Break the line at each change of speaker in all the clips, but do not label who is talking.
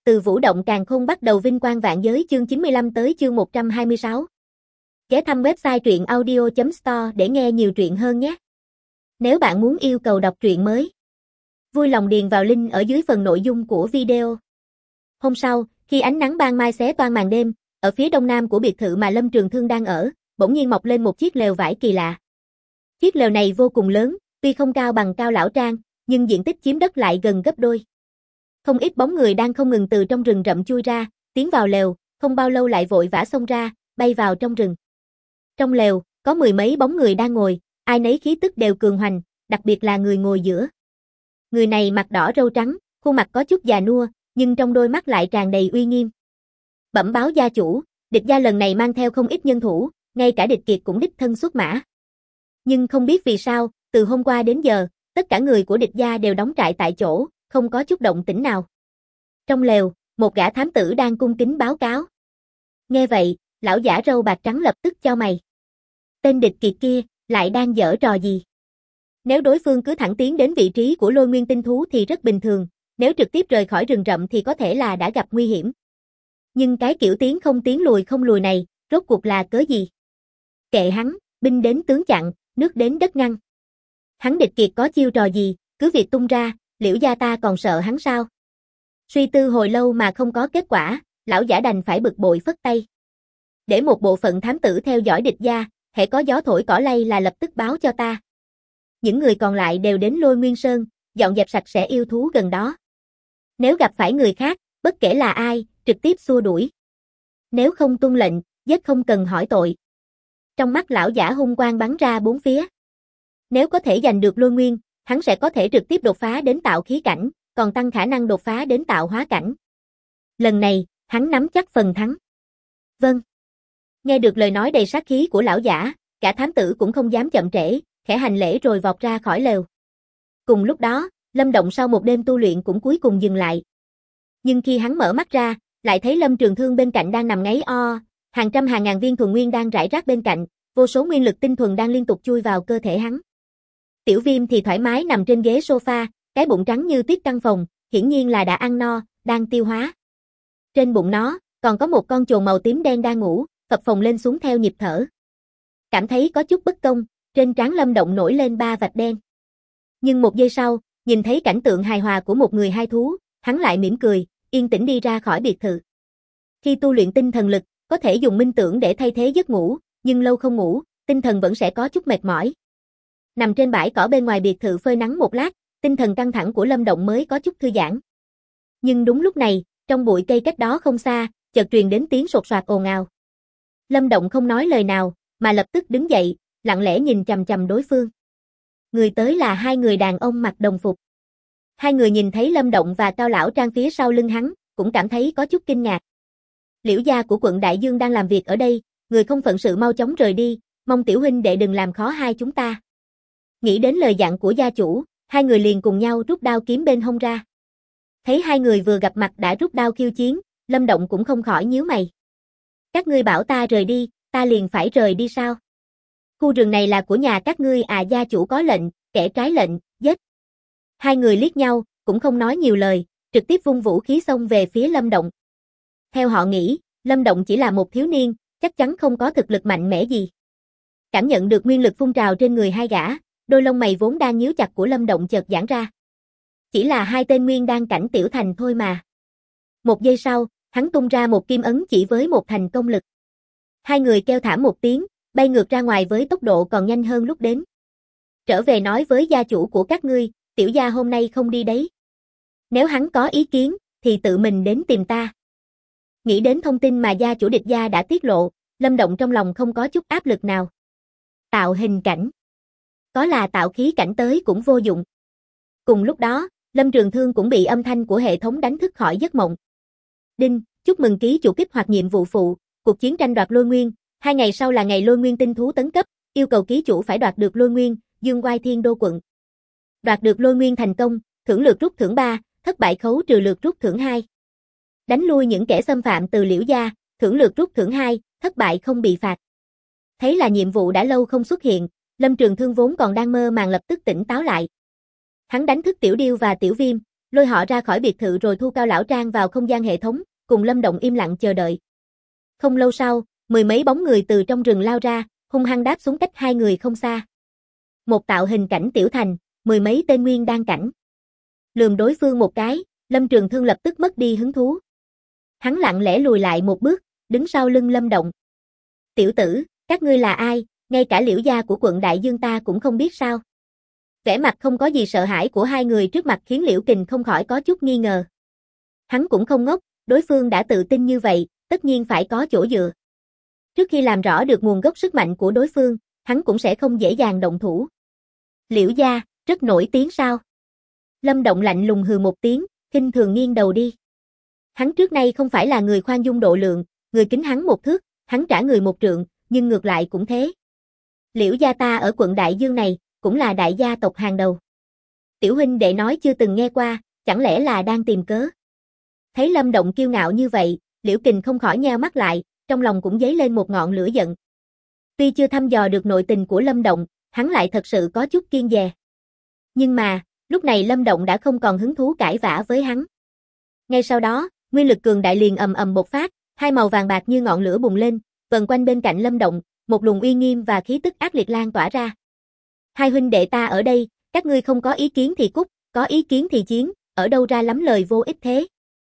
Từ Vũ Động Càn Khôn bắt đầu vinh quang vạn giới chương 95 tới chương 126. Ghé thăm website truyện audio.store để nghe nhiều truyện hơn nhé. Nếu bạn muốn yêu cầu đọc truyện mới, vui lòng điền vào link ở dưới phần nội dung của video. Hôm sau, khi ánh nắng ban mai xé toang màn đêm, ở phía đông nam của biệt thự mà Lâm Trường Thương đang ở, bỗng nhiên mọc lên một chiếc lều vải kỳ lạ. Chiếc lều này vô cùng lớn, tuy không cao bằng Cao Lão Trang, nhưng diện tích chiếm đất lại gần gấp đôi. Không ít bóng người đang không ngừng từ trong rừng rậm chui ra, tiến vào lều, không bao lâu lại vội vã xông ra, bay vào trong rừng. Trong lều, có mười mấy bóng người đang ngồi, ai nấy khí tức đều cường hoành, đặc biệt là người ngồi giữa. Người này mặt đỏ râu trắng, khuôn mặt có chút già nua, nhưng trong đôi mắt lại tràn đầy uy nghiêm. Bẩm báo gia chủ, địch gia lần này mang theo không ít nhân thủ, ngay cả địch kiệt cũng đích thân xuất mã. Nhưng không biết vì sao, từ hôm qua đến giờ, tất cả người của địch gia đều đóng trại tại chỗ, không có chút động tĩnh nào. Trong lều, một gã thám tử đang cung kính báo cáo. Nghe vậy, lão giả râu bạc trắng lập tức chau mày. Tên địch kiệt kia, lại đang giở trò gì? Nếu đối phương cứ thẳng tiến đến vị trí của Lôi Nguyên tinh thú thì rất bình thường, nếu trực tiếp rời khỏi rừng rậm thì có thể là đã gặp nguy hiểm. Nhưng cái kiểu tiến không lùi này, rốt cuộc là cớ gì? Kệ hắn, binh đến tướng chặn, nước đến đất ngăn. Hắn địch kiệt có chiêu trò gì, cứ việc tung ra, Liễu gia ta còn sợ hắn sao? Suy tư hồi lâu mà không có kết quả, lão giả đành phải bực bội phất tay. Để một bộ phận thám tử theo dõi địch gia, hễ có gió thổi cỏ lay là lập tức báo cho ta. Những người còn lại đều đến Lôi Nguyên Sơn, dọn dẹp sạch sẽ yêu thú gần đó. Nếu gặp phải người khác, bất kể là ai, trực tiếp xua đuổi. Nếu không tuân lệnh, giết không cần hỏi tội. Trong mắt lão giả hung quang bắn ra bốn phía. Nếu có thể giành được Lôi Nguyên, hắn sẽ có thể trực tiếp đột phá đến tạo khí cảnh, còn tăng khả năng đột phá đến tạo hóa cảnh. Lần này, hắn nắm chắc phần thắng. Vâng. Nghe được lời nói đầy sát khí của lão giả, cả thám tử cũng không dám chậm trễ, khẽ hành lễ rồi vọt ra khỏi lều. Cùng lúc đó, Lâm Động sau một đêm tu luyện cũng cuối cùng dừng lại. Nhưng khi hắn mở mắt ra, lại thấy Lâm Trường Thương bên cạnh đang nằm ngáy o, hàng trăm hàng ngàn viên thuần nguyên đang rải rác bên cạnh, vô số nguyên lực tinh thuần đang liên tục chui vào cơ thể hắn. Tiểu Viêm thì thoải mái nằm trên ghế sofa, cái bụng trắng như tuyết căng phồng, hiển nhiên là đã ăn no, đang tiêu hóa. Trên bụng nó, còn có một con chồn màu tím đen đang ngủ, phập phồng lên xuống theo nhịp thở. Cảm thấy có chút bất công, trên trán Lâm Động nổi lên 3 vạch đen. Nhưng một giây sau, nhìn thấy cảnh tượng hài hòa của một người hai thú, hắn lại mỉm cười, yên tĩnh đi ra khỏi biệt thự. Khi tu luyện tinh thần lực, có thể dùng minh tưởng để thay thế giấc ngủ, nhưng lâu không ngủ, tinh thần vẫn sẽ có chút mệt mỏi. Nằm trên bãi cỏ bên ngoài biệt thự phơi nắng một lát, tinh thần căng thẳng của Lâm Động mới có chút thư giãn. Nhưng đúng lúc này, trong bụi cây cách đó không xa, chợt truyền đến tiếng sột soạt ồn ào. Lâm Động không nói lời nào, mà lập tức đứng dậy, lặng lẽ nhìn chằm chằm đối phương. Người tới là hai người đàn ông mặc đồng phục. Hai người nhìn thấy Lâm Động và Cao Lão Trang phía sau lưng hắn, cũng cảm thấy có chút kinh ngạc. Liễu gia của quận Đại Dương đang làm việc ở đây, người không phận sự mau chóng rời đi, mong tiểu huynh đệ đừng làm khó hai chúng ta. Nghĩ đến lời dặn của gia chủ, hai người liền cùng nhau rút đao kiếm bên hông ra. Thấy hai người vừa gặp mặt đã rút đao khiêu chiến, Lâm Động cũng không khỏi nhíu mày. Các ngươi bảo ta rời đi, ta liền phải rời đi sao? Khu rừng này là của nhà các ngươi à, gia chủ có lệnh, kẻ trái lệnh, giết. Hai người liếc nhau, cũng không nói nhiều lời, trực tiếp vung vũ khí xông về phía Lâm Động. Theo họ nghĩ, Lâm Động chỉ là một thiếu niên, chắc chắn không có thực lực mạnh mẽ gì. Cảm nhận được nguyên lực phun trào trên người hai gã, đôi lông mày vốn đang nhíu chặt của Lâm Động chợt giãn ra. Chỉ là hai tên nguyên đan cảnh tiểu thành thôi mà. Một giây sau, hắn tung ra một kim ấn chỉ với một thành công lực. Hai người kêu thảm một tiếng, bay ngược ra ngoài với tốc độ còn nhanh hơn lúc đến. Trở về nói với gia chủ của các ngươi, tiểu gia hôm nay không đi đấy. Nếu hắn có ý kiến, thì tự mình đến tìm ta. Nghĩ đến thông tin mà gia chủ địch gia đã tiết lộ, Lâm Động trong lòng không có chút áp lực nào. Tạo hình cảnh. Có là tạo khí cảnh tới cũng vô dụng. Cùng lúc đó, Lâm Trường Thương cũng bị âm thanh của hệ thống đánh thức khỏi giấc mộng. Đinh, chúc mừng ký chủ kích hoạt nhiệm vụ phụ, cuộc chiến tranh đoạt Lôi Nguyên, 2 ngày sau là ngày Lôi Nguyên tinh thú tấn cấp, yêu cầu ký chủ phải đoạt được Lôi Nguyên, Dương Oai Thiên Đô quận. Đoạt được Lôi Nguyên thành công, thưởng lượt rút thưởng 3, thất bại khấu trừ lượt rút thưởng 2. Đánh lui những kẻ xâm phạm từ Liễu gia, thưởng lượt rút thưởng 2, thất bại không bị phạt. Thấy là nhiệm vụ đã lâu không xuất hiện, Lâm Trường Thương vốn còn đang mơ màng lập tức tỉnh táo lại. Hắn đánh thức Tiểu Điêu và Tiểu Viêm, lôi họ ra khỏi biệt thự rồi thu Cao lão trang vào không gian hệ thống, cùng Lâm Động im lặng chờ đợi. Không lâu sau, mười mấy bóng người từ trong rừng lao ra, hung hăng đáp xuống cách hai người không xa. Một tạo hình cảnh tiểu thành, mười mấy tên nguyên đan cảnh. Lườm đối phương một cái, Lâm Trường Thương lập tức mất đi hứng thú. Hắn lặng lẽ lùi lại một bước, đứng sau lưng Lâm Động. Tiểu tử, các ngươi là ai, ngay cả Liễu gia của quận Đại Dương ta cũng không biết sao. Vẻ mặt không có gì sợ hãi của hai người trước mặt khiến Liễu Kình không khỏi có chút nghi ngờ. Hắn cũng không ngốc, đối phương đã tự tin như vậy, tất nhiên phải có chỗ dựa. Trước khi làm rõ được nguồn gốc sức mạnh của đối phương, hắn cũng sẽ không dễ dàng động thủ. Liễu gia, rất nổi tiếng sao? Lâm Động lạnh lùng hừ một tiếng, khinh thường nghiêng đầu đi. Hắn trước nay không phải là người khoan dung độ lượng, người kính hắn một thước, hắn trả người một trượng, nhưng ngược lại cũng thế. Liễu gia ta ở quận Đại Dương này, cũng là đại gia tộc hàng đầu. Tiểu huynh đệ nói chưa từng nghe qua, chẳng lẽ là đang tìm cớ? Thấy Lâm Động kiêu ngạo như vậy, Liễu Kình không khỏi nheo mắt lại, trong lòng cũng dấy lên một ngọn lửa giận. Tuy chưa thăm dò được nội tình của Lâm Động, hắn lại thật sự có chút kiêng dè. Nhưng mà, lúc này Lâm Động đã không còn hứng thú cãi vã với hắn. Ngay sau đó, nguyên lực cường đại liền ầm ầm bộc phát, hai màu vàng bạc như ngọn lửa bùng lên, vần quanh bên cạnh Lâm Động, một luồng uy nghiêm và khí tức ác liệt lan tỏa ra. Hai huynh đệ ta ở đây, các ngươi không có ý kiến thì cút, có ý kiến thì chiến, ở đâu ra lắm lời vô ích thế.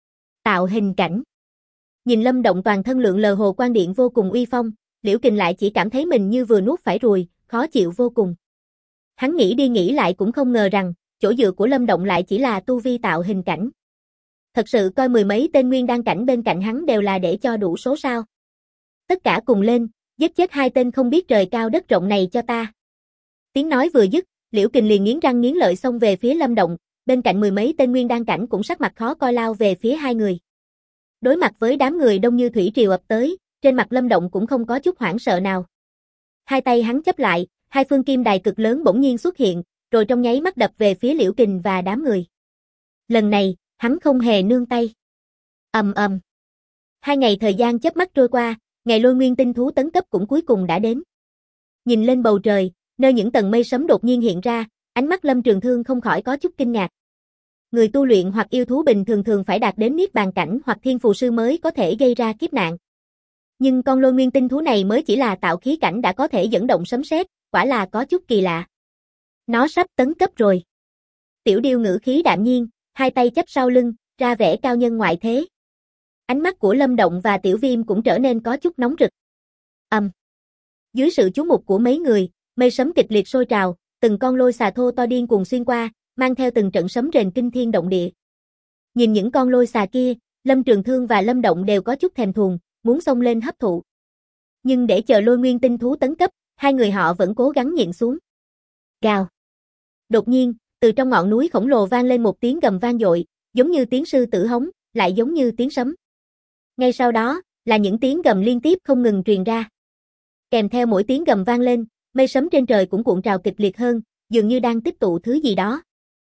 Tạo hình cảnh. Nhìn Lâm Động toàn thân lượn lờ hồ quang điện vô cùng uy phong, Liễu Kình lại chỉ cảm thấy mình như vừa nuốt phải ruồi, khó chịu vô cùng. Hắn nghĩ đi nghĩ lại cũng không ngờ rằng, chỗ dựa của Lâm Động lại chỉ là tu vi tạo hình cảnh. Thật sự coi mười mấy tên nguyên đan cảnh bên cạnh hắn đều là để cho đủ số sao. Tất cả cùng lên, giết chết hai tên không biết trời cao đất rộng này cho ta. Tiếng nói vừa dứt, Liễu Kình liền nghiến răng nghiến lợi xông về phía Lâm Động, bên cạnh mười mấy tên nguyên đan cảnh cũng sắc mặt khó coi lao về phía hai người. Đối mặt với đám người đông như thủy triều ập tới, trên mặt Lâm Động cũng không có chút hoảng sợ nào. Hai tay hắn chấp lại, hai phương kim đài cực lớn bỗng nhiên xuất hiện, rồi trong nháy mắt đập về phía Liễu Kình và đám người. Lần này, hắn không hề nương tay. Ầm ầm. 2 ngày thời gian chớp mắt trôi qua, ngày Lôi Nguyên tinh thú tấn cấp cũng cuối cùng đã đến. Nhìn lên bầu trời, nơi những tầng mây sấm đột nhiên hiện ra, ánh mắt Lâm Trường Thương không khỏi có chút kinh ngạc. Người tu luyện hoặc yêu thú bình thường thường phải đạt đến niết bàn cảnh hoặc thiên phù sư mới có thể gây ra kiếp nạn. Nhưng con Lôi Nguyên tinh thú này mới chỉ là tạo khí cảnh đã có thể dẫn động sấm sét, quả là có chút kỳ lạ. Nó sắp tấn cấp rồi. Tiểu Điêu ngữ khí đạm nhiên, hai tay chắp sau lưng, ra vẻ cao nhân ngoại thế. Ánh mắt của Lâm Động và Tiểu Viêm cũng trở nên có chút nóng rực. Dưới sự chú mục của mấy người, mây sấm kịch liệt sôi trào, từng con lôi xà thô to điên cuồng xuyên qua, mang theo từng trận sấm rền kinh thiên động địa. Nhìn những con lôi xà kia, Lâm Trường Thương và Lâm Động đều có chút thèm thuồng, muốn xông lên hấp thụ. Nhưng để chờ Lôi Nguyên tinh thú tấn cấp, hai người họ vẫn cố gắng nhịn xuống. Gào. Đột nhiên, từ trong ngọn núi khổng lồ vang lên một tiếng gầm vang dội, giống như tiếng sư tử hống, lại giống như tiếng sấm. Ngay sau đó, là những tiếng gầm liên tiếp không ngừng truyền ra. Kèm theo mỗi tiếng gầm vang lên, mây sấm trên trời cũng cuộn trào kịch liệt hơn, dường như đang tích tụ thứ gì đó.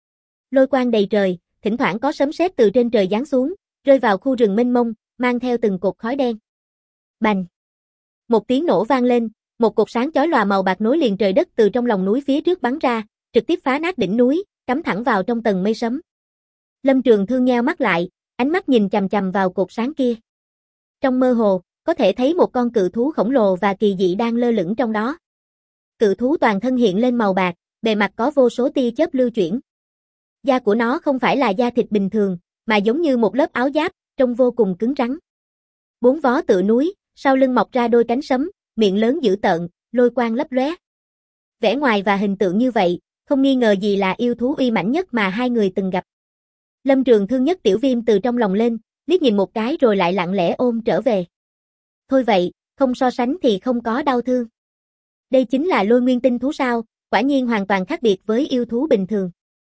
Lôi quang đầy trời, thỉnh thoảng có sấm sét từ trên trời giáng xuống, rơi vào khu rừng mênh mông, mang theo từng cột khói đen. Bành! Một tiếng nổ vang lên, một cột sáng chói lòa màu bạc nối liền trời đất từ trong lòng núi phía trước bắn ra, trực tiếp phá nát đỉnh núi, cắm thẳng vào trong tầng mây sấm. Lâm Trường Thương nheo mắt lại, ánh mắt nhìn chằm chằm vào cột sáng kia. Trong mơ hồ, có thể thấy một con cự thú khổng lồ và kỳ dị đang lơ lửng trong đó. Cự thú toàn thân hiện lên màu bạc, bề mặt có vô số tia chớp lưu chuyển. Da của nó không phải là da thịt bình thường, mà giống như một lớp áo giáp, trông vô cùng cứng rắn. 4 vó tựa núi, sau lưng mọc ra đôi cánh sấm, miệng lớn dữ tợn, lôi quang lấp lóe. Vẻ ngoài và hình tượng như vậy, không nghi ngờ gì là yêu thú uy mãnh nhất mà hai người từng gặp. Lâm Trường Thương nhấc Tiểu Viêm từ trong lòng lên, liếc nhìn một cái rồi lại lặng lẽ ôm trở về. Thôi vậy, không so sánh thì không có đau thương. Đây chính là Lôi Nguyên tinh thú sao, quả nhiên hoàn toàn khác biệt với yêu thú bình thường.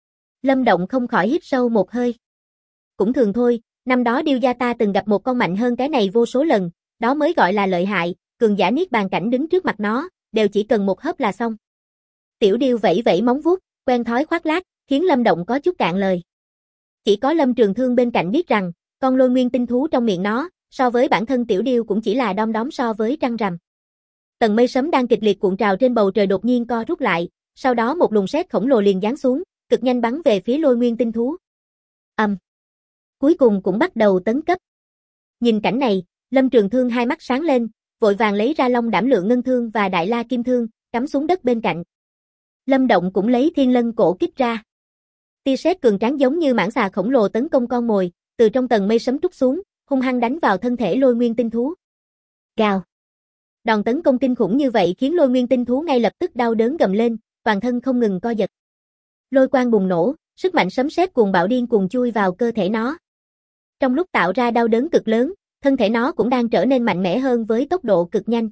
Lâm Động không khỏi hít sâu một hơi. Cũng thường thôi, năm đó Điêu gia ta từng gặp một con mạnh hơn cái này vô số lần, đó mới gọi là lợi hại, cường giả niết bàn cảnh đứng trước mặt nó, đều chỉ cần một hớp là xong. Tiểu Điêu vẫy vẫy móng vuốt, quen thói khoác lác, khiến Lâm Động có chút cạn lời. Chỉ có Lâm Trường Thương bên cạnh biết rằng, con Lôi Nguyên tinh thú trong miệng nó, so với bản thân Tiểu Điêu cũng chỉ là đom đóm so với trăng rằm. Tầng mây sấm đang kịch liệt cuộn trào trên bầu trời đột nhiên co rút lại, sau đó một luồng sét khổng lồ liền giáng xuống, cực nhanh bắn về phía Lôi Nguyên tinh thú. Cuối cùng cũng bắt đầu tấn cấp. Nhìn cảnh này, Lâm Trường Thương hai mắt sáng lên, vội vàng lấy ra Long Đảm Lượng Ngân Thương và Đại La Kim Thương, cắm xuống đất bên cạnh. Lâm Động cũng lấy Thiên Lân Cổ Kích ra. Tia sét cường tráng giống như mãng xà khổng lồ tấn công con mồi, từ trong tầng mây sấm trút xuống, hung hăng đánh vào thân thể Lôi Nguyên Tinh Thú. Gào. Đòn tấn công kinh khủng như vậy khiến Lôi Nguyên Tinh Thú ngay lập tức đau đớn gầm lên, toàn thân không ngừng co giật. Lôi quang bùng nổ, sức mạnh sấm sét cuồng bạo điên cuồng chui vào cơ thể nó. Trong lúc tạo ra đau đớn cực lớn, thân thể nó cũng đang trở nên mạnh mẽ hơn với tốc độ cực nhanh.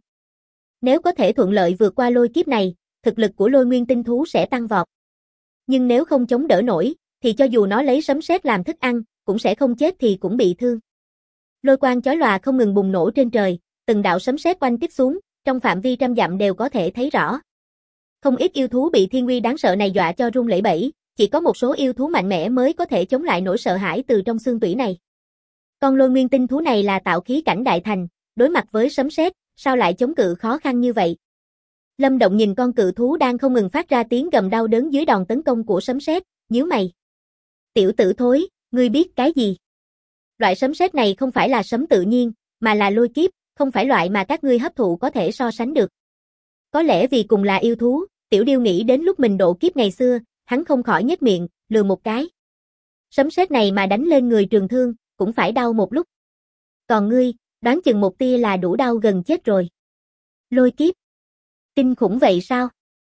Nếu có thể thuận lợi vượt qua lôi kiếp này, thực lực của Lôi Nguyên Tinh Thú sẽ tăng vọt. Nhưng nếu không chống đỡ nổi, thì cho dù nó lấy sấm sét làm thức ăn, cũng sẽ không chết thì cũng bị thương. Lôi quang chói lòa không ngừng bùng nổ trên trời, từng đạo sấm sét oanh kích xuống, trong phạm vi trăm dặm đều có thể thấy rõ. Không ít yêu thú bị thiên uy đáng sợ này dọa cho run lẩy bẩy, chỉ có một số yêu thú mạnh mẽ mới có thể chống lại nỗi sợ hãi từ trong xương tủy này. Con Lôi Nguyên Tinh Thú này là tạo khí cảnh đại thành, đối mặt với sấm sét, sao lại chống cự khó khăn như vậy? Lâm Động nhìn con cự thú đang không ngừng phát ra tiếng gầm đau đớn dưới đòn tấn công của sấm sét, nhíu mày. Tiểu tử thối, ngươi biết cái gì? Loại sấm sét này không phải là sấm tự nhiên, mà là lôi kiếp, không phải loại mà các ngươi hấp thụ có thể so sánh được. Có lẽ vì cùng là yêu thú, Tiểu Điêu nghĩ đến lúc mình độ kiếp ngày xưa, hắn không khỏi nhếch miệng, lừa một cái. Sấm sét này mà đánh lên người Trường Thương, cũng phải đau một lúc. Còn ngươi, đoán chừng một tia là đủ đau gần chết rồi. Lôi kiếp. Kinh khủng vậy sao?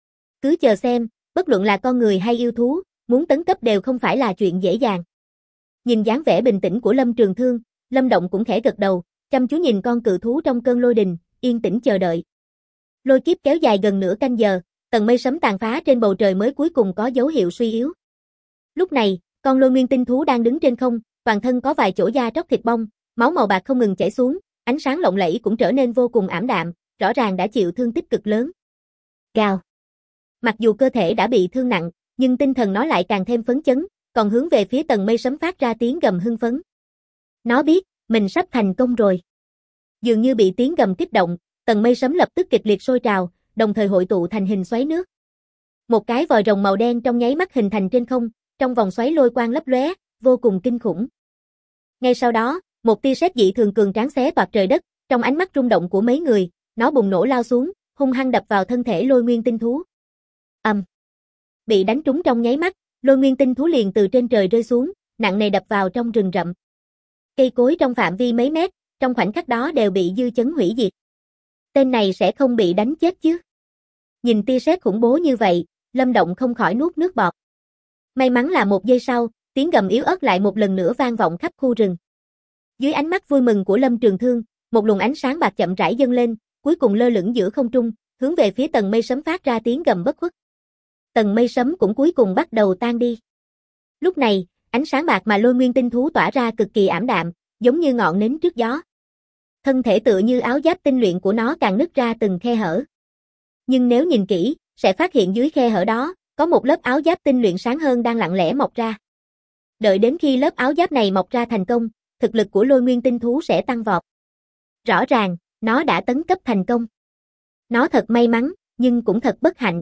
Cứ chờ xem, bất luận là con người hay yêu thú, muốn tấn cấp đều không phải là chuyện dễ dàng. Nhìn dáng vẻ bình tĩnh của Lâm Trường Thương, Lâm Động cũng khẽ gật đầu, chăm chú nhìn con cự thú trong cơn lôi đình, yên tĩnh chờ đợi. Lôi kiếp kéo dài gần nửa canh giờ, tầng mây sấm tàn phá trên bầu trời mới cuối cùng có dấu hiệu suy yếu. Lúc này, con Lôi Nguyên Tinh Thú đang đứng trên không, toàn thân có vài chỗ da tróc thịt bong, máu màu bạc không ngừng chảy xuống, ánh sáng lộng lẫy cũng trở nên vô cùng ảm đạm, rõ ràng đã chịu thương tích cực lớn. Gào. Mặc dù cơ thể đã bị thương nặng, nhưng tinh thần nó lại càng thêm phấn chấn, còn hướng về phía tầng mây sấm phát ra tiếng gầm hưng phấn. Nó biết, mình sắp thành công rồi. Dường như bị tiếng gầm kích động, tầng mây sấm lập tức kịch liệt sôi trào, đồng thời hội tụ thành hình xoáy nước. Một cái vòi rồng màu đen trong nháy mắt hình thành trên không, trong vòng xoáy lôi quang lấp lóe, vô cùng kinh khủng. Ngay sau đó, một tia sét dị thường cường tráng xé toạc trời đất, trong ánh mắt rung động của mấy người, nó bùng nổ lao xuống, hung hăng đập vào thân thể Lôi Nguyên Tinh Thú. Bị đánh trúng trong nháy mắt, Lôi Nguyên Tinh Thú liền từ trên trời rơi xuống, nặng nề đập vào trong rừng rậm. Cây cối trong phạm vi mấy mét, trong khoảnh khắc đó đều bị dư chấn hủy diệt. Tên này sẽ không bị đánh chết chứ? Nhìn tia sét khủng bố như vậy, Lâm Động không khỏi nuốt nước bọt. May mắn là một giây sau, tiếng gầm yếu ớt lại một lần nữa vang vọng khắp khu rừng. Dưới ánh mắt vui mừng của Lâm Trường Thương, một luồng ánh sáng bạc chậm rãi dâng lên, cuối cùng lơ lửng giữa không trung, hướng về phía tầng mây sấm phát ra tiếng gầm bất khuất. Tầng mây sấm cũng cuối cùng bắt đầu tan đi. Lúc này, ánh sáng bạc mà Lôi Nguyên Tinh Thú tỏa ra cực kỳ ảm đạm, giống như ngọn nến trước gió. Thân thể tựa như áo giáp tinh luyện của nó càng nứt ra từng khe hở. Nhưng nếu nhìn kỹ, sẽ phát hiện dưới khe hở đó, có một lớp áo giáp tinh luyện sáng hơn đang lặng lẽ mọc ra. Đợi đến khi lớp áo giáp này mọc ra thành công, thực lực của Lôi Nguyên Tinh Thú sẽ tăng vọt. Rõ ràng, nó đã tấn cấp thành công. Nó thật may mắn, nhưng cũng thật bất hạnh.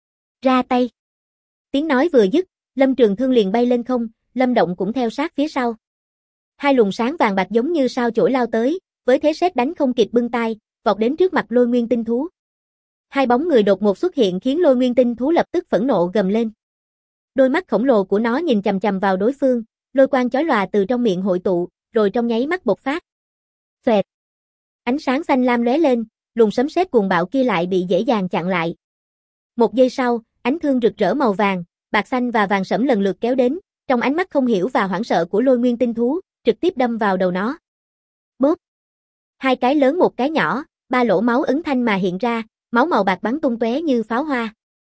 Ra tay. Tiếng nói vừa dứt, Lâm Trường Thương liền bay lên không, Lâm Động cũng theo sát phía sau. Hai luồng sáng vàng bạc giống như sao chổi lao tới, với thế sét đánh không kịp bưng tay, vọt đến trước mặt Lôi Nguyên Tinh Thú. Hai bóng người đột ngột xuất hiện khiến Lôi Nguyên Tinh Thú lập tức phẫn nộ gầm lên. Đôi mắt khổng lồ của nó nhìn chằm chằm vào đối phương, lôi quang chói lòa từ trong miệng hội tụ, rồi trong nháy mắt bộc phát. Xoẹt. Ánh sáng xanh lam lóe lên, luồng sấm sét cuồng bạo kia lại bị dễ dàng chặn lại. Một giây sau, ánh thương rực rỡ màu vàng, bạc xanh và vàng sẫm lần lượt kéo đến, trong ánh mắt không hiểu và hoảng sợ của Lôi Nguyên Tinh Thú, trực tiếp đâm vào đầu nó. Bốp. Hai cái lớn một cái nhỏ, ba lỗ máu ấn thanh mà hiện ra, máu màu bạc bắn tung tóe như pháo hoa.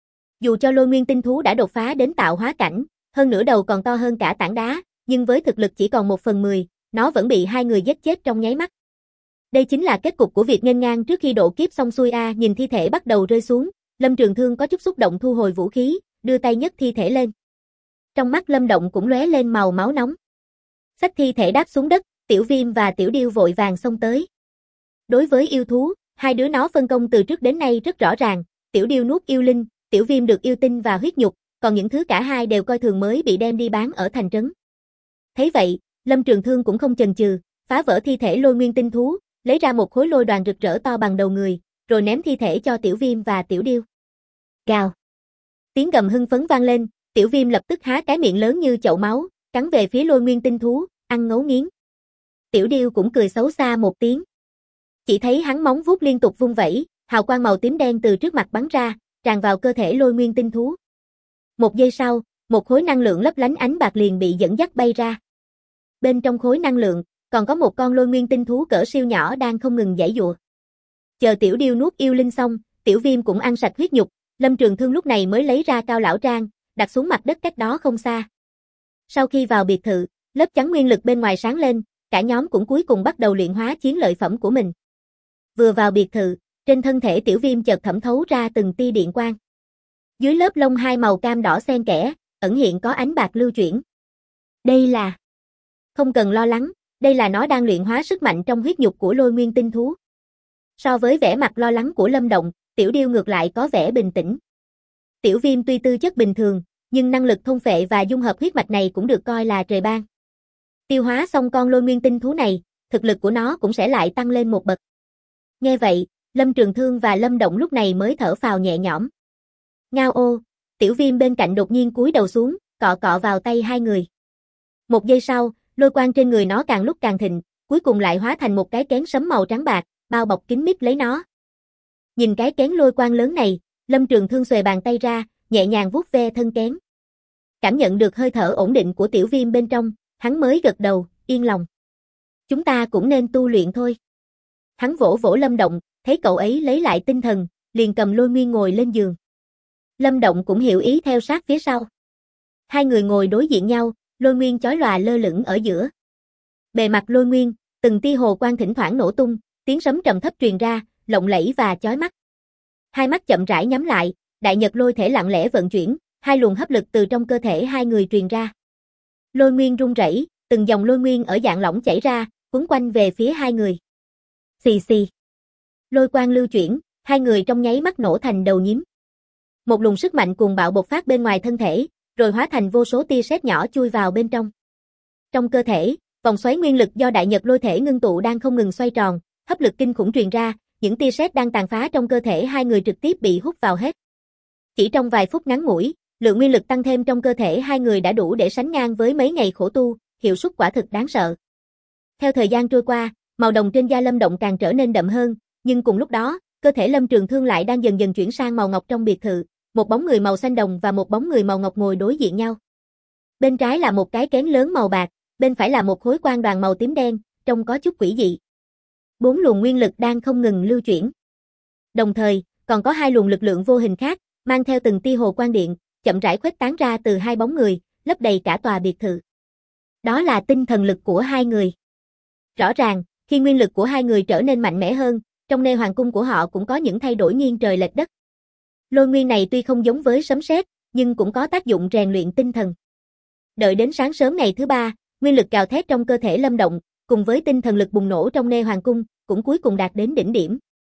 Dù cho Lôi Nguyên Tinh Thú đã đột phá đến tạo hóa cảnh, hơn nửa đầu còn to hơn cả tảng đá, nhưng với thực lực chỉ còn 1/10, nó vẫn bị hai người giết chết trong nháy mắt. Đây chính là kết cục của việc nghênh ngang trước khi độ kiếp xong xuôi a. Nhìn thi thể bắt đầu rơi xuống, Lâm Trường Thương có chút xúc động thu hồi vũ khí, đưa tay nhấc thi thể lên. Trong mắt Lâm Động cũng lóe lên màu máu nóng. Xách thi thể đáp xuống đất, Tiểu Viêm và Tiểu Điêu vội vàng xông tới. Đối với yêu thú, hai đứa nó phân công từ trước đến nay rất rõ ràng, Tiểu Điêu nuốt yêu linh, Tiểu Viêm được yêu tinh và huyết nhục, còn những thứ cả hai đều coi thường mới bị đem đi bán ở thành trấn. Thấy vậy, Lâm Trường Thương cũng không chần chừ, phá vỡ thi thể lôi nguyên tinh thú, lấy ra một khối lôi đoàn rực rỡ to bằng đầu người, rồi ném thi thể cho Tiểu Viêm và Tiểu Điêu. Gào. Tiếng gầm hưng phấn vang lên, Tiểu Viêm lập tức há cái miệng lớn như chậu máu, cắn về phía lôi nguyên tinh thú, ăn ngấu nghiến. Tiểu Điêu cũng cười xấu xa một tiếng. Chỉ thấy hắn móng vuốt liên tục vung vẩy, hào quang màu tím đen từ trước mặt bắn ra, tràn vào cơ thể lôi nguyên tinh thú. Một giây sau, một khối năng lượng lấp lánh ánh bạc liền bị dẫn dắt bay ra. Bên trong khối năng lượng, còn có một con lôi nguyên tinh thú cỡ siêu nhỏ đang không ngừng giãy giụa. Chờ Tiểu Điêu nuốt yêu linh xong, Tiểu Viêm cũng ăn sạch huyết nhục, Lâm Trường Thương lúc này mới lấy ra cao lão trang, đặt xuống mặt đất cách đó không xa. Sau khi vào biệt thự, lớp chắn nguyên lực bên ngoài sáng lên, cả nhóm cũng cuối cùng bắt đầu luyện hóa chiến lợi phẩm của mình. Vừa vào biệt thự, trên thân thể Tiểu Viêm chợt thẩm thấu ra từng tia điện quang. Dưới lớp lông hai màu cam đỏ xen kẽ, ẩn hiện có ánh bạc lưu chuyển. Đây là... Không cần lo lắng, đây là nó đang luyện hóa sức mạnh trong huyết nhục của lôi nguyên tinh thú. So với vẻ mặt lo lắng của Lâm Động, Tiểu Điêu ngược lại có vẻ bình tĩnh. Tiểu Viêm tuy tư chất bình thường, nhưng năng lực thôn phệ và dung hợp huyết mạch này cũng được coi là trời ban. Tiêu hóa xong con lôi nguyên tinh thú này, thực lực của nó cũng sẽ lại tăng lên một bậc. Nghe vậy, Lâm Trường Thương và Lâm Động lúc này mới thở phào nhẹ nhõm. Ngao ô, Tiểu Viêm bên cạnh đột nhiên cúi đầu xuống, cọ cọ vào tay hai người. Một giây sau, lôi quang trên người nó càng lúc càng thịnh, cuối cùng lại hóa thành một cái kén sấm màu trắng bạc, bao bọc kín mít lấy nó. Nhìn cái kén lôi quang lớn này, Lâm Trường Thương xuề bàn tay ra, nhẹ nhàng vuốt ve thân kén. Cảm nhận được hơi thở ổn định của Tiểu Viêm bên trong, hắn mới gật đầu, yên lòng. Chúng ta cũng nên tu luyện thôi. Hắn vỗ vỗ Lâm Động, thấy cậu ấy lấy lại tinh thần, liền cầm lôi nguyên ngồi lên giường. Lâm Động cũng hiểu ý theo sát phía sau. Hai người ngồi đối diện nhau, lôi nguyên chói lòa lơ lửng ở giữa. Bề mặt lôi nguyên, từng tia hồ quang thỉnh thoảng nổ tung, tiếng sấm trầm thấp truyền ra, lộng lẫy và chói mắt. Hai mắt chậm rãi nhắm lại, đại nhật lôi thể lặng lẽ vận chuyển, hai luồng hấp lực từ trong cơ thể hai người truyền ra. Lôi nguyên rung rẩy, từng dòng lôi nguyên ở dạng lỏng chảy ra, quấn quanh về phía hai người. Xì xì. Lôi quang lưu chuyển, hai người trong nháy mắt nổ thành đầu nhím. Một luồng sức mạnh cuồng bạo bộc phát bên ngoài thân thể, rồi hóa thành vô số tia sét nhỏ chui vào bên trong. Trong cơ thể, vòng xoáy nguyên lực do đại nhật lôi thể ngưng tụ đang không ngừng xoay tròn, hấp lực kinh khủng truyền ra, những tia sét đang tàn phá trong cơ thể hai người trực tiếp bị hút vào hết. Chỉ trong vài phút ngắn ngủi, lượng nguyên lực tăng thêm trong cơ thể hai người đã đủ để sánh ngang với mấy ngày khổ tu, hiệu suất quả thực đáng sợ. Theo thời gian trôi qua, màu đồng trên da Lâm Động càng trở nên đậm hơn, nhưng cùng lúc đó, cơ thể Lâm Trường Thương lại đang dần dần chuyển sang màu ngọc trong biệt thự, một bóng người màu xanh đồng và một bóng người màu ngọc ngồi đối diện nhau. Bên trái là một cái kén lớn màu bạc, bên phải là một khối quang đoàn màu tím đen, trông có chút quỷ dị. 4 luồng nguyên lực đang không ngừng lưu chuyển. Đồng thời, còn có hai luồng lực lượng vô hình khác, mang theo từng tia hồ quang điện, chậm rãi khuếch tán ra từ hai bóng người, lấp đầy cả tòa biệt thự. Đó là tinh thần lực của hai người. Rõ ràng, khi nguyên lực của hai người trở nên mạnh mẽ hơn, trong nê hoàng cung của họ cũng có những thay đổi nghiêng trời lệch đất. Lôi nguyên này tuy không giống với sấm sét, nhưng cũng có tác dụng rèn luyện tinh thần. Đợi đến sáng sớm ngày thứ ba, nguyên lực gào thét trong cơ thể Lâm Động, cùng với tinh thần lực bùng nổ trong nê hoàng cung, cũng cuối cùng đạt đến đỉnh điểm.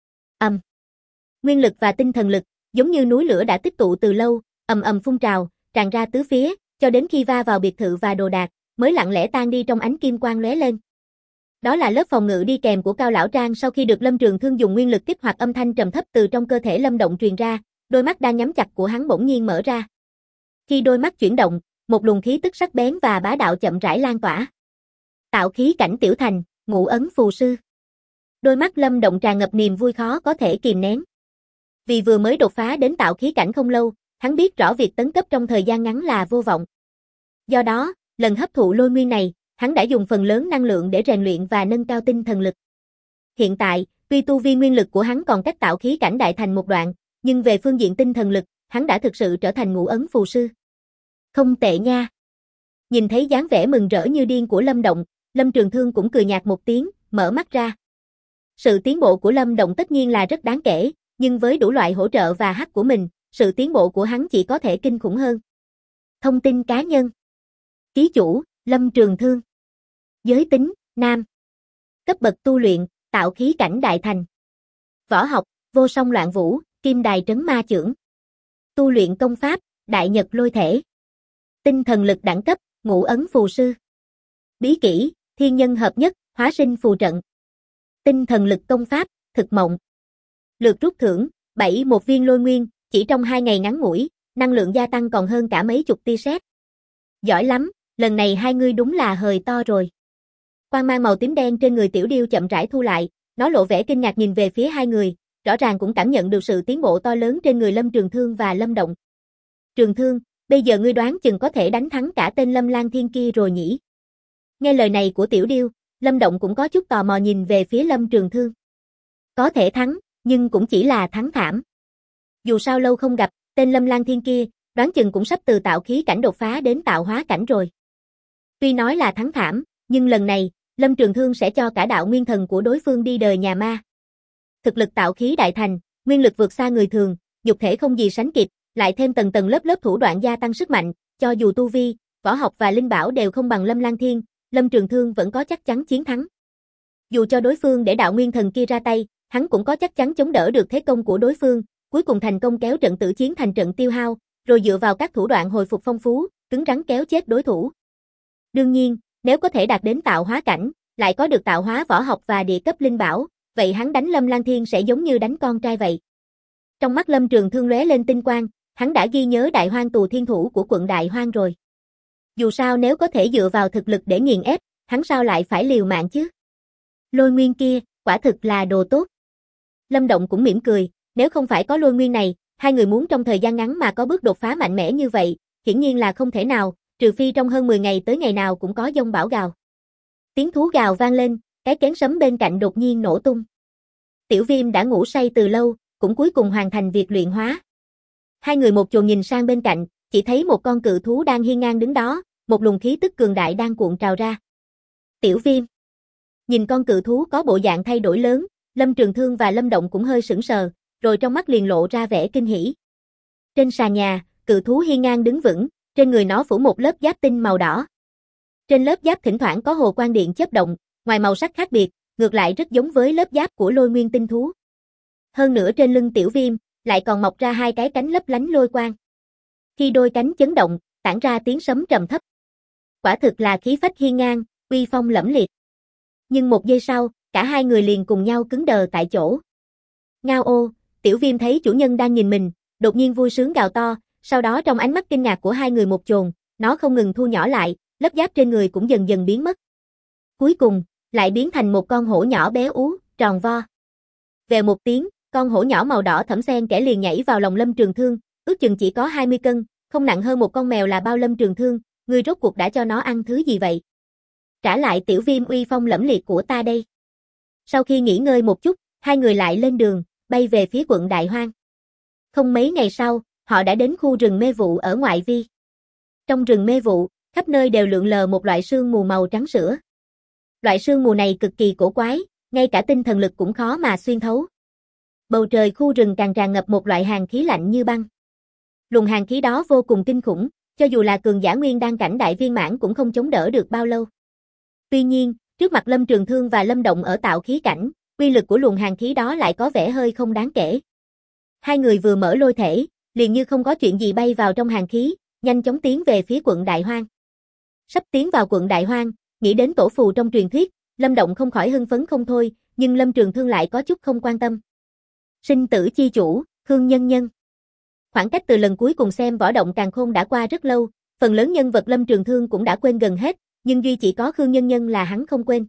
Nguyên lực và tinh thần lực, giống như núi lửa đã tích tụ từ lâu, ầm ầm phun trào, tràn ra tứ phía, cho đến khi va vào biệt thự và đồ đạc, mới lặng lẽ tan đi trong ánh kim quang lóe lên. Đó là lớp phòng ngự đi kèm của Cao Lão Trang sau khi được Lâm Trường Thương dùng nguyên lực kích hoạt, âm thanh trầm thấp từ trong cơ thể Lâm Động truyền ra, đôi mắt đang nhắm chặt của hắn bỗng nhiên mở ra. Khi đôi mắt chuyển động, một luồng khí tức sắc bén và bá đạo chậm rãi lan tỏa. Tạo khí cảnh tiểu thành, Ngũ ấn phù sư. Đôi mắt Lâm Động tràn ngập niềm vui khó có thể kìm nén. Vì vừa mới đột phá đến tạo khí cảnh không lâu, hắn biết rõ việc tấn cấp trong thời gian ngắn là vô vọng. Do đó, lần hấp thụ lôi nguyên này, hắn đã dùng phần lớn năng lượng để rèn luyện và nâng cao tinh thần lực. Hiện tại, tuy tu vi nguyên lực của hắn còn cách tạo khí cảnh đại thành một đoạn, nhưng về phương diện tinh thần lực, hắn đã thực sự trở thành ngũ ấn phù sư. Không tệ nha. Nhìn thấy dáng vẻ mừng rỡ như điên của Lâm Động, Lâm Trường Thương cũng cười nhạt một tiếng, mở mắt ra. Sự tiến bộ của Lâm Động tất nhiên là rất đáng kể, nhưng với đủ loại hỗ trợ và hack của mình, sự tiến bộ của hắn chỉ có thể kinh khủng hơn. Thông tin cá nhân. Ký chủ, Lâm Trường Thương. Giới tính, nam. Cấp bậc tu luyện, tạo khí cảnh đại thành. Võ học, vô song loạn vũ, kim đài trấn ma chưởng. Tu luyện công pháp, đại nhật lôi thể. Tinh thần lực đẳng cấp, ngũ ấn phù sư. Bí kỹ, thiên nhân hợp nhất, hóa sinh phù trận. Tinh thần lực công pháp, thực mộng. Lượt rút thưởng, 1 viên lôi nguyên, chỉ trong 2 ngày ngắn ngủi, năng lượng gia tăng còn hơn cả mấy chục tia sét. Giỏi lắm, lần này hai ngươi đúng là hời to rồi. Quang mang màu tím đen trên người Tiểu Điêu chậm rãi thu lại, nó lộ vẻ kinh ngạc nhìn về phía hai người, rõ ràng cũng cảm nhận được sự tiến bộ to lớn trên người Lâm Trường Thương và Lâm Động. Trường Thương, bây giờ ngươi đoán chừng có thể đánh thắng cả tên Lâm Lang Thiên kia rồi nhỉ? Nghe lời này của Tiểu Điêu, Lâm Động cũng có chút tò mò nhìn về phía Lâm Trường Thương. Có thể thắng, nhưng cũng chỉ là thắng thảm. Dù sao lâu không gặp, tên Lâm Lang Thiên kia, đoán chừng cũng sắp từ tạo khí cảnh đột phá đến tạo hóa cảnh rồi. Tuy nói là thắng thảm, nhưng lần này, Lâm Trường Thương sẽ cho cả đạo nguyên thần của đối phương đi đời nhà ma. Thực lực tạo khí đại thành, nguyên lực vượt xa người thường, nhục thể không gì sánh kịp, lại thêm tầng tầng lớp lớp thủ đoạn gia tăng sức mạnh, cho dù tu vi, võ học và linh bảo đều không bằng Lâm Lang Thiên, Lâm Trường Thương vẫn có chắc chắn chiến thắng. Dù cho đối phương để đạo nguyên thần kia ra tay, hắn cũng có chắc chắn chống đỡ được thế công của đối phương, cuối cùng thành công kéo trận tử chiến thành trận tiêu hao, rồi dựa vào các thủ đoạn hồi phục phong phú, cứng rắn kéo chết đối thủ. Đương nhiên, nếu có thể đạt đến tạo hóa cảnh, lại có được tạo hóa võ học và địa cấp linh bảo, vậy hắn đánh Lâm Lang Thiên sẽ giống như đánh con trai vậy. Trong mắt Lâm Trường Thương lóe lên tinh quang, hắn đã ghi nhớ Đại Hoang Tù Thiên Thủ của quận Đại Hoang rồi. Dù sao nếu có thể dựa vào thực lực để nghiền ép, hắn sao lại phải liều mạng chứ? Lôi nguyên kia, quả thực là đồ tốt. Lâm Động cũng mỉm cười, nếu không phải có lôi nguyên này, hai người muốn trong thời gian ngắn mà có bước đột phá mạnh mẽ như vậy, hiển nhiên là không thể nào, trừ phi trong hơn 10 ngày tới ngày nào cũng có dông bão gào. Tiếng thú gào vang lên, cái kén sấm bên cạnh đột nhiên nổ tung. Tiểu Viêm đã ngủ say từ lâu, cũng cuối cùng hoàn thành việc luyện hóa. Hai người một chồn nhìn sang bên cạnh, chỉ thấy một con cự thú đang hiên ngang đứng đó, một luồng khí tức cường đại đang cuộn trào ra. Tiểu Viêm. Nhìn con cự thú có bộ dạng thay đổi lớn, Lâm Trường Thương và Lâm Động cũng hơi sững sờ, rồi trong mắt liền lộ ra vẻ kinh hỉ. Trên sàn nhà, cự thú hiên ngang đứng vững, trên người nó phủ một lớp giáp tinh màu đỏ. Trên lớp giáp thỉnh thoảng có hồ quang điện chớp động, ngoài màu sắc khác biệt, ngược lại rất giống với lớp giáp của lôi nguyên tinh thú. Hơn nữa trên lưng Tiểu Viêm, lại còn mọc ra hai cái cánh lấp lánh lôi quang. Khi đôi cánh chấn động, tản ra tiếng sấm trầm thấp. Quả thực là khí phách hiên ngang, uy phong lẫm liệt. Nhưng một giây sau, cả hai người liền cùng nhau cứng đờ tại chỗ. Ngao ô, Tiểu Viêm thấy chủ nhân đang nhìn mình, đột nhiên vui sướng gào to, sau đó trong ánh mắt kinh ngạc của hai người một chồn, nó không ngừng thu nhỏ lại, lớp giáp trên người cũng dần dần biến mất. Cuối cùng, lại biến thành một con hổ nhỏ bé ú, tròn vo. Vèo một tiếng, con hổ nhỏ màu đỏ thẫm xen kẽ liền nhảy vào lòng Lâm Trường Thương, ước chừng chỉ có 20 cân, không nặng hơn một con mèo là bao. Lâm Trường Thương, ngươi rốt cuộc đã cho nó ăn thứ gì vậy? Trả lại Tiểu Viêm uy phong lẫm liệt của ta đây. Sau khi nghỉ ngơi một chút, hai người lại lên đường, bay về phía quận Đại Hoang. Không mấy ngày sau, họ đã đến khu rừng mê vụ ở ngoại vi. Trong rừng mê vụ, khắp nơi đều lượn lờ một loại sương mù màu trắng sữa. Loại sương mù này cực kỳ cổ quái, ngay cả tinh thần lực cũng khó mà xuyên thấu. Bầu trời khu rừng càng tràn ngập một loại hàn khí lạnh như băng. Luồng hàn khí đó vô cùng kinh khủng, cho dù là cường giả nguyên đan cảnh đại viên mãn cũng không chống đỡ được bao lâu. Tuy nhiên, trước mặt Lâm Trường Thương và Lâm Động ở tạo khí cảnh, uy lực của luồng hàn khí đó lại có vẻ hơi không đáng kể. Hai người vừa mở lôi thể, liền như không có chuyện gì bay vào trong hàn khí, nhanh chóng tiến về phía quận Đại Hoang. Sắp tiến vào quận Đại Hoang, nghĩ đến tổ phù trong truyền thuyết, Lâm Động không khỏi hưng phấn không thôi, nhưng Lâm Trường Thương lại có chút không quan tâm. Sinh tử chi chủ, Khương Nhân Nhân. Khoảng cách từ lần cuối cùng xem Võ Động Càn Khôn đã qua rất lâu, phần lớn nhân vật Lâm Trường Thương cũng đã quên gần hết, nhưng duy chỉ có Khương Nhân Nhân là hắn không quên.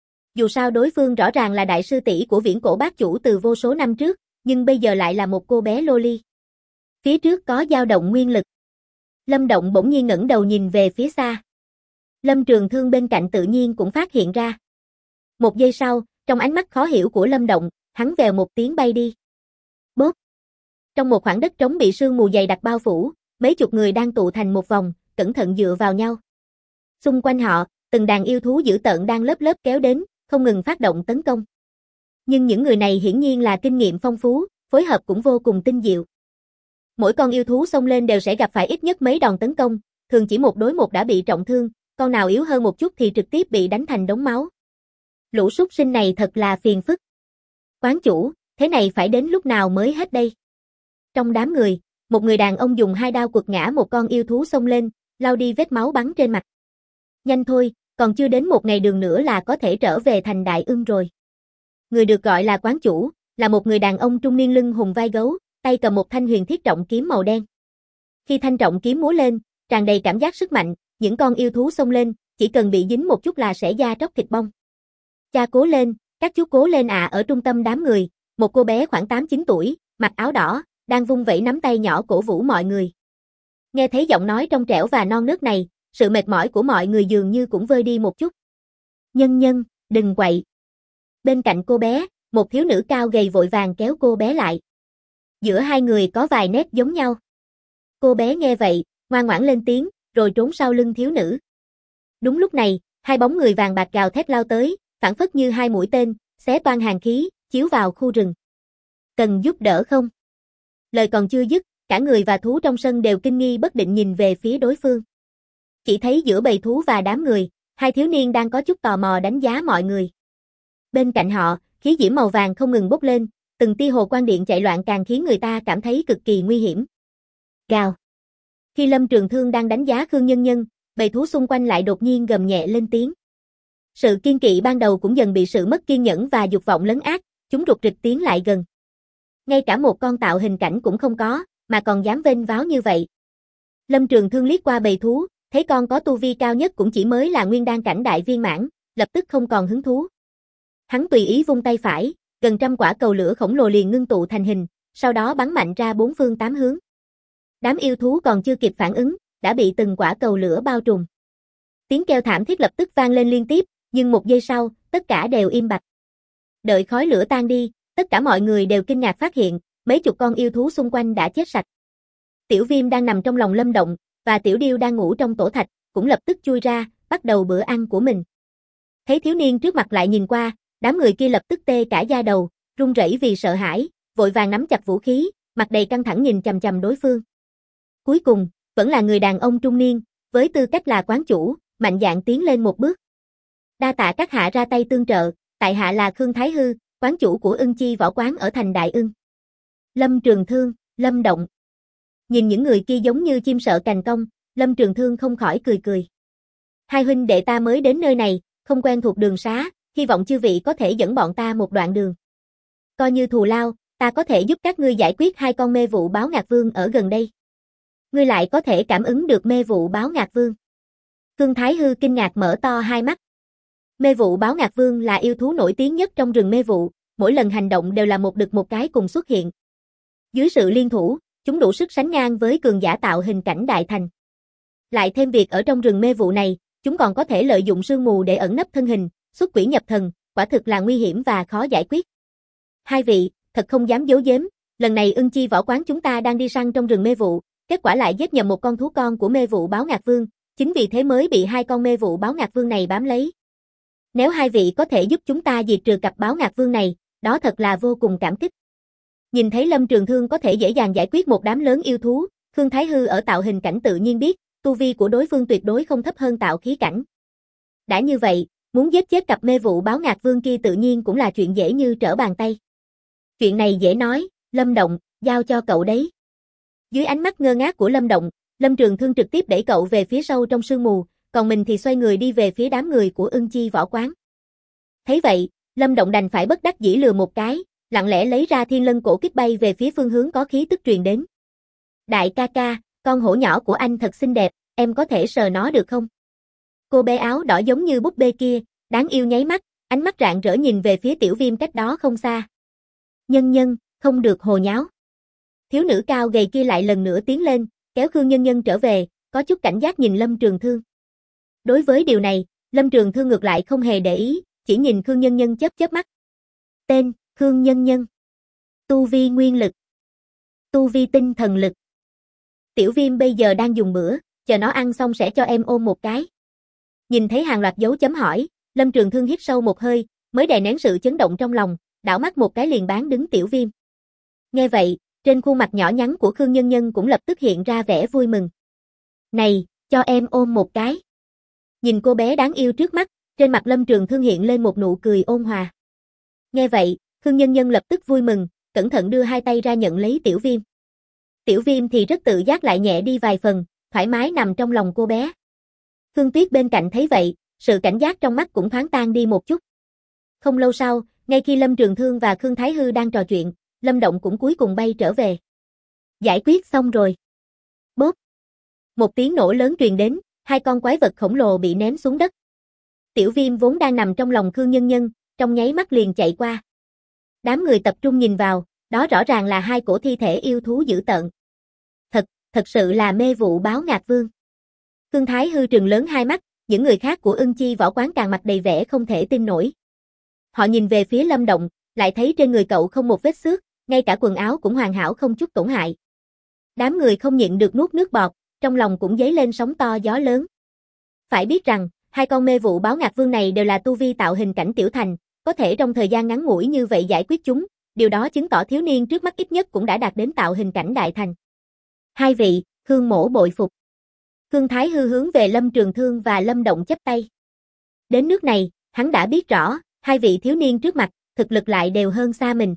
Dù sao đối phương rõ ràng là đại sư tỷ của Viễn Cổ Bát Chủ từ vô số năm trước, nhưng bây giờ lại là một cô bé loli. Phía trước có dao động nguyên lực. Lâm Động bỗng nhiên ngẩng đầu nhìn về phía xa. Lâm Trường Thương bên cạnh tự nhiên cũng phát hiện ra. Một giây sau, trong ánh mắt khó hiểu của Lâm Động, hắn vèo một tiếng bay đi. Bốp. Trong một khoảng đất trống bị sương mù dày đặc bao phủ, mấy chục người đang tụ thành một vòng, cẩn thận dựa vào nhau. Xung quanh họ, từng đàn yêu thú dữ tợn đang lớp lớp kéo đến, không ngừng phát động tấn công. Nhưng những người này hiển nhiên là kinh nghiệm phong phú, phối hợp cũng vô cùng tinh diệu. Mỗi con yêu thú xông lên đều sẽ gặp phải ít nhất mấy đòn tấn công, thường chỉ một đối một đã bị trọng thương, con nào yếu hơn một chút thì trực tiếp bị đánh thành đống máu. Lũ súc sinh này thật là phiền phức. Quán chủ, thế này phải đến lúc nào mới hết đây? Trong đám người, một người đàn ông dùng hai đao quật ngã một con yêu thú xông lên, lau đi vết máu bắn trên mặt. Nhanh thôi, còn chưa đến một ngày đường nữa là có thể trở về thành Đại Ưng rồi. Người được gọi là quán chủ, là một người đàn ông trung niên lưng hùng vai gấu, tay cầm một thanh huyền thiết trọng kiếm màu đen. Khi thanh trọng kiếm múa lên, tràn đầy cảm giác sức mạnh, những con yêu thú xông lên, chỉ cần bị dính một chút là sẽ da tróc thịt bong. Cha cố lên, các chú cố lên ạ. Ở trung tâm đám người, một cô bé khoảng 8-9 tuổi, mặc áo đỏ, đang vung vẩy nắm tay nhỏ cổ vũ mọi người. Nghe thấy giọng nói trong trẻo và non nớt này, sự mệt mỏi của mọi người dường như cũng vơi đi một chút. Nhân nhân, đừng quậy. Bên cạnh cô bé, một thiếu nữ cao gầy vội vàng kéo cô bé lại. Giữa hai người có vài nét giống nhau. Cô bé nghe vậy, ngoan ngoãn lên tiếng, rồi trốn sau lưng thiếu nữ. Đúng lúc này, hai bóng người vàng bạc gào thét lao tới, phảng phất như hai mũi tên, xé toang hàn khí, chiếu vào khu rừng. Cần giúp đỡ không? Lời còn chưa dứt, cả người và thú trong sân đều kinh nghi bất định nhìn về phía đối phương. Chỉ thấy giữa bầy thú và đám người, hai thiếu niên đang có chút tò mò đánh giá mọi người. Bên cạnh họ, khí diễm màu vàng không ngừng bốc lên, từng tia hồ quang điện chạy loạn càng khiến người ta cảm thấy cực kỳ nguy hiểm. Gào. Khi Lâm Trường Thương đang đánh giá Khương Nhân Nhân, bầy thú xung quanh lại đột nhiên gầm nhẹ lên tiếng. Sự kiên kỵ ban đầu cũng dần bị sự mất kiên nhẫn và dục vọng lấn át, chúng rụt rịch tiến lại gần. Ngay cả một con tạo hình cảnh cũng không có, mà còn dám vênh váo như vậy. Lâm Trường Thương liếc qua bầy thú, thấy con có tu vi cao nhất cũng chỉ mới là nguyên đan cảnh đại viên mãn, lập tức không còn hứng thú. Hắn tùy ý vung tay phải, gần trăm quả cầu lửa khổng lồ liền ngưng tụ thành hình, sau đó bắn mạnh ra bốn phương tám hướng. Đám yêu thú còn chưa kịp phản ứng, đã bị từng quả cầu lửa bao trùm. Tiếng kêu thảm thiết lập tức vang lên liên tiếp, nhưng một giây sau, tất cả đều im bặt. Đợi khói lửa tan đi, tất cả mọi người đều kinh ngạc phát hiện, mấy chục con yêu thú xung quanh đã chết sạch. Tiểu Viêm đang nằm trong lòng Lâm Động, và Tiểu Điêu đang ngủ trong tổ thạch, cũng lập tức chui ra, bắt đầu bữa ăn của mình. Thấy thiếu niên trước mặt lại nhìn qua, đám người kia lập tức tê cả da đầu, run rẩy vì sợ hãi, vội vàng nắm chặt vũ khí, mặt đầy căng thẳng nhìn chằm chằm đối phương. Cuối cùng, vẫn là người đàn ông trung niên, với tư cách là quán chủ, mạnh dạn tiến lên một bước. Đa tạ các hạ ra tay tương trợ, tại hạ là Khương Thái Hư, quán chủ của Ưng Chi võ quán ở thành Đại Ưng. Lâm Trường Thương, Lâm Động. Nhìn những người kia giống như chim sợ cành cong, Lâm Trường Thương không khỏi cười cười. Hai huynh đệ ta mới đến nơi này, không quen thuộc đường xá, hy vọng chư vị có thể dẫn bọn ta một đoạn đường. Coi như thù lao, ta có thể giúp các ngươi giải quyết hai con mê vụ báo ngạc vương ở gần đây. Ngươi lại có thể cảm ứng được mê vụ báo ngạc vương. Khương Thái Hư kinh ngạc mở to hai mắt. Mê vụ báo ngạc vương là yêu thú nổi tiếng nhất trong rừng mê vụ, mỗi lần hành động đều là một đực một cái cùng xuất hiện. Dưới sự liên thủ, chúng đủ sức sánh ngang với cường giả tạo hình cảnh đại thành. Lại thêm việc ở trong rừng mê vụ này, chúng còn có thể lợi dụng sương mù để ẩn nấp thân hình, xuất quỷ nhập thần, quả thực là nguy hiểm và khó giải quyết. Hai vị, thật không dám giấu giếm, lần này Ưng Chi võ quán chúng ta đang đi săn trong rừng mê vụ, kết quả lại giết nhầm một con thú con của mê vụ báo ngạc vương, chính vì thế mới bị hai con mê vụ báo ngạc vương này bám lấy. Nếu hai vị có thể giúp chúng ta diệt trừ cặp báo ngạc vương này, đó thật là vô cùng cảm kích. Nhìn thấy Lâm Trường Thương có thể dễ dàng giải quyết một đám lớn yêu thú, Khương Thái Hư ở tạo hình cảnh tự nhiên biết, tu vi của đối phương tuyệt đối không thấp hơn tạo khí cảnh. Đã như vậy, muốn giết chết cặp mê vụ báo ngạc vương kia tự nhiên cũng là chuyện dễ như trở bàn tay. Chuyện này dễ nói, Lâm Động, giao cho cậu đấy. Dưới ánh mắt ngơ ngác của Lâm Động, Lâm Trường Thương trực tiếp đẩy cậu về phía sâu trong sương mù, còn mình thì xoay người đi về phía đám người của Ưng Chi võ quán. Thấy vậy, Lâm Động đành phải bất đắc dĩ lừa một cái, lặng lẽ lấy ra thiên lân cổ kích bay về phía phương hướng có khí tức truyền đến. Đại ca ca, con hổ nhỏ của anh thật xinh đẹp, em có thể sờ nó được không? Cô bé áo đỏ giống như búp bê kia, đáng yêu nháy mắt, ánh mắt rạng rỡ nhìn về phía Tiểu Viêm cách đó không xa. Nhân nhân, không được hồ nháo. Thiếu nữ cao gầy kia lại lần nữa tiến lên, kéo Khương Nhân Nhân trở về, có chút cảnh giác nhìn Lâm Trường Thương. Đối với điều này, Lâm Trường Thương ngược lại không hề để ý, chỉ nhìn Khương Nhân Nhân chớp chớp mắt. Tên, Khương Nhân Nhân. Tu vi nguyên lực. Tu vi tinh thần lực. Tiểu Viêm bây giờ đang dùng bữa, chờ nó ăn xong sẽ cho em ôm một cái. Nhìn thấy hàng loạt dấu chấm hỏi, Lâm Trường Thương hít sâu một hơi, mới đè nén sự chấn động trong lòng, đảo mắt một cái liền bán đứng Tiểu Viêm. Nghe vậy, trên khuôn mặt nhỏ nhắn của Khương Nhân Nhân cũng lập tức hiện ra vẻ vui mừng. Này, cho em ôm một cái. Nhìn cô bé đáng yêu trước mắt, trên mặt Lâm Trường Thương hiện lên một nụ cười ôn hòa. Nghe vậy, Khương Nhân Nhân lập tức vui mừng, cẩn thận đưa hai tay ra nhận lấy Tiểu Viêm. Tiểu Viêm thì rất tự giác lại nhẹ đi vài phần, thoải mái nằm trong lòng cô bé. Khương Tuyết bên cạnh thấy vậy, sự cảnh giác trong mắt cũng thoáng tan đi một chút. Không lâu sau, ngay khi Lâm Trường Thương và Khương Thái Hư đang trò chuyện, Lâm Động cũng cuối cùng bay trở về. Giải quyết xong rồi. Bốp. Một tiếng nổ lớn truyền đến, hai con quái vật khổng lồ bị ném xuống đất. Tiểu Viêm vốn đang nằm trong lòng Khương Nhân Nhân, trong nháy mắt liền chạy qua. Đám người tập trung nhìn vào, đó rõ ràng là hai cổ thi thể yêu thú dữ tợn. Thật sự là mê vụ báo ngạc vương. Khương Thái Hư trừng lớn hai mắt, những người khác của Ưng Chi võ quán càng mặt đầy vẻ không thể tin nổi. Họ nhìn về phía Lâm Động, lại thấy trên người cậu không một vết xước, ngay cả quần áo cũng hoàn hảo không chút tổn hại. Đám người không nhịn được nuốt nước bọt, trong lòng cũng dấy lên sóng to gió lớn. Phải biết rằng, hai con mê vụ báo ngạc vương này đều là tu vi tạo hình cảnh tiểu thành, có thể trong thời gian ngắn ngủi như vậy giải quyết chúng, điều đó chứng tỏ thiếu niên trước mắt ít nhất cũng đã đạt đến tạo hình cảnh đại thành. Hai vị, Khương mỗ bội phục. Khương Thái Hư hướng về Lâm Trường Thương và Lâm Động chắp tay. Đến nước này, hắn đã biết rõ, hai vị thiếu niên trước mặt, thực lực lại đều hơn xa mình.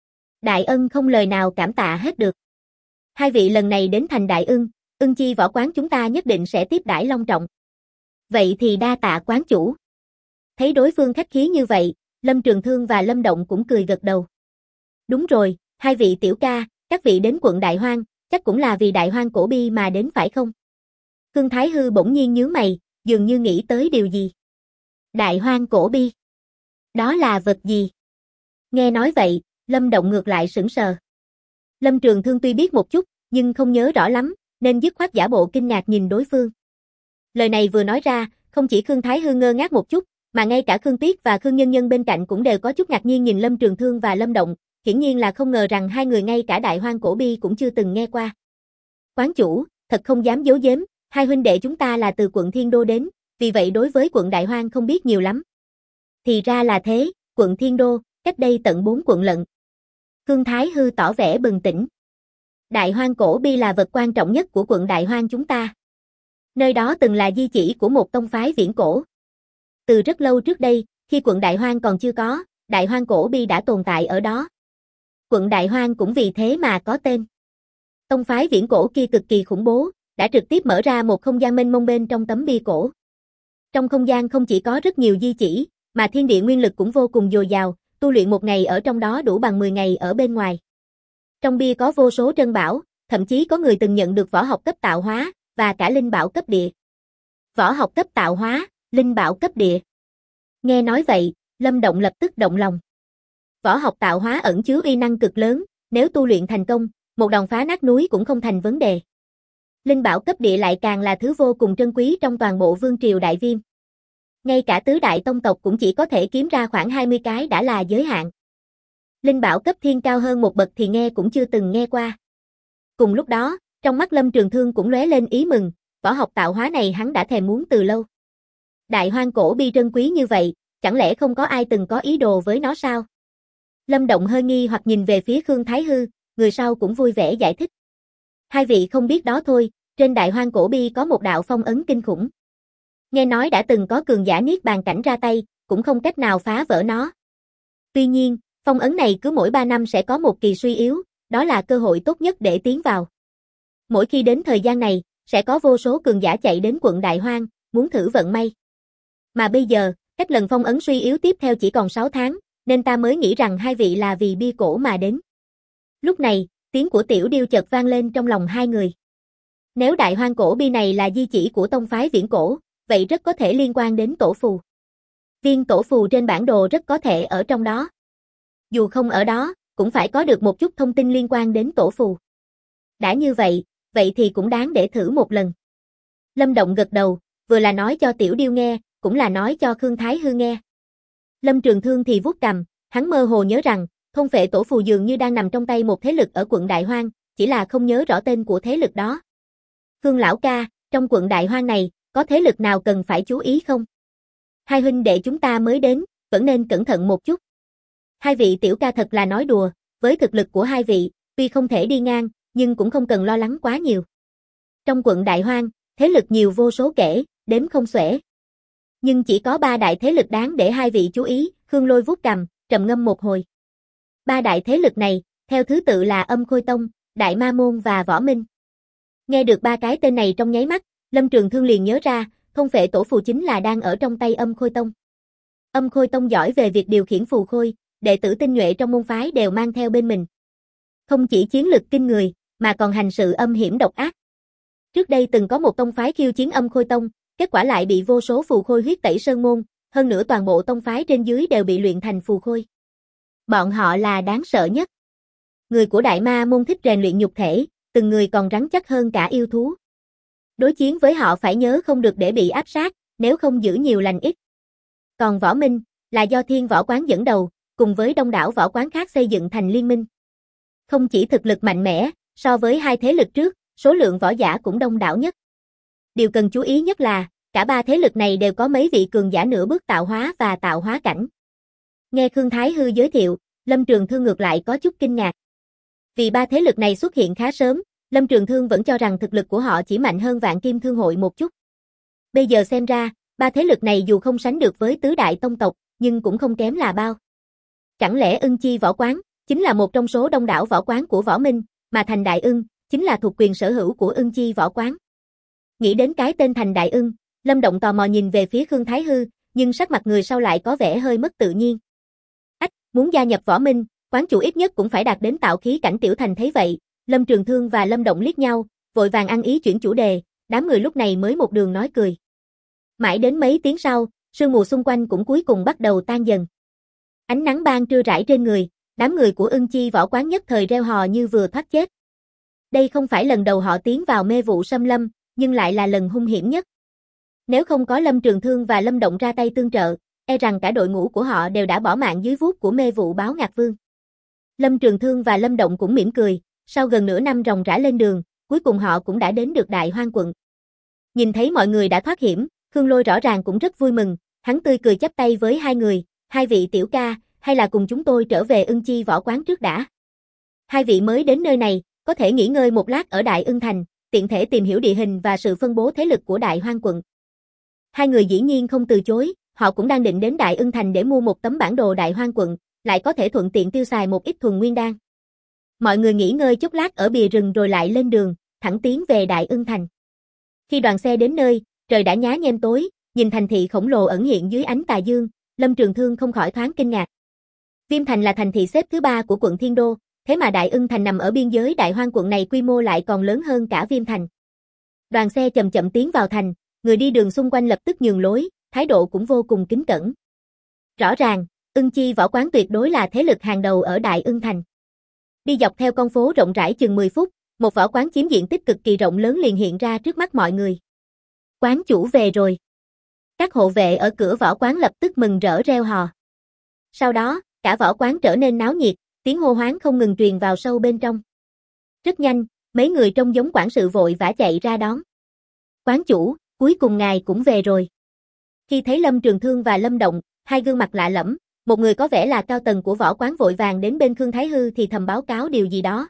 Đại ân không lời nào cảm tạ hết được. Hai vị lần này đến thành Đại Ưng, Ưng Chi võ quán chúng ta nhất định sẽ tiếp đãi long trọng. Vậy thì đa tạ quán chủ. Thấy đối phương khách khí như vậy, Lâm Trường Thương và Lâm Động cũng cười gật đầu. Đúng rồi, hai vị tiểu ca, các vị đến quận Đại Hoang, chắc cũng là vì Đại Hoang cổ bi mà đến phải không? Khương Thái Hư bỗng nhiên nhướng mày, dường như nghĩ tới điều gì. Đại Hoang cổ bi? Đó là vật gì? Nghe nói vậy, Lâm Động ngược lại sững sờ. Lâm Trường Thương tuy biết một chút, nhưng không nhớ rõ lắm, nên dứt khoát giả bộ kinh ngạc nhìn đối phương. Lời này vừa nói ra, không chỉ Khương Thái Hư ngơ ngác một chút, mà ngay cả Khương Tuyết và Khương Nhân Nhân bên cạnh cũng đều có chút ngạc nhiên nhìn Lâm Trường Thương và Lâm Động, hiển nhiên là không ngờ rằng hai người ngay cả Đại Hoang cổ bi cũng chưa từng nghe qua. Quán chủ, thật không dám giấu giếm, hai huynh đệ chúng ta là từ quận Thiên Đô đến, vì vậy đối với quận Đại Hoang không biết nhiều lắm. Thì ra là thế, quận Thiên Đô, cách đây tận 4 quận lận. Khương Thái Hư tỏ vẻ bừng tỉnh. Đại Hoang cổ bi là vật quan trọng nhất của quận Đại Hoang chúng ta. Nơi đó từng là di chỉ của một tông phái viễn cổ. Từ rất lâu trước đây, khi quận Đại Hoang còn chưa có, Đại Hoang cổ bi đã tồn tại ở đó. Quận Đại Hoang cũng vì thế mà có tên. Tông phái viễn cổ kia cực kỳ khủng bố, đã trực tiếp mở ra một không gian mênh mông bên trong tấm bia cổ. Trong không gian không chỉ có rất nhiều di chỉ, mà thiên địa nguyên lực cũng vô cùng dồi dào, tu luyện một ngày ở trong đó đủ bằng 10 ngày ở bên ngoài. Trong bia có vô số trân bảo, thậm chí có người từng nhận được võ học cấp tạo hóa, và cả linh bảo cấp địa. Võ học cấp tạo hóa, linh bảo cấp địa. Nghe nói vậy, Lâm Động lập tức động lòng. Võ học tạo hóa ẩn chứa uy năng cực lớn, nếu tu luyện thành công, một đòn phá nát núi cũng không thành vấn đề. Linh bảo cấp địa lại càng là thứ vô cùng trân quý trong toàn bộ vương triều Đại Viêm. Ngay cả tứ đại tông tộc cũng chỉ có thể kiếm ra khoảng 20 cái đã là giới hạn. Linh bảo cấp thiên cao hơn một bậc thì nghe cũng chưa từng nghe qua. Cùng lúc đó, trong mắt Lâm Trường Thương cũng lóe lên ý mừng, võ học tạo hóa này hắn đã thèm muốn từ lâu. Đại Hoang cổ bi trân quý như vậy, chẳng lẽ không có ai từng có ý đồ với nó sao? Lâm Động hơi nghi hoặc nhìn về phía Khương Thái Hư, người sau cũng vui vẻ giải thích. Hai vị không biết đó thôi, trên Đại Hoang cổ bi có một đạo phong ấn kinh khủng. Nghe nói đã từng có cường giả niết bàn cảnh ra tay, cũng không cách nào phá vỡ nó. Tuy nhiên, phong ấn này cứ mỗi 3 năm sẽ có một kỳ suy yếu, đó là cơ hội tốt nhất để tiến vào. Mỗi khi đến thời gian này, sẽ có vô số cường giả chạy đến quận Đại Hoang, muốn thử vận may. Mà bây giờ, cách lần phong ấn suy yếu tiếp theo chỉ còn 6 tháng, nên ta mới nghĩ rằng hai vị là vì bia cổ mà đến. Lúc này, tiếng của Tiểu Điêu chợt vang lên trong lòng hai người. Nếu Đại Hoang cổ bi này là di chỉ của tông phái viễn cổ, vậy rất có thể liên quan đến tổ phù. Viên tổ phù trên bản đồ rất có thể ở trong đó. Dù không ở đó, cũng phải có được một chút thông tin liên quan đến tổ phù. Đã như vậy, vậy thì cũng đáng để thử một lần. Lâm Động gật đầu, vừa là nói cho Tiểu Điêu nghe, cũng là nói cho Khương Thái Hư nghe. Lâm Trường Thương thì vuốt cằm, hắn mơ hồ nhớ rằng, thôn phệ tổ phù dường như đang nằm trong tay một thế lực ở quận Đại Hoang, chỉ là không nhớ rõ tên của thế lực đó. Khương lão ca, trong quận Đại Hoang này, có thế lực nào cần phải chú ý không? Hai huynh đệ chúng ta mới đến, vẫn nên cẩn thận một chút. Hai vị tiểu ca thật là nói đùa, với thực lực của hai vị, tuy không thể đi ngang, nhưng cũng không cần lo lắng quá nhiều. Trong quận Đại Hoang, thế lực nhiều vô số kể, đếm không xuể. Nhưng chỉ có 3 đại thế lực đáng để hai vị chú ý, Khương Lôi vuốt cằm, trầm ngâm một hồi. 3 đại thế lực này, theo thứ tự là Âm Khôi Tông, Đại Ma Môn và Võ Minh. Nghe được 3 cái tên này trong nháy mắt, Lâm Trường Thương liền nhớ ra, thôn phệ tổ phù chính là đang ở trong tay Âm Khôi Tông. Âm Khôi Tông giỏi về việc điều khiển phù khôi, đệ tử tinh nhuệ trong môn phái đều mang theo bên mình. Không chỉ chiến lực kinh người, mà còn hành sự âm hiểm độc ác. Trước đây từng có một tông phái khiêu chiến Âm Khôi Tông, kết quả lại bị vô số phù khôi huyết tẩy sơn môn, hơn nữa toàn bộ tông phái trên dưới đều bị luyện thành phù khôi. Bọn họ là đáng sợ nhất. Người của Đại Ma môn thích rèn luyện nhục thể, từng người còn rắn chắc hơn cả yêu thú. Đối chiến với họ phải nhớ không được để bị áp sát, nếu không giữ nhiều lành ít. Còn Võ Minh, là do Thiên Võ Quán dẫn đầu, cùng với đông đảo võ quán khác xây dựng thành liên minh. Không chỉ thực lực mạnh mẽ, so với hai thế lực trước, số lượng võ giả cũng đông đảo nhất. Điều cần chú ý nhất là, cả ba thế lực này đều có mấy vị cường giả nửa bước tạo hóa và tạo hóa cảnh. Nghe Khương Thái Hư giới thiệu, Lâm Trường Thương ngược lại có chút kinh ngạc. Vì ba thế lực này xuất hiện khá sớm, Lâm Trường Thương vẫn cho rằng thực lực của họ chỉ mạnh hơn Vạn Kim Thương hội một chút. Bây giờ xem ra, ba thế lực này dù không sánh được với tứ đại tông tộc, nhưng cũng không kém là bao. Chẳng lẽ Ưng Chi Võ Quán chính là một trong số đông đảo võ quán của Võ Minh, mà Thành Đại Ưng chính là thuộc quyền sở hữu của Ưng Chi Võ Quán. Nghĩ đến cái tên Thành Đại Ưng, Lâm Động tò mò nhìn về phía Khương Thái Hư, nhưng sắc mặt người sau lại có vẻ hơi mất tự nhiên. Ách, muốn gia nhập Võ Minh, quán chủ ít nhất cũng phải đạt đến tạo khí cảnh tiểu thành. Thấy vậy, Lâm Trường Thương và Lâm Động liếc nhau, vội vàng ăn ý chuyển chủ đề, đám người lúc này mới một đường nói cười. Mãi đến mấy tiếng sau, sương mù xung quanh cũng cuối cùng bắt đầu tan dần. Ánh nắng ban trưa rải trên người, đám người của Ưng Chi Võ Quán nhất thời reo hò như vừa thoát chết. Đây không phải lần đầu họ tiến vào mê vụ xâm lâm, nhưng lại là lần hung hiểm nhất. Nếu không có Lâm Trường Thương và Lâm Động ra tay tương trợ, e rằng cả đội ngũ của họ đều đã bỏ mạng dưới vuốt của mê vụ báo ngạc vương. Lâm Trường Thương và Lâm Động cũng mỉm cười, sau gần nửa năm ròng rã lên đường, cuối cùng họ cũng đã đến được Đại Hoang quận. Nhìn thấy mọi người đã thoát hiểm, Khương Lôi rõ ràng cũng rất vui mừng, hắn tươi cười chắp tay với hai người, hai vị tiểu ca, hay là cùng chúng tôi trở về Ưng Chi Võ Quán trước đã. Hai vị mới đến nơi này, có thể nghỉ ngơi một lát ở Đại Ưng Thành, tiện thể tìm hiểu địa hình và sự phân bố thế lực của Đại Hoang quận. Hai người dĩ nhiên không từ chối, họ cũng đang định đến Đại Ưng Thành để mua một tấm bản đồ Đại Hoang quận, lại có thể thuận tiện tiêu xài một ít thuần nguyên đan. Mọi người nghỉ ngơi chốc lát ở bìa rừng rồi lại lên đường, thẳng tiến về Đại Ưng Thành. Khi đoàn xe đến nơi, trời đã nhá nhem tối, nhìn thành thị khổng lồ ẩn hiện dưới ánh tà dương, Lâm Trường Thương không khỏi thoáng kinh ngạc. Viêm Thành là thành thị xếp thứ 3 của quận Thiên Đô, thế mà Đại Ưng Thành nằm ở biên giới Đại Hoang quận này quy mô lại còn lớn hơn cả Viêm Thành. Đoàn xe chậm chậm tiến vào thành, người đi đường xung quanh lập tức nhường lối, thái độ cũng vô cùng kính cẩn. Rõ ràng, Ưng Chi Võ Quán tuyệt đối là thế lực hàng đầu ở Đại Ưng Thành. Đi dọc theo con phố rộng rãi chừng 10 phút, một võ quán chiếm diện tích cực kỳ rộng lớn liền hiện ra trước mắt mọi người. Quán chủ về rồi. Các hộ vệ ở cửa võ quán lập tức mừng rỡ reo hò. Sau đó, cả võ quán trở nên náo nhiệt, tiếng hô hoán không ngừng truyền vào sâu bên trong. Rất nhanh, mấy người trông giống quản sự vội vã chạy ra đón. Quán chủ, cuối cùng ngài cũng về rồi. Khi thấy Lâm Trường Thương và Lâm Động, hai gương mặt lạ lẫm, một người có vẻ là cao tầng của võ quán vội vàng đến bên Khương Thái Hư thì thầm báo cáo điều gì đó.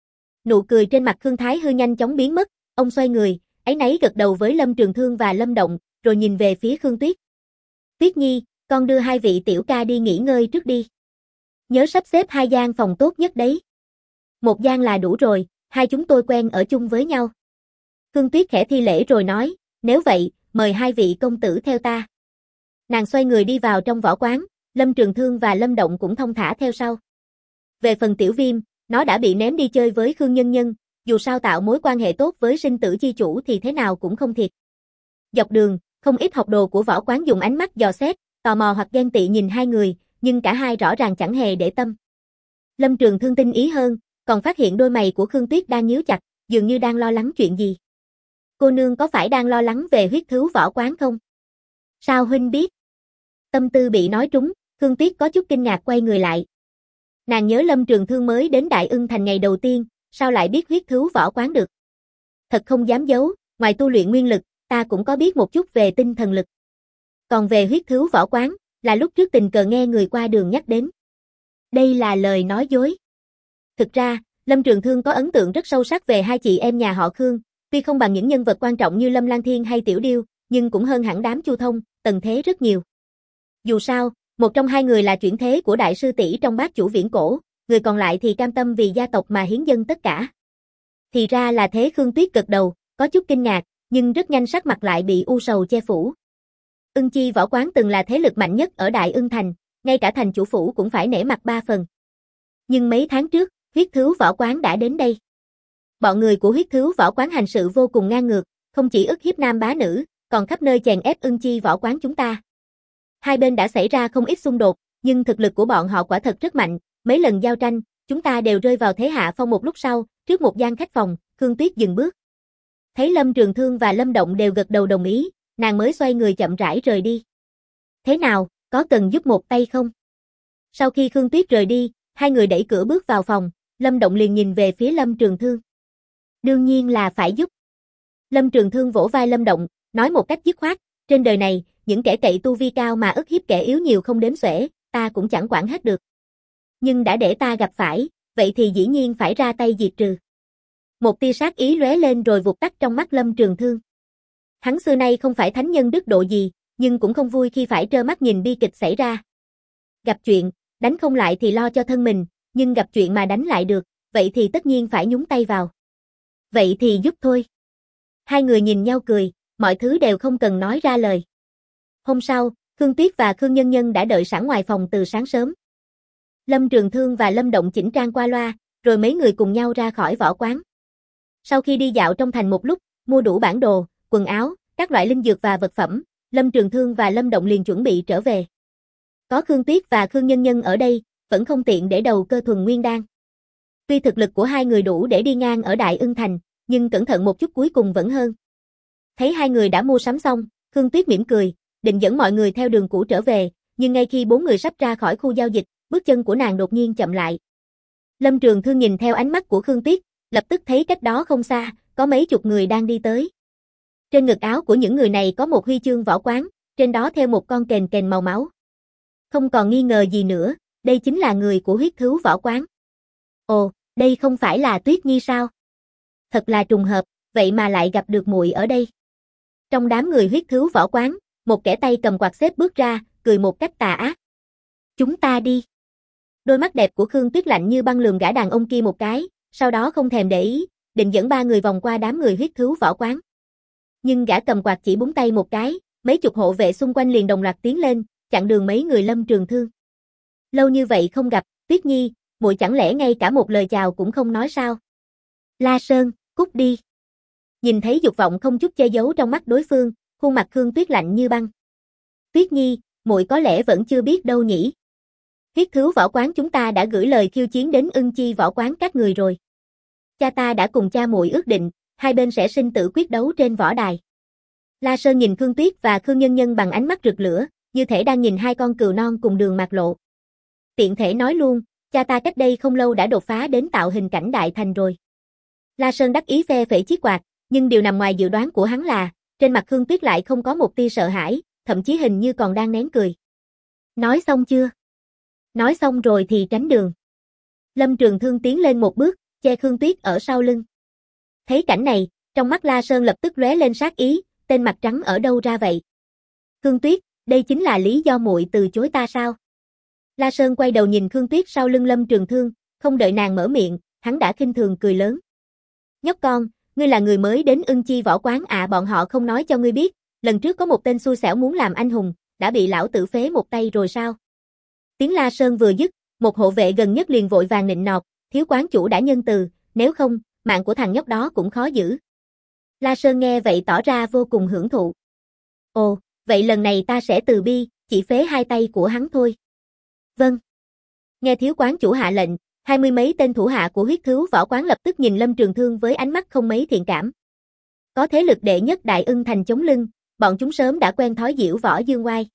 Nụ cười trên mặt Khương Thái Hư nhanh chóng biến mất, ông xoay người, áy náy gật đầu với Lâm Trường Thương và Lâm Động, rồi nhìn về phía Khương Tuyết. Tuyết Nhi, con đưa hai vị tiểu ca đi nghỉ ngơi trước đi. Nhớ sắp xếp hai gian phòng tốt nhất đấy. Một gian là đủ rồi, hai chúng tôi quen ở chung với nhau. Khương Tuyết khẽ thi lễ rồi nói, nếu vậy, mời hai vị công tử theo ta. Nàng xoay người đi vào trong võ quán, Lâm Trường Thương và Lâm Động cũng thong thả theo sau. Về phần Tiểu Viêm, nó đã bị ném đi chơi với Khương Nhân Nhân, dù sao tạo mối quan hệ tốt với sinh tử chi chủ thì thế nào cũng không thiệt. Dọc đường, không ít học đồ của võ quán dùng ánh mắt dò xét, tò mò hoặc ghen tị nhìn hai người, nhưng cả hai rõ ràng chẳng hề để tâm. Lâm Trường Thương tinh ý hơn, còn phát hiện đôi mày của Khương Tuyết đang nhíu chặt, dường như đang lo lắng chuyện gì. Cô nương có phải đang lo lắng về huyết thứu võ quán không? Sao huynh biết? Tâm tư bị nói trúng, Khương Tuyết có chút kinh ngạc quay người lại. Nàng nhớ Lâm Trường Thương mới đến Đại Ưng Thành ngày đầu tiên, sao lại biết huyết thứu võ quán được? Thật không dám giấu, ngoài tu luyện nguyên lực, ta cũng có biết một chút về tinh thần lực. Còn về huyết thứu võ quán, là lúc trước tình cờ nghe người qua đường nhắc đến. Đây là lời nói dối. Thực ra, Lâm Trường Thương có ấn tượng rất sâu sắc về hai chị em nhà họ Khương, tuy không bằng những nhân vật quan trọng như Lâm Lan Thiên hay Tiểu Điêu, nhưng cũng hơn hẳn đám Chu Thông, Tần Thế rất nhiều. Dù sao, một trong hai người là chuyển thế của đại sư tỷ trong Bát Chủ Viễn Cổ, người còn lại thì cam tâm vì gia tộc mà hiến dâng tất cả. Thì ra là thế. Khương Tuyết gật đầu, có chút kinh ngạc, nhưng rất nhanh sắc mặt lại bị u sầu che phủ. Ưng Chi Võ Quán từng là thế lực mạnh nhất ở Đại Ưng Thành, ngay cả thành chủ phủ cũng phải nể mặt 3 phần. Nhưng mấy tháng trước, Huyết Thứu Võ Quán đã đến đây. Bọn người của Huyết Thứu Võ Quán hành sự vô cùng ngang ngược, không chỉ ức hiếp nam bá nữ, còn khắp nơi chèn ép Ưng Chi Võ Quán chúng ta. Hai bên đã xảy ra không ít xung đột, nhưng thực lực của bọn họ quả thật rất mạnh, mấy lần giao tranh, chúng ta đều rơi vào thế hạ phong. Một lúc sau, trước một gian khách phòng, Khương Tuyết dừng bước. Thấy Lâm Trường Thương và Lâm Động đều gật đầu đồng ý, nàng mới xoay người chậm rãi rời đi. Thế nào, có cần giúp một tay không? Sau khi Khương Tuyết rời đi, hai người đẩy cửa bước vào phòng, Lâm Động liền nhìn về phía Lâm Trường Thương. Đương nhiên là phải giúp. Lâm Trường Thương vỗ vai Lâm Động, nói một cách dứt khoát, trên đời này, những kẻ cậy tu vi cao mà ức hiếp kẻ yếu nhiều không đếm xuể, ta cũng chẳng quản hết được. Nhưng đã để ta gặp phải, vậy thì dĩ nhiên phải ra tay diệt trừ. Một tia sát ý lóe lên rồi vụt tắt trong mắt Lâm Trường Thương. Hắn xưa nay không phải thánh nhân đức độ gì, nhưng cũng không vui khi phải trơ mắt nhìn bi kịch xảy ra. Gặp chuyện, đánh không lại thì lo cho thân mình, nhưng gặp chuyện mà đánh lại được, vậy thì tất nhiên phải nhúng tay vào. Vậy thì giúp thôi. Hai người nhìn nhau cười, mọi thứ đều không cần nói ra lời. Hôm sau, Khương Tuyết và Khương Nhân Nhân đã đợi sẵn ngoài phòng từ sáng sớm. Lâm Trường Thương và Lâm Động chỉnh trang qua loa, rồi mấy người cùng nhau ra khỏi võ quán. Sau khi đi dạo trong thành một lúc, mua đủ bản đồ, quần áo, các loại linh dược và vật phẩm, Lâm Trường Thương và Lâm Động liền chuẩn bị trở về. Có Khương Tuyết và Khương Nhân Nhân ở đây, vẫn không tiện để đầu cơ thuần nguyên đan. Tuy thực lực của hai người đủ để đi ngang ở Đại Ưng Thành, nhưng cẩn thận một chút cuối cùng vẫn hơn. Thấy hai người đã mua sắm xong, Khương Tuyết mỉm cười, định dẫn mọi người theo đường cũ trở về, nhưng ngay khi bốn người sắp ra khỏi khu giao dịch, bước chân của nàng đột nhiên chậm lại. Lâm Trường Thương nhìn theo ánh mắt của Khương Tuyết, lập tức thấy cách đó không xa, có mấy chục người đang đi tới. Trên ngực áo của những người này có một huy chương võ quán, trên đó theo một con kền kền màu máu. Không còn nghi ngờ gì nữa, đây chính là người của Huyết Thứu Võ Quán. Ồ, đây không phải là Tuyết Nhi sao? Thật là trùng hợp, vậy mà lại gặp được muội ở đây. Trong đám người Huyết Thứu Võ Quán, một kẻ tay cầm quạt xếp bước ra, cười một cách tà ác. Chúng ta đi. Đôi mắt đẹp của Khương Tuyết lạnh như băng lườm gã đàn ông kia một cái, sau đó không thèm để ý, định dẫn ba người vòng qua đám người Huyết Thứu Võ Quán. Nhưng gã cầm quạt chỉ búng tay một cái, mấy chục hộ vệ xung quanh liền đồng loạt tiến lên, chặn đường mấy người Lâm Trường Thương. Lâu như vậy không gặp, Tuyết Nhi, muội chẳng lẽ ngay cả một lời chào cũng không nói sao? La Sơn, cút đi. Nhìn thấy dục vọng không chút che giấu trong mắt đối phương, khuôn mặt Khương Tuyết lạnh như băng. Tuyết Nhi, muội có lẽ vẫn chưa biết đâu nhỉ. Huyết Thứu Võ Quán chúng ta đã gửi lời khiêu chiến đến Ưng Chi Võ Quán các người rồi. Cha ta đã cùng cha muội ước định, hai bên sẽ sinh tử quyết đấu trên võ đài. La Sơn nhìn Khương Tuyết và Khương Nhân Nhân bằng ánh mắt rực lửa, như thể đang nhìn hai con cừu non cùng đường mạt lộ. Tiện thể nói luôn, cha ta cách đây không lâu đã đột phá đến tạo hình cảnh đại thành rồi. La Sơn đắc ý phe phẩy chiếc quạt, nhưng điều nằm ngoài dự đoán của hắn là, trên mặt Khương Tuyết lại không có một tia sợ hãi, thậm chí hình như còn đang nén cười. Nói xong chưa? Nói xong rồi thì tránh đường. Lâm Trường Thương tiến lên một bước, che Khương Tuyết ở sau lưng. Thấy cảnh này, trong mắt La Sơn lập tức lóe lên sát ý, tên mặt trắng ở đâu ra vậy? Khương Tuyết, đây chính là lý do muội từ chối ta sao? La Sơn quay đầu nhìn Khương Tuyết sau lưng Lâm Trường Thương, không đợi nàng mở miệng, hắn đã khinh thường cười lớn. Nhóc con, ngươi là người mới đến Ưng Chi Võ Quán à? Bọn họ không nói cho ngươi biết, lần trước có một tên xui xẻo muốn làm anh hùng, đã bị lão tử phế một tay rồi sao? Tiếng La Sơn vừa dứt, một hộ vệ gần nhất liền vội vàng nịnh nọt, thiếu quán chủ đã nhân từ, nếu không, mạng của thằng nhóc đó cũng khó giữ. La Sơn nghe vậy tỏ ra vô cùng hưởng thụ. Ồ, vậy lần này ta sẽ từ bi, chỉ phế hai tay của hắn thôi. Vâng. Nghe thiếu quán chủ hạ lệnh, 20 mấy tên thủ hạ của Huyết Thứu Võ Quán lập tức nhìn Lâm Trường Thương với ánh mắt không mấy thiện cảm. Có thế lực đệ nhất Đại Ưng Thành chống lưng, bọn chúng sớm đã quen thói diễu võ dương oai.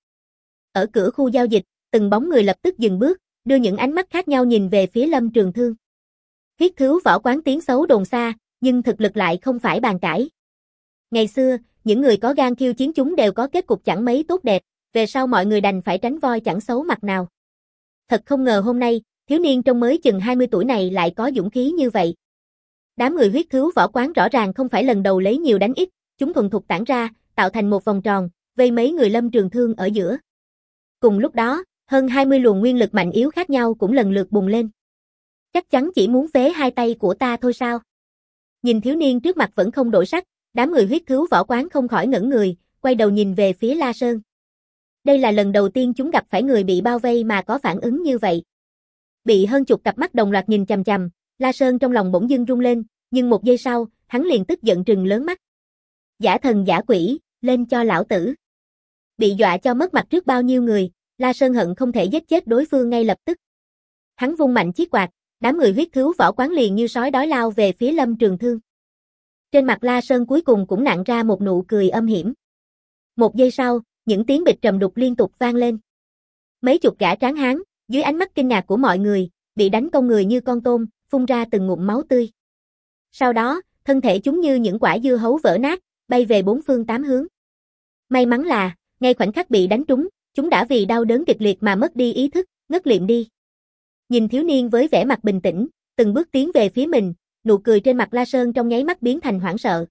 Ở cửa khu giao dịch, từng bóng người lập tức dừng bước, đưa những ánh mắt khác nhau nhìn về phía Lâm Trường Thương. Huyết Thứu Võ Quán tiếng xấu đồn xa, nhưng thực lực lại không phải bàn cãi. Ngày xưa, những người có gan khiêu chiến chúng đều có kết cục chẳng mấy tốt đẹp, về sau mọi người đành phải tránh voi chẳng xấu mặt nào. Thật không ngờ hôm nay, thiếu niên trông mới chừng 20 tuổi này lại có dũng khí như vậy. Đám người Huyết Thứu Võ Quán rõ ràng không phải lần đầu lấy nhiều đánh ít, chúng thuần thục tản ra, tạo thành một vòng tròn, vây mấy người Lâm Trường Thương ở giữa. Cùng lúc đó, hơn 20 luồng nguyên lực mạnh yếu khác nhau cũng lần lượt bùng lên. Chắc chắn chỉ muốn phế hai tay của ta thôi sao? Nhìn thiếu niên trước mặt vẫn không đổi sắc, Đám người huyết thú võ quán không khỏi ngẩn người, quay đầu nhìn về phía La Sơn. Đây là lần đầu tiên chúng gặp phải người bị bao vây mà có phản ứng như vậy. Bị hơn chục cặp mắt đồng loạt nhìn chằm chằm, La Sơn trong lòng bỗng dưng rung lên, nhưng một giây sau, hắn liền tức giận trừng lớn mắt. Giả thần giả quỷ, lên cho lão tử. Bị dọa cho mất mặt trước bao nhiêu người, La Sơn hận không thể giết chết đối phương ngay lập tức. Hắn vung mạnh chiếc quạt, đám người huyết thú võ quán liền như sói đói lao về phía Lâm Trường Thương. Trên mặt La Sơn cuối cùng cũng nặn ra một nụ cười âm hiểm. Một giây sau, những tiếng bịch trầm đục liên tục vang lên. Mấy chục gã tráng hán, dưới ánh mắt kinh ngạc của mọi người, bị đánh cong người như con tôm, phun ra từng ngụm máu tươi. Sau đó, thân thể chúng như những quả dưa hấu vỡ nát, bay về bốn phương tám hướng. May mắn là, ngay khoảnh khắc bị đánh trúng, chúng đã vì đau đớn kịch liệt mà mất đi ý thức, ngất liệm đi. Nhìn thiếu niên với vẻ mặt bình tĩnh, từng bước tiến về phía mình, nụ cười trên mặt La Sơn trong nháy mắt biến thành hoảng sợ.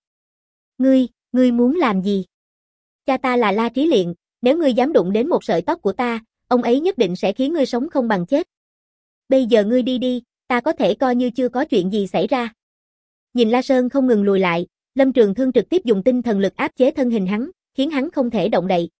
Ngươi muốn làm gì? Cha ta là La Trí Liện, nếu ngươi dám đụng đến một sợi tóc của ta, ông ấy nhất định sẽ khiến ngươi sống không bằng chết. Bây giờ ngươi đi đi, ta có thể coi như chưa có chuyện gì xảy ra. Nhìn La Sơn không ngừng lùi lại, Lâm Trường Thương trực tiếp dùng tinh thần lực áp chế thân hình hắn, khiến hắn không thể động đậy.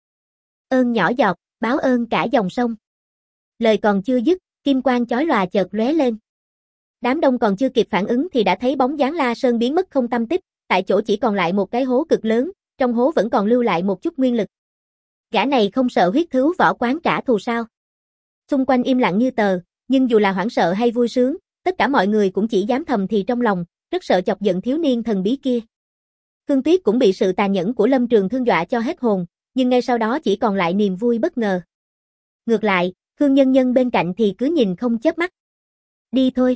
Ơn nhỏ giọt, báo ơn cả dòng sông. Lời còn chưa dứt, kim quang chói lòa chợt lóe lên. Đám đông còn chưa kịp phản ứng thì đã thấy bóng dáng La Sơn biến mất không tăm tích, tại chỗ chỉ còn lại một cái hố cực lớn, trong hố vẫn còn lưu lại một chút nguyên lực. Gã này không sợ huyết thú võ quán trả thù sao? Xung quanh im lặng như tờ, nhưng dù là hoảng sợ hay vui sướng, tất cả mọi người cũng chỉ dám thầm thì trong lòng, rất sợ chọc giận thiếu niên thần bí kia. Khương Tuyết cũng bị sự tàn nhẫn của Lâm Trường Thương dọa cho hết hồn, nhưng ngay sau đó chỉ còn lại niềm vui bất ngờ. Ngược lại, Khương Nhân Nhân bên cạnh thì cứ nhìn không chớp mắt. Đi thôi.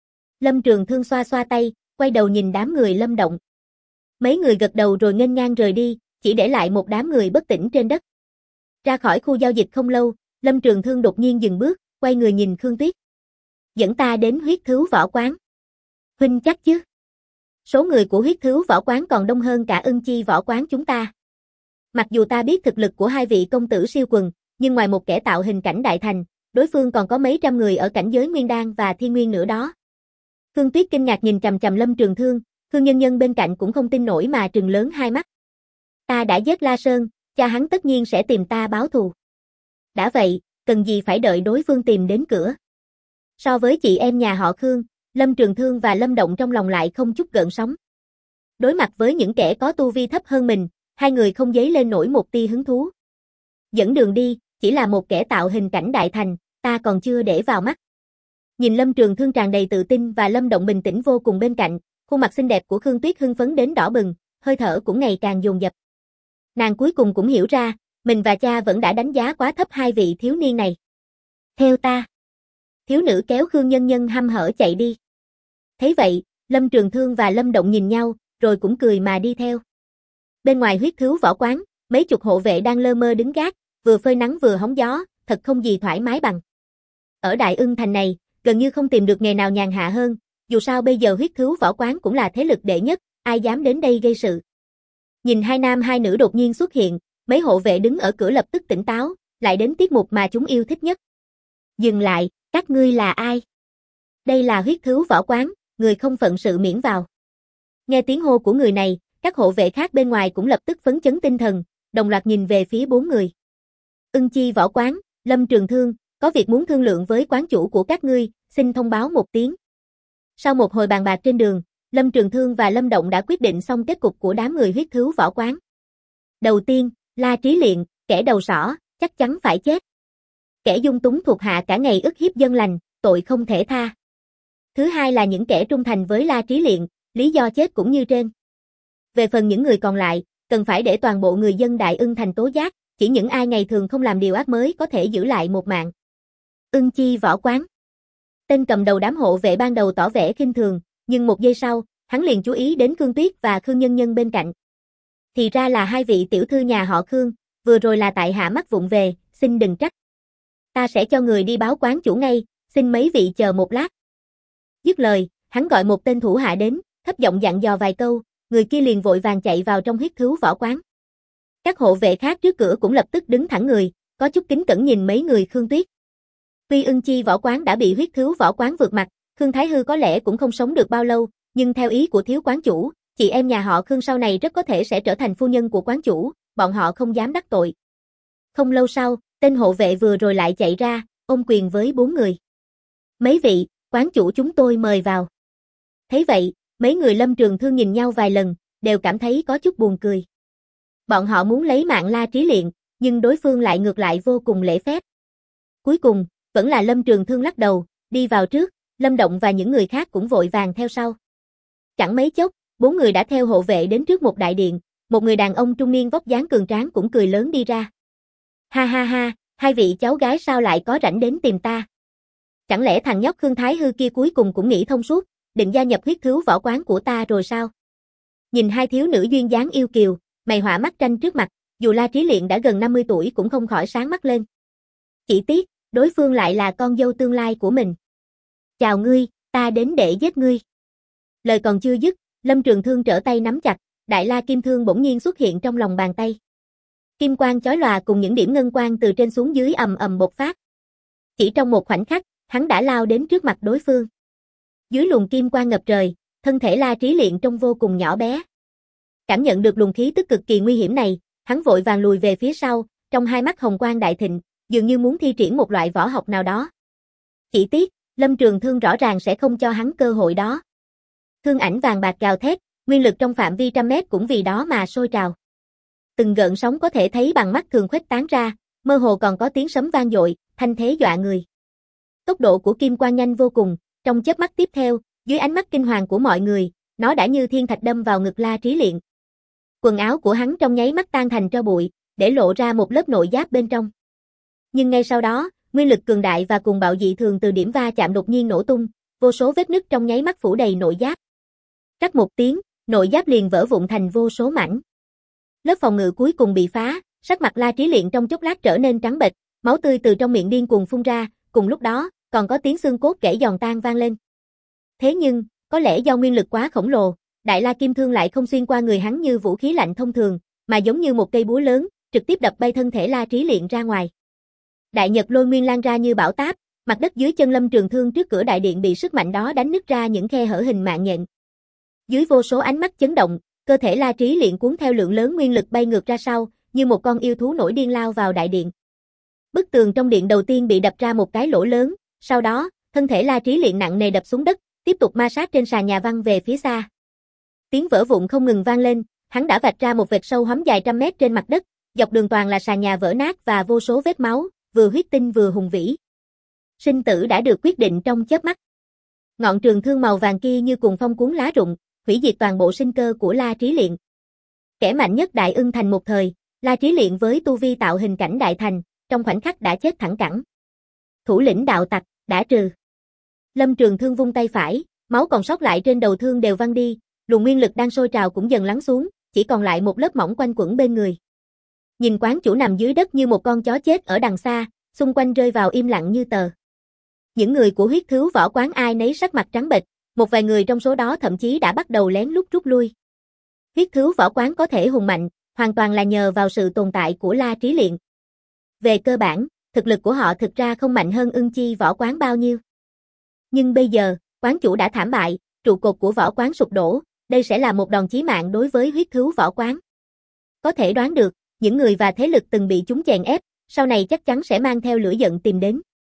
Lâm Trường Thương xoa xoa tay, quay đầu nhìn đám người Lâm Động. Mấy người gật đầu rồi nghênh ngang rời đi, chỉ để lại một đám người bất tỉnh trên đất. Ra khỏi khu giao dịch không lâu, Lâm Trường Thương đột nhiên dừng bước, quay người nhìn Khương Tuyết. Dẫn ta đến huyết thú võ quán. Huynh chắc chứ? Số người của huyết thú võ quán còn đông hơn cả Ưng Chi võ quán chúng ta. Mặc dù ta biết thực lực của hai vị công tử siêu quần, nhưng ngoài một kẻ tạo hình cảnh đại thành, đối phương còn có mấy trăm người ở cảnh giới nguyên đan và thiên nguyên nữa đó. Khương Tuyết kinh ngạc nhìn chằm chằm Lâm Trường Thương, Khương Nhân Nhân bên cạnh cũng không tin nổi mà trừng lớn hai mắt. Ta đã giết La Sơn, cha hắn tất nhiên sẽ tìm ta báo thù. Đã vậy, cần gì phải đợi đối phương tìm đến cửa. So với chị em nhà họ Khương, Lâm Trường Thương và Lâm Động trong lòng lại không chút gợn sóng. Đối mặt với những kẻ có tu vi thấp hơn mình, hai người không dấy lên nổi một tia hứng thú. Dẫn đường đi, chỉ là một kẻ tạo hình cảnh đại thành, ta còn chưa để vào mắt. Nhìn Lâm Trường Thương tràn đầy tự tin và Lâm Động bình tĩnh vô cùng bên cạnh, khuôn mặt xinh đẹp của Khương Tuyết hưng phấn đến đỏ bừng, hơi thở cũng ngày càng dồn dập. Nàng cuối cùng cũng hiểu ra, mình và cha vẫn đã đánh giá quá thấp hai vị thiếu niên này. Theo ta. Thiếu nữ kéo Khương Nhân Nhân hăm hở chạy đi. Thấy vậy, Lâm Trường Thương và Lâm Động nhìn nhau, rồi cũng cười mà đi theo. Bên ngoài huyết thú võ quán, mấy chục hộ vệ đang lơ mơ đứng gác, vừa phơi nắng vừa hóng gió, thật không gì thoải mái bằng. Ở Đại Ưng Thành này, gần như không tìm được nghề nào nhàn hạ hơn, dù sao bây giờ huyết thú võ quán cũng là thế lực đệ nhất, ai dám đến đây gây sự. Nhìn hai nam hai nữ đột nhiên xuất hiện, mấy hộ vệ đứng ở cửa lập tức tỉnh táo, lại đến tiết mục mà chúng yêu thích nhất. Dừng lại, các ngươi là ai? Đây là huyết thú võ quán, người không phận sự miễn vào. Nghe tiếng hô của người này, các hộ vệ khác bên ngoài cũng lập tức phấn chấn tinh thần, đồng loạt nhìn về phía bốn người. Ưng Chi võ quán, Lâm Trường Thương, có việc muốn thương lượng với quán chủ của các ngươi, xin thông báo một tiếng. Sau một hồi bàn bạc trên đường, Lâm Trường Thương và Lâm Động đã quyết định xong kết cục của đám người huyết thú võ quán. Đầu tiên, La Trí Liện, kẻ đầu sỏ, chắc chắn phải chết. Kẻ dung túng thuộc hạ cả ngày ức hiếp dân lành, tội không thể tha. Thứ hai là những kẻ trung thành với La Trí Liện, lý do chết cũng như trên. Về phần những người còn lại, cần phải để toàn bộ người dân Đại Ưng Thành tố giác, chỉ những ai ngày thường không làm điều ác mới có thể giữ lại một mạng. Ưng Chi võ quán. Tên cầm đầu đám hộ vệ ban đầu tỏ vẻ khinh thường, nhưng một giây sau, hắn liền chú ý đến Khương Tuyết và Khương Nhân Nhân bên cạnh. Thì ra là hai vị tiểu thư nhà họ Khương, vừa rồi là tại hạ mắc vụng về, xin đừng trách. Ta sẽ cho người đi báo quán chủ ngay, xin mấy vị chờ một lát. Dứt lời, hắn gọi một tên thủ hạ đến, thấp giọng dặn dò vài câu, người kia liền vội vàng chạy vào trong huyết thú võ quán. Các hộ vệ khác trước cửa cũng lập tức đứng thẳng người, có chút kính cẩn nhìn mấy người Khương Tuyết. Tuy Ưng Chi võ quán đã bị huyết thú võ quán vượt mặt, Khương Thái Hư có lẽ cũng không sống được bao lâu, nhưng theo ý của thiếu quán chủ, Chị em nhà họ Khương sau này rất có thể sẽ trở thành phu nhân của quán chủ, bọn họ không dám đắc tội. Không lâu sau, tên hộ vệ vừa rồi lại chạy ra, ôm quyền với 4 người. Mấy vị, quán chủ chúng tôi mời vào. Thấy vậy, mấy người Lâm Trường Thương nhìn nhau vài lần, đều cảm thấy có chút buồn cười. Bọn họ muốn lấy mạng La Trí Liện, nhưng đối phương lại ngược lại vô cùng lễ phép. Cuối cùng, vẫn là Lâm Trường Thương lắc đầu, đi vào trước, Lâm Động và những người khác cũng vội vàng theo sau. Chẳng mấy chốc, 4 người đã theo hộ vệ đến trước một đại điện, một người đàn ông trung niên vóc dáng cường tráng cũng cười lớn đi ra. Ha ha ha, hai vị cháu gái sao lại có rảnh đến tìm ta? Chẳng lẽ thằng nhóc Khương Thái Hư kia cuối cùng cũng nghĩ thông suốt, định gia nhập huyết thứu võ quán của ta rồi sao? Nhìn hai thiếu nữ duyên dáng yêu kiều, mày họa mắt tranh trước mặt, dù La Trí Liện đã gần 50 tuổi cũng không khỏi sáng mắt lên. Chỉ tiếc, đối phương lại là con dâu tương lai của mình. Chào ngươi, ta đến để giết ngươi. Lời còn chưa dứt, Lâm Trường Thương trở tay nắm chặt, Đại La Kim Thương bỗng nhiên xuất hiện trong lòng bàn tay. Kim quang chói lòa cùng những điểm ngân quang từ trên xuống dưới ầm ầm bộc phát. Chỉ trong một khoảnh khắc, hắn đã lao đến trước mặt đối phương. Dưới luồng kim quang ngập trời, thân thể La Trí Liện trông vô cùng nhỏ bé. Cảm nhận được luồng khí tức cực kỳ nguy hiểm này, hắn vội vàng lùi về phía sau, trong hai mắt hồng quang đại thịnh, dường như muốn thi triển một loại võ học nào đó. Chỉ tiếc, Lâm Trường Thương rõ ràng sẽ không cho hắn cơ hội đó. Thương ảnh vàng bạc gào thét, nguyên lực trong phạm vi trăm mét cũng vì đó mà sôi trào. Từng gợn sóng có thể thấy bằng mắt thường khuếch tán ra, mơ hồ còn có tiếng sấm vang dội, thanh thế dọa người. Tốc độ của kim quang nhanh vô cùng, trong chớp mắt tiếp theo, dưới ánh mắt kinh hoàng của mọi người, nó đã như thiên thạch đâm vào ngực La Trí Liện. Quần áo của hắn trong nháy mắt tan thành tro bụi, để lộ ra một lớp nội giáp bên trong. Nhưng ngay sau đó, nguyên lực cường đại và cuồng bạo dị thường từ điểm va chạm đột nhiên nổ tung, vô số vết nứt trong nháy mắt phủ đầy nội giáp. Rắc một tiếng, nội giáp liền vỡ vụn thành vô số mảnh. Lớp phòng ngự cuối cùng bị phá, sắc mặt La Trí Liện trong chốc lát trở nên trắng bệch, máu tươi từ trong miệng điên cuồng phun ra, cùng lúc đó, còn có tiếng xương cốt gãy giòn tan vang lên. Thế nhưng, có lẽ do nguyên lực quá khổng lồ, Đại La Kim Thương lại không xuyên qua người hắn như vũ khí lạnh thông thường, mà giống như một cây búa lớn, trực tiếp đập bay thân thể La Trí Liện ra ngoài. Đại Nhật Lôi Nguyên lan ra như bão táp, mặt đất dưới chân Lâm Trường Thương trước cửa đại điện bị sức mạnh đó đánh nứt ra những khe hở hình mạng nhện. Dưới vô số ánh mắt chấn động, cơ thể La Trí Liện cuốn theo lượng lớn nguyên lực bay ngược ra sau, như một con yêu thú nổi điên lao vào đại điện. Bức tường trong điện đầu tiên bị đập ra một cái lỗ lớn, sau đó, thân thể La Trí Liện nặng nề đập xuống đất, tiếp tục ma sát trên sàn nhà văng về phía xa. Tiếng vỡ vụn không ngừng vang lên, hắn đã vạch ra một vệt sâu hoắm dài trăm mét trên mặt đất, dọc đường toàn là sàn nhà vỡ nát và vô số vết máu, vừa huyết tinh vừa hùng vĩ. Sinh tử đã được quyết định trong chớp mắt. Ngọn trường thương màu vàng kia như cuồng phong cuốn lá rụng, hủy diệt toàn bộ sinh cơ của La Trí Liện. Kẻ mạnh nhất Đại Ưng Thành một thời, La Trí Liện với tu vi tạo hình cảnh đại thành, trong khoảnh khắc đã chết thẳng cẳng. Thủ lĩnh đạo tặc, đã trừ. Lâm Trường Thương vung tay phải, máu còn sót lại trên đầu thương đều văng đi, luồng nguyên lực đang sôi trào cũng dần lắng xuống, chỉ còn lại một lớp mỏng quanh quẩn bên người. Nhìn quán chủ nằm dưới đất như một con chó chết ở đằng xa, xung quanh rơi vào im lặng như tờ. Những người của huyết thứu võ quán ai nấy sắc mặt trắng bệch, một vài người trong số đó thậm chí đã bắt đầu lén lút rút lui. Huyết thứu võ quán có thể hùng mạnh, hoàn toàn là nhờ vào sự tồn tại của La Trí Liện. Về cơ bản, thực lực của họ thực ra không mạnh hơn Ưng Chi võ quán bao nhiêu. Nhưng bây giờ, quán chủ đã thảm bại, trụ cột của võ quán sụp đổ, đây sẽ là một đòn chí mạng đối với huyết thứu võ quán. Có thể đoán được, những người và thế lực từng bị chúng chèn ép, sau này chắc chắn sẽ mang theo lửa giận tìm đến.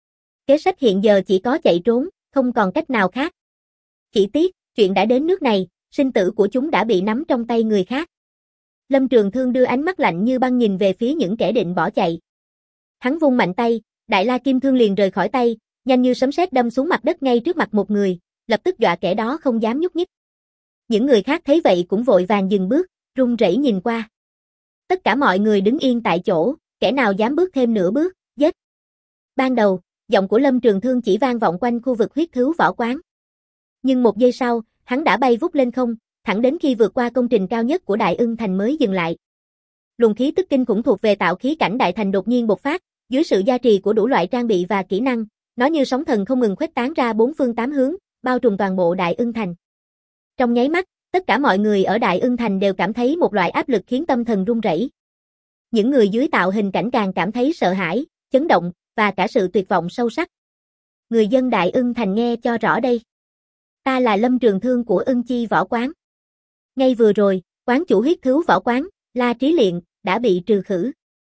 Kế sách hiện giờ chỉ có chạy trốn, không còn cách nào khác. Chỉ tiếc, chuyện đã đến nước này, sinh tử của chúng đã bị nắm trong tay người khác. Lâm Trường Thương đưa ánh mắt lạnh như băng nhìn về phía những kẻ định bỏ chạy. Hắn vung mạnh tay, Đại La Kim Thương liền rời khỏi tay, nhanh như sấm sét đâm xuống mặt đất ngay trước mặt một người, lập tức dọa kẻ đó không dám nhúc nhích. Những người khác thấy vậy cũng vội vàng dừng bước, run rẩy nhìn qua. Tất cả mọi người đứng yên tại chỗ, kẻ nào dám bước thêm nửa bước, giết. Ban đầu, giọng của Lâm Trường Thương chỉ vang vọng quanh khu vực huyết thứu võ quán. Nhưng một giây sau, hắn đã bay vút lên không, thẳng đến khi vượt qua công trình cao nhất của Đại Ưng Thành mới dừng lại. Luồng khí tức kinh khủng thuộc về tạo khí cảnh đại thành đột nhiên bộc phát, dưới sự gia trì của đủ loại trang bị và kỹ năng, nó như sóng thần không ngừng khuếch tán ra bốn phương tám hướng, bao trùm toàn bộ Đại Ưng Thành. Trong nháy mắt, tất cả mọi người ở Đại Ưng Thành đều cảm thấy một loại áp lực khiến tâm thần run rẩy. Những người dưới tạo hình cảnh càng cảm thấy sợ hãi, chấn động và cả sự tuyệt vọng sâu sắc. Người dân Đại Ưng Thành nghe cho rõ đây. Ta là Lâm Trường Thương của Ưng Chi võ quán. Ngay vừa rồi, quán chủ huyết thứu võ quán, La Trí Liện, đã bị trừ khử.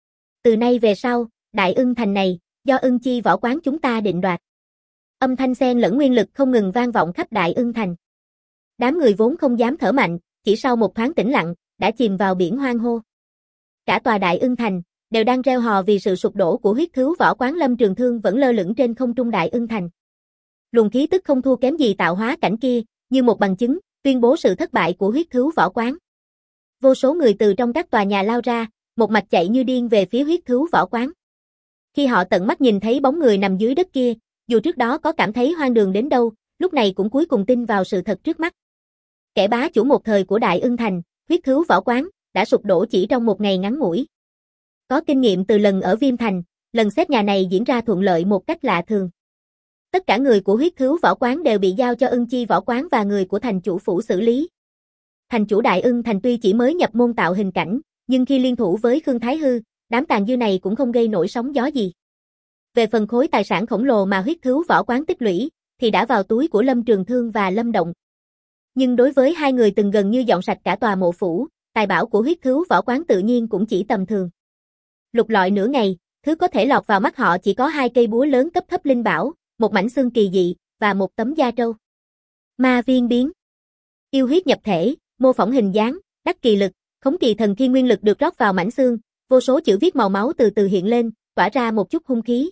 Từ nay về sau, Đại Ưng Thành này, do Ưng Chi võ quán chúng ta định đoạt. Âm thanh xen lẫn nguyên lực không ngừng vang vọng khắp Đại Ưng Thành. Đám người vốn không dám thở mạnh, chỉ sau một thoáng tĩnh lặng, đã chìm vào biển hoang hô. Cả tòa Đại Ưng Thành đều đang reo hò vì sự sụp đổ của huyết thứu võ quán. Lâm Trường Thương vẫn lơ lửng trên không trung Đại Ưng Thành. Luồng khí tức không thua kém gì tạo hóa cảnh kia, như một bằng chứng, tuyên bố sự thất bại của huyết thứu võ quán. Vô số người từ trong các tòa nhà lao ra, một mạch chạy như điên về phía huyết thứu võ quán. Khi họ tận mắt nhìn thấy bóng người nằm dưới đất kia, dù trước đó có cảm thấy hoang đường đến đâu, lúc này cũng cuối cùng tin vào sự thật trước mắt. Kẻ bá chủ một thời của Đại Ưng Thành, huyết thứu võ quán, đã sụp đổ chỉ trong một ngày ngắn ngủi. Có kinh nghiệm từ lần ở Viêm Thành, lần xét nhà này diễn ra thuận lợi một cách lạ thường. Tất cả người của huyết thứu võ quán đều bị giao cho Ưng Chi võ quán và người của thành chủ phủ xử lý. Thành chủ Đại Ưng Thành tuy chỉ mới nhập môn tạo hình cảnh, nhưng khi liên thủ với Khương Thái Hư, đám tàn dư này cũng không gây nổi sóng gió gì. Về phần khối tài sản khổng lồ mà huyết thứu võ quán tích lũy, thì đã vào túi của Lâm Trường Thương và Lâm Động. Nhưng đối với hai người từng gần như dọn sạch cả tòa mộ phủ, tài bảo của huyết thứu võ quán tự nhiên cũng chỉ tầm thường. Lục lọi nửa ngày, thứ có thể lọt vào mắt họ chỉ có 2 cây búa lớn cấp thấp linh bảo, một mảnh xương kỳ dị, và một tấm da trâu. Ma viên biến. Yêu huyết nhập thể, mô phỏng hình dáng, đắc kỳ lực, khống kỳ thần thiên nguyên lực được rót vào mảnh xương, vô số chữ viết màu máu từ từ hiện lên, tỏa ra một chút hung khí.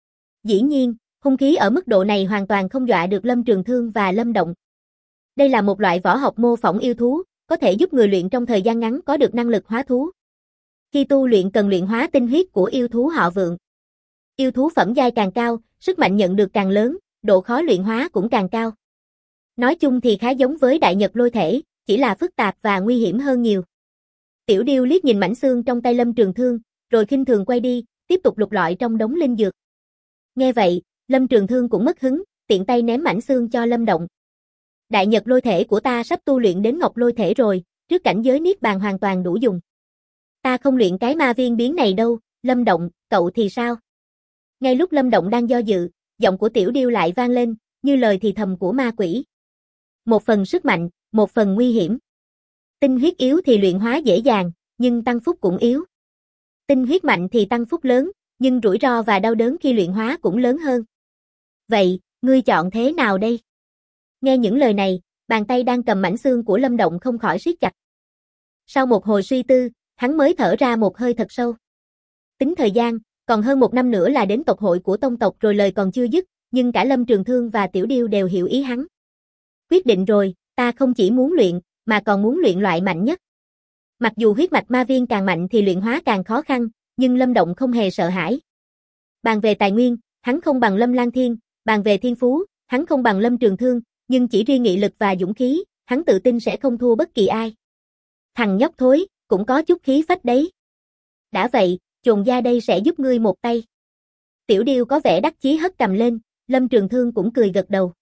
Dĩ nhiên, hung khí ở mức độ này hoàn toàn không dọa được Lâm Trường Thương và Lâm Động. Đây là một loại võ học mô phỏng yêu thú, có thể giúp người luyện trong thời gian ngắn có được năng lực hóa thú. Khi tu luyện cần luyện hóa tinh huyết của yêu thú họ Vượng. Yêu thú phẩm giai càng cao, sức mạnh nhận được càng lớn, độ khó luyện hóa cũng càng cao. Nói chung thì khá giống với Đại Nhật Lôi Thể, chỉ là phức tạp và nguy hiểm hơn nhiều. Tiểu Điêu liếc nhìn mảnh xương trong tay Lâm Trường Thương, rồi khinh thường quay đi, tiếp tục lục lọi trong đống linh dược. Nghe vậy, Lâm Trường Thương cũng mất hứng, tiện tay ném mảnh xương cho Lâm Động. Đại Nhật Lôi Thể của ta sắp tu luyện đến Ngọc Lôi Thể rồi, trước cảnh giới niết bàn hoàn toàn đủ dùng. Ta không luyện cái ma viên biến này đâu, Lâm Động, cậu thì sao? Ngay lúc Lâm Động đang do dự, giọng của Tiểu Điêu lại vang lên, như lời thì thầm của ma quỷ. Một phần sức mạnh, một phần nguy hiểm. Tinh huyết yếu thì luyện hóa dễ dàng, nhưng tăng phúc cũng yếu. Tinh huyết mạnh thì tăng phúc lớn, nhưng rủi ro và đau đớn khi luyện hóa cũng lớn hơn. Vậy, ngươi chọn thế nào đây? Nghe những lời này, bàn tay đang cầm mảnh xương của Lâm Động không khỏi siết chặt. Sau một hồi suy tư, hắn mới thở ra một hơi thật sâu. Tính thời gian, còn hơn 1 năm nữa là đến tộc hội của tông tộc rồi. Lời còn chưa dứt, nhưng cả Lâm Trường Thương và Tiểu Điêu đều hiểu ý hắn. Quyết định rồi, ta không chỉ muốn luyện, mà còn muốn luyện loại mạnh nhất. Mặc dù huyết mạch ma viên càng mạnh thì luyện hóa càng khó khăn, nhưng Lâm Động không hề sợ hãi. Bàn về tài nguyên, hắn không bằng Lâm Lang Thiên, bàn về thiên phú, hắn không bằng Lâm Trường Thương, nhưng chỉ riêng nghị lực và dũng khí, hắn tự tin sẽ không thua bất kỳ ai. Thằng nhóc thối, cũng có chút khí phách đấy. Đã vậy, chồn gia đây sẽ giúp ngươi một tay. Tiểu Điêu có vẻ đắc chí hất cầm lên, Lâm Trường Thương cũng cười gật đầu.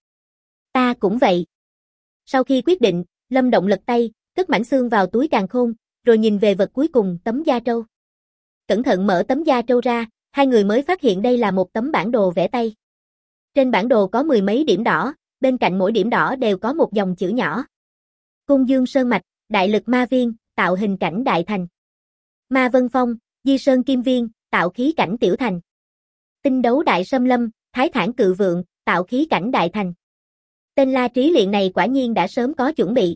Ta cũng vậy. Sau khi quyết định, Lâm Động lật tay, cất mảnh xương vào túi càn khôn, rồi nhìn về vật cuối cùng, tấm da trâu. Cẩn thận mở tấm da trâu ra, hai người mới phát hiện đây là một tấm bản đồ vẽ tay. Trên bản đồ có 10 mấy điểm đỏ, bên cạnh mỗi điểm đỏ đều có một dòng chữ nhỏ. Côn Dương Sơn Mạch, Đại Lực Ma Viên, tạo hình cảnh Đại Thành. Ma Vân Phong, Di Sơn Kim Viên, tạo khí cảnh Tiểu Thành. Tinh Đấu Đại Sâm Lâm, Thái Thản Cự Vượng, tạo khí cảnh Đại Thành. Tên La Trí Liện này quả nhiên đã sớm có chuẩn bị.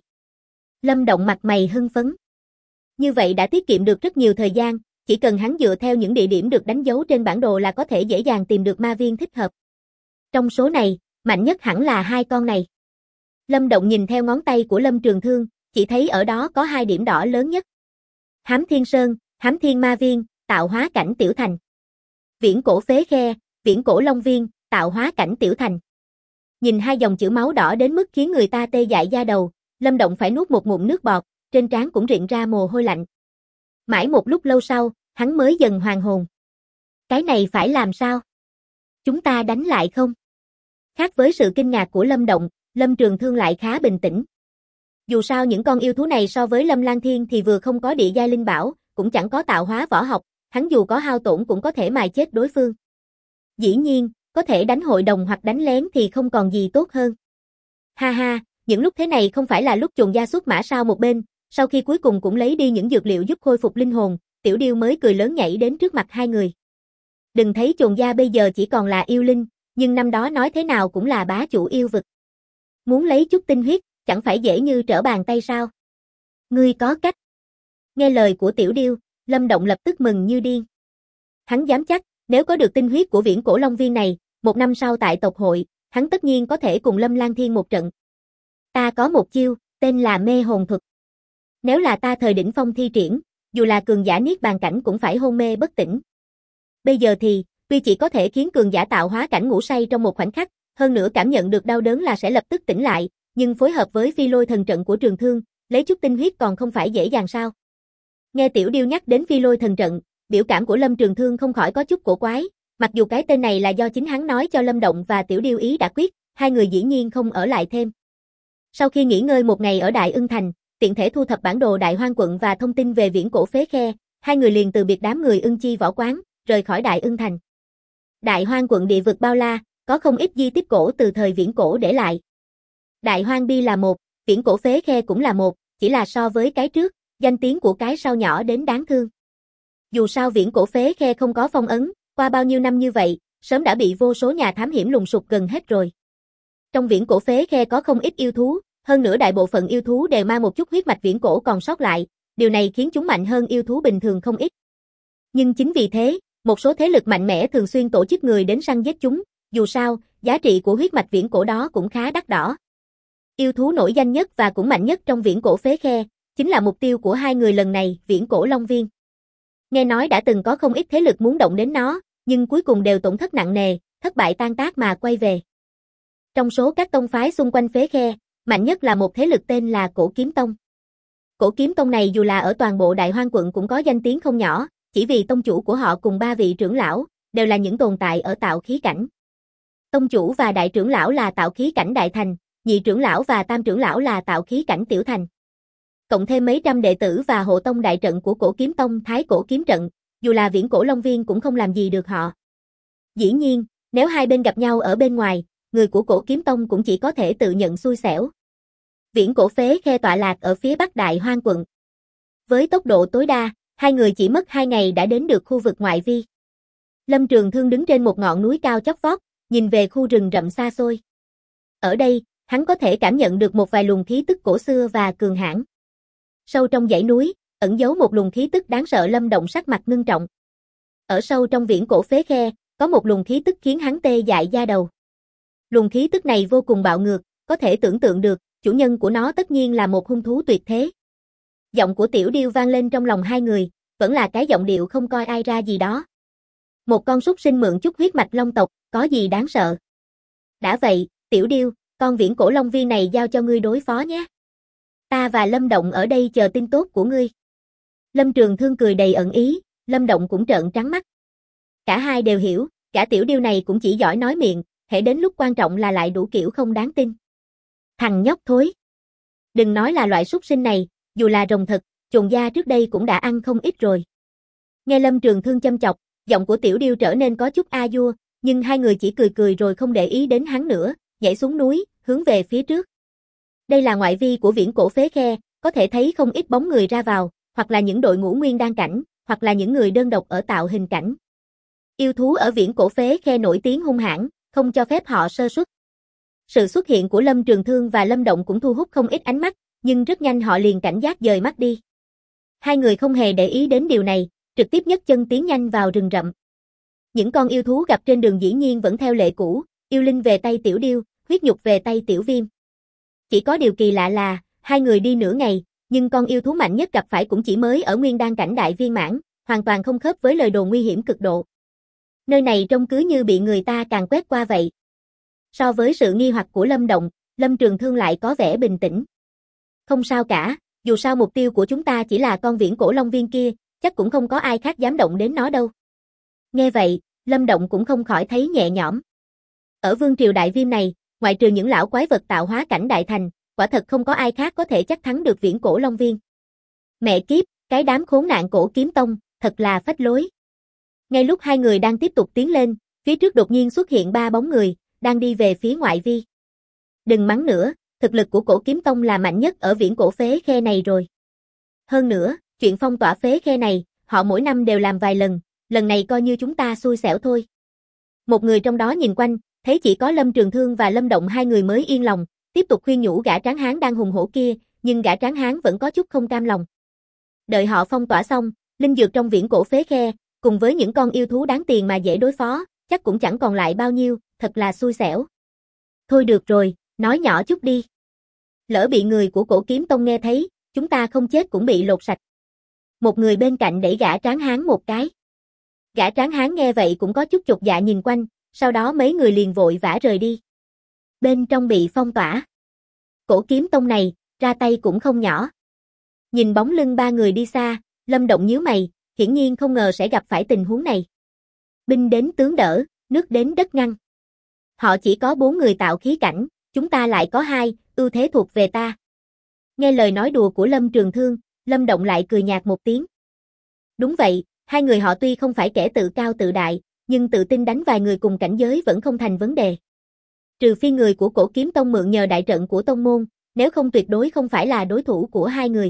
Lâm Động mặt mày hưng phấn. Như vậy đã tiết kiệm được rất nhiều thời gian, chỉ cần hắn dựa theo những địa điểm được đánh dấu trên bản đồ là có thể dễ dàng tìm được ma viên thích hợp. Trong số này, mạnh nhất hẳn là 2 con này. Lâm Động nhìn theo ngón tay của Lâm Trường Thương, chỉ thấy ở đó có 2 điểm đỏ lớn nhất. Hám Thiên Sơn, Hám Thiên Ma Viên, tạo hóa cảnh Tiểu Thành. Viễn Cổ Phế Khe, Viễn Cổ Long Viên, tạo hóa cảnh Tiểu Thành. Nhìn 2 dòng chữ máu đỏ đến mức khiến người ta tê dại da đầu, Lâm Động phải nuốt một ngụm nước bọt, trên trán cũng rịn ra mồ hôi lạnh. Mãi một lúc lâu sau, hắn mới dần hoàn hồn. Cái này phải làm sao? Chúng ta đánh lại không? Khác với sự kinh ngạc của Lâm Động, Lâm Trường Thương lại khá bình tĩnh. Dù sao những con yêu thú này so với Lâm Lang Thiên thì vừa không có địa giai linh bảo, cũng chẳng có tạo hóa võ học, hắn dù có hao tổn cũng có thể mài chết đối phương. Dĩ nhiên, có thể đánh hội đồng hoặc đánh lén thì không còn gì tốt hơn. Ha ha, những lúc thế này không phải là lúc chồn gia xuất mã sao một bên, sau khi cuối cùng cũng lấy đi những dược liệu giúp khôi phục linh hồn, Tiểu Điêu mới cười lớn nhảy đến trước mặt hai người. Đừng thấy chồn gia bây giờ chỉ còn là yêu linh, nhưng năm đó nói thế nào cũng là bá chủ yêu vực. Muốn lấy chút tinh huyết, chẳng phải dễ như trở bàn tay sao? Ngươi có cách. Nghe lời của Tiểu Điêu, Lâm Động lập tức mừng như điên. Hắn dám chắc, nếu có được tinh huyết của Viễn Cổ Long Viên này, một năm sau tại tộc hội, hắn tất nhiên có thể cùng Lâm Lang Thiên một trận. Ta có một chiêu, tên là mê hồn thuật. Nếu là ta thời đỉnh phong thi triển, dù là cường giả niết bàn cảnh cũng phải hôn mê bất tỉnh. Bây giờ thì, tuy chỉ có thể khiến cường giả tạo hóa cảnh ngủ say trong một khoảnh khắc, hơn nữa cảm nhận được đau đớn là sẽ lập tức tỉnh lại, nhưng phối hợp với phi lôi thần trận của Trường Thương, lấy chút tinh huyết còn không phải dễ dàng sao? Nghe Tiểu Điêu nhắc đến phi lôi thần trận, biểu cảm của Lâm Trường Thương không khỏi có chút cổ quái, mặc dù cái tên này là do chính hắn nói cho Lâm Động và Tiểu Điêu ý đã quyết, hai người dĩ nhiên không ở lại thêm. Sau khi nghỉ ngơi một ngày ở Đại Ưng Thành, tiện thể thu thập bản đồ Đại Hoang quận và thông tin về Viễn Cổ Phế Khe, hai người liền từ biệt đám người Ưng Chi võ quán, rời khỏi Đại Ưng Thành. Đại Hoang quận địa vực bao la, có không ít di tích cổ từ thời Viễn Cổ để lại. Đại Hoang Bi là một, Viễn Cổ Phế Khe cũng là một, chỉ là so với cái trước, danh tiếng của cái sau nhỏ đến đáng thương. Dù sao Viễn Cổ Phế Khe không có phong ấn, qua bao nhiêu năm như vậy, sớm đã bị vô số nhà thám hiểm lùng sục gần hết rồi. Trong Viễn Cổ Phế Khe có không ít yêu thú, hơn nữa đại bộ phận yêu thú đều mang một chút huyết mạch viễn cổ còn sót lại, điều này khiến chúng mạnh hơn yêu thú bình thường không ít. Nhưng chính vì thế, một số thế lực mạnh mẽ thường xuyên tổ chức người đến săn giết chúng, dù sao, giá trị của huyết mạch viễn cổ đó cũng khá đắt đỏ. Yêu thú nổi danh nhất và cũng mạnh nhất trong Viễn Cổ Phế Khe, chính là mục tiêu của hai người lần này, Viễn Cổ Long Viên. Nghe nói đã từng có không ít thế lực muốn động đến nó, nhưng cuối cùng đều tổn thất nặng nề, thất bại tan tác mà quay về. Trong số các tông phái xung quanh Phế Khe, mạnh nhất là một thế lực tên là Cổ Kiếm Tông. Cổ Kiếm Tông này dù là ở toàn bộ Đại Hoang quận cũng có danh tiếng không nhỏ, chỉ vì tông chủ của họ cùng ba vị trưởng lão, đều là những tồn tại ở tạo khí cảnh. Tông chủ và đại trưởng lão là tạo khí cảnh đại thành, nhị trưởng lão và tam trưởng lão là tạo khí cảnh tiểu thành. Cộng thêm mấy trăm đệ tử và hộ tông đại trận của Cổ Kiếm Tông Thái Cổ Kiếm Trận, dù là Viễn Cổ Long Viên cũng không làm gì được họ. Dĩ nhiên, nếu hai bên gặp nhau ở bên ngoài, người của Cổ Kiếm Tông cũng chỉ có thể tự nhận xui xẻo. Viễn Cổ Phế Khe tọa lạc ở phía bắc Đại Hoang quận. Với tốc độ tối đa, hai người chỉ mất 2 ngày đã đến được khu vực ngoại vi. Lâm Trường Thương đứng trên một ngọn núi cao chót vót, nhìn về khu rừng rậm xa xôi. Ở đây, hắn có thể cảm nhận được một vài luồng khí tức cổ xưa và cường hãn. Sâu trong dãy núi, ẩn giấu một luồng khí tức đáng sợ. Lâm Động sắc mặt ngưng trọng. Ở sâu trong Viễn Cổ Phế Khe, có một luồng khí tức khiến hắn tê dại da đầu. Luồng khí tức này vô cùng bạo ngược, có thể tưởng tượng được, chủ nhân của nó tất nhiên là một hung thú tuyệt thế. Giọng của Tiểu Điêu vang lên trong lòng hai người, vẫn là cái giọng điệu không coi ai ra gì đó. Một con súc sinh mượn chút huyết mạch long tộc, có gì đáng sợ. Đã vậy, Tiểu Điêu, con Viễn Cổ Long Viên này giao cho ngươi đối phó nhé. Ta và Lâm Động ở đây chờ tin tốt của ngươi. Lâm Trường Thương cười đầy ẩn ý, Lâm Động cũng trợn trắng mắt. Cả hai đều hiểu, cả Tiểu Điêu này cũng chỉ giỏi nói miệng, hễ đến lúc quan trọng là lại đủ kiểu không đáng tin. Thằng nhóc thối. Đừng nói là loại súc sinh này, dù là rồng thật, chồn gia trước đây cũng đã ăn không ít rồi. Nghe Lâm Trường Thương châm chọc, giọng của Tiểu Điêu trở nên có chút a dua, nhưng hai người chỉ cười cười rồi không để ý đến hắn nữa, nhảy xuống núi, hướng về phía trước. Đây là ngoại vi của Viễn Cổ Phế Khe, có thể thấy không ít bóng người ra vào, hoặc là những đội ngũ nguyên đan cảnh, hoặc là những người đơn độc ở tạo hình cảnh. Yêu thú ở Viễn Cổ Phế Khe nổi tiếng hung hãn, không cho phép họ sơ suất. Sự xuất hiện của Lâm Trường Thương và Lâm Động cũng thu hút không ít ánh mắt, nhưng rất nhanh họ liền cảnh giác dời mắt đi. Hai người không hề để ý đến điều này, trực tiếp nhấc chân tiến nhanh vào rừng rậm. Những con yêu thú gặp trên đường dĩ nhiên vẫn theo lệ cũ, yêu linh về tay Tiểu Điêu, huyết nhục về tay Tiểu Viêm. Chỉ có điều kỳ lạ là, hai người đi nửa ngày, nhưng con yêu thú mạnh nhất gặp phải cũng chỉ mới ở nguyên đan cảnh đại viên mãn, hoàn toàn không khớp với lời đồn nguy hiểm cực độ. Nơi này trông cứ như bị người ta càn quét qua vậy. So với sự nghi hoặc của Lâm Động, Lâm Trường Thương lại có vẻ bình tĩnh. Không sao cả, dù sao mục tiêu của chúng ta chỉ là con Viễn Cổ Long Viên kia, chắc cũng không có ai khác dám động đến nó đâu. Nghe vậy, Lâm Động cũng không khỏi thấy nhẹ nhõm. Ở Vương Triều Đại Viêm này, ngoại trừ những lão quái vật tạo hóa cảnh đại thành, quả thật không có ai khác có thể chắc thắng được Viễn Cổ Long Viên. Mẹ kiếp, cái đám khốn nạn Cổ Kiếm Tông, thật là phách lối. Ngay lúc hai người đang tiếp tục tiến lên, phía trước đột nhiên xuất hiện 3 bóng người, đang đi về phía ngoại vi. Đừng mắng nữa, thực lực của Cổ Kiếm Tông là mạnh nhất ở viễn cổ phế khe này rồi. Hơn nữa, chuyện phong tỏa phế khe này, họ mỗi năm đều làm vài lần này coi như chúng ta xui xẻo thôi. Một người trong đó nhìn quanh, thấy chỉ có Lâm Trường Thương và Lâm Động hai người mới yên lòng, tiếp tục khuyên nhủ gã tráng hán đang hùng hổ kia, nhưng gã tráng hán vẫn có chút không cam lòng. Đợi họ phong tỏa xong, linh dược trong viễn cổ phế khe, cùng với những con yêu thú đáng tiền mà dễ đối phó, chắc cũng chẳng còn lại bao nhiêu, thật là xui xẻo. Thôi được rồi, nói nhỏ chút đi. Lỡ bị người của Cổ Kiếm Tông nghe thấy, chúng ta không chết cũng bị lột sạch. Một người bên cạnh đẩy gã tráng hán một cái. Gã tráng hán nghe vậy cũng có chút chột dạ nhìn quanh, sau đó mấy người liền vội vã rời đi. Bên trong bị phong tỏa. Cổ Kiếm Tông này, ra tay cũng không nhỏ. Nhìn bóng lưng ba người đi xa, Lâm Động nhíu mày, hiển nhiên không ngờ sẽ gặp phải tình huống này. Binh đến tướng đỡ, nước đến đất ngăn. Họ chỉ có 4 người tạo khí cảnh, chúng ta lại có 2, ưu thế thuộc về ta. Nghe lời nói đùa của Lâm Trường Thương, Lâm Động lại cười nhạt một tiếng. Đúng vậy, hai người họ tuy không phải kẻ tự cao tự đại, nhưng tự tin đánh vài người cùng cảnh giới vẫn không thành vấn đề. Trừ phi người của Cổ Kiếm Tông mượn nhờ đại trận của tông môn, nếu không tuyệt đối không phải là đối thủ của hai người.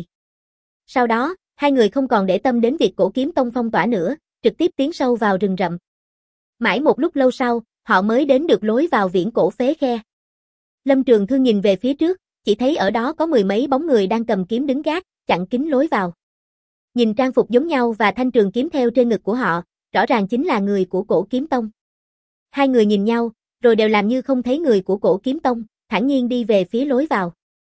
Sau đó, hai người không còn để tâm đến việc Cổ Kiếm Tông phong tỏa nữa, trực tiếp tiến sâu vào rừng rậm. Mãi một lúc lâu sau, họ mới đến được lối vào viễn cổ phế khe. Lâm Trường Thương nhìn về phía trước, chỉ thấy ở đó có 10 mấy bóng người đang cầm kiếm đứng gác, chặn kín lối vào. Nhìn trang phục giống nhau và thanh trường kiếm theo trên ngực của họ, rõ ràng chính là người của Cổ Kiếm Tông. Hai người nhìn nhau, rồi đều làm như không thấy người của Cổ Kiếm Tông, thản nhiên đi về phía lối vào.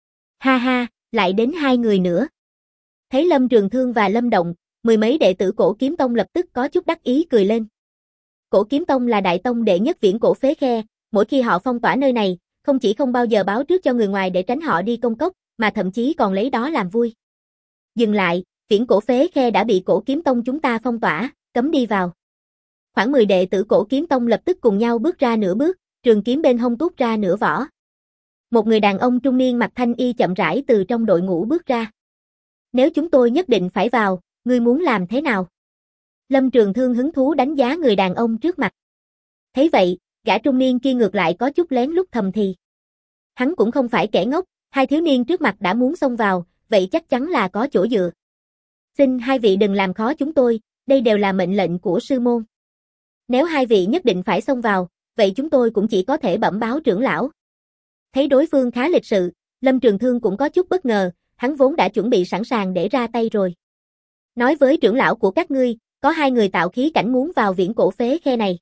Ha ha, lại đến hai người nữa. Thấy Lâm Trường Thương và Lâm Động, 10 mấy đệ tử Cổ Kiếm Tông lập tức có chút đắc ý cười lên. Cổ Kiếm Tông là đại tông đệ nhất viễn cổ phế khe, mỗi khi họ phong tỏa nơi này, không chỉ không bao giờ báo trước cho người ngoài để tránh họ đi công cốc, mà thậm chí còn lấy đó làm vui. Dừng lại, viễn cổ phế khe đã bị Cổ Kiếm Tông chúng ta phong tỏa, cấm đi vào. Khoảng 10 đệ tử Cổ Kiếm Tông lập tức cùng nhau bước ra nửa bước, trường kiếm bên hông tuốt ra nửa vỏ. Một người đàn ông trung niên mặc thanh y chậm rãi từ trong đội ngũ bước ra. Nếu chúng tôi nhất định phải vào, ngươi muốn làm thế nào? Lâm Trường Thương hứng thú đánh giá người đàn ông trước mặt. Thấy vậy, gã trung niên kia ngược lại có chút lén lút thầm thì. Hắn cũng không phải kẻ ngốc, hai thiếu niên trước mặt đã muốn xông vào, vậy chắc chắn là có chỗ dựa. Xin hai vị đừng làm khó chúng tôi, đây đều là mệnh lệnh của sư môn. Nếu hai vị nhất định phải xông vào, vậy chúng tôi cũng chỉ có thể bẩm báo trưởng lão. Thấy đối phương khá lịch sự, Lâm Trường Thương cũng có chút bất ngờ, hắn vốn đã chuẩn bị sẵn sàng để ra tay rồi. Nói với trưởng lão của các ngươi, có 2 người tạo khí cảnh muốn vào viễn cổ phế khe này.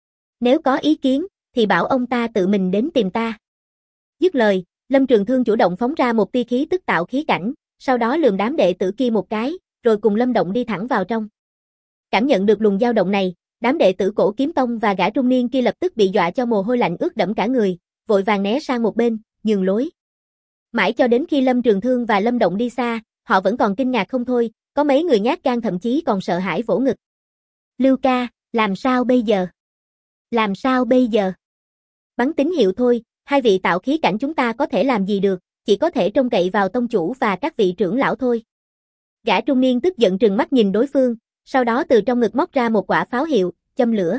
Nếu có ý kiến, thì bảo ông ta tự mình đến tìm ta. Dứt lời, Lâm Trường Thương chủ động phóng ra một tia khí tức tạo khí cảnh, sau đó lườm đám đệ tử kia một cái, rồi cùng Lâm Động đi thẳng vào trong. Cảm nhận được luồng dao động này, đám đệ tử Cổ Kiếm Tông và gã trung niên kia lập tức bị dọa cho mồ hôi lạnh ướt đẫm cả người, vội vàng né sang một bên, nhường lối. Mãi cho đến khi Lâm Trường Thương và Lâm Động đi xa, họ vẫn còn kinh ngạc không thôi, có mấy người nhát gan thậm chí còn sợ hãi vỗ ngực. Lưu ca, làm sao bây giờ? Làm sao bây giờ? Bắn tín hiệu thôi, hai vị tạo khí cảnh chúng ta có thể làm gì được, chỉ có thể trông cậy vào tông chủ và các vị trưởng lão thôi. Gã trung niên tức giận trừng mắt nhìn đối phương, sau đó từ trong ngực móc ra một quả pháo hiệu, châm lửa.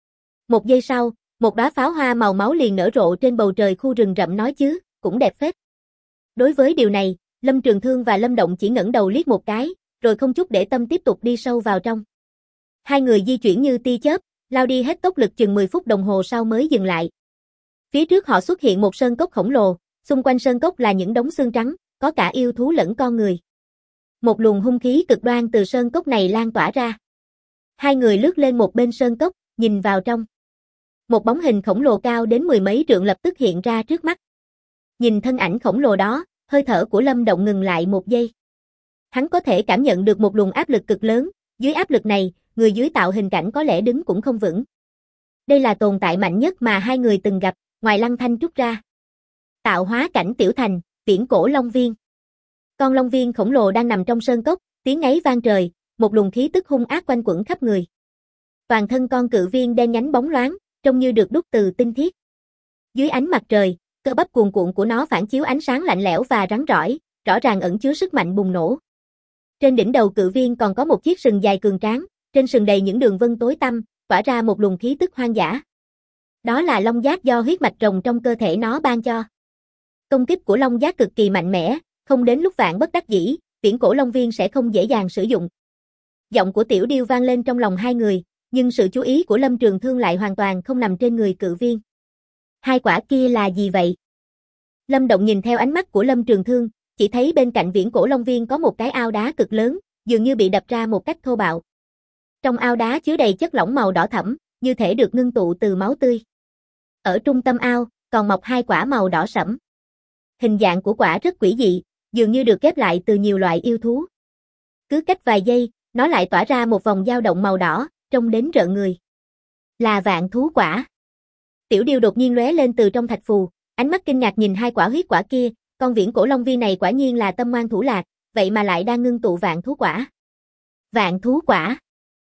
Một giây sau, một đóa pháo hoa màu máu liền nở rộ trên bầu trời khu rừng rậm nói chứ, cũng đẹp phết. Đối với điều này, Lâm Trường Thương và Lâm Động chỉ ngẩng đầu liếc một cái, rồi không chút để tâm tiếp tục đi sâu vào trong. Hai người di chuyển như tia chớp, lao đi hết tốc lực chừng 10 phút đồng hồ sau mới dừng lại. Phía trước họ xuất hiện một sơn cốc khổng lồ, xung quanh sơn cốc là những đống xương trắng, có cả yêu thú lẫn con người. Một luồng hung khí cực đoan từ sơn cốc này lan tỏa ra. Hai người lướt lên một bên sơn cốc, nhìn vào trong. Một bóng hình khổng lồ cao đến 10 mấy trượng lập tức hiện ra trước mắt. Nhìn thân ảnh khổng lồ đó, hơi thở của Lâm Động ngừng lại một giây. Hắn có thể cảm nhận được một luồng áp lực cực lớn, dưới áp lực này, người dưới tạo hình cảnh có lẽ đứng cũng không vững. Đây là tồn tại mạnh nhất mà hai người từng gặp, ngoài Lăng Thanh Trúc ra. Tạo hóa cảnh tiểu thành, viễn cổ long viên. Con long viên khổng lồ đang nằm trong sơn cốc, tiếng ngáy vang trời, một luồng khí tức hung ác quanh quẩn khắp người. Toàn thân con cự viên đen nhánh bóng loáng, trông như được đúc từ tinh thiết. Dưới ánh mặt trời, cơ bắp cuồn cuộn của nó phản chiếu ánh sáng lạnh lẽo và rắn rỏi, rõ ràng ẩn chứa sức mạnh bùng nổ. Trên đỉnh đầu cự viên còn có một chiếc sừng dài cường tráng, trên sừng đầy những đường vân tối tăm, tỏa ra một luồng khí tức hoang dã. Đó là long giác do huyết mạch rồng trong cơ thể nó ban cho. Công kích của Long Giác cực kỳ mạnh mẽ, không đến lúc vạn bất đắc dĩ, viễn cổ Long Viên sẽ không dễ dàng sử dụng. Giọng của Tiểu Điêu vang lên trong lòng hai người, nhưng sự chú ý của Lâm Trường Thương lại hoàn toàn không nằm trên người cự viên. Hai quả kia là gì vậy? Lâm Động nhìn theo ánh mắt của Lâm Trường Thương, chỉ thấy bên cạnh viễn cổ Long Viên có một cái ao đá cực lớn, dường như bị đập ra một cách thô bạo. Trong ao đá chứa đầy chất lỏng màu đỏ thẫm, như thể được ngưng tụ từ máu tươi. Ở trung tâm ao, còn mọc hai quả màu đỏ sẫm. Hình dạng của quả rất quỷ dị, dường như được ghép lại từ nhiều loại yêu thú. Cứ cách vài giây, nó lại tỏa ra một vòng dao động màu đỏ, trông đến rợn người. Là vạn thú quả. Tiểu Điêu đột nhiên lóe lên từ trong thạch phù, ánh mắt kinh ngạc nhìn hai quả huyết quả kia, con viễn cổ Long Viên này quả nhiên là tâm ngoan thủ lạc, vậy mà lại đang ngưng tụ vạn thú quả. Vạn thú quả?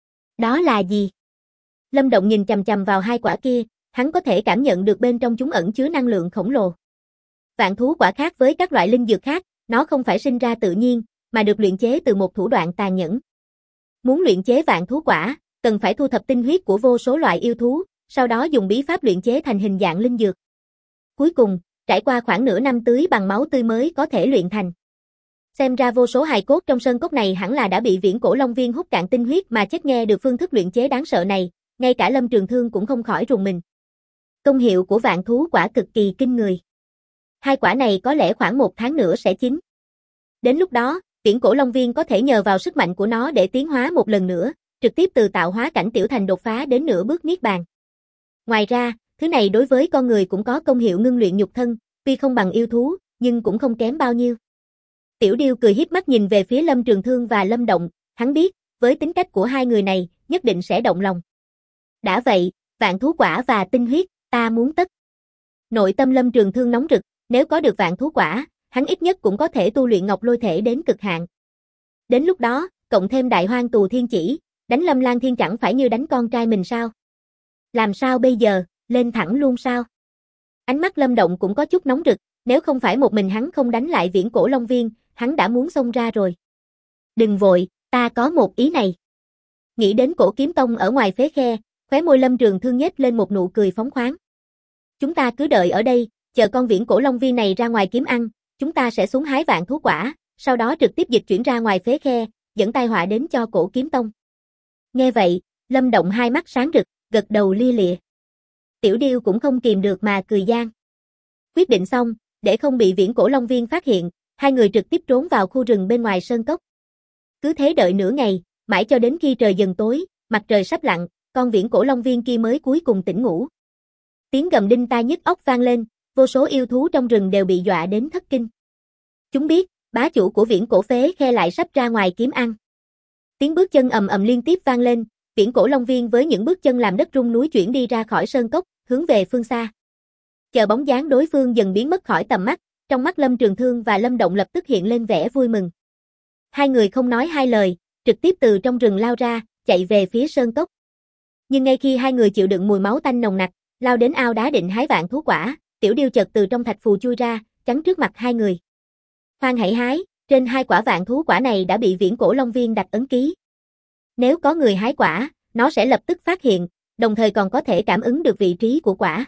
Đó là gì? Lâm Động nhìn chằm chằm vào hai quả kia, hắn có thể cảm nhận được bên trong chúng ẩn chứa năng lượng khổng lồ. Vạn thú quả khác với các loại linh dược khác, nó không phải sinh ra tự nhiên, mà được luyện chế từ một thủ đoạn tàn nhẫn. Muốn luyện chế vạn thú quả, cần phải thu thập tinh huyết của vô số loại yêu thú, sau đó dùng bí pháp luyện chế thành hình dạng linh dược. Cuối cùng, trải qua khoảng nửa năm tưới bằng máu tươi mới có thể luyện thành. Xem ra vô số hài cốt trong sơn cốc này hẳn là đã bị viễn cổ Long Viên hút cạn tinh huyết mà chết. Nghe được phương thức luyện chế đáng sợ này, ngay cả Lâm Trường Thương cũng không khỏi rùng mình. Công hiệu của vạn thú quả cực kỳ kinh người. Hai quả này có lẽ khoảng 1 tháng nữa sẽ chín. Đến lúc đó, viễn cổ Long Viên có thể nhờ vào sức mạnh của nó để tiến hóa một lần nữa, trực tiếp từ tạo hóa cảnh tiểu thành đột phá đến nửa bước niết bàn. Ngoài ra, thứ này đối với con người cũng có công hiệu ngưng luyện nhục thân, tuy không bằng yêu thú, nhưng cũng không kém bao nhiêu. Tiểu Điêu cười híp mắt nhìn về phía Lâm Trường Thương và Lâm Động, hắn biết, với tính cách của hai người này, nhất định sẽ động lòng. Đã vậy, vạn thú quả và tinh huyết, ta muốn tất. Nội tâm Lâm Trường Thương nóng rực, nếu có được vạn thú quả, hắn ít nhất cũng có thể tu luyện ngọc lôi thể đến cực hạn. Đến lúc đó, cộng thêm đại hoang tù thiên chỉ, đánh Lâm Lang Thiên chẳng phải như đánh con trai mình sao? Làm sao bây giờ, lên thẳng luôn sao? Ánh mắt Lâm Động cũng có chút nóng rực, nếu không phải một mình hắn không đánh lại viễn cổ Long Viên, hắn đã muốn xông ra rồi. Đừng vội, ta có một ý này. Nghĩ đến cổ kiếm tông ở ngoài phế khe, khóe môi Lâm Trường Thương nhếch lên một nụ cười phóng khoáng. Chúng ta cứ đợi ở đây, chờ con viễn cổ Long Viên này ra ngoài kiếm ăn, chúng ta sẽ xuống hái vạn thú quả, sau đó trực tiếp dịch chuyển ra ngoài phế khe, dẫn tai họa đến cho cổ kiếm tông. Nghe vậy, Lâm Động hai mắt sáng rực, gật đầu lia lịa. Tiểu Điêu cũng không kìm được mà cười gian. Quyết định xong, để không bị viễn cổ Long Viên phát hiện, hai người trực tiếp trốn vào khu rừng bên ngoài sơn cốc. Cứ thế đợi nửa ngày, mãi cho đến khi trời dần tối, mặt trời sắp lặn, con viễn cổ Long Viên kia mới cuối cùng tỉnh ngủ. Tiếng gầm đinh tai nhức óc vang lên, vô số yêu thú trong rừng đều bị dọa đến thất kinh. Chúng biết, bá chủ của viễn cổ phế khe lại sắp ra ngoài kiếm ăn. Tiếng bước chân ầm ầm liên tiếp vang lên, viễn cổ Long Viên với những bước chân làm đất rung núi chuyển đi ra khỏi sơn cốc, hướng về phương xa. Chờ bóng dáng đối phương dần biến mất khỏi tầm mắt, trong mắt Lâm Trường Thương và Lâm Động lập tức hiện lên vẻ vui mừng. Hai người không nói hai lời, trực tiếp từ trong rừng lao ra, chạy về phía sơn cốc. Nhưng ngay khi hai người chịu đựng mùi máu tanh nồng nặc, lao đến ao đá định hái vạn thú quả, Tiểu Điêu chợt từ trong thạch phù chui ra, chắn trước mặt hai người. Khoan hãy hái, trên hai quả vạn thú quả này đã bị viễn cổ Long Viên đặt ấn ký. Nếu có người hái quả, nó sẽ lập tức phát hiện, đồng thời còn có thể cảm ứng được vị trí của quả.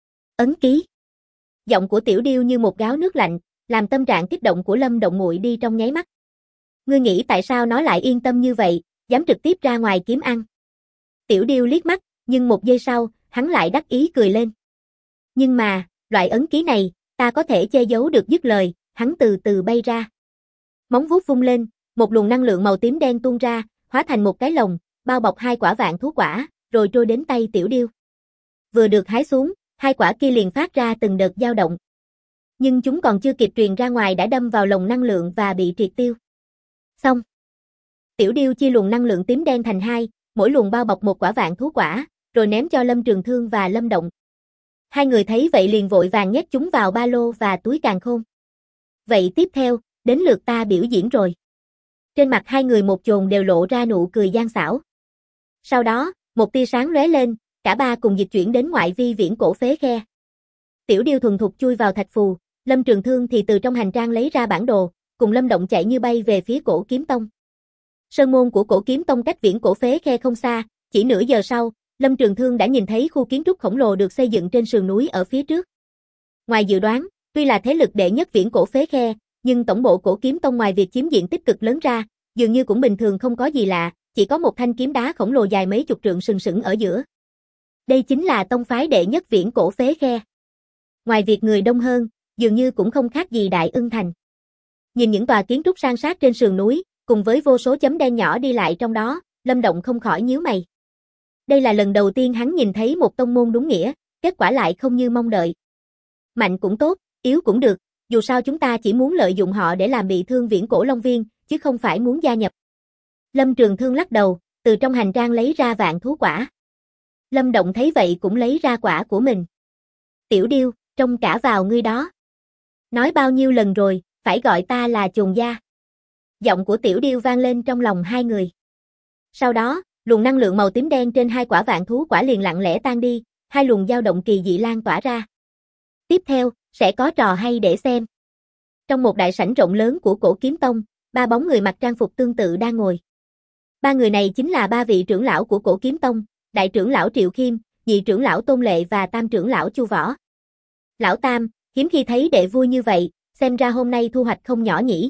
Ấn ký. Giọng của Tiểu Điêu như một gáo nước lạnh, làm tâm trạng kích động của Lâm Động nguội đi trong nháy mắt. Ngươi nghĩ tại sao nó lại yên tâm như vậy, dám trực tiếp ra ngoài kiếm ăn? Tiểu Điêu liếc mắt, nhưng một giây sau, hắn lại đắc ý cười lên. Nhưng mà, loại ấn ký này, ta có thể che giấu được. Dứt lời, hắn từ từ bay ra. Móng vuốt vung lên, một luồng năng lượng màu tím đen tuôn ra, hóa thành một cái lồng, bao bọc hai quả vạn thú quả, rồi trôi đến tay Tiểu Điêu. Vừa được hái xuống, hai quả kia liền phát ra từng đợt dao động. Nhưng chúng còn chưa kịp truyền ra ngoài đã đâm vào lồng năng lượng và bị triệt tiêu. Xong. Tiểu Điêu chia luồng năng lượng tím đen thành hai, mỗi luồng bao bọc một quả vạn thú quả, rồi ném cho Lâm Trường Thương và Lâm Động. Hai người thấy vậy liền vội vàng nhét chúng vào ba lô và túi càn khôn. Vậy tiếp theo, đến lượt ta biểu diễn rồi. Trên mặt hai người một chồn đều lộ ra nụ cười gian xảo. Sau đó, một tia sáng lóe lên, cả ba cùng dịch chuyển đến ngoại vi viễn cổ phế khe. Tiểu Điêu thuần thục chui vào thạch phù, Lâm Trường Thương thì từ trong hành trang lấy ra bản đồ, cùng Lâm Động chạy như bay về phía cổ kiếm tông. Sơn môn của cổ kiếm tông cách viễn cổ phế khe không xa, chỉ nửa giờ sau, Lâm Trường Thương đã nhìn thấy khu kiến trúc khổng lồ được xây dựng trên sườn núi ở phía trước. Ngoài dự đoán, Tuy là thế lực đệ nhất viễn cổ phế khe, nhưng tổng bộ Cổ Kiếm Tông ngoài việc chiếm diện tích cực lớn ra, dường như cũng bình thường không có gì lạ, chỉ có một thanh kiếm đá khổng lồ dài mấy chục trượng sừng sững ở giữa. Đây chính là tông phái đệ nhất viễn cổ phế khe. Ngoài việc người đông hơn, dường như cũng không khác gì Đại Ưng Thành. Nhìn những tòa kiến trúc san sát trên sườn núi, cùng với vô số chấm đen nhỏ đi lại trong đó, Lâm Động không khỏi nhíu mày. Đây là lần đầu tiên hắn nhìn thấy một tông môn đúng nghĩa, kết quả lại không như mong đợi. Mạnh cũng tốt, yếu cũng được, dù sao chúng ta chỉ muốn lợi dụng họ để làm bị thương viễn cổ Long Viên, chứ không phải muốn gia nhập. Lâm Trường Thương lắc đầu, từ trong hành trang lấy ra vạn thú quả. Lâm Động thấy vậy cũng lấy ra quả của mình. Tiểu Điêu, trông cả vào ngươi đó. Nói bao nhiêu lần rồi, phải gọi ta là Chồn gia. Giọng của Tiểu Điêu vang lên trong lòng hai người. Sau đó, luồng năng lượng màu tím đen trên hai quả vạn thú quả liền lặng lẽ tan đi, hai luồng dao động kỳ dị lan tỏa ra. Tiếp theo, sẽ có trò hay để xem. Trong một đại sảnh rộng lớn của Cổ Kiếm Tông, ba bóng người mặc trang phục tương tự đang ngồi. Ba người này chính là ba vị trưởng lão của Cổ Kiếm Tông, đại trưởng lão Triệu Khiêm, nhị trưởng lão Tôn Lệ và tam trưởng lão Chu Võ. Lão Tam, hiếm khi thấy đệ vui như vậy, xem ra hôm nay thu hoạch không nhỏ nhỉ.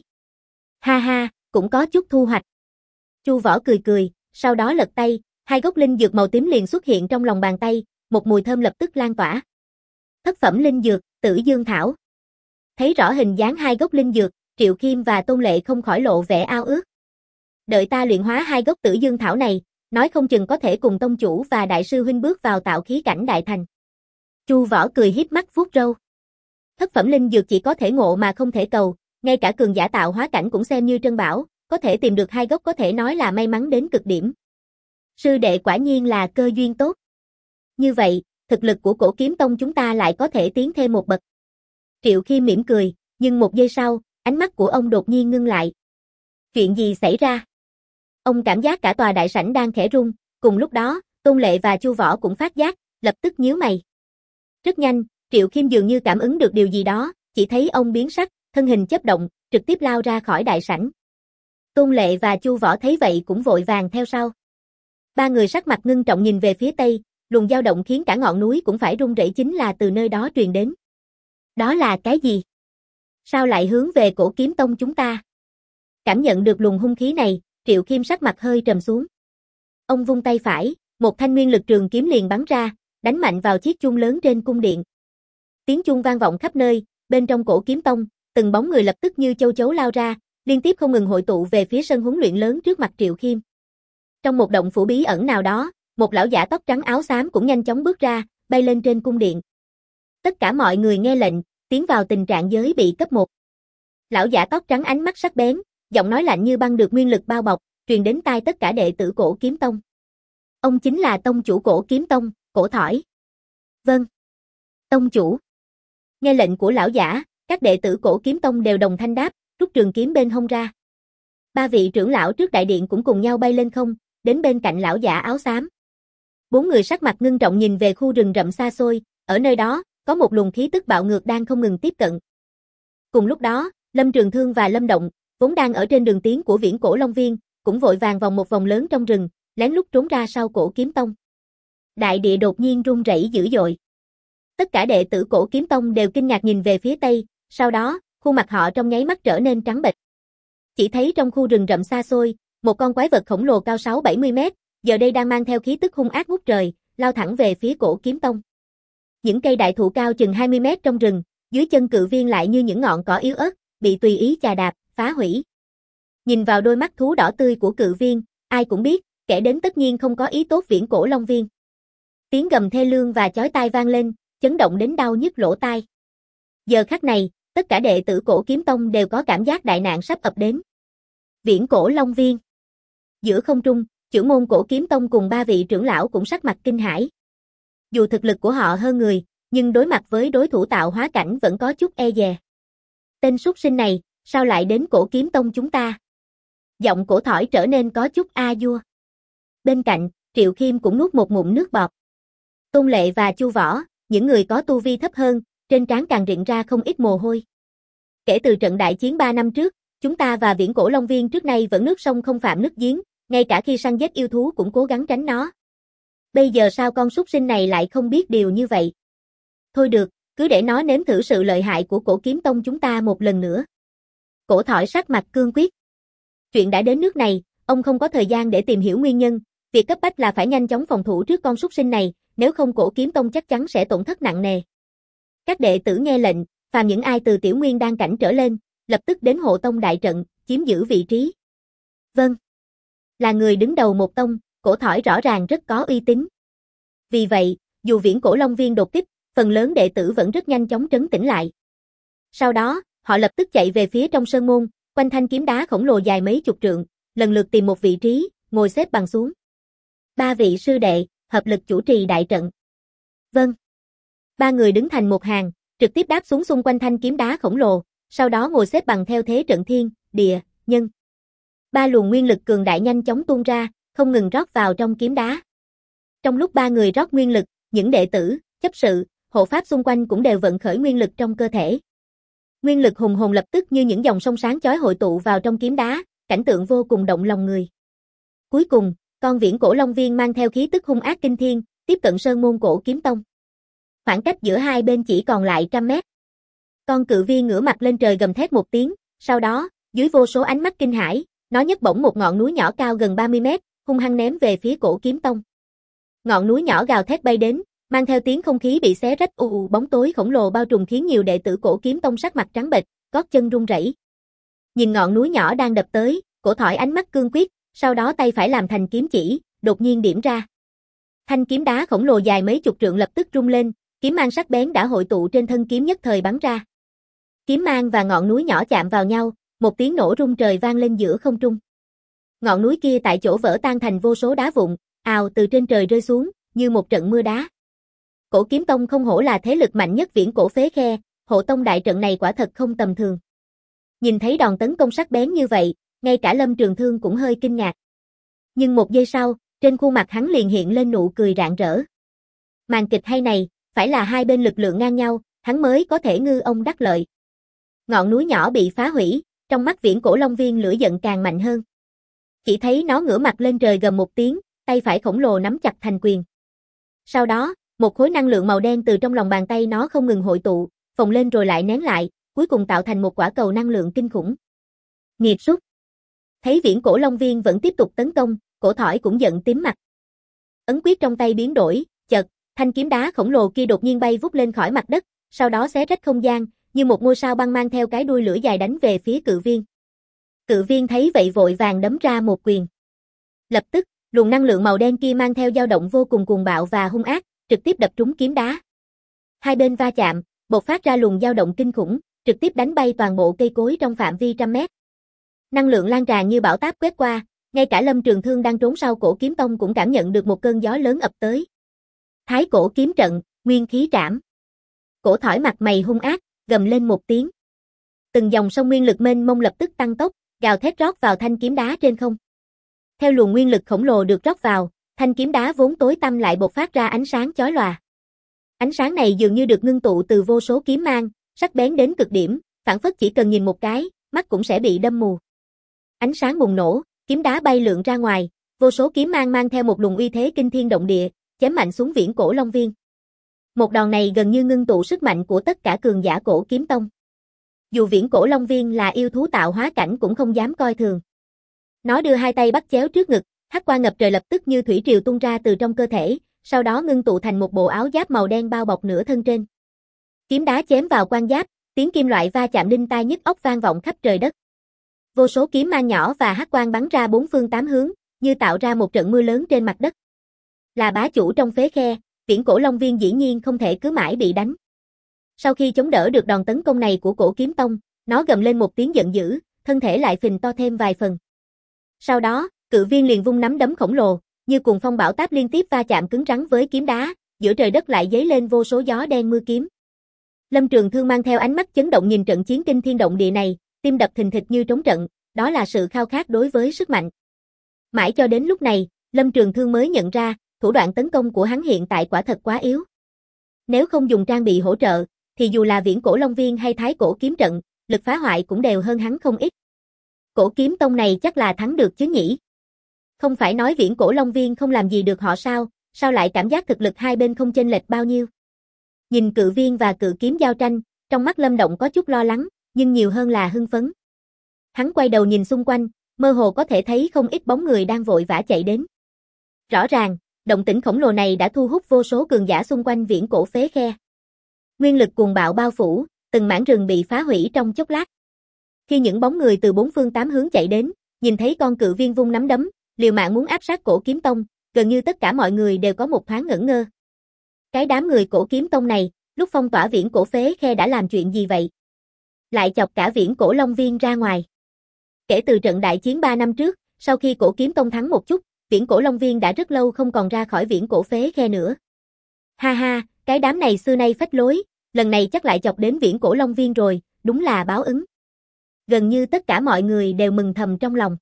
Ha ha, cũng có chút thu hoạch. Chu Võ cười cười, sau đó lật tay, hai gốc linh dược màu tím liền xuất hiện trong lòng bàn tay, một mùi thơm lập tức lan tỏa. Thất phẩm linh dược, Tử Dương Thảo. Thấy rõ hình dáng hai gốc linh dược, Triệu Khiêm và Tôn Lệ không khỏi lộ vẻ ao ước. Đợi ta luyện hóa hai gốc Tử Dương Thảo này, nói không chừng có thể cùng tông chủ và đại sư huynh bước vào tạo khí cảnh đại thành. Chu Võ cười híp mắt vuốt râu. Thất phẩm linh dược chỉ có thể ngộ mà không thể cầu, ngay cả cường giả tạo hóa cảnh cũng xem như trân bảo, có thể tìm được hai gốc có thể nói là may mắn đến cực điểm. Sư đệ quả nhiên là cơ duyên tốt. Như vậy, thực lực của Cổ Kiếm Tông chúng ta lại có thể tiến thêm một bậc. Triệu Khiêm mỉm cười, nhưng một giây sau, ánh mắt của ông đột nhiên ngưng lại. Chuyện gì xảy ra? Ông cảm giác cả tòa đại sảnh đang khẽ rung, cùng lúc đó, Tôn Lệ và Chu Võ cũng phát giác, lập tức nhíu mày. Rất nhanh, Triệu Khiêm dường như cảm ứng được điều gì đó, chỉ thấy ông biến sắc, thân hình chớp động, trực tiếp lao ra khỏi đại sảnh. Tôn Lệ và Chu Võ thấy vậy cũng vội vàng theo sau. Ba người sắc mặt ngưng trọng nhìn về phía tây, luồng dao động khiến cả ngọn núi cũng phải rung rẩy chính là từ nơi đó truyền đến. Đó là cái gì? Sao lại hướng về Cổ Kiếm Tông chúng ta? Cảm nhận được luồng hung khí này, Triệu Khiêm sắc mặt hơi trầm xuống. Ông vung tay phải, một thanh nguyên lực trường kiếm liền bắn ra, đánh mạnh vào chiếc chuông lớn trên cung điện. Tiếng chuông vang vọng khắp nơi, bên trong Cổ Kiếm Tông, từng bóng người lập tức như châu chấu lao ra, liên tiếp không ngừng hội tụ về phía sân huấn luyện lớn trước mặt Triệu Khiêm. Trong một động phủ bí ẩn nào đó, một lão giả tóc trắng áo xám cũng nhanh chóng bước ra, bay lên trên cung điện. Tất cả mọi người nghe lệnh, tiến vào tình trạng giới bị cấp 1. Lão giả tóc trắng ánh mắt sắc bén, giọng nói lạnh như băng được nguyên lực bao bọc, truyền đến tai tất cả đệ tử Cổ Kiếm Tông. Ông chính là tông chủ Cổ Kiếm Tông, Cổ Thỏi. Vâng. Tông chủ. Nghe lệnh của lão giả, các đệ tử Cổ Kiếm Tông đều đồng thanh đáp, rút trường kiếm bên hông ra. Ba vị trưởng lão trước đại điện cũng cùng nhau bay lên không, đến bên cạnh lão giả áo xám. Bốn người sắc mặt ngưng trọng nhìn về khu rừng rậm xa xôi, ở nơi đó, có một luồng khí tức bạo ngược đang không ngừng tiếp cận. Cùng lúc đó, Lâm Trường Thương và Lâm Động, vốn đang ở trên đường tiến của viễn cổ Long Viên, cũng vội vàng vòng một vòng lớn trong rừng, lén lút trốn ra sau Cổ Kiếm Tông. Đại địa đột nhiên rung rẩy dữ dội. Tất cả đệ tử Cổ Kiếm Tông đều kinh ngạc nhìn về phía tây, sau đó, khuôn mặt họ trong nháy mắt trở nên trắng bệch. Chỉ thấy trong khu rừng rậm xa xôi, một con quái vật khổng lồ cao 6-70 mét, giờ đây đang mang theo khí tức hung ác ngút trời, lao thẳng về phía Cổ Kiếm Tông. Những cây đại thụ cao chừng 20 mét trong rừng, dưới chân cự viên lại như những ngọn cỏ yếu ớt, bị tùy ý chà đạp, phá hủy. Nhìn vào đôi mắt thú đỏ tươi của cự viên, ai cũng biết, kẻ đến tất nhiên không có ý tốt viễn cổ Long Viên. Tiếng gầm thê lương và chói tai vang lên, chấn động đến đau nhức lỗ tai. Giờ khắc này, tất cả đệ tử Cổ Kiếm Tông đều có cảm giác đại nạn sắp ập đến. Viễn cổ Long Viên. Giữa không trung, trưởng môn Cổ Kiếm Tông cùng ba vị trưởng lão cũng sắc mặt kinh hãi. Dù thực lực của họ hơn người, nhưng đối mặt với đối thủ tạo hóa cảnh vẫn có chút e dè. Tên súc sinh này, sao lại đến Cổ Kiếm Tông chúng ta? Giọng Cổ Thỏi trở nên có chút a dua. Bên cạnh, Triệu Khiêm cũng nuốt một ngụm nước bọt. Tôn Lệ và Chu Võ, những người có tu vi thấp hơn, trên trán càng rịn ra không ít mồ hôi. Kể từ trận đại chiến 3 năm trước, chúng ta và viễn cổ Long Viên trước nay vẫn nước sông không phạm nước giếng, ngay cả khi săn giết yêu thú cũng cố gắng tránh nó. Bây giờ sao con súc sinh này lại không biết điều như vậy? Thôi được, Cứ để nó nếm thử sự lợi hại của Cổ Kiếm Tông chúng ta một lần nữa. Cổ Thỏi sắc mặt cương quyết. Chuyện đã đến nước này, ông không có thời gian để tìm hiểu nguyên nhân, việc cấp bách là phải nhanh chóng phòng thủ trước con súc sinh này, nếu không Cổ Kiếm Tông chắc chắn sẽ tổn thất nặng nề. Các đệ tử nghe lệnh, phàm những ai từ Tiểu Nguyên Đan cảnh trở lên, lập tức đến hộ tông đại trận, chiếm giữ vị trí. Vâng. Là người đứng đầu một tông, Cổ Thỏi rõ ràng rất có uy tín. Vì vậy, dù Viễn Cổ Long Viên đột kích, phần lớn đệ tử vẫn rất nhanh chóng trấn tĩnh lại. Sau đó, họ lập tức chạy về phía trong sơn môn, quanh thanh kiếm đá khổng lồ dài mấy chục trượng, lần lượt tìm một vị trí, ngồi xếp bằng xuống. 3 vị sư đệ, hợp lực chủ trì đại trận. Vâng. 3 người đứng thành một hàng, trực tiếp đáp xuống xung quanh thanh kiếm đá khổng lồ, sau đó ngồi xếp bằng theo thế trận thiên, địa, nhân. 3 luồng nguyên lực cường đại nhanh chóng tuôn ra, không ngừng rót vào trong kiếm đá. Trong lúc 3 người rót nguyên lực, những đệ tử, chấp sự, hộ pháp xung quanh cũng đều vận khởi nguyên lực trong cơ thể. Nguyên lực hùng hồn lập tức như những dòng sông sáng chói hội tụ vào trong kiếm đá, cảnh tượng vô cùng động lòng người. Cuối cùng, con Viễn Cổ Long Viên mang theo khí tức hung ác kinh thiên, tiếp cận sơn môn Cổ Kiếm Tông. Khoảng cách giữa hai bên chỉ còn lại 100 mét. Con cự viên ngửa mặt lên trời gầm thét một tiếng, sau đó, dưới vô số ánh mắt kinh hãi, nó nhấc bổng một ngọn núi nhỏ cao gần 30 mét, hung hăng ném về phía Cổ Kiếm Tông. Ngọn núi nhỏ gào thét bay đến, mang theo tiếng không khí bị xé rách bóng tối khổng lồ bao trùm khiến nhiều đệ tử Cổ Kiếm Tông sắc mặt trắng bệch, gót chân run rẩy. Nhìn ngọn núi nhỏ đang đập tới, Cổ Thỏi ánh mắt cương quyết, sau đó tay phải làm thành kiếm chỉ, đột nhiên điểm ra. Thanh kiếm đá khổng lồ dài mấy chục trượng lập tức rung lên, kiếm mang sắc bén đã hội tụ trên thân kiếm nhất thời bắn ra. Kiếm mang và ngọn núi nhỏ chạm vào nhau, một tiếng nổ rung trời vang lên giữa không trung. Ngọn núi kia tại chỗ vỡ tan thành vô số đá vụn, ào từ trên trời rơi xuống, như một trận mưa đá. Cổ Kiếm Tông không hổ là thế lực mạnh nhất Viễn Cổ phế khe, hộ tông đại trận này quả thật không tầm thường. Nhìn thấy đòn tấn công sắc bén như vậy, ngay cả Lâm Trường Thương cũng hơi kinh ngạc. Nhưng một giây sau, trên khuôn mặt hắn liền hiện lên nụ cười rạng rỡ. Màn kịch hay này, phải là hai bên lực lượng ngang nhau, hắn mới có thể ngư ông đắc lợi. Ngọn núi nhỏ bị phá hủy, trong mắt Viễn Cổ Long Viên lửa giận càng mạnh hơn. Chỉ thấy nó ngửa mặt lên trời gầm một tiếng, tay phải khổng lồ nắm chặt thành quyền. Sau đó, một khối năng lượng màu đen từ trong lòng bàn tay nó không ngừng hội tụ, phồng lên rồi lại nén lại, cuối cùng tạo thành một quả cầu năng lượng kinh khủng. Nghiệt súc. Thấy Viễn Cổ Long Viên vẫn tiếp tục tấn công, Cổ Thỏi cũng giận tím mặt. Ấn quyết trong tay biến đổi, chợt, thanh kiếm đá khổng lồ kia đột nhiên bay vút lên khỏi mặt đất, sau đó xé rách không gian, như một ngôi sao băng mang theo cái đuôi lửa dài đánh về phía cự viên. Cự viên thấy vậy vội vàng đấm ra một quyền. Lập tức, luồng năng lượng màu đen kia mang theo dao động vô cùng cuồng bạo và hung ác, trực tiếp đập trúng kiếm đá. Hai bên va chạm, bộc phát ra luồng dao động kinh khủng, trực tiếp đánh bay toàn bộ cây cối trong phạm vi 100 mét. Năng lượng lan tràn như bão táp quét qua, ngay cả Lâm Trường Thương đang trốn sau Cổ Kiếm Tông cũng cảm nhận được một cơn gió lớn ập tới. Thái Cổ kiếm trận, nguyên khí trảm. Cổ Thỏi mặt mày hung ác, gầm lên một tiếng. Từng dòng sông nguyên lực mênh mông lập tức tăng tốc, gào thét rót vào thanh kiếm đá trên không. Theo luồng nguyên lực khổng lồ được rót vào, thanh kiếm đá vốn tối tăm lại bộc phát ra ánh sáng chói lòa. Ánh sáng này dường như được ngưng tụ từ vô số kiếm mang, sắc bén đến cực điểm, phảng phất chỉ cần nhìn một cái, mắt cũng sẽ bị đâm mù. Ánh sáng bùng nổ, kiếm đá bay lượn ra ngoài, vô số kiếm mang mang theo một luồng uy thế kinh thiên động địa, chém mạnh xuống Viễn Cổ Long Viên. Một đòn này gần như ngưng tụ sức mạnh của tất cả cường giả Cổ Kiếm Tông. Dù Viễn Cổ Long Viên là yêu thú tạo hóa cảnh cũng không dám coi thường. Nó đưa hai tay bắt chéo trước ngực, hắc quang ngập trời lập tức như thủy triều tuôn ra từ trong cơ thể, sau đó ngưng tụ thành một bộ áo giáp màu đen bao bọc nửa thân trên. Kiếm đá chém vào quan giáp, tiếng kim loại va chạm đinh tai nhức óc vang vọng khắp trời đất. Vô số kiếm mang nhỏ và hắc quang bắn ra bốn phương tám hướng, như tạo ra một trận mưa lớn trên mặt đất. Là bá chủ trong phế khe, Viễn Cổ Long Viên dĩ nhiên không thể cứ mãi bị đánh. Sau khi chống đỡ được đòn tấn công này của Cổ Kiếm Tông, nó gầm lên một tiếng giận dữ, thân thể lại phình to thêm vài phần. Sau đó, cự viên liền vung nắm đấm khổng lồ, như cuồng phong bão táp liên tiếp va chạm cứng rắn với kiếm đá, giữa trời đất lại dấy lên vô số gió đen mưa kiếm. Lâm Trường Thương mang theo ánh mắt chấn động nhìn trận chiến kinh thiên động địa này, tim đập thình thịch như trống trận, đó là sự khao khát đối với sức mạnh. Mãi cho đến lúc này, Lâm Trường Thương mới nhận ra, thủ đoạn tấn công của hắn hiện tại quả thật quá yếu. Nếu không dùng trang bị hỗ trợ, thì dù là Viễn Cổ Long Viên hay Thái Cổ kiếm trận, lực phá hoại cũng đều hơn hắn không ít. Cổ Kiếm Tông này chắc là thắng được chứ nhỉ? Không phải nói Viễn Cổ Long Viên không làm gì được họ sao lại cảm giác thực lực hai bên không chênh lệch bao nhiêu? Nhìn cự viên và cự kiếm giao tranh, trong mắt Lâm Động có chút lo lắng, nhưng nhiều hơn là hưng phấn. Hắn quay đầu nhìn xung quanh, mơ hồ có thể thấy không ít bóng người đang vội vã chạy đến. Rõ ràng, động tĩnh khổng lồ này đã thu hút vô số cường giả xung quanh viễn cổ phế khe. Nguyên lực cuồng bạo bao phủ, từng mảng rừng bị phá hủy trong chốc lát. Khi những bóng người từ bốn phương tám hướng chạy đến, nhìn thấy con cự viên vung nắm đấm, liều mạng muốn áp sát Cổ Kiếm Tông, gần như tất cả mọi người đều có một thoáng ngẩn ngơ. Cái đám người Cổ Kiếm Tông này, lúc phong tỏa viễn cổ phế khe đã làm chuyện gì vậy? Lại chọc cả viễn cổ Long Viên ra ngoài. Kể từ trận đại chiến 3 năm trước, sau khi Cổ Kiếm Tông thắng một chút, viễn cổ Long Viên đã rất lâu không còn ra khỏi viễn cổ phế khe nữa. Ha ha, cái đám này xưa nay phách lối, lần này chắc lại chọc đến viễn cổ Long Viên rồi, đúng là báo ứng. Gần như tất cả mọi người đều mừng thầm trong lòng.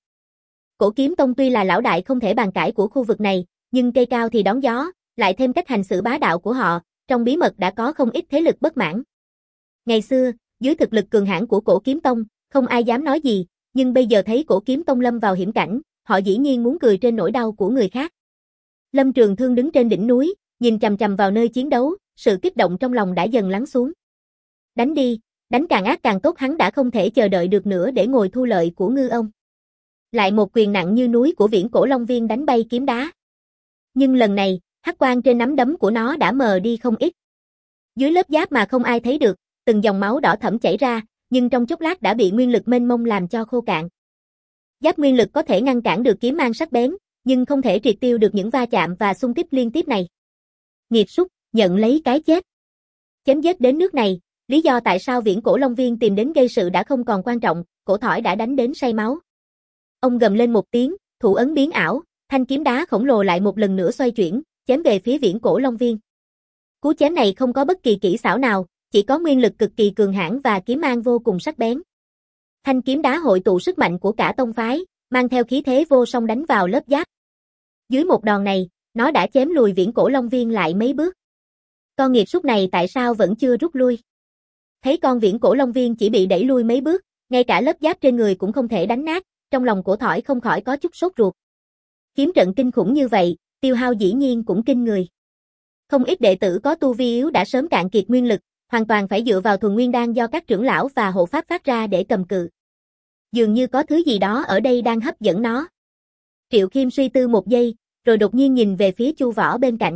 Cổ Kiếm Tông tuy là lão đại không thể bàn cãi của khu vực này, nhưng cây cao thì đón gió, lại thêm cách hành xử bá đạo của họ, trong bí mật đã có không ít thế lực bất mãn. Ngày xưa, dưới thực lực cường hãn của Cổ Kiếm Tông, không ai dám nói gì, nhưng bây giờ thấy Cổ Kiếm Tông lâm vào hiểm cảnh, họ dĩ nhiên muốn cười trên nỗi đau của người khác. Lâm Trường Thương đứng trên đỉnh núi, nhìn chằm chằm vào nơi chiến đấu, sự kích động trong lòng đã dần lắng xuống. Đánh đi, đánh càng ác càng tốt, hắn đã không thể chờ đợi được nữa để ngồi thu lợi của ngư ông. Lại một quyền nặng như núi của viễn cổ Long Viên đánh bay kiếm đá. Nhưng lần này, hắc quang trên nắm đấm của nó đã mờ đi không ít. Dưới lớp giáp mà không ai thấy được, từng dòng máu đỏ thẫm chảy ra, nhưng trong chốc lát đã bị nguyên lực mênh mông làm cho khô cạn. Giáp nguyên lực có thể ngăn cản được kiếm mang sắc bén, nhưng không thể triệt tiêu được những va chạm và xung kích liên tiếp này. Nghiệt súc, nhận lấy cái chết. Chém giết đến nước này, lý do tại sao viễn cổ Long Viên tìm đến gây sự đã không còn quan trọng, cổ thỏi đã đánh đến say máu. Ông gầm lên một tiếng, thủ ấn biến ảo, thanh kiếm đá khổng lồ lại một lần nữa xoay chuyển, chém về phía viễn cổ Long Viên. Cú chém này không có bất kỳ kỹ xảo nào, chỉ có nguyên lực cực kỳ cường hãn và kiếm mang vô cùng sắc bén. Thanh kiếm đá hội tụ sức mạnh của cả tông phái, mang theo khí thế vô song đánh vào lớp giáp. Dưới một đòn này, nó đã chém lùi viễn cổ Long Viên lại mấy bước. Con nghiệt súc này tại sao vẫn chưa rút lui? Thấy con viễn cổ Long Viên chỉ bị đẩy lui mấy bước, ngay cả lớp giáp trên người cũng không thể đánh nát, trong lòng cổ thỏi không khỏi có chút sốt ruột. Kiếm trận kinh khủng như vậy, tiêu hao dĩ nhiên cũng kinh người. Không ít đệ tử có tu vi yếu đã sớm cạn kiệt nguyên lực, hoàn toàn phải dựa vào thuần nguyên đan do các trưởng lão và hộ pháp phát ra để cầm cự. Dường như có thứ gì đó ở đây đang hấp dẫn nó. Triệu Khiêm suy tư một giây, rồi đột nhiên nhìn về phía Chu Võ bên cạnh.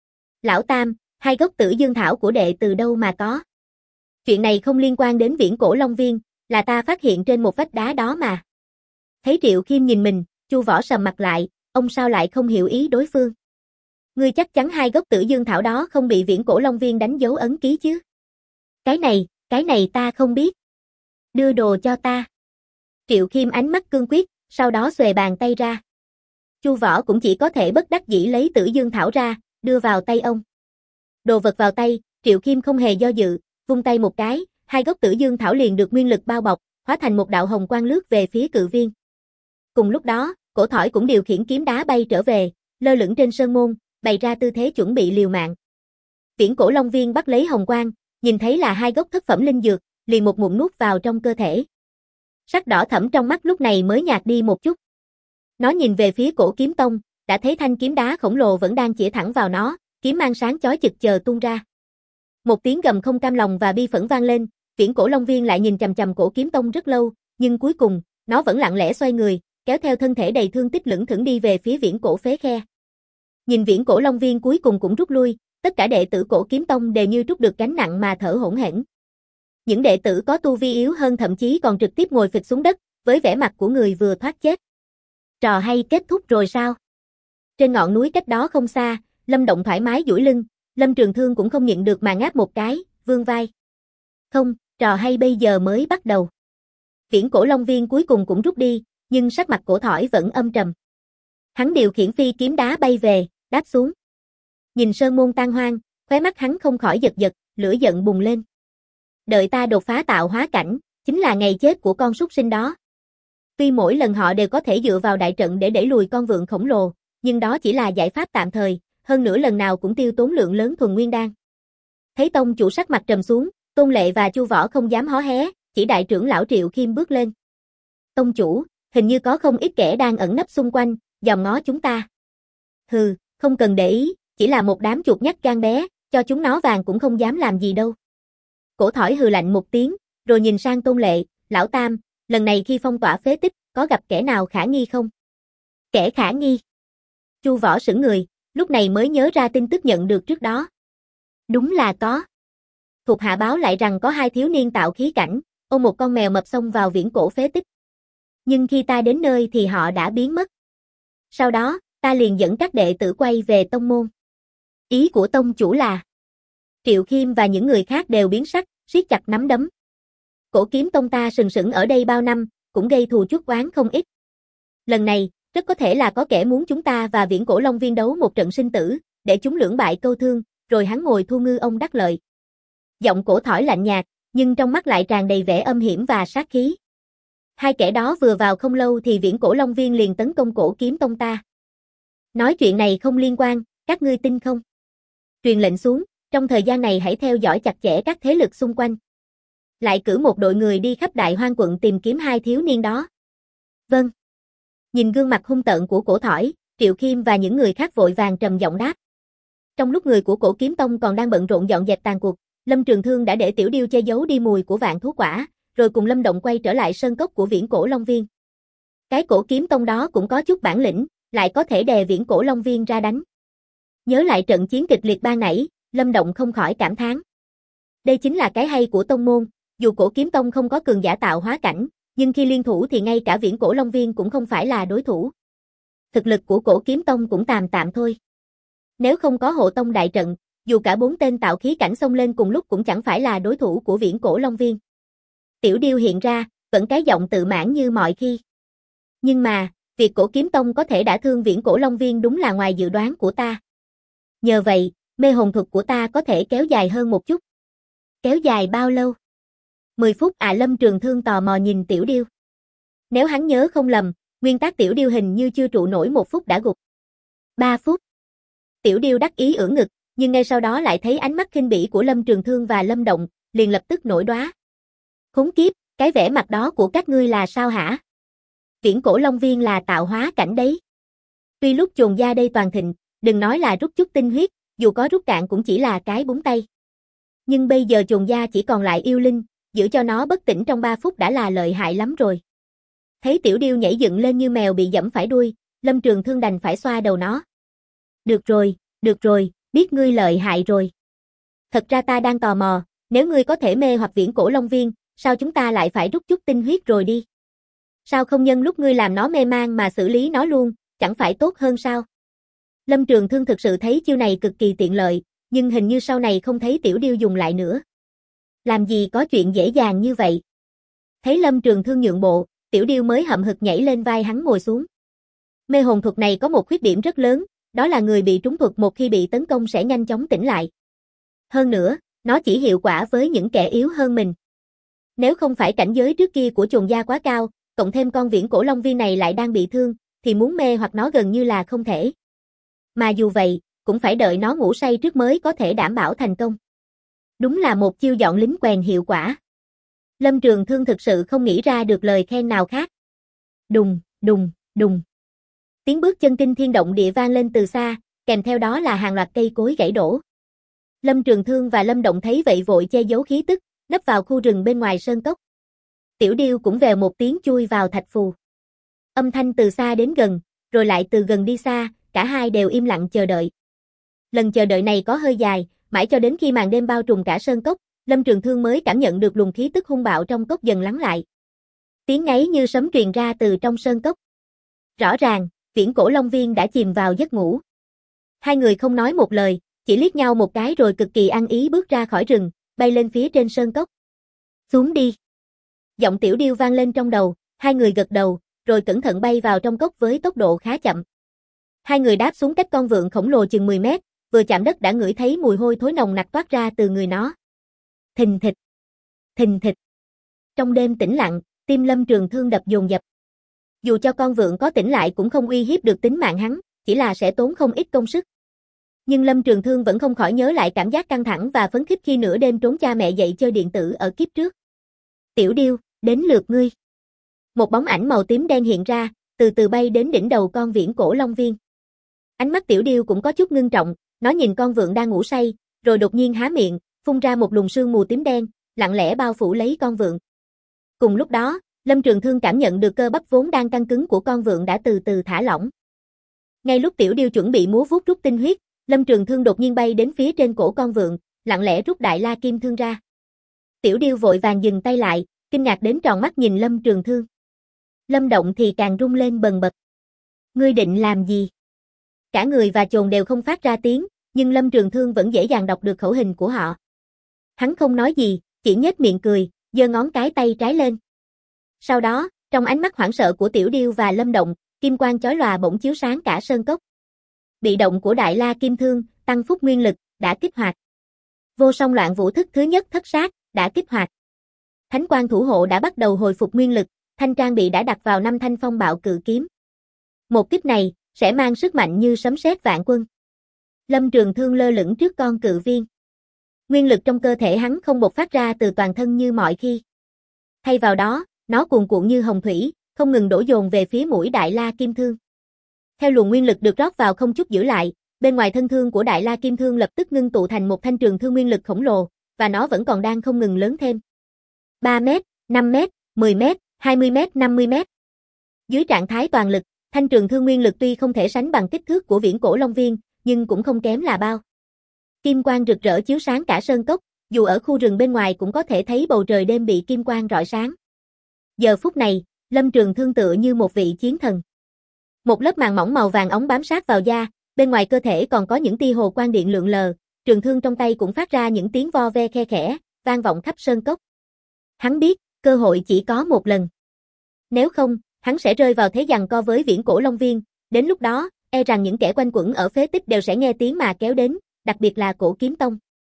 Lão Tam, hai gốc Tử Dương Thảo của đệ từ đâu mà có? Chuyện này không liên quan đến viễn cổ Long Viên, là ta phát hiện trên một vách đá đó mà. Thấy Triệu Khiêm nhìn mình, Chu Võ sầm mặt lại, ông sao lại không hiểu ý đối phương? Ngươi chắc chắn hai gốc Tử Dương Thảo đó không bị viễn cổ Long Viên đánh dấu ấn ký chứ? Cái này ta không biết. Đưa đồ cho ta. Triệu Khiêm ánh mắt cương quyết, sau đó xuề bàn tay ra. Chu Võ cũng chỉ có thể bất đắc dĩ lấy Tử Dương Thảo ra, đưa vào tay ông. Đồ vật vào tay, Triệu Khiêm không hề do dự, vung tay một cái, hai gốc Tử Dương Thảo liền được nguyên lực bao bọc, hóa thành một đạo hồng quang lướt về phía cự viên. Cùng lúc đó, cổ thỏi cũng điều khiển kiếm đá bay trở về, lơ lửng trên sơn môn, bày ra tư thế chuẩn bị liều mạng. Viễn cổ Long Viên bắt lấy hồng quang, nhìn thấy là hai gốc thất phẩm linh dược, liền một ngụm nuốt vào trong cơ thể. Sắc đỏ thẫm trong mắt lúc này mới nhạt đi một chút. Nó nhìn về phía Cổ Kiếm Tông, đã thấy thanh kiếm đá khổng lồ vẫn đang chĩa thẳng vào nó, kiếm mang sáng chói chực chờ tung ra. Một tiếng gầm không cam lòng và bi phẫn vang lên, viễn cổ Long Viên lại nhìn chằm chằm Cổ Kiếm Tông rất lâu, nhưng cuối cùng, nó vẫn lặng lẽ xoay người, kéo theo thân thể đầy thương tích lững thững đi về phía viễn cổ phế khe. Nhìn viễn cổ Long Viên cuối cùng cũng rút lui, tất cả đệ tử Cổ Kiếm Tông đều như trút được gánh nặng mà thở hổn hển. Những đệ tử có tu vi yếu hơn thậm chí còn trực tiếp ngồi phịch xuống đất, với vẻ mặt của người vừa thoát chết. Trò hay kết thúc rồi sao? Trên ngọn núi cách đó không xa, Lâm Động thoải mái duỗi lưng, Lâm Trường Thương cũng không nhịn được mà ngáp một cái, vươn vai. Không, trò hay bây giờ mới bắt đầu. Viễn cổ Long Viên cuối cùng cũng rút đi, nhưng sắc mặt cổ thỏi vẫn âm trầm. Hắn điều khiển phi kiếm đá bay về, đáp xuống. Nhìn sơn môn tan hoang, khóe mắt hắn không khỏi giật giật, lửa giận bùng lên. Đợi ta đột phá tạo hóa cảnh, chính là ngày chết của con súc sinh đó. Tuy mỗi lần họ đều có thể dựa vào đại trận để đẩy lùi con vượn khổng lồ, nhưng đó chỉ là giải pháp tạm thời, hơn nữa lần nào cũng tiêu tốn lượng lớn thuần nguyên đan. Thấy tông chủ sắc mặt trầm xuống, Tôn Lệ và Chu Võ không dám hó hé, chỉ đại trưởng lão Triệu Khiêm bước lên. Tông chủ, hình như có không ít kẻ đang ẩn nấp xung quanh, dòm ngó chúng ta. Hừ, không cần để ý, chỉ là một đám chuột nhắt gan bé, Cho chúng nó vàng cũng không dám làm gì đâu. Cổ thỏi hừ lạnh một tiếng, rồi nhìn sang Tôn Lệ, lão Tam, lần này khi phong tỏa phế tích, có gặp kẻ nào khả nghi không? Kẻ khả nghi? Chu Võ sững người, lúc này mới nhớ ra tin tức nhận được trước đó. Đúng là có. Thuộc hạ báo lại rằng có 2 thiếu niên tạo khí cảnh, ôm một con mèo mập xông vào viễn cổ phế tích. Nhưng khi ta đến nơi thì họ đã biến mất. Sau đó, ta liền dẫn các đệ tử quay về tông môn. Ý của tông chủ là? Triệu Khiêm và những người khác đều biến sắc, siết chặt nắm đấm. Cổ kiếm tông ta sừng sững ở đây bao năm, cũng gây thù chuốc oán không ít. Lần này, rất có thể là có kẻ muốn chúng ta và viễn cổ Long Viên đấu một trận sinh tử, để chúng lưỡng bại câu thương, rồi hắn ngồi thu ngư ông đắc lợi. Giọng cổ thỏi lạnh nhạt, nhưng trong mắt lại tràn đầy vẻ âm hiểm và sát khí. 2 kẻ đó vừa vào không lâu thì viễn cổ Long Viên liền tấn công cổ kiếm tông ta. Nói chuyện này không liên quan, các ngươi tin không? Truyền lệnh xuống, trong thời gian này hãy theo dõi chặt chẽ các thế lực xung quanh. Lại cử một đội người đi khắp Đại Hoang quận tìm kiếm 2 thiếu niên đó. Vâng. Nhìn gương mặt hung tợn của cổ thỏi, Triệu Khiêm và những người khác vội vàng trầm giọng đáp. Trong lúc người của cổ kiếm tông còn đang bận rộn dọn dẹp tàn cuộc, Lâm Trường Thương đã để Tiểu Điêu che giấu đi mùi của vạn thú quả, rồi cùng Lâm Động quay trở lại sơn cốc của viễn cổ Long Viên. Cái cổ kiếm tông đó cũng có chút bản lĩnh, lại có thể đè viễn cổ Long Viên ra đánh. Nhớ lại trận chiến kịch liệt ban nãy, Lâm Động không khỏi cảm thán. Đây chính là cái hay của tông môn, dù cổ kiếm tông không có cường giả tạo hóa cảnh, nhưng khi liên thủ thì ngay cả viễn cổ Long Viên cũng không phải là đối thủ. Thực lực của cổ kiếm tông cũng tạm tạm thôi. Nếu không có hộ tông đại trận, dù cả 4 tên tạo khí cảnh xông lên cùng lúc cũng chẳng phải là đối thủ của viễn cổ Long Viên. Tiểu Điêu hiện ra, vẫn cái giọng tự mãn như mọi khi. Nhưng mà, việc cổ kiếm tông có thể đả thương viễn cổ Long Viên đúng là ngoài dự đoán của ta. Nhờ vậy, mê hồn thuật của ta có thể kéo dài hơn một chút. Kéo dài bao lâu? 10 phút à? Lâm Trường Thương tò mò nhìn Tiểu Điêu. Nếu hắn nhớ không lầm, nguyên tác Tiểu Điêu hình như chưa trụ nổi 1 phút đã gục. 3 phút. Tiểu Điêu đắc ý ưỡn ngực, nhưng ngay sau đó lại thấy ánh mắt khinh bỉ của Lâm Trường Thương và Lâm Động, liền lập tức nổi đoá. Khốn kiếp, cái vẻ mặt đó của các ngươi là sao hả? Viễn cổ Long Viên là tạo hóa cảnh đấy. Tuy lúc chồn gia đây toàn thịnh, đừng nói là rút chút tinh huyết, dù có rút cạn cũng chỉ là cái búng tay. Nhưng bây giờ chồn gia chỉ còn lại yêu linh, giữ cho nó bất tỉnh trong 3 phút đã là lợi hại lắm rồi. Thấy Tiểu Điêu nhảy dựng lên như mèo bị giẫm phải đuôi, Lâm Trường Thương đành phải xoa đầu nó. Được rồi, biết ngươi lợi hại rồi. Thật ra ta đang tò mò, nếu ngươi có thể mê hoặc viễn cổ Long Viên, sao chúng ta lại phải rút chút tinh huyết rồi đi? Sao không nhân lúc ngươi làm nó mê man mà xử lý nó luôn, chẳng phải tốt hơn sao? Lâm Trường Thương thực sự thấy chiêu này cực kỳ tiện lợi, nhưng hình như sau này không thấy Tiểu Điêu dùng lại nữa. Làm gì có chuyện dễ dàng như vậy? Thấy Lâm Trường Thương nhượng bộ, Tiểu Điêu mới hậm hực nhảy lên vai hắn ngồi xuống. Mê hồn thuật này có một khuyết điểm rất lớn, đó là người bị trúng thuật một khi bị tấn công sẽ nhanh chóng tỉnh lại. Hơn nữa, nó chỉ hiệu quả với những kẻ yếu hơn mình. Nếu không phải cảnh giới trước kia của chồn gia quá cao, cộng thêm con viễn cổ Long Viên này lại đang bị thương, thì muốn mê hoặc nó gần như là không thể. Mà dù vậy, cũng phải đợi nó ngủ say trước mới có thể đảm bảo thành công. Đúng là một chiêu dọn lính quèn hiệu quả. Lâm Trường Thương thực sự không nghĩ ra được lời khen nào khác. Đùng, đùng, đùng. Tiếng bước chân kinh thiên động địa vang lên từ xa, kèm theo đó là hàng loạt cây cối gãy đổ. Lâm Trường Thương và Lâm Động thấy vậy vội che giấu khí tức, nấp vào khu rừng bên ngoài sơn cốc. Tiểu Điêu cũng vèo một tiếng chui vào thạch phù. Âm thanh từ xa đến gần, rồi lại từ gần đi xa, cả hai đều im lặng chờ đợi. Lần chờ đợi này có hơi dài, mãi cho đến khi màn đêm bao trùm cả sơn cốc, Lâm Trường Thương mới cảm nhận được luồng khí tức hung bạo trong cốc dần lắng lại. Tiếng ngáy như sấm truyền ra từ trong sơn cốc. Rõ ràng, viễn cổ Long Viên đã chìm vào giấc ngủ. Hai người không nói một lời, chỉ liếc nhau một cái rồi cực kỳ ăn ý bước ra khỏi rừng, bay lên phía trên sơn cốc. Xuống đi. Giọng Tiểu Điêu vang lên trong đầu, hai người gật đầu, rồi cẩn thận bay vào trong cốc với tốc độ khá chậm. Hai người đáp xuống cách con vượn khổng lồ chừng 10 mét, vừa chạm đất đã ngửi thấy mùi hôi thối nồng nặc toát ra từ người nó. Thình thịch. Thình thịch. Trong đêm tĩnh lặng, tim Lâm Trường Thương đập dồn dập. Dù cho con vượn có tỉnh lại cũng không uy hiếp được tính mạng hắn, chỉ là sẽ tốn không ít công sức. Nhưng Lâm Trường Thương vẫn không khỏi nhớ lại cảm giác căng thẳng và phấn khích khi nửa đêm trốn cha mẹ dậy chơi điện tử ở kiếp trước. Tiểu Điêu, đến lượt ngươi. Một bóng ảnh màu tím đen hiện ra, từ từ bay đến đỉnh đầu con viễn cổ Long Viên. Ánh mắt Tiểu Điêu cũng có chút ngưng trọng, nó nhìn con vượn đang ngủ say, rồi đột nhiên há miệng, phun ra một luồng sương mù tím đen, lặng lẽ bao phủ lấy con vượn. Cùng lúc đó, Lâm Trường Thương cảm nhận được cơ bắp vốn đang căng cứng của con vượn đã từ từ thả lỏng. Ngay lúc Tiểu Điêu chuẩn bị múa vuốt rút tinh huyết, Lâm Trường Thương đột nhiên bay đến phía trên cổ con vượn, lặng lẽ rút Đại La Kim Thương ra. Tiểu Điêu vội vàng dừng tay lại, kinh ngạc đến tròn mắt nhìn Lâm Trường Thương. Lâm Động thì càng rung lên bần bật. Ngươi định làm gì? Cả người và chồn đều không phát ra tiếng, nhưng Lâm Trường Thương vẫn dễ dàng đọc được khẩu hình của họ. Hắn không nói gì, chỉ nhếch miệng cười, giơ ngón cái tay trái lên. Sau đó, trong ánh mắt hoảng sợ của Tiểu Điêu và Lâm Động, kim quang chói lòa bỗng chiếu sáng cả sơn cốc. Bị động của Đại La Kim Thương, tăng phúc nguyên lực, đã kích hoạt. Vô song loạn vũ thức thứ nhất thất sát, đã kích hoạt. Thánh quang thủ hộ đã bắt đầu hồi phục nguyên lực, thanh trang bị đã đặt vào 5 thanh phong bạo cự kiếm. Một kích này, sẽ mang sức mạnh như sấm sét vạn quân. Lâm Trường Thương lơ lửng trước con cự viên. Nguyên lực trong cơ thể hắn không bộc phát ra từ toàn thân như mọi khi. Thay vào đó, nó cuồn cuộn như hồng thủy, không ngừng đổ dồn về phía mũi Đại La Kim Thương. Theo luồng nguyên lực được rót vào không chút giữ lại, bên ngoài thân thương của Đại La Kim Thương lập tức ngưng tụ thành một thanh trường thương nguyên lực khổng lồ, và nó vẫn còn đang không ngừng lớn thêm. 3 mét, 5 mét, 10 mét, 20 mét, 50 mét. Dưới trạng thái toàn lực, thanh trường thương nguyên lực tuy không thể sánh bằng kích thước của Viễn Cổ Long Viên, nhưng cũng không kém là bao. Kim quang rực rỡ chiếu sáng cả sơn cốc, dù ở khu rừng bên ngoài cũng có thể thấy bầu trời đêm bị kim quang rọi sáng. Giờ phút này, Lâm Trường Thương tựa như một vị chiến thần. Một lớp màng mỏng màu vàng óng bám sát vào da, bên ngoài cơ thể còn có những tia hồ quang điện lượn lờ, trường thương trong tay cũng phát ra những tiếng vo ve khe khẽ, vang vọng khắp sơn cốc. Hắn biết, cơ hội chỉ có một lần. Nếu không, hắn sẽ rơi vào thế giằng co với Viễn Cổ Long Viên, đến lúc đó, e rằng những kẻ quanh quẩn ở phế tích đều sẽ nghe tiếng mà kéo đến, đặc biệt là Cổ Kiếm Tông.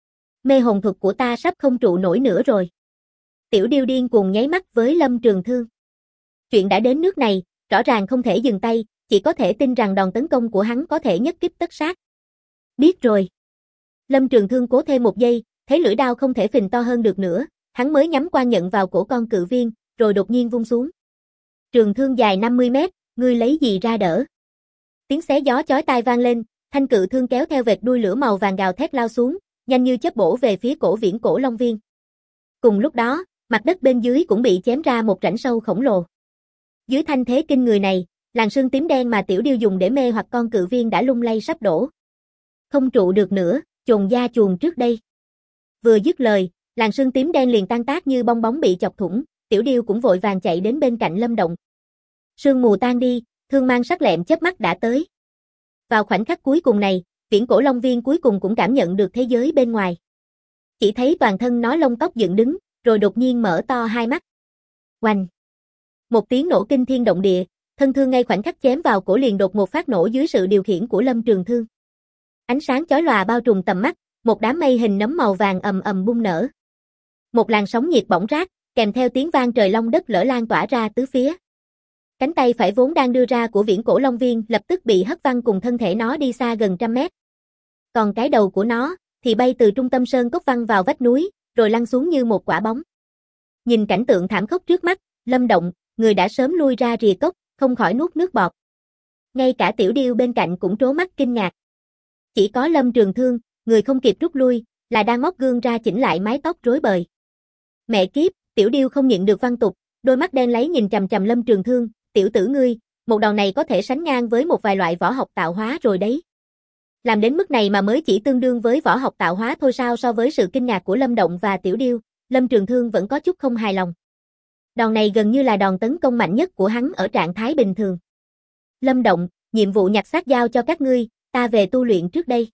Mê hồn thuật của ta sắp không trụ nổi nữa rồi. Tiểu Điêu điên cuồng nháy mắt với Lâm Trường Thương. Chuyện đã đến nước này, rõ ràng không thể dừng tay, chỉ có thể tin rằng đòn tấn công của hắn có thể nhất kích tất sát. Biết rồi. Lâm Trường Thương cố thêm một giây, thấy lưỡi đao không thể phình to hơn được nữa, hắn mới nhắm quan nhận vào cổ con cự viên, rồi đột nhiên vung xuống. Trường thương dài 50 mét, ngươi lấy gì ra đỡ? Tiếng xé gió chói tai vang lên, thanh cự thương kéo theo vệt đuôi lửa màu vàng gào thét lao xuống, nhanh như chớp bổ về phía cổ Viễn Cổ Long Viên. Cùng lúc đó, mặt đất bên dưới cũng bị chém ra một rãnh sâu khổng lồ. Dưới thanh thế kinh người này, làn sương tím đen mà Tiểu Điêu dùng để mê hoặc con cự viên đã lung lay sắp đổ. Không trụ được nữa, chồn da chuồn trước đây. Vừa dứt lời, làn sương tím đen liền tan tác như bong bóng bị chọc thủng, Tiểu Điêu cũng vội vàng chạy đến bên cạnh Lâm Động. Sương mù tan đi, thương mang sắc lẹm chớp mắt đã tới. Vào khoảnh khắc cuối cùng này, Viễn Cổ Long Viên cuối cùng cũng cảm nhận được thế giới bên ngoài. Chỉ thấy toàn thân nó lông tóc dựng đứng, rồi đột nhiên mở to hai mắt. Oanh! Một tiếng nổ kinh thiên động địa, thân thương ngay khoảnh khắc chém vào cổ liền đột ngột phát nổ dưới sự điều khiển của Lâm Trường Thương. Ánh sáng chói lòa bao trùm tầm mắt, một đám mây hình nấm màu vàng ầm ầm bung nở. Một làn sóng nhiệt bỏng rát, kèm theo tiếng vang trời long đất lở lan tỏa ra tứ phía. Cánh tay phải vốn đang đưa ra của Viễn Cổ Long Viên lập tức bị hất văng cùng thân thể nó đi xa gần trăm mét. Còn cái đầu của nó thì bay từ trung tâm sơn cốc văng vào vách núi, rồi lăn xuống như một quả bóng. Nhìn cảnh tượng thảm khốc trước mắt, Lâm Động, người đã sớm lui ra rìa cốc, không khỏi nuốt nước bọt. Ngay cả Tiểu Điêu bên cạnh cũng trố mắt kinh ngạc. Chỉ có Lâm Trường Thương, người không kịp rút lui, là đang móc gương ra chỉnh lại mái tóc rối bời. Mẹ kiếp, Tiểu Điêu không nhịn được văn tục, đôi mắt đen láy nhìn chằm chằm Lâm Trường Thương, tiểu tử ngươi, một đòn này có thể sánh ngang với một vài loại võ học tạo hóa rồi đấy. Làm đến mức này mà mới chỉ tương đương với võ học tạo hóa thôi sao? So với sự kinh ngạc của Lâm Động và Tiểu Điêu, Lâm Trường Thương vẫn có chút không hài lòng. Đòn này gần như là đòn tấn công mạnh nhất của hắn ở trạng thái bình thường. Lâm Động, nhiệm vụ nhặt xác giao cho các ngươi, ta về tu luyện trước đây.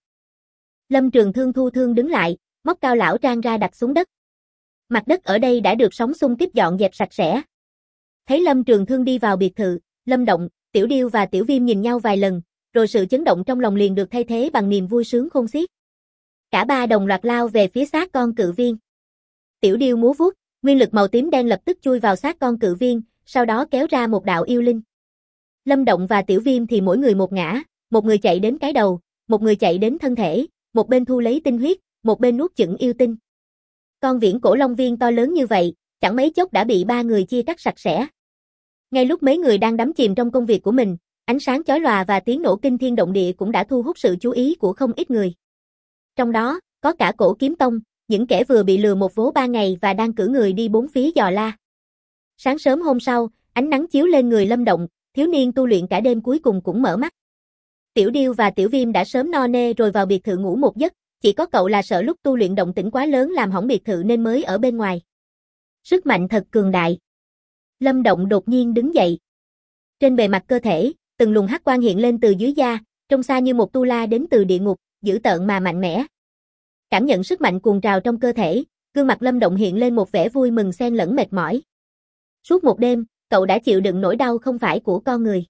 Lâm Trường Thương thu thương đứng lại, móc cao lão trang ra đặt xuống đất. Mặt đất ở đây đã được sóng xung kích dọn dẹp sạch sẽ. Thấy Lâm Trường Thương đi vào biệt thự, Lâm Động, Tiểu Điêu và Tiểu Viêm nhìn nhau vài lần, rồi sự chấn động trong lòng liền được thay thế bằng niềm vui sướng khôn xiết. Cả ba đồng loạt lao về phía xác con cự viên. Tiểu Điêu múa vuốt, nguyên lực màu tím đen lập tức chui vào xác con cự viên, sau đó kéo ra một đạo yêu linh. Lâm Động và Tiểu Viêm thì mỗi người một ngã, một người chạy đến cái đầu, một người chạy đến thân thể, một bên thu lấy tinh huyết, một bên nuốt chửng yêu tinh. Con Viễn Cổ Long Viên to lớn như vậy, chẳng mấy chốc đã bị ba người chia cắt sạch sẽ. Ngay lúc mấy người đang đắm chìm trong công việc của mình, ánh sáng chói lòa và tiếng nổ kinh thiên động địa cũng đã thu hút sự chú ý của không ít người. Trong đó, có cả Cổ Kiếm Tông, những kẻ vừa bị lừa một vố 3 ngày và đang cử người đi bốn phía dò la. Sáng sớm hôm sau, ánh nắng chiếu lên người Lâm Động, thiếu niên tu luyện cả đêm cuối cùng cũng mở mắt. Tiểu Điêu và Tiểu Viêm đã sớm no nê rồi vào biệt thự ngủ một giấc, chỉ có cậu là sợ lúc tu luyện động tĩnh quá lớn làm hỏng biệt thự nên mới ở bên ngoài. Sức mạnh thật cường đại. Lâm Động đột nhiên đứng dậy. Trên bề mặt cơ thể, từng luồng hắc quang hiện lên từ dưới da, trông xa như một tu la đến từ địa ngục, dữ tợn mà mạnh mẽ. Cảm nhận sức mạnh cuồn trào trong cơ thể, gương mặt Lâm Động hiện lên một vẻ vui mừng xen lẫn mệt mỏi. Suốt một đêm, cậu đã chịu đựng nỗi đau không phải của con người.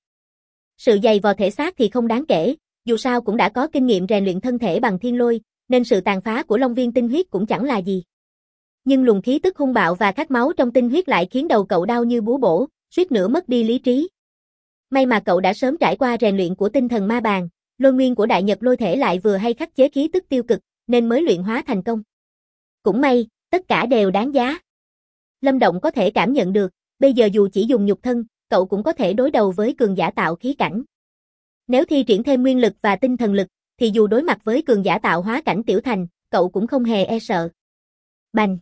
Sự dày vò thể xác thì không đáng kể, dù sao cũng đã có kinh nghiệm rèn luyện thân thể bằng thiên lôi, nên sự tàn phá của Long Viên tinh huyết cũng chẳng là gì. Nhưng luồng khí tức hung bạo và khát máu trong tinh huyết lại khiến đầu cậu đau như búa bổ, suýt nữa mất đi lý trí. May mà cậu đã sớm trải qua rèn luyện của tinh thần ma bàn, lôi nguyên của đại nhật lôi thể lại vừa hay khắc chế khí tức tiêu cực, nên mới luyện hóa thành công. Cũng may, tất cả đều đáng giá. Lâm Động có thể cảm nhận được, bây giờ dù chỉ dùng nhục thân, cậu cũng có thể đối đầu với cường giả tạo khí cảnh. Nếu thi triển thêm nguyên lực và tinh thần lực, thì dù đối mặt với cường giả tạo hóa cảnh tiểu thành, cậu cũng không hề e sợ. Bành!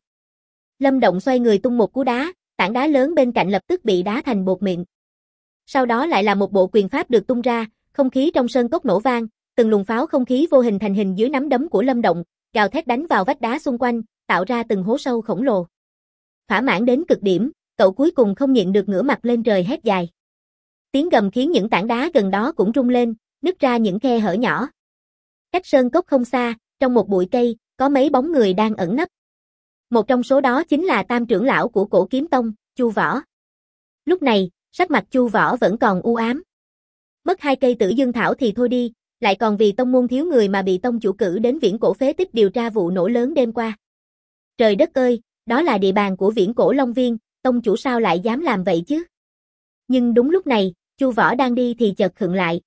Lâm Động xoay người tung một cú đá, tảng đá lớn bên cạnh lập tức bị đá thành bột mịn. Sau đó lại là một bộ quyền pháp được tung ra, không khí trong sơn cốc nổ vang, từng luồng pháo không khí vô hình thành hình dưới nắm đấm của Lâm Động, gào thét đánh vào vách đá xung quanh, tạo ra từng hố sâu khổng lồ. Thỏa mãn đến cực điểm, cậu cuối cùng không nhịn được ngửa mặt lên trời hét dài. Tiếng gầm khiến những tảng đá gần đó cũng rung lên, nứt ra những khe hở nhỏ. Cách sơn cốc không xa, trong một bụi cây, có mấy bóng người đang ẩn nấp. Một trong số đó chính là tam trưởng lão của Cổ Kiếm Tông, Chu Võ. Lúc này, sắc mặt Chu Võ vẫn còn u ám. Mất 2 cây Tử Dương Thảo thì thôi đi, lại còn vì tông môn thiếu người mà bị tông chủ cử đến Viễn Cổ phế tích điều tra vụ nổ lớn đêm qua. Trời đất ơi, đó là địa bàn của Viễn Cổ Long Viên, tông chủ sao lại dám làm vậy chứ? Nhưng đúng lúc này, Chu Võ đang đi thì chợt khựng lại.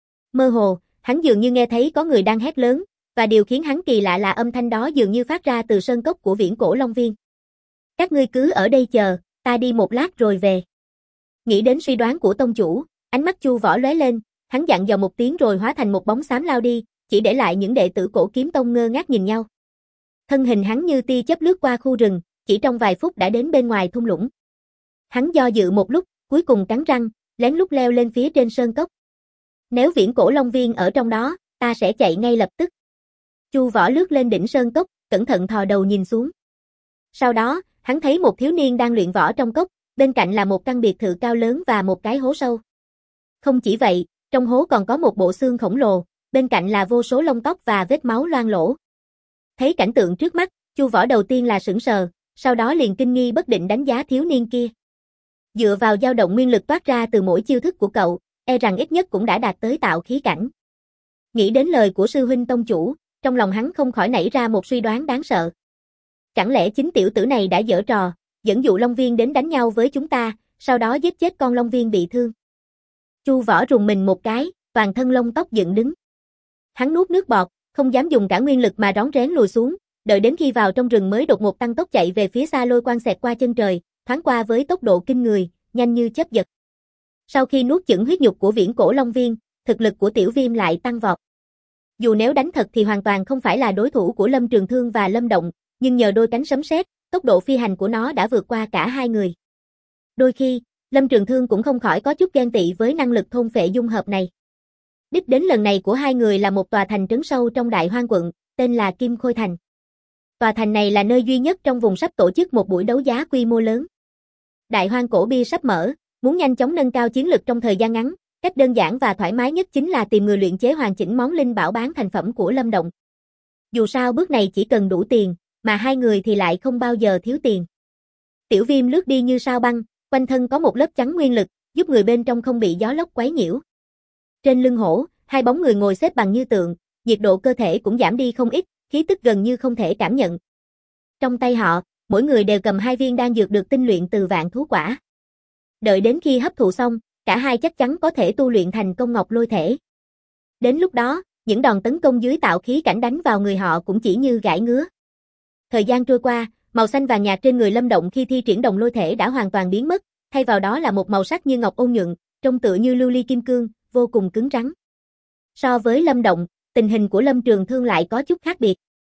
Mơ hồ, hắn dường như nghe thấy có người đang hét lớn, và điều khiến hắn kỳ lạ là âm thanh đó dường như phát ra từ sơn cốc của Viễn Cổ Long Viên. Các ngươi cứ ở đây chờ, ta đi một lát rồi về. Nghĩ đến suy đoán của tông chủ, ánh mắt Chu Võ lóe lên, hắn dặn dò một tiếng rồi hóa thành một bóng xám lao đi, chỉ để lại những đệ tử Cổ Kiếm Tông ngơ ngác nhìn nhau. Thân hình hắn như tia chớp lướt qua khu rừng, chỉ trong vài phút đã đến bên ngoài thung lũng. Hắn do dự một lúc, cuối cùng cắn răng, lén lút leo lên phía trên sơn cốc. Nếu Viễn Cổ Long Viên ở trong đó, ta sẽ chạy ngay lập tức. Chu Võ lướt lên đỉnh sơn cốc, cẩn thận thò đầu nhìn xuống. Sau đó, hắn thấy một thiếu niên đang luyện võ trong cốc, bên cạnh là một căn biệt thự cao lớn và một cái hố sâu. Không chỉ vậy, trong hố còn có một bộ xương khổng lồ, bên cạnh là vô số lông tóc và vết máu loang lổ. Thấy cảnh tượng trước mắt, Chu Võ đầu tiên là sửng sờ, sau đó liền kinh nghi bất định đánh giá thiếu niên kia. Dựa vào dao động nguyên lực toát ra từ mỗi chiêu thức của cậu, e rằng ít nhất cũng đã đạt tới tạo khí cảnh. Nghĩ đến lời của sư huynh tông chủ, trong lòng hắn không khỏi nảy ra một suy đoán đáng sợ. Chẳng lẽ chính tiểu tử này đã giở trò, dẫn dụ Long Viên đến đánh nhau với chúng ta, sau đó giết chết con Long Viên bị thương. Chu Võ rùng mình một cái, toàn thân lông tóc dựng đứng. Hắn nuốt nước bọt, không dám dùng cả nguyên lực mà rón rén lùi xuống, đợi đến khi vào trong rừng mới đột ngột tăng tốc chạy về phía xa, lôi quang xẹt qua chân trời, thoáng qua với tốc độ kinh người, nhanh như chớp giật. Sau khi nuốt chửng huyết nhục của Viễn Cổ Long Viên, thực lực của Tiểu Viêm lại tăng vọt. Dù nếu đánh thật thì hoàn toàn không phải là đối thủ của Lâm Trường Thương và Lâm Động, nhưng nhờ đôi cánh sấm sét, tốc độ phi hành của nó đã vượt qua cả hai người. Đôi khi, Lâm Trường Thương cũng không khỏi có chút ghen tị với năng lực thôn phệ dung hợp này. Đích đến lần này của hai người là một tòa thành trấn sâu trong Đại Hoang quận, tên là Kim Khôi Thành. Tòa thành này là nơi duy nhất trong vùng sắp tổ chức một buổi đấu giá quy mô lớn. Đại Hoang cổ bia sắp mở, muốn nhanh chóng nâng cao chiến lực trong thời gian ngắn, cách đơn giản và thoải mái nhất chính là tìm người luyện chế hoàn chỉnh món linh bảo bán thành phẩm của Lâm Động. Dù sao bước này chỉ cần đủ tiền, mà hai người thì lại không bao giờ thiếu tiền. Tiểu Viêm lướt đi như sao băng, quanh thân có một lớp chắn nguyên lực, giúp người bên trong không bị gió lốc quấy nhiễu. Trên lưng hổ, hai bóng người ngồi xếp bằng như tượng, nhiệt độ cơ thể cũng giảm đi không ít, khí tức gần như không thể cảm nhận. Trong tay họ, mỗi người đều cầm 2 viên đan dược được tinh luyện từ vạn thú quả. Đợi đến khi hấp thụ xong, cả hai chắc chắn có thể tu luyện thành công ngọc lôi thể. Đến lúc đó, những đòn tấn công dưới tạo khí cảnh đánh vào người họ cũng chỉ như gãi ngứa. Thời gian trôi qua, màu xanh vàng nhạt trên người Lâm Động khi thi triển đồng lôi thể đã hoàn toàn biến mất, thay vào đó là một màu sắc như ngọc ôn nhuận, trông tựa như lưu ly kim cương, vô cùng cứng rắn. So với Lâm Động, tình hình của Lâm Trường Thương lại có chút khác biệt.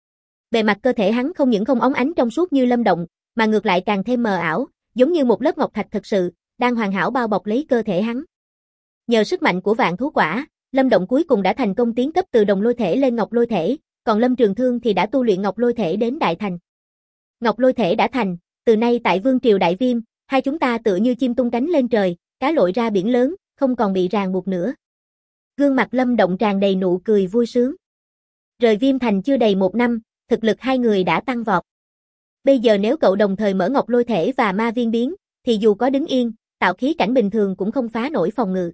Bề mặt cơ thể hắn không những không óng ánh trong suốt như Lâm Động, mà ngược lại càng thêm mờ ảo, giống như một lớp ngọc thạch thực sự, đang hoàn hảo bao bọc lấy cơ thể hắn. Nhờ sức mạnh của vạn thú quả, Lâm Động cuối cùng đã thành công tiến cấp từ đồng lôi thể lên ngọc lôi thể, còn Lâm Trường Thương thì đã tu luyện ngọc lôi thể đến đại thành. Ngọc lôi thể đã thành, từ nay tại Vương Triều Đại Viêm, hai chúng ta tựa như chim tung cánh lên trời, cá lội ra biển lớn, không còn bị ràng buộc nữa. Gương mặt Lâm Động tràn đầy nụ cười vui sướng. Rời Viêm Thành chưa đầy 1 năm, thực lực hai người đã tăng vọt. Bây giờ nếu cậu đồng thời mở ngọc lôi thể và ma viên biến, thì dù có đứng yên, tạo khí cảnh bình thường cũng không phá nổi phòng ngự.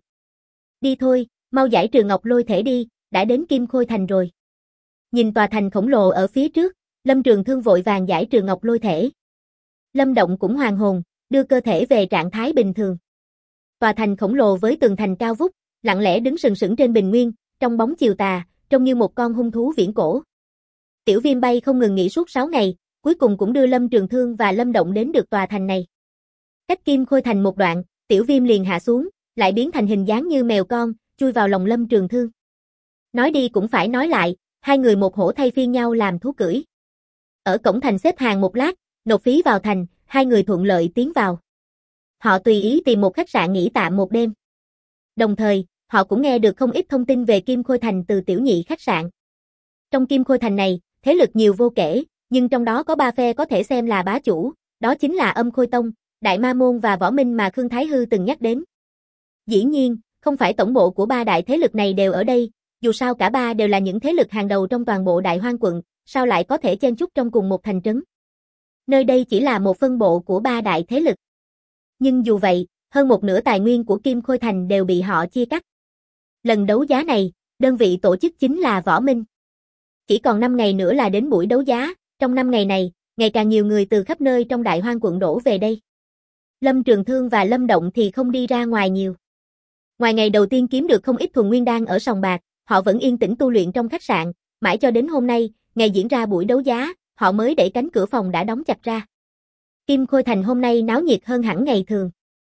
Đi thôi, mau giải trừ ngọc lôi thể đi, đã đến Kim Khôi Thành rồi. Nhìn tòa thành khổng lồ ở phía trước, Lâm Trường Thương vội vàng giải trừ ngọc lôi thể. Lâm Động cũng hoàn hồn, đưa cơ thể về trạng thái bình thường. Tòa thành khổng lồ với tường thành cao vút, lặng lẽ đứng sừng sững trên bình nguyên, trong bóng chiều tà, trông như một con hung thú viễn cổ. Tiểu Viêm bay không ngừng nghỉ suốt 6 ngày, cuối cùng cũng đưa Lâm Trường Thương và Lâm Động đến được tòa thành này. Cách Kim Khôi Thành một đoạn, Tiểu Viêm liền hạ xuống, lại biến thành hình dáng như mèo con, chui vào lòng Lâm Trường Thương. Nói đi cũng phải nói lại, hai người một hổ thay phiên nhau làm thú cưỡi. Ở cổng thành xếp hàng một lát, nộp phí vào thành, hai người thuận lợi tiến vào. Họ tùy ý tìm một khách sạn nghỉ tạm một đêm. Đồng thời, họ cũng nghe được không ít thông tin về Kim Khôi Thành từ Tiểu Nhị khách sạn. Trong Kim Khôi Thành này, thế lực nhiều vô kể, nhưng trong đó có 3 phe có thể xem là bá chủ, đó chính là Âm Khôi Tông, Đại Ma Môn và Võ Minh mà Khương Thái Hư từng nhắc đến. Dĩ nhiên, không phải tổng bộ của 3 đại thế lực này đều ở đây, dù sao cả 3 đều là những thế lực hàng đầu trong toàn bộ Đại Hoang quận, sao lại có thể chen chúc trong cùng một thành trấn. Nơi đây chỉ là một phân bộ của 3 đại thế lực. Nhưng dù vậy, hơn một nửa tài nguyên của Kim Khôi Thành đều bị họ chia cắt. Lần đấu giá này, đơn vị tổ chức chính là Võ Minh. Chỉ còn 5 ngày nữa là đến buổi đấu giá, trong 5 ngày này, ngày càng nhiều người từ khắp nơi trong Đại Hoang quận đổ về đây. Lâm Trường Thương và Lâm Động thì không đi ra ngoài nhiều. Ngoài ngày đầu tiên kiếm được không ít thuần nguyên đan ở sòng bạc, họ vẫn yên tĩnh tu luyện trong khách sạn, mãi cho đến hôm nay, ngày diễn ra buổi đấu giá, họ mới đẩy cánh cửa phòng đã đóng chặt ra. Kim Khôi Thành hôm nay náo nhiệt hơn hẳn ngày thường.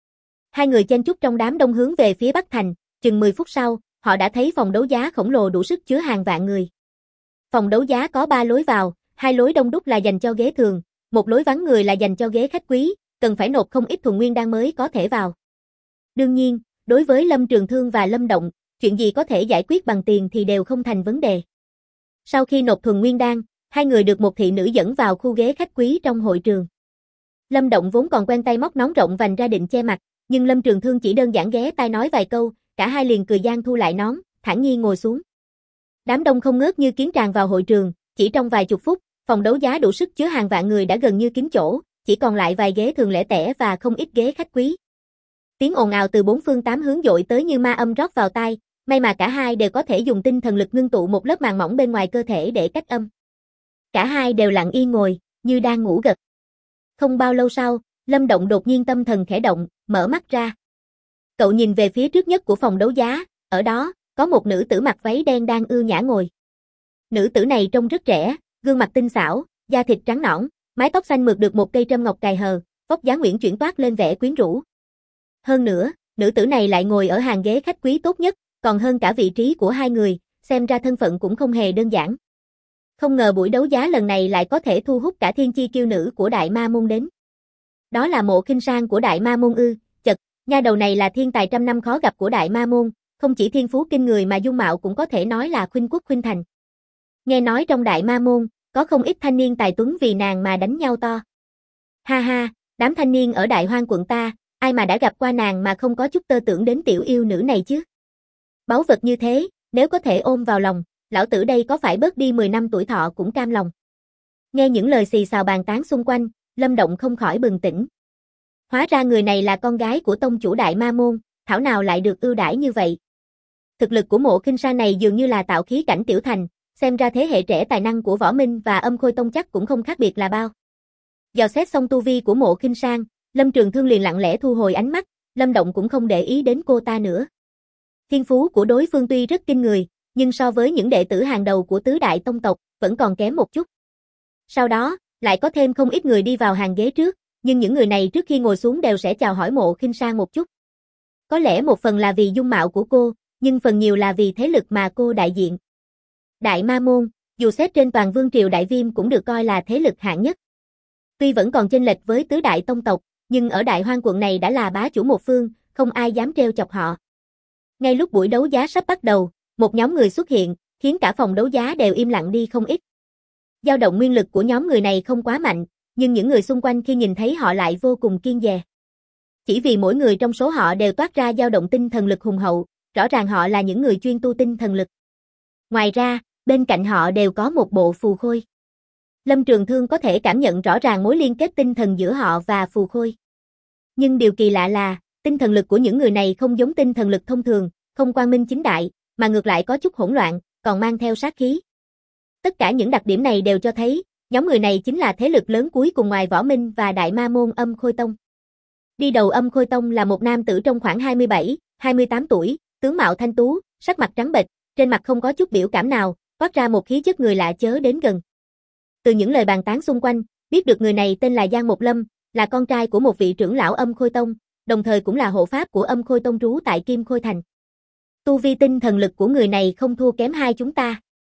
Hai người chen chúc trong đám đông hướng về phía Bắc Thành, chừng 10 phút sau, họ đã thấy phòng đấu giá khổng lồ đủ sức chứa hàng vạn người. Phòng đấu giá có 3 lối vào, 2 lối đông đúc là dành cho ghế thường, một lối vắng người là dành cho ghế khách quý, cần phải nộp không ít thuần nguyên đan mới có thể vào. Đương nhiên, đối với Lâm Trường Thương và Lâm Động, chuyện gì có thể giải quyết bằng tiền thì đều không thành vấn đề. Sau khi nộp thuần nguyên đan, hai người được một thị nữ dẫn vào khu ghế khách quý trong hội trường. Lâm Động vốn còn quen tay móc nón rộng vành ra định che mặt, nhưng Lâm Trường Thương chỉ đơn giản ghé tai nói vài câu, cả hai liền cười gian thu lại nón, thản nhiên ngồi xuống. Đám đông không ngớt như kiến tràn vào hội trường, chỉ trong vài chục phút, phòng đấu giá đủ sức chứa hàng vạn người đã gần như kín chỗ, chỉ còn lại vài ghế thường lẻ tẻ và không ít ghế khách quý. Tiếng ồn ào từ 4 phương 8 hướng dội tới như ma âm rót vào tai, may mà cả hai đều có thể dùng tinh thần lực ngưng tụ một lớp màng mỏng bên ngoài cơ thể để cách âm. Cả hai đều lặng yên ngồi, như đang ngủ gật. Không bao lâu sau, Lâm Động đột nhiên tâm thần khẽ động, mở mắt ra. Cậu nhìn về phía trước nhất của phòng đấu giá, ở đó, có một nữ tử mặc váy đen đang ưu nhã ngồi. Nữ tử này trông rất trẻ, gương mặt tinh xảo, da thịt trắng nõn, mái tóc xanh mượt được một cây trâm ngọc cài hờ, vóc dáng uyển chuyển toát lên vẻ quyến rũ. Hơn nữa, nữ tử này lại ngồi ở hàng ghế khách quý tốt nhất, còn hơn cả vị trí của hai người, xem ra thân phận cũng không hề đơn giản. Không ngờ buổi đấu giá lần này lại có thể thu hút cả thiên chi kiêu nữ của Đại Ma Môn đến. Đó là Mộ Khinh Sang của Đại Ma Môn ư? Chật, nha đầu này là thiên tài trăm năm khó gặp của Đại Ma Môn, không chỉ thiên phú kinh người mà dung mạo cũng có thể nói là khuynh quốc khuynh thành. Nghe nói trong Đại Ma Môn, có không ít thanh niên tài tuấn vì nàng mà đánh nhau to. Ha ha, đám thanh niên ở Đại Hoang quận ta, ai mà đã gặp qua nàng mà không có chút tơ tưởng đến tiểu yêu nữ này chứ? Báu vật như thế, nếu có thể ôm vào lòng, lão tử đây có phải bớt đi 10 năm tuổi thọ cũng cam lòng. Nghe những lời xì xào bàn tán xung quanh, Lâm Động không khỏi bừng tỉnh. Hóa ra người này là con gái của tông chủ Đại Ma Môn, thảo nào lại được ưu đãi như vậy. Thực lực của Mộ Khinh Sang này dường như là tạo khí cảnh tiểu thành, xem ra thế hệ trẻ tài năng của Võ Minh và Âm Khôi Tông chắc cũng không khác biệt là bao. Dò xét xong tu vi của Mộ Khinh Sang, Lâm Trường Thương liền lặng lẽ thu hồi ánh mắt, Lâm Động cũng không để ý đến cô ta nữa. Thiên phú của đối phương tuy rất kinh người, nhưng so với những đệ tử hàng đầu của tứ đại tông tộc, vẫn còn kém một chút. Sau đó, lại có thêm không ít người đi vào hàng ghế trước, nhưng những người này trước khi ngồi xuống đều sẽ chào hỏi Mộ Khinh Sang một chút. Có lẽ một phần là vì dung mạo của cô, nhưng phần nhiều là vì thế lực mà cô đại diện. Đại Ma Môn, Dù xếp trên toàn vương triều Đại Viêm cũng được coi là thế lực hạng nhất. Tuy vẫn còn chênh lệch với tứ đại tông tộc, nhưng ở Đại Hoang quận này đã là bá chủ một phương, không ai dám trêu chọc họ. Ngay lúc buổi đấu giá sắp bắt đầu, một nhóm người xuất hiện, khiến cả phòng đấu giá đều im lặng đi không ít. Dao động nguyên lực của nhóm người này không quá mạnh, nhưng những người xung quanh khi nhìn thấy họ lại vô cùng kiêng dè. Chỉ vì mỗi người trong số họ đều toát ra dao động tinh thần lực hùng hậu, rõ ràng họ là những người chuyên tu tinh thần lực. Ngoài ra, bên cạnh họ đều có một bộ phù khôi. Lâm Trường Thương có thể cảm nhận rõ ràng mối liên kết tinh thần giữa họ và phù khôi. Nhưng điều kỳ lạ là, tinh thần lực của những người này không giống tinh thần lực thông thường, không quang minh chính đại, mà ngược lại có chút hỗn loạn, còn mang theo sát khí. Tất cả những đặc điểm này đều cho thấy, nhóm người này chính là thế lực lớn cuối cùng ngoài Võ Minh và Đại Ma Môn Âm Khôi Tông. Đi đầu Âm Khôi Tông là một nam tử trong khoảng 27, 28 tuổi, tướng mạo thanh tú, sắc mặt trắng bệch, trên mặt không có chút biểu cảm nào, toát ra một khí chất người lạ chớ đến gần. Từ những lời bàn tán xung quanh, biết được người này tên là Giang Một Lâm, là con trai của một vị trưởng lão Âm Khôi Tông, đồng thời cũng là hộ pháp của Âm Khôi Tông trú tại Kim Khôi Thành. Tu vi tinh thần lực của người này không thua kém hai chúng ta.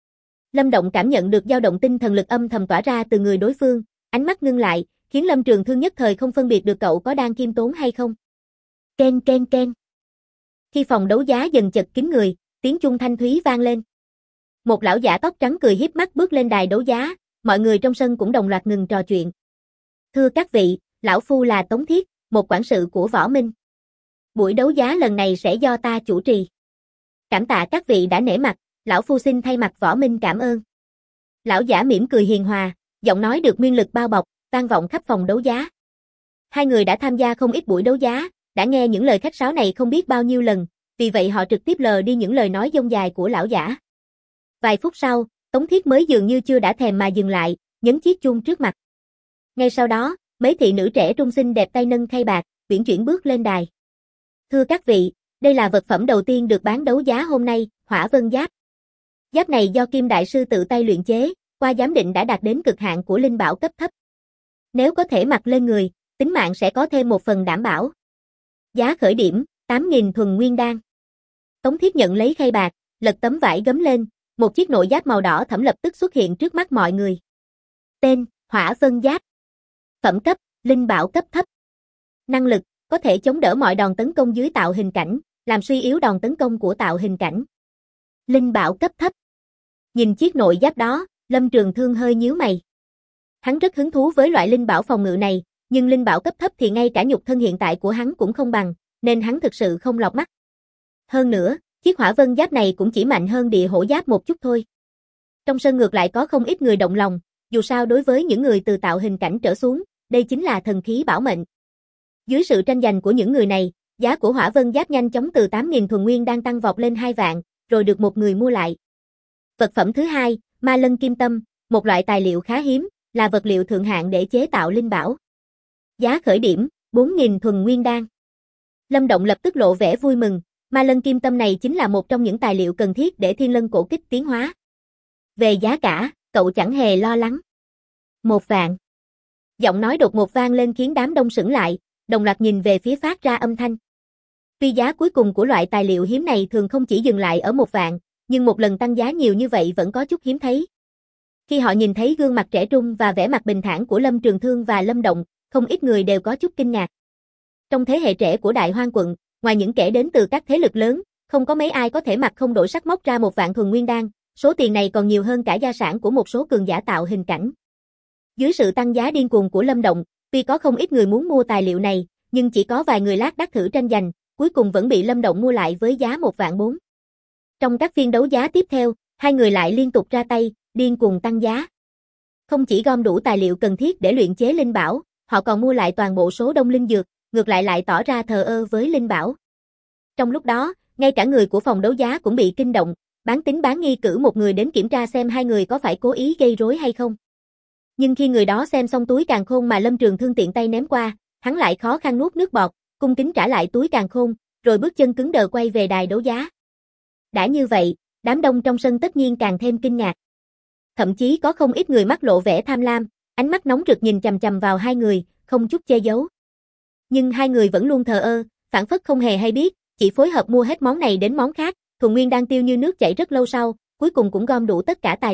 Lâm Động cảm nhận được dao động tinh thần lực âm thầm tỏa ra từ người đối phương, ánh mắt ngưng lại, khiến Lâm Trường Thương nhất thời không phân biệt được cậu có đang khiêm tốn hay không. Ken ken ken. Khi phòng đấu giá dần chật kín người, tiếng chuông thanh thúy vang lên. Một lão giả tóc trắng cười hiếp mắt bước lên đài đấu giá, mọi người trong sân cũng đồng loạt ngừng trò chuyện. Thưa các vị, lão phu là Tống Thiết, một quản sự của Võ Minh. Buổi đấu giá lần này sẽ do ta chủ trì. Cảm tạ các vị đã nể mặt, lão phu xin thay mặt Võ Minh cảm ơn. Lão giả mỉm cười hiền hòa, giọng nói được nguyên lực bao bọc, vang vọng khắp phòng đấu giá. Hai người đã tham gia không ít buổi đấu giá, đã nghe những lời khách sáo này không biết bao nhiêu lần, vì vậy họ trực tiếp lờ đi những lời nói dông dài của lão giả. Vài phút sau, Tống Thiết mới dường như chưa đã thèm mà dừng lại, nhấn chiếc chuông trước mặt. Ngay sau đó, mấy thị nữ trẻ trung xinh đẹp tay nâng khay bạc, uyển chuyển bước lên đài. Thưa các vị, đây là vật phẩm đầu tiên được bán đấu giá hôm nay, Hỏa Vân Giáp. Giáp này do Kim Đại Sư tự tay luyện chế, qua giám định đã đạt đến cực hạn của linh bảo cấp thấp. Nếu có thể mặc lên người, tính mạng sẽ có thêm một phần đảm bảo. Giá khởi điểm, 8.000 thuần nguyên đan. Tống Thiết nhận lấy khay bạc, lật tấm vải gấm lên, một chiếc nội giáp màu đỏ thẫm lập tức xuất hiện trước mắt mọi người. Tên, Hỏa Vân Giáp. Phẩm cấp, linh bảo cấp thấp. Năng lực, có thể chống đỡ mọi đòn tấn công dưới tạo hình cảnh, làm suy yếu đòn tấn công của tạo hình cảnh. Linh bảo cấp thấp. Nhìn chiếc nội giáp đó, Lâm Trường Thương hơi nhíu mày. Hắn rất hứng thú với loại linh bảo phòng ngự này, nhưng linh bảo cấp thấp thì ngay cả nhục thân hiện tại của hắn cũng không bằng, nên hắn thực sự không lọt mắt. Hơn nữa, chiếc Hỏa Vân Giáp này cũng chỉ mạnh hơn Địa Hổ Giáp một chút thôi. Trong sân ngược lại có không ít người động lòng, dù sao đối với những người từ tạo hình cảnh trở xuống, đây chính là thần khí bảo mệnh. Dưới sự tranh giành của những người này, giá của Hỏa Vân Giáp nhanh chóng từ 8.000 thuần nguyên đang tăng vọt lên 2 vạn, rồi được một người mua lại. Vật phẩm thứ hai, Ma Lân Kim Tâm, một loại tài liệu khá hiếm, là vật liệu thượng hạng để chế tạo linh bảo. Giá khởi điểm, 4.000 thuần nguyên đan. Lâm Động lập tức lộ vẻ vui mừng, Ma Lân Kim Tâm này chính là một trong những tài liệu cần thiết để Thiên Lân cổ kích tiến hóa. Về giá cả, cậu chẳng hề lo lắng. 1 vạn. Giọng nói đột ngột vang lên khiến đám đông sững lại, đồng loạt nhìn về phía phát ra âm thanh. Tuy giá cuối cùng của loại tài liệu hiếm này thường không chỉ dừng lại ở 1 vạn, nhưng một lần tăng giá nhiều như vậy vẫn có chút hiếm thấy. Khi họ nhìn thấy gương mặt trẻ trung và vẻ mặt bình thản của Lâm Trường Thương và Lâm Động, không ít người đều có chút kinh ngạc. Trong thế hệ trẻ của Đại Hoang quận, ngoài những kẻ đến từ các thế lực lớn, không có mấy ai có thể mặt không đổi sắc móc ra 1 vạn thuần nguyên đan, số tiền này còn nhiều hơn cả gia sản của một số cường giả tạo hình cảnh. Dưới sự tăng giá điên cuồng của Lâm Động, tuy có không ít người muốn mua tài liệu này, nhưng chỉ có vài người lác đác thử tranh giành, cuối cùng vẫn bị Lâm Động mua lại với giá 1 vạn 4. Trong các phiên đấu giá tiếp theo, hai người lại liên tục ra tay, điên cuồng tăng giá. Không chỉ gom đủ tài liệu cần thiết để luyện chế linh bảo, họ còn mua lại toàn bộ số đông linh dược, ngược lại tỏ ra thờ ơ với linh bảo. Trong lúc đó, ngay cả người của phòng đấu giá cũng bị kinh động, bán tín bán nghi cử một người đến kiểm tra xem hai người có phải cố ý gây rối hay không. Nhưng khi người đó xem xong túi càn khôn mà Lâm Trường Thương tiện tay ném qua, hắn lại khó khăn nuốt nước bọt, cung kính trả lại túi càn khôn, rồi bước chân cứng đờ quay về đài đấu giá. Đã như vậy, đám đông trong sân tất nhiên càng thêm kinh ngạc. Thậm chí có không ít người mắt lộ vẻ tham lam, ánh mắt nóng rực nhìn chằm chằm vào hai người, không chút che giấu. Nhưng hai người vẫn luôn thờ ơ, phảng phất không hề hay biết, chỉ phối hợp mua hết món này đến món khác, thuần nguyên đan tiêu như nước chảy rất lâu sau, cuối cùng cũng gom đủ tất cả tài liệu,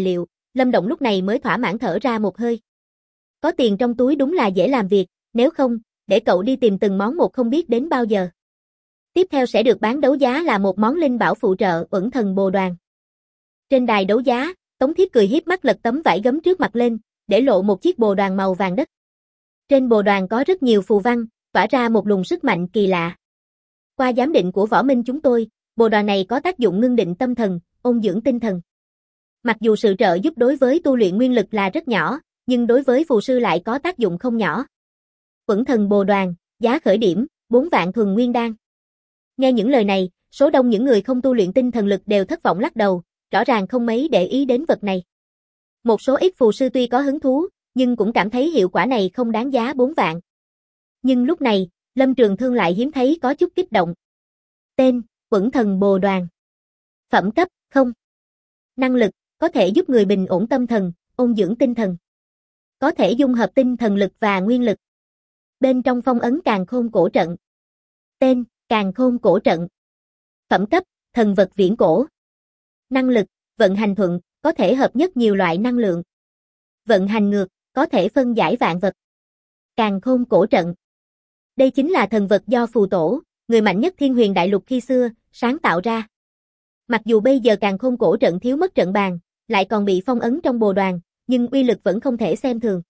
Lâm Động lúc này mới thỏa mãn thở ra một hơi. Có tiền trong túi đúng là dễ làm việc, nếu không, để cậu đi tìm từng món một không biết đến bao giờ. Tiếp theo sẽ được bán đấu giá là một món linh bảo phụ trợ Uẩn Thần Bồ Đoàn. Trên đài đấu giá, Tống Thiết cười hiếp mắt lật tấm vải gấm trước mặt lên, để lộ một chiếc bồ đoàn màu vàng đất. Trên bồ đoàn có rất nhiều phù văn, tỏa ra một luồng sức mạnh kỳ lạ. Qua giám định của võ minh chúng tôi, bồ đoàn này có tác dụng ngưng định tâm thần, ôn dưỡng tinh thần. Mặc dù sự trợ giúp đối với tu luyện nguyên lực là rất nhỏ, nhưng đối với phù sư lại có tác dụng không nhỏ. Uẩn Thần Bồ Đoàn, giá khởi điểm, 4 vạn thuần nguyên đan. Nghe những lời này, số đông những người không tu luyện tinh thần lực đều thất vọng lắc đầu, rõ ràng không mấy để ý đến vật này. Một số ít phù sư tuy có hứng thú, nhưng cũng cảm thấy hiệu quả này không đáng giá 4 vạn. Nhưng lúc này, Lâm Trường Thương lại hiếm thấy có chút kích động. Tên, Uẩn Thần Bồ Đoàn. Phẩm cấp, không. Năng lực, có thể giúp người bình ổn tâm thần, ôn dưỡng tinh thần. Có thể dung hợp tinh thần lực và nguyên lực. Bên trong phong ấn Càn Khôn Cổ Trận. Tên, Càn Khôn Cổ Trận. Phẩm cấp, thần vật viễn cổ. Năng lực, vận hành thuận, có thể hợp nhất nhiều loại năng lượng. Vận hành ngược, có thể phân giải vạn vật. Càn Khôn Cổ Trận. Đây chính là thần vật do phù tổ, người mạnh nhất Thiên Huyền Đại Lục khi xưa, sáng tạo ra. Mặc dù bây giờ Càn Khôn Cổ Trận thiếu mất trận bàn, lại còn bị phong ấn trong bồ đoàn, nhưng uy lực vẫn không thể xem thường.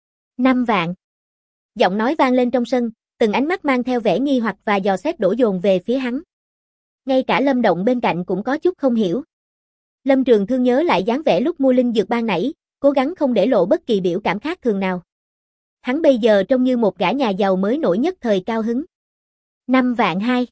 5 vạn. Giọng nói vang lên trong sân, từng ánh mắt mang theo vẻ nghi hoặc và dò xét đổ dồn về phía hắn. Ngay cả Lâm Động bên cạnh cũng có chút không hiểu. Lâm Trường Thương nhớ lại dáng vẻ lúc mua linh dược ban nãy, cố gắng không để lộ bất kỳ biểu cảm khác thường nào. Hắn bây giờ trông như một gã nhà giàu mới nổi nhất thời cao hứng. 5 vạn 2.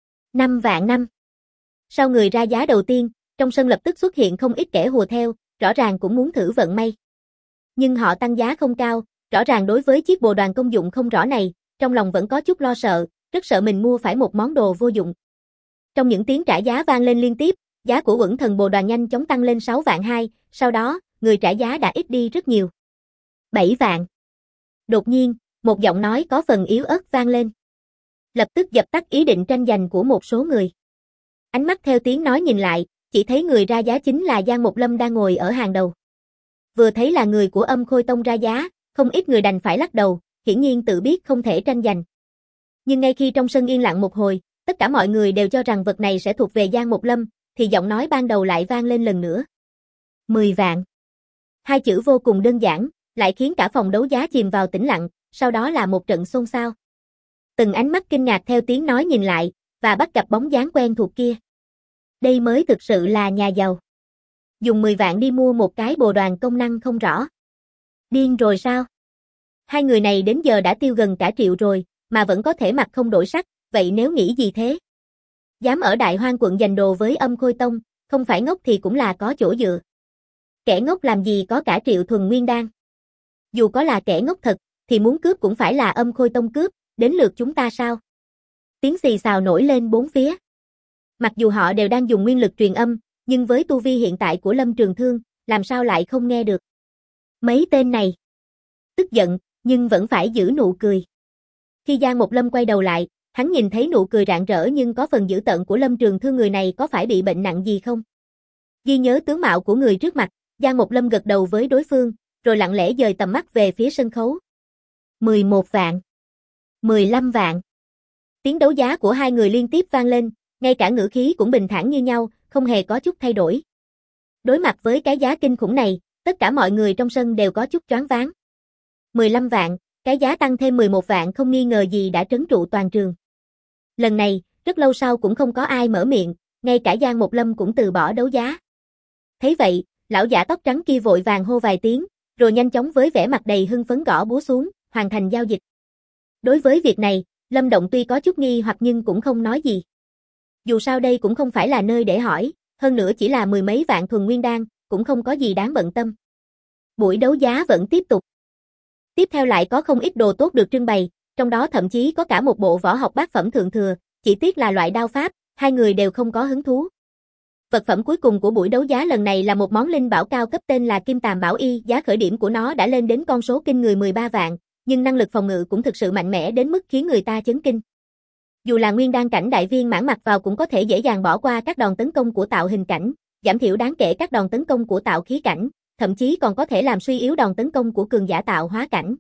5 vạn 5. Sau người ra giá đầu tiên, trong sân lập tức xuất hiện không ít kẻ hùa theo, rõ ràng cũng muốn thử vận may. Nhưng họ tăng giá không cao, rõ ràng đối với chiếc bồ đoàn công dụng không rõ này, trong lòng vẫn có chút lo sợ, rất sợ mình mua phải một món đồ vô dụng. Trong những tiếng trả giá vang lên liên tiếp, giá của Uẩn Thần Bồ Đoàn nhanh chóng tăng lên 6 vạn 2, sau đó, người trả giá đã ít đi rất nhiều. 7 vạn. Đột nhiên, một giọng nói có phần yếu ớt vang lên. Lập tức dập tắt ý định tranh giành của một số người. Ánh mắt theo tiếng nói nhìn lại, chỉ thấy người ra giá chính là Giang Mộc Lâm đang ngồi ở hàng đầu. Vừa thấy là người của Âm Khôi Tông ra giá, không ít người đành phải lắc đầu, hiển nhiên tự biết không thể tranh giành. Nhưng ngay khi trong sân yên lặng một hồi, tất cả mọi người đều cho rằng vật này sẽ thuộc về Giang Mộc Lâm, thì giọng nói ban đầu lại vang lên lần nữa. 10 vạn. Hai chữ vô cùng đơn giản, lại khiến cả phòng đấu giá chìm vào tĩnh lặng, sau đó là một trận xôn xao. Từng ánh mắt kinh ngạc theo tiếng nói nhìn lại, và bắt gặp bóng dáng quen thuộc kia. Đây mới thực sự là nhà giàu. Dùng 10 vạn đi mua một cái bồ đoàn công năng không rõ. Điên rồi sao? Hai người này đến giờ đã tiêu gần cả triệu rồi, mà vẫn có thể mặt không đổi sắc, vậy nếu nghĩ gì thế? Dám ở Đại Hoang quận giành đồ với Âm Khôi Tông, không phải ngốc thì cũng là có chỗ dựa. Kẻ ngốc làm gì có cả triệu thuần nguyên đan. Dù có là kẻ ngốc thật, thì muốn cướp cũng phải là Âm Khôi Tông cướp, đến lượt chúng ta sao? Tiếng xì xào nổi lên bốn phía. Mặc dù họ đều đang dùng nguyên lực truyền âm, nhưng với tu vi hiện tại của Lâm Trường Thương, làm sao lại không nghe được? Mấy tên này tức giận, nhưng vẫn phải giữ nụ cười. Khi Giang Mộc Lâm quay đầu lại, hắn nhìn thấy nụ cười rạng rỡ nhưng có phần dữ tợn của Lâm Trường Thương, người này có phải bị bệnh nặng gì không? Ghi nhớ tướng mạo của người trước mặt, Giang Mộc Lâm gật đầu với đối phương, rồi lặng lẽ dời tầm mắt về phía sân khấu. 11 vạn. 15 vạn. Tiếng đấu giá của hai người liên tiếp vang lên, ngay cả ngữ khí cũng bình thản như nhau, không hề có chút thay đổi. Đối mặt với cái giá kinh khủng này, tất cả mọi người trong sân đều có chút choáng váng. 15 vạn, cái giá tăng thêm 11 vạn không nghi ngờ gì đã trấn trụ toàn trường. Lần này, rất lâu sau cũng không có ai mở miệng, ngay cả Giang Mộc Lâm cũng từ bỏ đấu giá. Thấy vậy, lão giả tóc trắng kia vội vàng hô vài tiếng, rồi nhanh chóng với vẻ mặt đầy hưng phấn gõ búa xuống, hoàn thành giao dịch. Đối với việc này, Lâm Động tuy có chút nghi hoặc nhưng cũng không nói gì. Dù sao đây cũng không phải là nơi để hỏi, hơn nữa chỉ là 10 mấy vạn thuần nguyên đan, cũng không có gì đáng bận tâm. Buổi đấu giá vẫn tiếp tục. Tiếp theo lại có không ít đồ tốt được trưng bày, trong đó thậm chí có cả một bộ võ học bát phẩm thượng thừa, chỉ tiếc là loại đao pháp, hai người đều không có hứng thú. Vật phẩm cuối cùng của buổi đấu giá lần này là một món linh bảo cao cấp tên là Kim Tàm Bảo Y, giá khởi điểm của nó đã lên đến con số kinh người 13 vạn, nhưng năng lực phòng ngự cũng thực sự mạnh mẽ đến mức khiến người ta chấn kinh. Dù là nguyên đan cảnh đại viên mãn mặc vào cũng có thể dễ dàng bỏ qua các đòn tấn công của tạo hình cảnh, giảm thiểu đáng kể các đòn tấn công của tạo khí cảnh, thậm chí còn có thể làm suy yếu đòn tấn công của cường giả tạo hóa cảnh.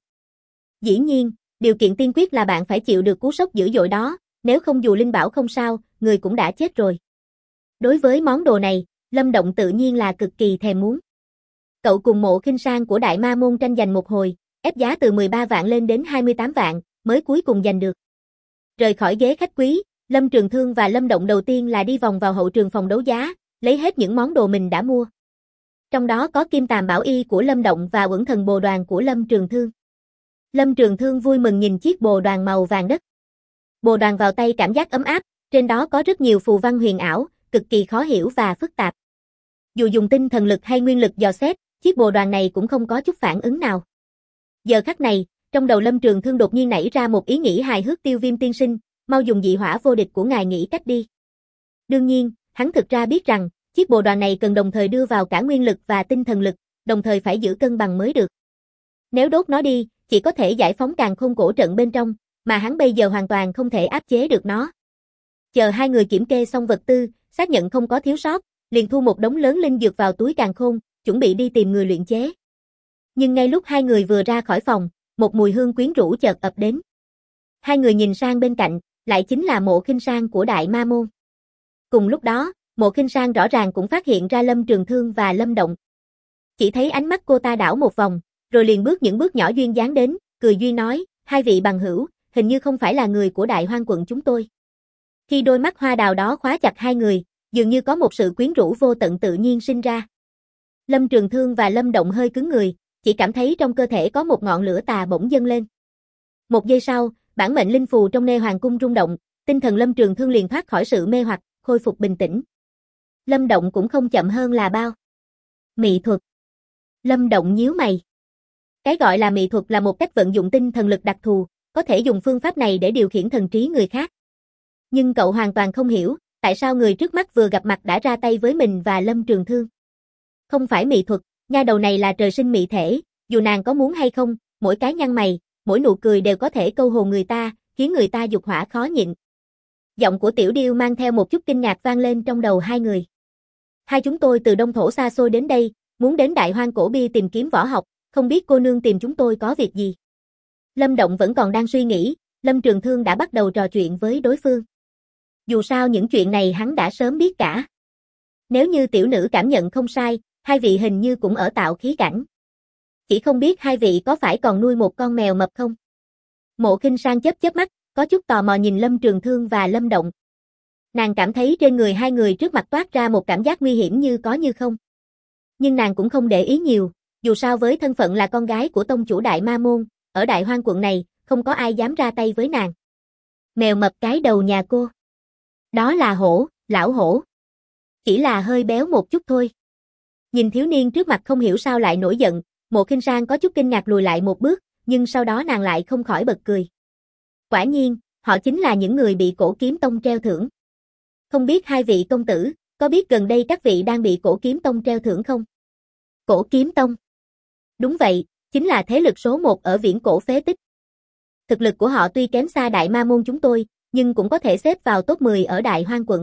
Dĩ nhiên, điều kiện tiên quyết là bạn phải chịu được cú sốc dữ dội đó, nếu không dù linh bảo không sao, người cũng đã chết rồi. Đối với món đồ này, Lâm Động tự nhiên là cực kỳ thèm muốn. Cậu cùng Mộ Khinh Sang của Đại Ma Môn tranh giành một hồi, ép giá từ 13 vạn lên đến 28 vạn, mới cuối cùng giành được. Rời khỏi ghế khách quý, Lâm Trường Thương và Lâm Động đầu tiên là đi vòng vào hậu trường phòng đấu giá, lấy hết những món đồ mình đã mua. Trong đó có Kim Tàm Bảo Y của Lâm Động và Uẩn Thần Bồ Đoàn của Lâm Trường Thương. Lâm Trường Thương vui mừng nhìn chiếc bồ đoàn màu vàng đất. Bồ đoàn vào tay cảm giác ấm áp, trên đó có rất nhiều phù văn huyền ảo, cực kỳ khó hiểu và phức tạp. Dù dùng tinh thần lực hay nguyên lực dò xét, chiếc bồ đoàn này cũng không có chút phản ứng nào. Giờ khắc này, trong đầu Lâm Trường Thương đột nhiên nảy ra một ý nghĩ hài hước: Tiêu Viêm tiên sinh, mau dùng dị hỏa vô địch của ngài nghĩ cách đi. Đương nhiên, hắn thực ra biết rằng, chiếc bồ đoàn này cần đồng thời đưa vào cả nguyên lực và tinh thần lực, đồng thời phải giữ cân bằng mới được. Nếu đốt nó đi, chỉ có thể giải phóng càn khôn cổ trận bên trong, mà hắn bây giờ hoàn toàn không thể áp chế được nó. Chờ hai người kiểm kê xong vật tư, xác nhận không có thiếu sót, liền thu một đống lớn linh dược vào túi càn khôn, chuẩn bị đi tìm người luyện chế. Nhưng ngay lúc hai người vừa ra khỏi phòng, một mùi hương quyến rũ chợt ập đến. Hai người nhìn sang bên cạnh, lại chính là Mộ Khinh Sang của Đại Ma Môn. Cùng lúc đó, Mộ Khinh Sang rõ ràng cũng phát hiện ra Lâm Trường Thương và Lâm Động. Chỉ thấy ánh mắt cô ta đảo một vòng, rồi liền bước những bước nhỏ duyên dáng đến, cười duy nói, hai vị bằng hữu, hình như không phải là người của Đại Hoang quận chúng tôi. Khi đôi mắt hoa đào đó khóa chặt hai người, dường như có một sự quyến rũ vô tận tự nhiên sinh ra. Lâm Trường Thương và Lâm Động hơi cứng người, chỉ cảm thấy trong cơ thể có một ngọn lửa tà bỗng dâng lên. Một giây sau, bản mệnh linh phù trong Nê Hoàng cung rung động, tinh thần Lâm Trường Thương liền thoát khỏi sự mê hoặc, khôi phục bình tĩnh. Lâm Động cũng không chậm hơn là bao. Mị thuật. Lâm Động nhíu mày. Cái gọi là mị thuật là một cách vận dụng tinh thần lực đặc thù, có thể dùng phương pháp này để điều khiển thần trí người khác. Nhưng cậu hoàn toàn không hiểu, tại sao người trước mắt vừa gặp mặt đã ra tay với mình và Lâm Trường Thương. Không phải mị thuật, nha đầu này là trời sinh mị thể, dù nàng có muốn hay không, mỗi cái nhăn mày, mỗi nụ cười đều có thể câu hồn người ta, khiến người ta dục hỏa khó nhịn. Giọng của Tiểu Điêu mang theo một chút kinh ngạc vang lên trong đầu hai người. Hai chúng tôi từ Đông Thổ xa xôi đến đây, muốn đến Đại Hoang Cổ Bi tìm kiếm võ học, không biết cô nương tìm chúng tôi có việc gì. Lâm Động vẫn còn đang suy nghĩ, Lâm Trường Thương đã bắt đầu trò chuyện với đối phương. Dù sao những chuyện này hắn đã sớm biết cả. Nếu như tiểu nữ cảm nhận không sai, hai vị hình như cũng ở tạo khí cảnh. Chỉ không biết hai vị có phải còn nuôi một con mèo mập không? Mộ Khinh Sang chớp mắt, có chút tò mò nhìn Lâm Trường Thương và Lâm Động. Nàng cảm thấy trên người hai người trước mặt toát ra một cảm giác nguy hiểm như có như không. Nhưng nàng cũng không để ý nhiều, dù sao với thân phận là con gái của tông chủ Đại Ma Môn, ở Đại Hoang quận này, không có ai dám ra tay với nàng. Mèo mập cái đầu nhà cô. Đó là hổ, lão hổ. Chỉ là hơi béo một chút thôi. Nhìn thiếu niên trước mặt không hiểu sao lại nổi giận, Mộ Khinh Sang có chút kinh ngạc lùi lại một bước, nhưng sau đó nàng lại không khỏi bật cười. Quả nhiên, họ chính là những người bị Cổ Kiếm Tông treo thưởng. Không biết hai vị công tử, có biết gần đây các vị đang bị Cổ Kiếm Tông treo thưởng không? Cổ Kiếm Tông. Đúng vậy, chính là thế lực số 1 ở viễn cổ phế tích. Thực lực của họ tuy kém xa Đại Ma Môn chúng tôi, nhưng cũng có thể xếp vào top 10 ở Đại Hoang quận.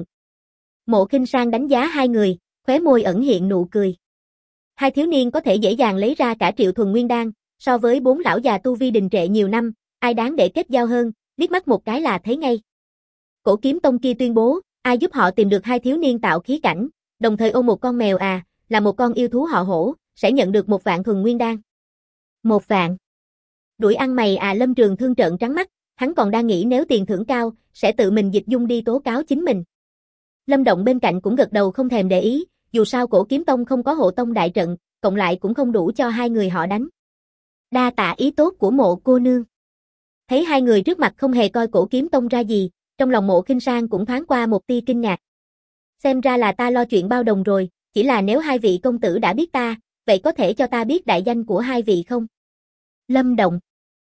Mộ Khinh Sang đánh giá hai người, khóe môi ẩn hiện nụ cười. Hai thiếu niên có thể dễ dàng lấy ra cả triệu thuần nguyên đan, so với 4 lão già tu vi đình trệ nhiều năm, ai đáng để kết giao hơn, liếc mắt một cái là thấy ngay. Cổ Kiếm Tông kia tuyên bố, ai giúp họ tìm được hai thiếu niên tạo khí cảnh, đồng thời ôm một con mèo là một con yêu thú họ Hổ, sẽ nhận được 1 vạn thuần nguyên đan. 1 vạn. Đuổi ăn mày Lâm Trường Thương trợn trắng mắt, hắn còn đang nghĩ nếu tiền thưởng cao, sẽ tự mình dịch dung đi tố cáo chính mình. Lâm Động bên cạnh cũng gật đầu không thèm để ý, dù sao Cổ Kiếm Tông không có hộ tông đại trận, cộng lại cũng không đủ cho hai người họ đánh. Đa tạ ý tốt của Mộ cô nương. Thấy hai người trước mặt không hề coi Cổ Kiếm Tông ra gì, trong lòng Mộ Khinh Sang cũng thoáng qua một tia kinh ngạc. Xem ra là ta lo chuyện bao đồng rồi, chỉ là nếu hai vị công tử đã biết ta, vậy có thể cho ta biết đại danh của hai vị không? Lâm Động.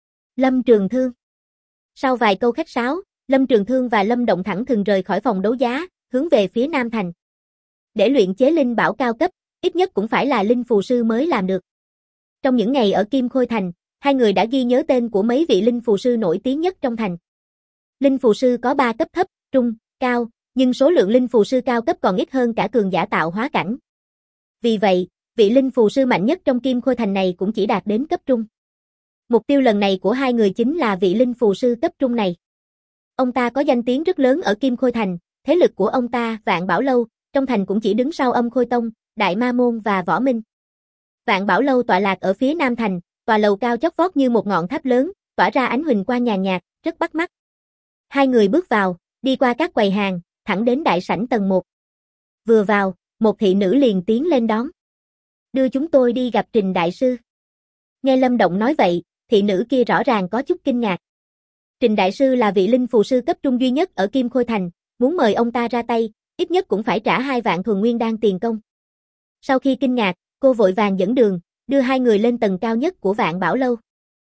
Lâm Trường Thương. Sau vài câu khách sáo, Lâm Trường Thương và Lâm Động thẳng thừng rời khỏi phòng đấu giá, hướng về phía Nam Thành. Để luyện chế linh bảo cao cấp, ít nhất cũng phải là linh phù sư mới làm được. Trong những ngày ở Kim Khôi Thành, hai người đã ghi nhớ tên của mấy vị linh phù sư nổi tiếng nhất trong thành. Linh phù sư có 3 cấp thấp, trung, cao, nhưng số lượng linh phù sư cao cấp còn ít hơn cả cường giả tạo hóa cảnh. Vì vậy, Vị linh phù sư mạnh nhất trong Kim Khôi Thành này cũng chỉ đạt đến cấp trung. Mục tiêu lần này của hai người chính là vị linh phù sư cấp trung này. Ông ta có danh tiếng rất lớn ở Kim Khôi Thành, thế lực của ông ta, Vạn Bảo Lâu, trong thành cũng chỉ đứng sau Âm Khôi Tông, Đại Ma Môn và Võ Minh. Vạn Bảo Lâu tọa lạc ở phía nam thành, tòa lầu cao chót vót như một ngọn tháp lớn, tỏa ra ánh huỳnh quang nhàn nhạt, rất bắt mắt. Hai người bước vào, đi qua các quầy hàng, thẳng đến đại sảnh tầng 1. Vừa vào, một thị nữ liền tiến lên đón. Đưa chúng tôi đi gặp Trình Đại Sư. Nghe Lâm Động nói vậy, thị nữ kia rõ ràng có chút kinh ngạc. Trình Đại Sư là vị linh phù sư cấp trung duy nhất ở Kim Khôi Thành, muốn mời ông ta ra tay, ít nhất cũng phải trả 2 vạn thuần nguyên đan tiền công. Sau khi kinh ngạc, cô vội vàng dẫn đường, đưa hai người lên tầng cao nhất của Vạn Bảo Lâu.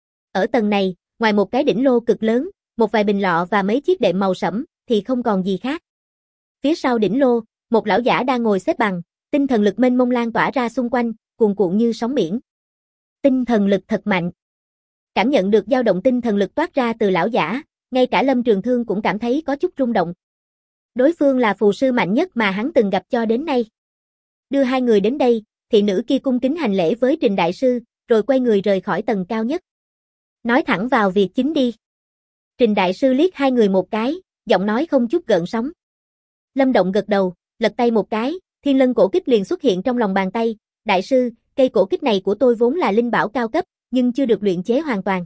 Ở tầng này, ngoài một cái đỉnh lô cực lớn, một vài bình lọ và mấy chiếc đệm màu sẫm, thì không còn gì khác. Phía sau đỉnh lô, một lão giả đang ngồi xếp bằng, tinh thần lực mênh mông lan tỏa ra xung quanh, cuồn cuộn như sóng biển. Tinh thần lực thật mạnh. Cảm nhận được dao động tinh thần lực toát ra từ lão giả, ngay cả Lâm Trường Thương cũng cảm thấy có chút rung động. Đối phương là phù sư mạnh nhất mà hắn từng gặp cho đến nay. Đưa hai người đến đây, thị nữ kia cung kính hành lễ với Trình Đại Sư, rồi quay người rời khỏi tầng cao nhất. Nói thẳng vào việc chính đi. Trình Đại Sư liếc hai người một cái, giọng nói không chút gợn sóng. Lâm Động gật đầu, lật tay một cái, Thiên Lân cổ kích liền xuất hiện trong lòng bàn tay. Đại sư, cây cổ kích này của tôi vốn là linh bảo cao cấp, nhưng chưa được luyện chế hoàn toàn.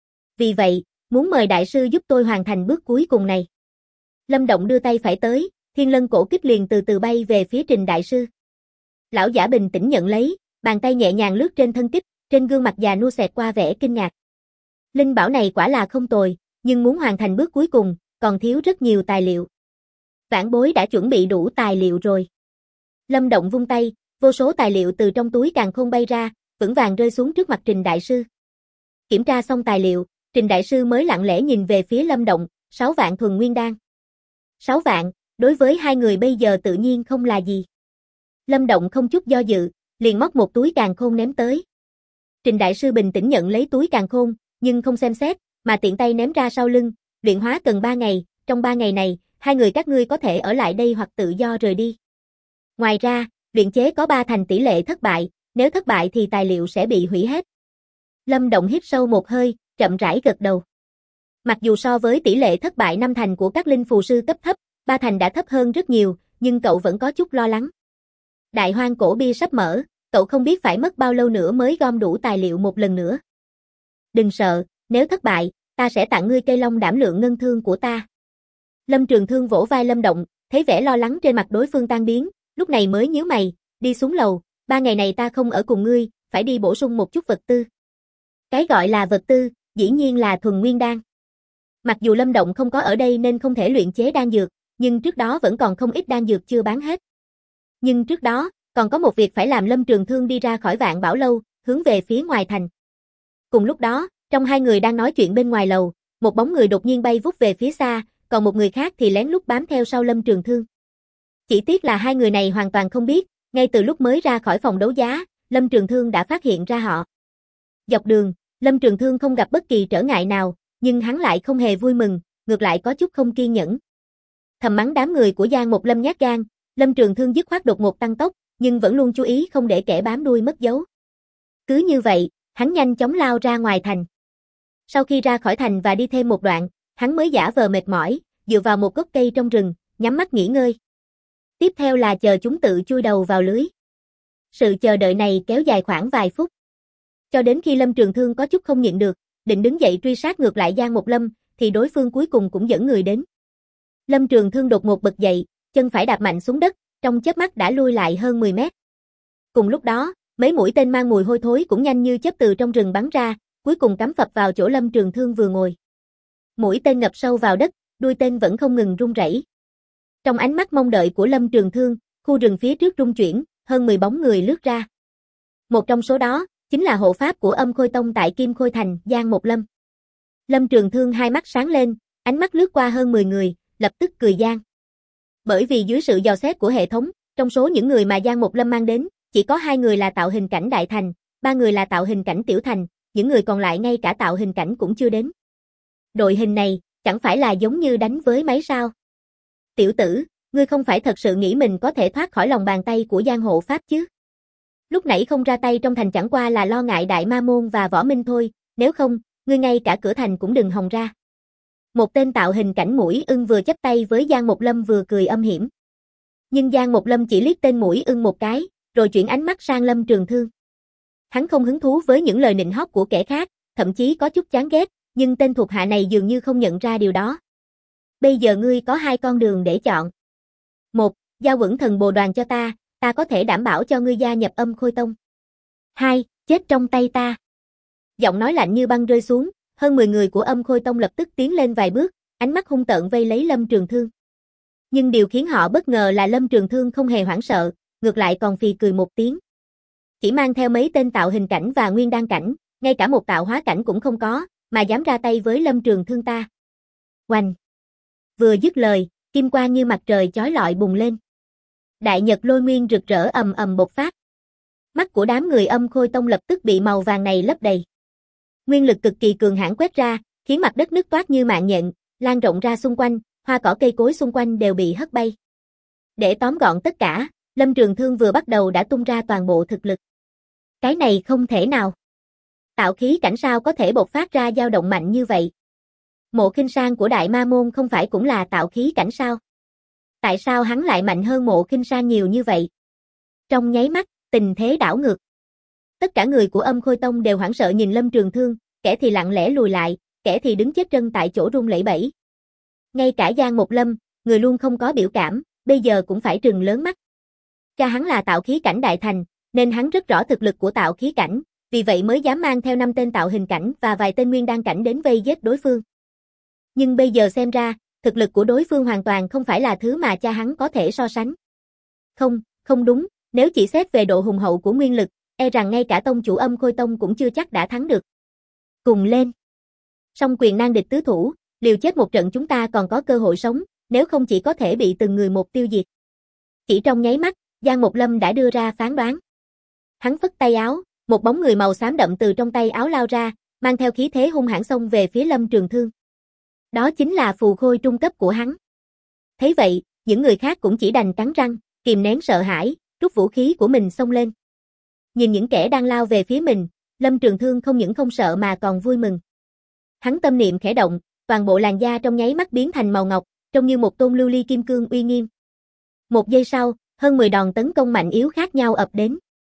Vì vậy, muốn mời đại sư giúp tôi hoàn thành bước cuối cùng này. Lâm Động đưa tay phải tới, Thiên Lân cổ kích liền từ từ bay về phía Trình Đại Sư. Lão giả bình tĩnh nhận lấy, bàn tay nhẹ nhàng lướt trên thân kích, trên gương mặt già nua xẹt qua vẻ kinh ngạc. Linh bảo này quả là không tồi, nhưng muốn hoàn thành bước cuối cùng, còn thiếu rất nhiều tài liệu. Vãn bối đã chuẩn bị đủ tài liệu rồi. Lâm Động vung tay, vô số tài liệu từ trong túi càn khôn bay ra, vững vàng rơi xuống trước mặt Trình Đại Sư. Kiểm tra xong tài liệu, Trình Đại Sư mới lặng lẽ nhìn về phía Lâm Động, 6 vạn thuần nguyên đan. 6 vạn, đối với hai người bây giờ tự nhiên không là gì. Lâm Động không chút do dự, liền móc một túi càn khôn ném tới. Trình Đại Sư bình tĩnh nhận lấy túi càn khôn, nhưng không xem xét, mà tiện tay ném ra sau lưng. Luyện hóa cần 3 ngày, trong 3 ngày này, hai người các ngươi có thể ở lại đây hoặc tự do rời đi. Ngoài ra, luyện chế có 3 thành tỷ lệ thất bại, nếu thất bại thì tài liệu sẽ bị hủy hết. Lâm Động hít sâu một hơi, chậm rãi gật đầu. Mặc dù so với tỷ lệ thất bại 5 thành của các linh phù sư cấp thấp, 3 thành đã thấp hơn rất nhiều, nhưng cậu vẫn có chút lo lắng. Đại hoang cổ bia sắp mở, cậu không biết phải mất bao lâu nữa mới gom đủ tài liệu một lần nữa. Đừng sợ, nếu thất bại, ta sẽ tặng ngươi cây long đảm lượng ngân thương của ta. Lâm Trường Thương vỗ vai Lâm Động, thấy vẻ lo lắng trên mặt đối phương tan biến, lúc này mới nhíu mày, đi xuống lầu, 3 ngày này ta không ở cùng ngươi, phải đi bổ sung một chút vật tư. Cái gọi là vật tư, dĩ nhiên là thuần nguyên đan. Mặc dù Lâm Động không có ở đây nên không thể luyện chế đan dược, nhưng trước đó vẫn còn không ít đan dược chưa bán hết. Nhưng trước đó, còn có một việc phải làm. Lâm Trường Thương đi ra khỏi Vạn Bảo Lâu, hướng về phía ngoài thành. Cùng lúc đó, trong hai người đang nói chuyện bên ngoài lầu, một bóng người đột nhiên bay vút về phía xa, còn một người khác thì lén lút bám theo sau Lâm Trường Thương. Chỉ tiếc là hai người này hoàn toàn không biết, ngay từ lúc mới ra khỏi phòng đấu giá, Lâm Trường Thương đã phát hiện ra họ. Dọc đường, Lâm Trường Thương không gặp bất kỳ trở ngại nào, nhưng hắn lại không hề vui mừng, ngược lại có chút không kiên nhẫn. Thầm mắng đám người của Giang Một Lâm nhát gan, Lâm Trường Thương dứt khoát đột ngột tăng tốc, nhưng vẫn luôn chú ý không để kẻ bám đuôi mất dấu. Cứ như vậy, hắn nhanh chóng lao ra ngoài thành. Sau khi ra khỏi thành và đi thêm một đoạn, hắn mới giả vờ mệt mỏi, dựa vào một gốc cây trong rừng, nhắm mắt nghỉ ngơi. Tiếp theo là chờ chúng tự chui đầu vào lưới. Sự chờ đợi này kéo dài khoảng vài phút. Cho đến khi Lâm Trường Thương có chút không nhịn được, định đứng dậy truy sát ngược lại Giang Một Lâm, thì đối phương cuối cùng cũng dẫn người đến. Lâm Trường Thương đột ngột bật dậy, chân phải đạp mạnh xuống đất, trong chớp mắt đã lui lại hơn 10 mét. Cùng lúc đó, mấy mũi tên mang mùi hôi thối cũng nhanh như chớp từ trong rừng bắn ra, cuối cùng cắm phập vào chỗ Lâm Trường Thương vừa ngồi. Mũi tên ngập sâu vào đất, đuôi tên vẫn không ngừng rung rẩy. Trong ánh mắt mong đợi của Lâm Trường Thương, khu rừng phía trước rung chuyển, hơn 10 bóng người lướt ra. Một trong số đó, chính là hộ pháp của Âm Khôi Tông tại Kim Khôi Thành, Giang Một Lâm. Lâm Trường Thương hai mắt sáng lên, ánh mắt lướt qua hơn 10 người, lập tức cười gian. Bởi vì dưới sự dò xét của hệ thống, trong số những người mà Giang Một Lâm mang đến, chỉ có 2 người là tạo hình cảnh đại thành, 3 người là tạo hình cảnh tiểu thành, những người còn lại ngay cả tạo hình cảnh cũng chưa đến. Đội hình này, chẳng phải là giống như đánh với máy sao? Tiểu tử, ngươi không phải thật sự nghĩ mình có thể thoát khỏi lòng bàn tay của Giang hộ pháp chứ? Lúc nãy không ra tay trong thành chẳng qua là lo ngại Đại Ma Môn và Võ Minh thôi, nếu không, ngươi ngay cả cửa thành cũng đừng hòng ra. Một tên tạo hình cảnh Mũi Ưng vừa chắp tay với Giang Một Lâm vừa cười âm hiểm. Nhưng Giang Một Lâm chỉ liếc tên Mũi Ưng một cái, rồi chuyển ánh mắt sang Lâm Trường Thương. Hắn không hứng thú với những lời nịnh hót của kẻ khác, thậm chí có chút chán ghét, nhưng tên thuộc hạ này dường như không nhận ra điều đó. Bây giờ ngươi có hai con đường để chọn. Một, giao Quẩn Thần Bồ Đoàn cho ta có thể đảm bảo cho ngươi gia nhập Âm Khôi Tông. 2, chết trong tay ta. Giọng nói lạnh như băng rơi xuống, hơn 10 người của Âm Khôi Tông lập tức tiến lên vài bước, ánh mắt hung tợn vây lấy Lâm Trường Thương. Nhưng điều khiến họ bất ngờ là Lâm Trường Thương không hề hoảng sợ, ngược lại còn phì cười một tiếng. Chỉ mang theo mấy tên tạo hình cảnh và nguyên đan cảnh, ngay cả một tạo hóa cảnh cũng không có, mà dám ra tay với Lâm Trường Thương ta. Oanh! Vừa dứt lời, kim quang như mặt trời chói lọi bùng lên. Đại nhật lôi nguyên rực rỡ ầm ầm bộc phát. Mắt của đám người Âm Khôi Tông lập tức bị màu vàng này lấp đầy. Nguyên lực cực kỳ cường hãn quét ra, khiến mặt đất nứt toát như mạng nhện, lan rộng ra xung quanh, hoa cỏ cây cối xung quanh đều bị hất bay. Để tóm gọn tất cả, Lâm Trường Thương vừa bắt đầu đã tung ra toàn bộ thực lực. Cái này không thể nào. Tạo khí cảnh sao có thể bộc phát ra dao động mạnh như vậy? Mộ Khinh Sang của Đại Ma Môn không phải cũng là tạo khí cảnh sao? Tại sao hắn lại mạnh hơn Mộ Khinh Sang nhiều như vậy? Trong nháy mắt, tình thế đảo ngược. Tất cả người của Âm Khôi Tông đều hoảng sợ nhìn Lâm Trường Thương, kẻ thì lặng lẽ lùi lại, kẻ thì đứng chết chân tại chỗ run lẩy bẩy. Ngay cả Giang Một Lâm, người luôn không có biểu cảm, bây giờ cũng phải trừng lớn mắt. Cha hắn là tạo khí cảnh đại thành, nên hắn rất rõ thực lực của tạo khí cảnh, vì vậy mới dám mang theo 5 tên tạo hình cảnh và vài tên nguyên đan cảnh đến vây giết đối phương. Nhưng bây giờ xem ra, thực lực của đối phương hoàn toàn không phải là thứ mà cha hắn có thể so sánh. Không đúng, nếu chỉ xét về độ hùng hậu của nguyên lực, e rằng ngay cả tông chủ Âm Khôi Tông cũng chưa chắc đã thắng được. Cùng lên. Song quyền nan địch tứ thủ, liều chết một trận chúng ta còn có cơ hội sống, nếu không chỉ có thể bị từng người một tiêu diệt. Chỉ trong nháy mắt, Giang Một Lâm đã đưa ra phán đoán. Hắn phất tay áo, một bóng người màu xám đậm từ trong tay áo lao ra, mang theo khí thế hung hãn xông về phía Lâm Trường Thương. Đó chính là phù khôi trung cấp của hắn. Thấy vậy, những người khác cũng chỉ đành cắn răng, kìm nén sợ hãi, rút vũ khí của mình xông lên. Nhìn những kẻ đang lao về phía mình, Lâm Trường Thương không những không sợ mà còn vui mừng. Hắn tâm niệm khẽ động, toàn bộ làn da trong nháy mắt biến thành màu ngọc, trông như một tôn lưu ly kim cương uy nghiêm. Một giây sau, hơn 10 đòn tấn công mạnh yếu khác nhau ập đến.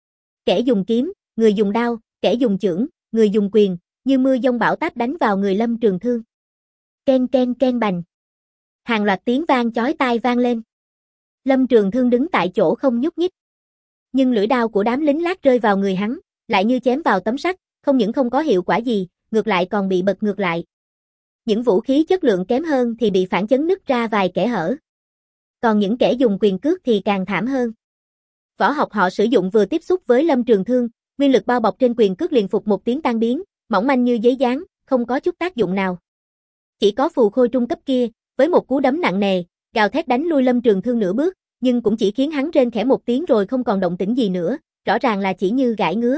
Kẻ dùng kiếm, người dùng đao, kẻ dùng chưởng, người dùng quyền, như mưa dông bão táp đánh vào người Lâm Trường Thương. Ken ken ken bành. Hàng loạt tiếng vang chói tai vang lên. Lâm Trường Thương đứng tại chỗ không nhúc nhích. Nhưng lưỡi đao của đám lính lát rơi vào người hắn, lại như chém vào tấm sắt, không những không có hiệu quả gì, ngược lại còn bị bật ngược lại. Những vũ khí chất lượng kém hơn thì bị phản chấn nứt ra vài kẽ hở. Còn những kẻ dùng quyền cước thì càng thảm hơn. Võ học họ sử dụng vừa tiếp xúc với Lâm Trường Thương, nguyên lực bao bọc trên quyền cước liền phục một tiếng tan biến, mỏng manh như giấy dán, không có chút tác dụng nào. Chỉ có phù khôi trung cấp kia, với một cú đấm nặng nề, gào thét đánh lui Lâm Trường Thương nửa bước, nhưng cũng chỉ khiến hắn rên khẽ một tiếng rồi không còn động tĩnh gì nữa, rõ ràng là chỉ như gãi ngứa.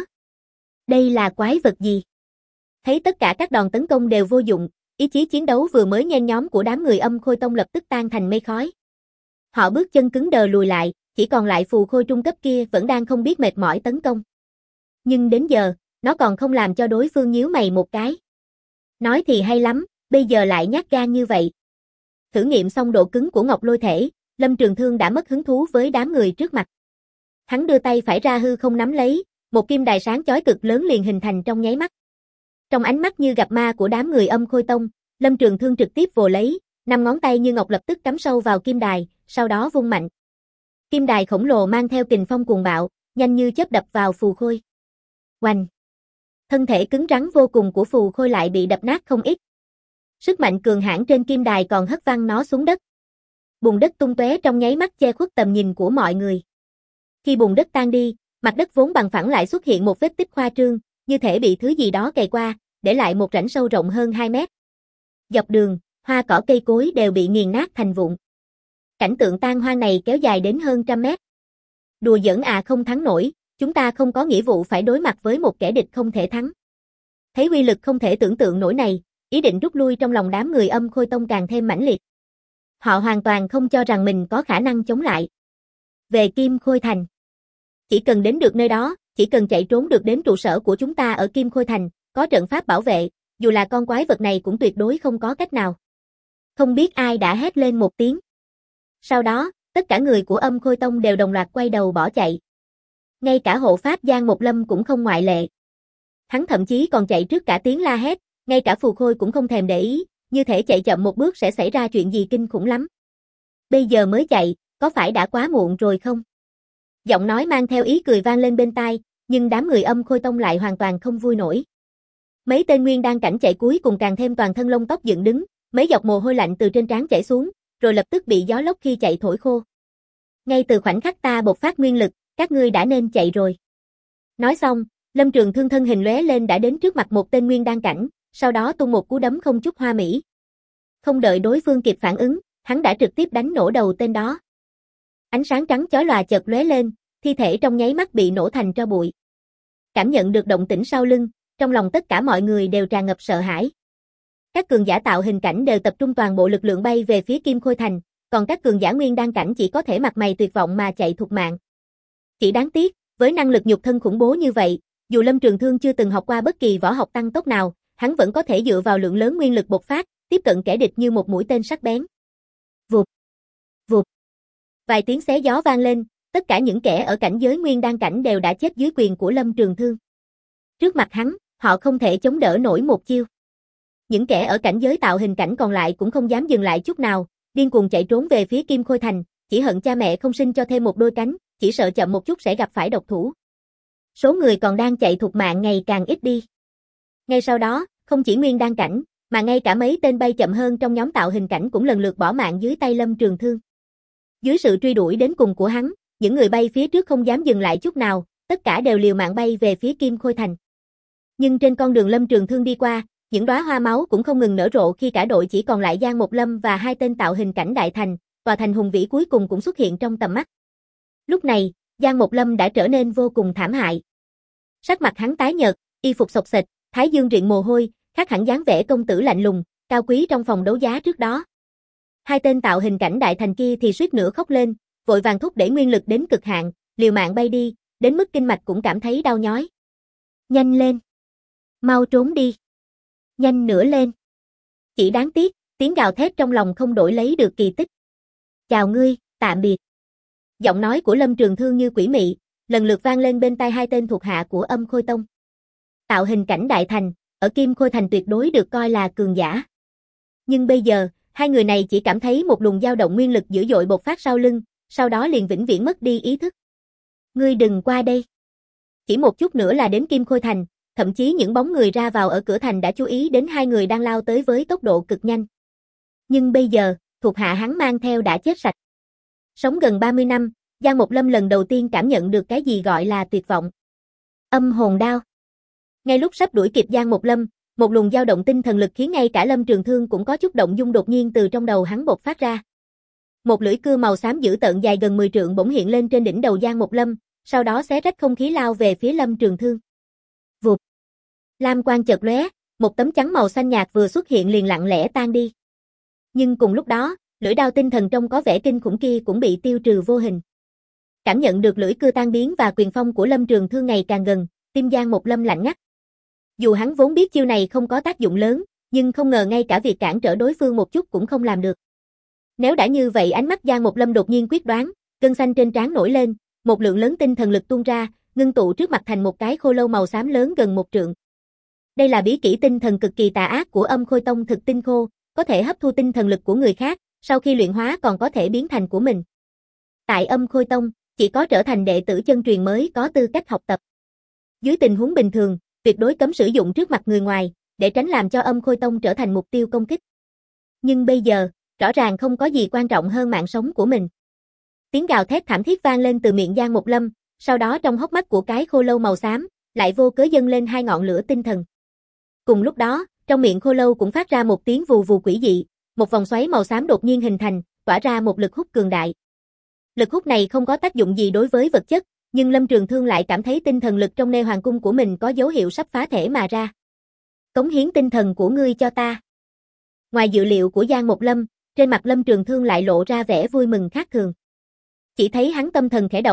Đây là quái vật gì? Thấy tất cả các đòn tấn công đều vô dụng, ý chí chiến đấu vừa mới nhen nhóm của đám người Âm Khôi Tông lập tức tan thành mây khói. Họ bước chân cứng đờ lùi lại, chỉ còn lại phù khôi trung cấp kia vẫn đang không biết mệt mỏi tấn công. Nhưng đến giờ, nó còn không làm cho đối phương nhíu mày một cái. Nói thì hay lắm, bây giờ lại nhát gan như vậy. Thử nghiệm xong độ cứng của Ngọc Lôi Thể, Lâm Trường Thương đã mất hứng thú với đám người trước mặt. Hắn đưa tay phải ra hư không nắm lấy, một kim đài sáng chói cực lớn liền hình thành trong nháy mắt. Trong ánh mắt như gặp ma của đám người Âm Khôi Tông, Lâm Trường Thương trực tiếp vồ lấy, 5 ngón tay như ngọc lập tức cắm sâu vào kim đài, sau đó vung mạnh. Kim đài khổng lồ mang theo kình phong cuồng bạo, nhanh như chớp đập vào phù khôi. Oanh! Thân thể cứng rắn vô cùng của phù khôi lại bị đập nát không ít. Sức mạnh cường hãn trên kim đài còn hất văng nó xuống đất. Bùn đất tung tóe trong nháy mắt che khuất tầm nhìn của mọi người. Khi bùn đất tan đi, mặt đất vốn bằng phẳng lại xuất hiện một vết tích khoa trương, như thể bị thứ gì đó cày qua, để lại một rãnh sâu rộng hơn 2 mét. Dọc đường, hoa cỏ cây cối đều bị nghiền nát thành vụn. Cảnh tượng tan hoang này kéo dài đến hơn 100 mét. Đùa giỡn à, không thắng nổi, chúng ta không có nghĩa vụ phải đối mặt với một kẻ địch không thể thắng. Thấy uy lực không thể tưởng tượng nổi này, ý định rút lui trong lòng đám người Âm Khôi Tông càng thêm mãnh liệt. Họ hoàn toàn không cho rằng mình có khả năng chống lại. Về Kim Khôi Thành, chỉ cần đến được nơi đó, chỉ cần chạy trốn được đến trụ sở của chúng ta ở Kim Khôi Thành, có trận pháp bảo vệ, dù là con quái vật này cũng tuyệt đối không có cách nào. Không biết ai đã hét lên một tiếng. Sau đó, tất cả người của Âm Khôi Tông đều đồng loạt quay đầu bỏ chạy. Ngay cả hộ pháp Giang Một Lâm cũng không ngoại lệ. Hắn thậm chí còn chạy trước cả tiếng la hét, ngay cả Phù Khôi cũng không thèm để ý, như thể chạy chậm một bước sẽ xảy ra chuyện gì kinh khủng lắm. Bây giờ mới chạy, có phải đã quá muộn rồi không? Giọng nói mang theo ý cười vang lên bên tai, nhưng đám người Âm Khôi Tông lại hoàn toàn không vui nổi. Mấy tên nguyên đan cảnh chạy cuối cùng càng thêm toàn thân lông tóc dựng đứng, mấy giọt mồ hôi lạnh từ trên trán chảy xuống, rồi lập tức bị gió lốc khi chạy thổi khô. Ngay từ khoảnh khắc ta bộc phát nguyên lực, các ngươi đã nên chạy rồi. Nói xong, Lâm Trường Thương thân hình lóe lên đã đến trước mặt một tên nguyên đan cảnh, sau đó tung một cú đấm không chút hoa mỹ. Không đợi đối phương kịp phản ứng, hắn đã trực tiếp đánh nổ đầu tên đó. Ánh sáng trắng chói lòa chợt lóe lên, thi thể trong nháy mắt bị nổ thành tro bụi. Cảm nhận được động tĩnh sau lưng, trong lòng tất cả mọi người đều tràn ngập sợ hãi. Các cường giả tạo hình cảnh đều tập trung toàn bộ lực lượng bay về phía Kim Khôi Thành, còn các cường giả nguyên đan cảnh chỉ có thể mặt mày tuyệt vọng mà chạy thục mạng. Chỉ đáng tiếc, với năng lực nhục thân khủng bố như vậy, dù Lâm Trường Thương chưa từng học qua bất kỳ võ học tăng tốc nào, hắn vẫn có thể dựa vào lượng lớn nguyên lực bộc phát, tiếp cận kẻ địch như một mũi tên sắc bén. Vụt, vụt. Vài tiếng xé gió vang lên, tất cả những kẻ ở cảnh giới nguyên đan cảnh đều đã chết dưới quyền của Lâm Trường Thương. Trước mặt hắn, họ không thể chống đỡ nổi một chiêu. Những kẻ ở cảnh giới tạo hình cảnh còn lại cũng không dám dừng lại chút nào, điên cuồng chạy trốn về phía Kim Khôi Thành, chỉ hận cha mẹ không sinh cho thêm một đôi cánh, chỉ sợ chậm một chút sẽ gặp phải độc thủ. Số người còn đang chạy thục mạng ngày càng ít đi. Ngay sau đó, không chỉ nguyên đan cảnh, mà ngay cả mấy tên bay chậm hơn trong nhóm tạo hình cảnh cũng lần lượt bỏ mạng dưới tay Lâm Trường Thương. Dưới sự truy đuổi đến cùng của hắn, những người bay phía trước không dám dừng lại chút nào, tất cả đều liều mạng bay về phía Kim Khôi Thành. Nhưng trên con đường Lâm Trường Thương đi qua, những đóa hoa máu cũng không ngừng nở rộ khi cả đội chỉ còn lại Giang Một Lâm và hai tên tạo hình cảnh đại thành, tòa thành hùng vĩ cuối cùng cũng xuất hiện trong tầm mắt. Lúc này, Giang Một Lâm đã trở nên vô cùng thảm hại. Sắc mặt hắn tái nhợt, y phục xộc xệch, thái dương rịn mồ hôi, khác hẳn dáng vẻ công tử lạnh lùng, cao quý trong phòng đấu giá trước đó. Hai tên tạo hình cảnh đại thành kia thì suýt nữa khóc lên, vội vàng thúc đẩy nguyên lực đến cực hạn, liều mạng bay đi, đến mức kinh mạch cũng cảm thấy đau nhói. Nhanh lên! Mau trốn đi! Nhanh nữa lên! Chỉ đáng tiếc, tiếng gào thét trong lòng không đổi lấy được kỳ tích. Chào ngươi, tạm biệt. Giọng nói của Lâm Trường Thương như quỷ mị, lần lượt vang lên bên tai hai tên thuộc hạ của Âm Khôi Tông. Tạo hình cảnh đại thành, ở Kim Khôi Thành tuyệt đối được coi là cường giả. Nhưng bây giờ, hai người này chỉ cảm thấy một luồng dao động nguyên lực dữ dội bộc phát sau lưng, sau đó liền vĩnh viễn mất đi ý thức. Ngươi đừng qua đây. Chỉ một chút nữa là đến Kim Khôi Thành, thậm chí những bóng người ra vào ở cửa thành đã chú ý đến hai người đang lao tới với tốc độ cực nhanh. Nhưng bây giờ, thuộc hạ hắn mang theo đã chết sạch. Sống gần 30 năm, Giang Một Lâm lần đầu tiên cảm nhận được cái gì gọi là tuyệt vọng. Âm hồn đao. Ngay lúc sắp đuổi kịp Giang Một Lâm, một luồng dao động tinh thần lực khiến ngay cả Lâm Trường Thương cũng có chút động dung đột nhiên từ trong đầu hắn bộc phát ra. Một lưỡi cưa màu xám dữ tợn dài gần 10 trượng bỗng hiện lên trên đỉnh đầu Giang Một Lâm, sau đó xé rách không khí lao về phía Lâm Trường Thương. Vụt. Lam quang chợt lóe, một tấm chắn màu xanh nhạt vừa xuất hiện liền lặng lẽ tan đi. Nhưng cùng lúc đó, lưỡi đao tinh thần trông có vẻ kinh khủng kia cũng bị tiêu trừ vô hình. Cảm nhận được lưỡi cưa tan biến và quyền phong của Lâm Trường Thương ngày càng gần, tim Giang Một Lâm lạnh ngắt. Dù hắn vốn biết chiêu này không có tác dụng lớn, nhưng không ngờ ngay cả việc cản trở đối phương một chút cũng không làm được. Nếu đã như vậy, ánh mắt Giang Một Lâm đột nhiên quyết đoán, gân xanh trên trán nổi lên, một lượng lớn tinh thần lực tuôn ra, ngưng tụ trước mặt thành một cái khô lâu màu xám lớn gần 1 trượng. Đây là bí kỹ tinh thần cực kỳ tà ác của Âm Khôi Tông Thực Tinh Khô, có thể hấp thu tinh thần lực của người khác, sau khi luyện hóa còn có thể biến thành của mình. Tại Âm Khôi Tông, chỉ có trở thành đệ tử chân truyền mới có tư cách học tập. Dưới tình huống bình thường, tuyệt đối cấm sử dụng trước mặt người ngoài, để tránh làm cho Âm Khôi Tông trở thành mục tiêu công kích. Nhưng bây giờ, rõ ràng không có gì quan trọng hơn mạng sống của mình. Tiếng gào thét thảm thiết vang lên từ miệng Giang Một Lâm, sau đó trong hốc mắt của cái khô lâu màu xám, lại vô cớ dâng lên hai ngọn lửa tinh thần. Cùng lúc đó, trong miệng khô lâu cũng phát ra một tiếng vù vù quỷ dị, một vòng xoáy màu xám đột nhiên hình thành, tỏa ra một lực hút cường đại. Lực hút này không có tác dụng gì đối với vật chất, nhưng Lâm Trường Thương lại cảm thấy tinh thần lực trong Nê Hoàng Cung của mình có dấu hiệu sắp phá thể mà ra. Cống hiến tinh thần của ngươi cho ta. Ngoài dự liệu của Giang Một Lâm, trên mặt Lâm Trường Thương lại lộ ra vẻ vui mừng khác thường. Chỉ thấy hắn tâm thần khẽ động,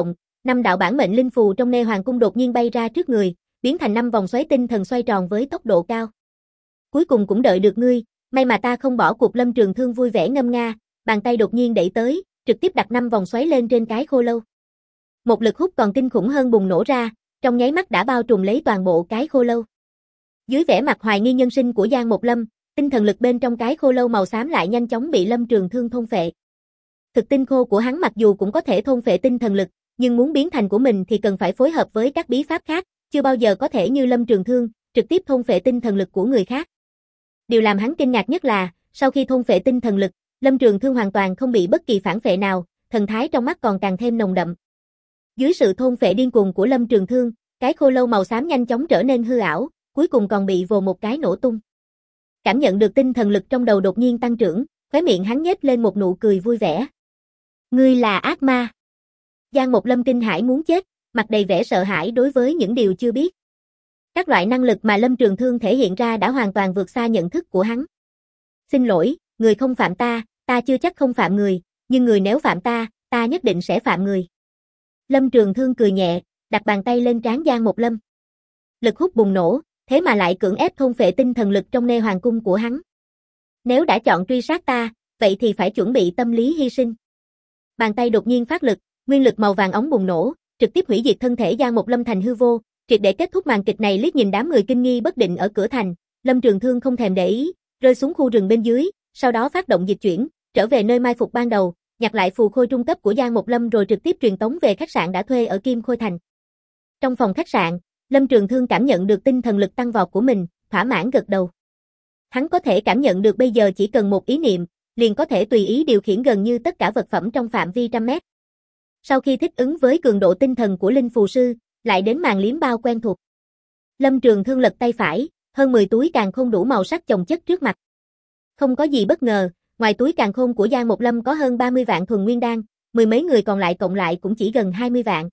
Năm đạo bản mệnh linh phù trong Nê Hoàng cung đột nhiên bay ra trước người, biến thành 5 vòng xoáy tinh thần xoay tròn với tốc độ cao. Cuối cùng cũng đợi được ngươi, may mà ta không bỏ cuộc. Lâm Trường Thương vui vẻ ngâm nga, bàn tay đột nhiên đẩy tới, trực tiếp đặt 5 vòng xoáy lên trên cái khô lâu. Một lực hút còn kinh khủng hơn bùng nổ ra, trong nháy mắt đã bao trùm lấy toàn bộ cái khô lâu. Dưới vẻ mặt hoài nghi nhân sinh của Giang Một Lâm, tinh thần lực bên trong cái khô lâu màu xám lại nhanh chóng bị Lâm Trường Thương thôn phệ. Thực tinh khô của hắn mặc dù cũng có thể thôn phệ tinh thần lực, nhưng muốn biến thành của mình thì cần phải phối hợp với các bí pháp khác, chưa bao giờ có thể như Lâm Trường Thương, trực tiếp thôn phệ tinh thần lực của người khác. Điều làm hắn kinh ngạc nhất là, sau khi thôn phệ tinh thần lực, Lâm Trường Thương hoàn toàn không bị bất kỳ phản phệ nào, thần thái trong mắt còn càng thêm nồng đậm. Dưới sự thôn phệ điên cuồng của Lâm Trường Thương, cái khô lâu màu xám nhanh chóng trở nên hư ảo, cuối cùng còn bị vồ một cái nổ tung. Cảm nhận được tinh thần lực trong đầu đột nhiên tăng trưởng, khóe miệng hắn nhếch lên một nụ cười vui vẻ. Ngươi là ác ma. Giang Một Lâm kinh hãi muốn chết, mặt đầy vẻ sợ hãi đối với những điều chưa biết. Các loại năng lực mà Lâm Trường Thương thể hiện ra đã hoàn toàn vượt xa nhận thức của hắn. Xin lỗi, người không phạm ta, ta chưa chắc không phạm người, nhưng người nếu phạm ta, ta nhất định sẽ phạm người. Lâm Trường Thương cười nhẹ, đặt bàn tay lên trán Giang Một Lâm. Lực hút bùng nổ, thế mà lại cưỡng ép thôn phệ tinh thần lực trong Nê Hoàng cung của hắn. Nếu đã chọn truy sát ta, vậy thì phải chuẩn bị tâm lý hy sinh. Bàn tay đột nhiên phát lực, nguyên lực màu vàng óng bùng nổ, trực tiếp hủy diệt thân thể Giang Một Lâm thành hư vô, triệt để kết thúc màn kịch này. Liếc nhìn đám người kinh nghi bất định ở cửa thành, Lâm Trường Thương không thèm để ý, rơi xuống khu rừng bên dưới, sau đó phát động dịch chuyển, trở về nơi mai phục ban đầu, nhặt lại phù khôi trung cấp của Giang Một Lâm rồi trực tiếp truyền tống về khách sạn đã thuê ở Kim Khôi Thành. Trong phòng khách sạn, Lâm Trường Thương cảm nhận được tinh thần lực tăng vọt của mình, thỏa mãn gật đầu. Hắn có thể cảm nhận được bây giờ chỉ cần một ý niệm, liền có thể tùy ý điều khiển gần như tất cả vật phẩm trong phạm vi trăm mét. Sau khi thích ứng với cường độ tinh thần của linh phù sư, lại đến màn liếm bao quen thuộc. Lâm Trường Thương lật tay phải, hơn 10 túi càn khôn đủ màu sắc chồng chất trước mặt. Không có gì bất ngờ, ngoài túi càn khôn của Giang Một Lâm có hơn 30 vạn thuần nguyên đan, mười mấy người còn lại cộng lại cũng chỉ gần 20 vạn.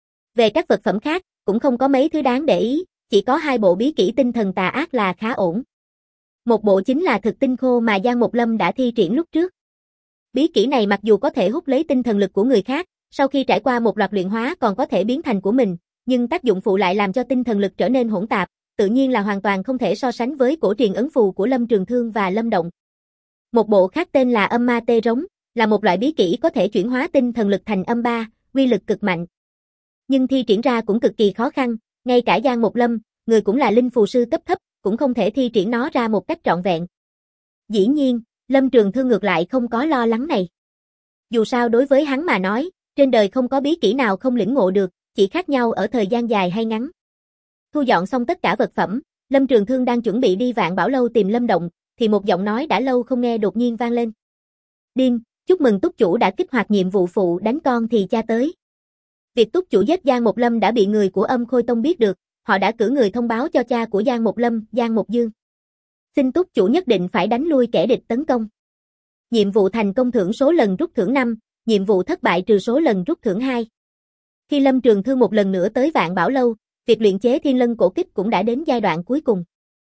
Về các vật phẩm khác, cũng không có mấy thứ đáng để ý, chỉ có 2 bộ bí kỹ tinh thần tà ác là khá ổn. Một bộ chính là thực tinh khô mà Giang Một Lâm đã thi triển lúc trước. Bí kỹ này mặc dù có thể hút lấy tinh thần lực của người khác, sau khi trải qua một loạt luyện hóa còn có thể biến thành của mình, nhưng tác dụng phụ lại làm cho tinh thần lực trở nên hỗn tạp, tự nhiên là hoàn toàn không thể so sánh với cổ truyền ấn phù của Lâm Trường Thương và Lâm Động. Một bộ khác tên là âm ma tê rống, là một loại bí kỹ có thể chuyển hóa tinh thần lực thành âm ba, uy lực cực mạnh. Nhưng thi triển ra cũng cực kỳ khó khăn, ngay cả Giang Một Lâm, người cũng là linh phù sư cấp thấp, cũng không thể thi triển nó ra một cách trọn vẹn. Dĩ nhiên, Lâm Trường Thương ngược lại không có lo lắng này. Dù sao đối với hắn mà nói, trên đời không có bí kỹ nào không lĩnh ngộ được, chỉ khác nhau ở thời gian dài hay ngắn. Thu dọn xong tất cả vật phẩm, Lâm Trường Thương đang chuẩn bị đi Vạn Bảo Lâu tìm Lâm Động, thì một giọng nói đã lâu không nghe đột nhiên vang lên. Điên, chúc mừng túc chủ đã kích hoạt nhiệm vụ phụ đánh con thì cha tới. Việc túc chủ giết Giang Một Lâm đã bị người của Âm Khôi Tông biết được, họ đã cử người thông báo cho cha của Giang Một Lâm, Giang Một Dương. Xin túc chủ nhất định phải đánh lui kẻ địch tấn công. Nhiệm vụ thành công thưởng số lần rút thưởng 5, nhiệm vụ thất bại trừ số lần rút thưởng 2. Khi Lâm Trường Thương một lần nữa tới Vạn Bảo Lâu, việc luyện chế Thiên Lân cổ kích cũng đã đến giai đoạn cuối cùng.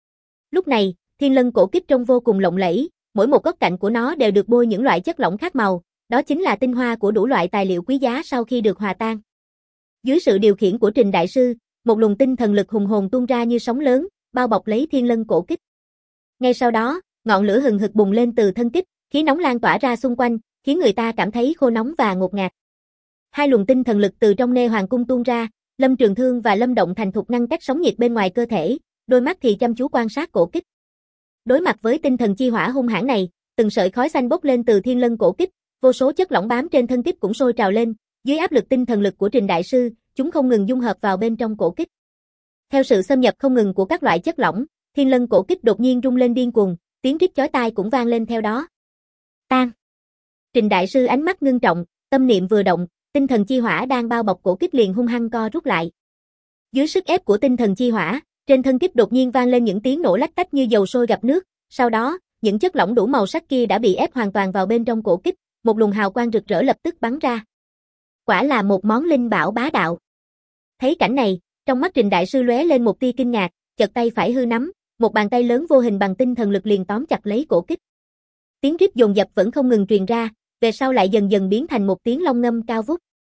Lúc này, Thiên Lân cổ kích trông vô cùng lộng lẫy, mỗi một góc cạnh của nó đều được bôi những loại chất lỏng khác màu, đó chính là tinh hoa của đủ loại tài liệu quý giá sau khi được hòa tan. Dưới sự điều khiển của Trình Đại Sư, một luồng tinh thần lực hùng hồn tuôn ra như sóng lớn, bao bọc lấy Thiên Lân cổ kích. Ngay sau đó, ngọn lửa hừng hực bùng lên từ thân kích, khí nóng lan tỏa ra xung quanh, khiến người ta cảm thấy khô nóng và ngột ngạt. Hai luồng tinh thần lực từ trong Nê Hoàng cung tuôn ra, Lâm Trường Thương và Lâm Động thành thục ngăn cách sóng nhiệt bên ngoài cơ thể, đôi mắt thì chăm chú quan sát cổ kích. Đối mặt với tinh thần chi hỏa hung hãn này, từng sợi khói xanh bốc lên từ Thiên Lân cổ kích, vô số chất lỏng bám trên thân kích cũng sôi trào lên, dưới áp lực tinh thần lực của Trình Đại Sư, chúng không ngừng dung hợp vào bên trong cổ kích. Theo sự xâm nhập không ngừng của các loại chất lỏng, Thiên Lân cổ kích đột nhiên rung lên điên cuồng, tiếng rít chói tai cũng vang lên theo đó. Tan. Trình Đại Sư ánh mắt ngưng trọng, tâm niệm vừa động, tinh thần chi hỏa đang bao bọc cổ kích liền hung hăng co rút lại. Dưới sức ép của tinh thần chi hỏa, trên thân kích đột nhiên vang lên những tiếng nổ lách tách như dầu sôi gặp nước, sau đó, những chất lỏng đủ màu sắc kia đã bị ép hoàn toàn vào bên trong cổ kích, một luồng hào quang rực rỡ lập tức bắn ra. Quả là một món linh bảo bá đạo. Thấy cảnh này, trong mắt Trình Đại Sư lóe lên một tia kinh ngạc, chợt tay phải hư nắm, một bàn tay lớn vô hình bằng tinh thần lực liền tóm chặt lấy cổ kích. Tiếng rít dồn dập vẫn không ngừng truyền ra, về sau lại dần dần biến thành một tiếng long ngâm cao vút.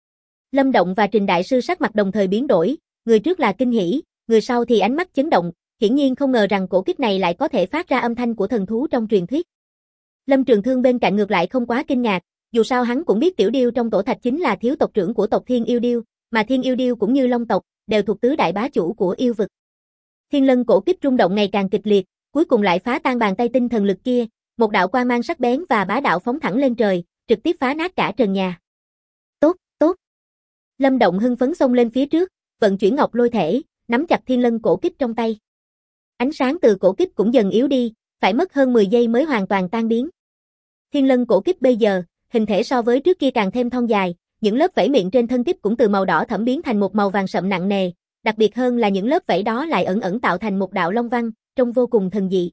Lâm Động và Trình Đại Sư sắc mặt đồng thời biến đổi, người trước là kinh hỉ, người sau thì ánh mắt chấn động, hiển nhiên không ngờ rằng cổ kích này lại có thể phát ra âm thanh của thần thú trong truyền thuyết. Lâm Trường Thương bên cạnh ngược lại không quá kinh ngạc, dù sao hắn cũng biết Tiểu Điêu trong tổ thạch chính là thiếu tộc trưởng của tộc Thiên Yêu Điêu, mà Thiên Yêu Điêu cũng như Long tộc, đều thuộc tứ đại bá chủ của yêu vực. Thiên Lân cổ kích rung động ngày càng kịch liệt, cuối cùng lại phá tan bàn tay tinh thần lực kia, một đạo quang mang sắc bén và bá đạo phóng thẳng lên trời, trực tiếp phá nát cả trần nhà. Tốt, tốt. Lâm Động hưng phấn xông lên phía trước, vận chuyển ngọc lôi thể, nắm chặt Thiên Lân cổ kích trong tay. Ánh sáng từ cổ kích cũng dần yếu đi, phải mất hơn 10 giây mới hoàn toàn tan biến. Thiên Lân cổ kích bây giờ, hình thể so với trước kia càng thêm thon dài, những lớp vảy miệng trên thân kích cũng từ màu đỏ thẫm biến thành một màu vàng sậm nặng nề, đặc biệt hơn là những lớp vảy đó lại ẩn ẩn tạo thành một đạo long văn, trông vô cùng thần dị.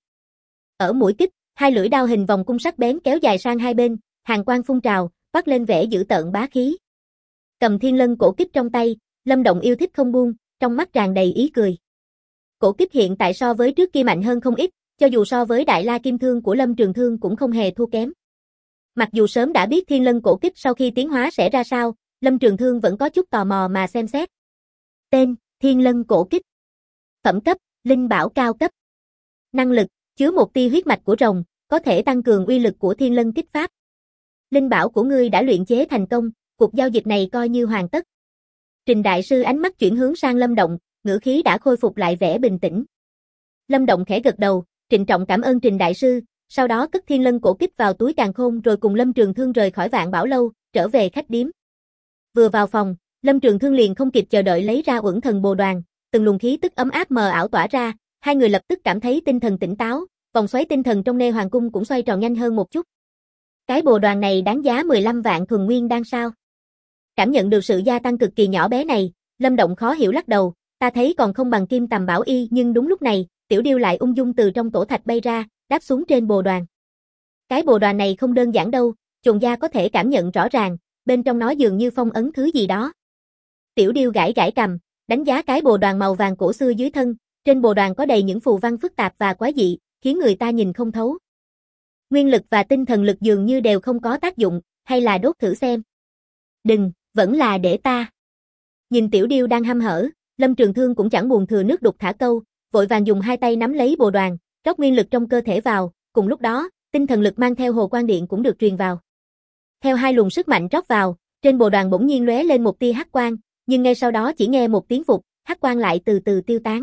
Ở mũi kích, hai lưỡi đao hình vòng cung sắc bén kéo dài sang hai bên, hàn quang phun trào, toát lên vẻ dữ tợn bá khí. Cầm Thiên Lân cổ kích trong tay, Lâm Động yêu thích không buông, trong mắt tràn đầy ý cười. Cổ kích hiện tại so với trước kia mạnh hơn không ít, cho dù so với Đại La Kim Thương của Lâm Trường Thương cũng không hề thua kém. Mặc dù sớm đã biết Thiên Lân cổ kích sau khi tiến hóa sẽ ra sao, Lâm Trường Thương vẫn có chút tò mò mà xem xét. Tên: Thiên Lân cổ kích. Phẩm cấp: linh bảo cao cấp. Năng lực: chứa một tia huyết mạch của rồng, có thể tăng cường uy lực của Thiên Lân kích pháp. Linh bảo của ngươi đã luyện chế thành công, cuộc giao dịch này coi như hoàn tất. Trình Đại Sư ánh mắt chuyển hướng sang Lâm Động, ngữ khí đã khôi phục lại vẻ bình tĩnh. Lâm Động khẽ gật đầu, trịnh trọng cảm ơn Trình Đại Sư, sau đó cất Thiên Lân cổ kích vào túi càn khôn rồi cùng Lâm Trường Thương rời khỏi Vạn Bảo Lâu, trở về khách điếm. Vừa vào phòng, Lâm Trường Thương liền không kịp chờ đợi lấy ra Uẩn Thần Bồ Đoàn, từng luồng khí tức ấm áp mờ ảo tỏa ra, hai người lập tức cảm thấy tinh thần tỉnh táo, vòng xoáy tinh thần trong Nê Hoàng cung cũng xoay tròn nhanh hơn một chút. Cái bồ đoàn này đáng giá 15 vạn thuần nguyên đan sao? Cảm nhận được sự gia tăng cực kỳ nhỏ bé này, Lâm Động khó hiểu lắc đầu, ta thấy còn không bằng Kim Tầm Bảo Y, nhưng đúng lúc này, Tiểu Điêu lại ung dung từ trong tổ thạch bay ra, đáp xuống trên bồ đoàn. Cái bồ đoàn này không đơn giản đâu, Chồn gia có thể cảm nhận rõ ràng, bên trong nó dường như phong ấn thứ gì đó. Tiểu Điêu gãi gãi cằm, đánh giá cái bồ đoàn màu vàng cổ xưa dưới thân, trên bồ đoàn có đầy những phù văn phức tạp và quái dị, khiến người ta nhìn không thấu. Nguyên lực và tinh thần lực dường như đều không có tác dụng, hay là đốt thử xem. Đừng, vẫn là để ta. Nhìn Tiểu Điêu đang hăm hở, Lâm Trường Thương cũng chẳng buồn thừa nước đục thả câu, vội vàng dùng hai tay nắm lấy bồ đoàn, rót nguyên lực trong cơ thể vào, cùng lúc đó, tinh thần lực mang theo hồ quang điện cũng được truyền vào. Theo hai luồng sức mạnh rót vào, trên bồ đoàn bỗng nhiên lóe lên một tia hắc quang, nhưng ngay sau đó chỉ nghe một tiếng vụt, hắc quang lại từ từ tiêu tán.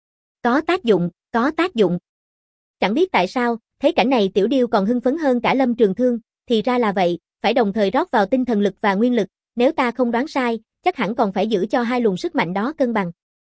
Có tác dụng, có tác dụng. Chẳng biết tại sao, thấy cảnh này Tiểu Điêu còn hưng phấn hơn cả Lâm Trường Thương, thì ra là vậy, phải đồng thời rót vào tinh thần lực và nguyên lực, nếu ta không đoán sai, chắc hẳn còn phải giữ cho hai luồng sức mạnh đó cân bằng.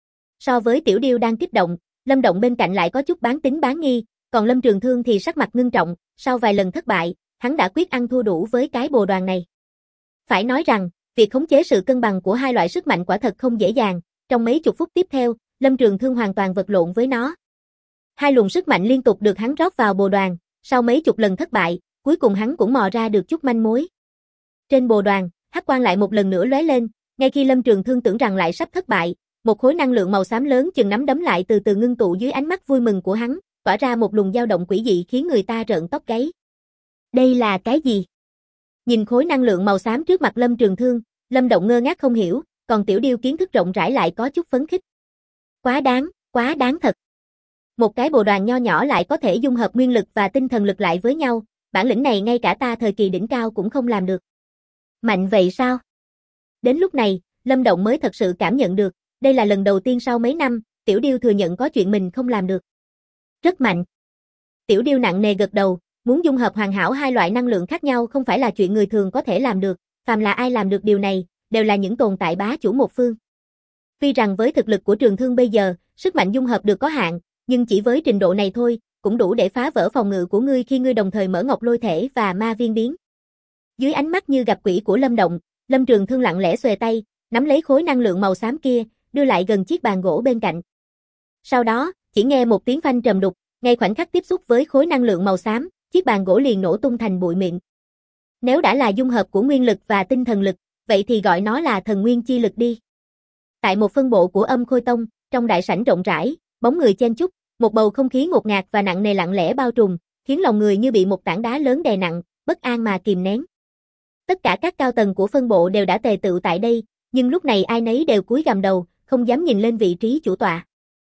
So với Tiểu Điêu đang kích động, Lâm Động bên cạnh lại có chút bán tín bán nghi, còn Lâm Trường Thương thì sắc mặt ngưng trọng, sau vài lần thất bại, hắn đã quyết ăn thua đủ với cái bồ đoàn này. Phải nói rằng, việc khống chế sự cân bằng của hai loại sức mạnh quả thật không dễ dàng, trong mấy chục phút tiếp theo, Lâm Trường Thương hoàn toàn vật lộn với nó. Hai luồng sức mạnh liên tục được hắn rót vào bồ đoàn, sau mấy chục lần thất bại, cuối cùng hắn cũng mò ra được chút manh mối. Trên bồ đoàn, hắc quang lại một lần nữa lóe lên, ngay khi Lâm Trường Thương tưởng rằng lại sắp thất bại, một khối năng lượng màu xám lớn chừng nắm đấm lại từ từ ngưng tụ dưới ánh mắt vui mừng của hắn, tỏa ra một luồng dao động quỷ dị khiến người ta rợn tóc gáy. Đây là cái gì? Nhìn khối năng lượng màu xám trước mặt Lâm Trường Thương, Lâm Động ngơ ngác không hiểu, còn Tiểu Điêu kiến thức rộng rãi lại có chút phấn khích. Quá đáng thật. Một cái bồ đoàn nho nhỏ lại có thể dung hợp nguyên lực và tinh thần lực lại với nhau, bản lĩnh này ngay cả ta thời kỳ đỉnh cao cũng không làm được. Mạnh vậy sao? Đến lúc này, Lâm Động mới thật sự cảm nhận được, đây là lần đầu tiên sau mấy năm, Tiểu Điêu thừa nhận có chuyện mình không làm được. Rất mạnh. Tiểu Điêu nặng nề gật đầu, muốn dung hợp hoàn hảo hai loại năng lượng khác nhau không phải là chuyện người thường có thể làm được, phàm là ai làm được điều này, đều là những tồn tại bá chủ một phương. Tuy rằng với thực lực của Trường Thương bây giờ, sức mạnh dung hợp được có hạn, nhưng chỉ với trình độ này thôi, cũng đủ để phá vỡ phòng ngự của ngươi khi ngươi đồng thời mở ngọc lôi thể và ma viên biến. Dưới ánh mắt như gặp quỷ của Lâm Động, Lâm Trường Thương lặng lẽ xuề tay, nắm lấy khối năng lượng màu xám kia, đưa lại gần chiếc bàn gỗ bên cạnh. Sau đó, chỉ nghe một tiếng phanh trầm đục, ngay khoảnh khắc tiếp xúc với khối năng lượng màu xám, chiếc bàn gỗ liền nổ tung thành bụi mịn. Nếu đã là dung hợp của nguyên lực và tinh thần lực, vậy thì gọi nó là thần nguyên chi lực đi. Tại một phân bộ của Âm Khôi Tông, trong đại sảnh rộng rãi, bóng người chen chúc, một bầu không khí ngột ngạt và nặng nề lặng lẽ bao trùm, khiến lòng người như bị một tảng đá lớn đè nặng, bất an mà kìm nén. Tất cả các cao tầng của phân bộ đều đã tề tựu tại đây, nhưng lúc này ai nấy đều cúi gằm đầu, không dám nhìn lên vị trí chủ tọa.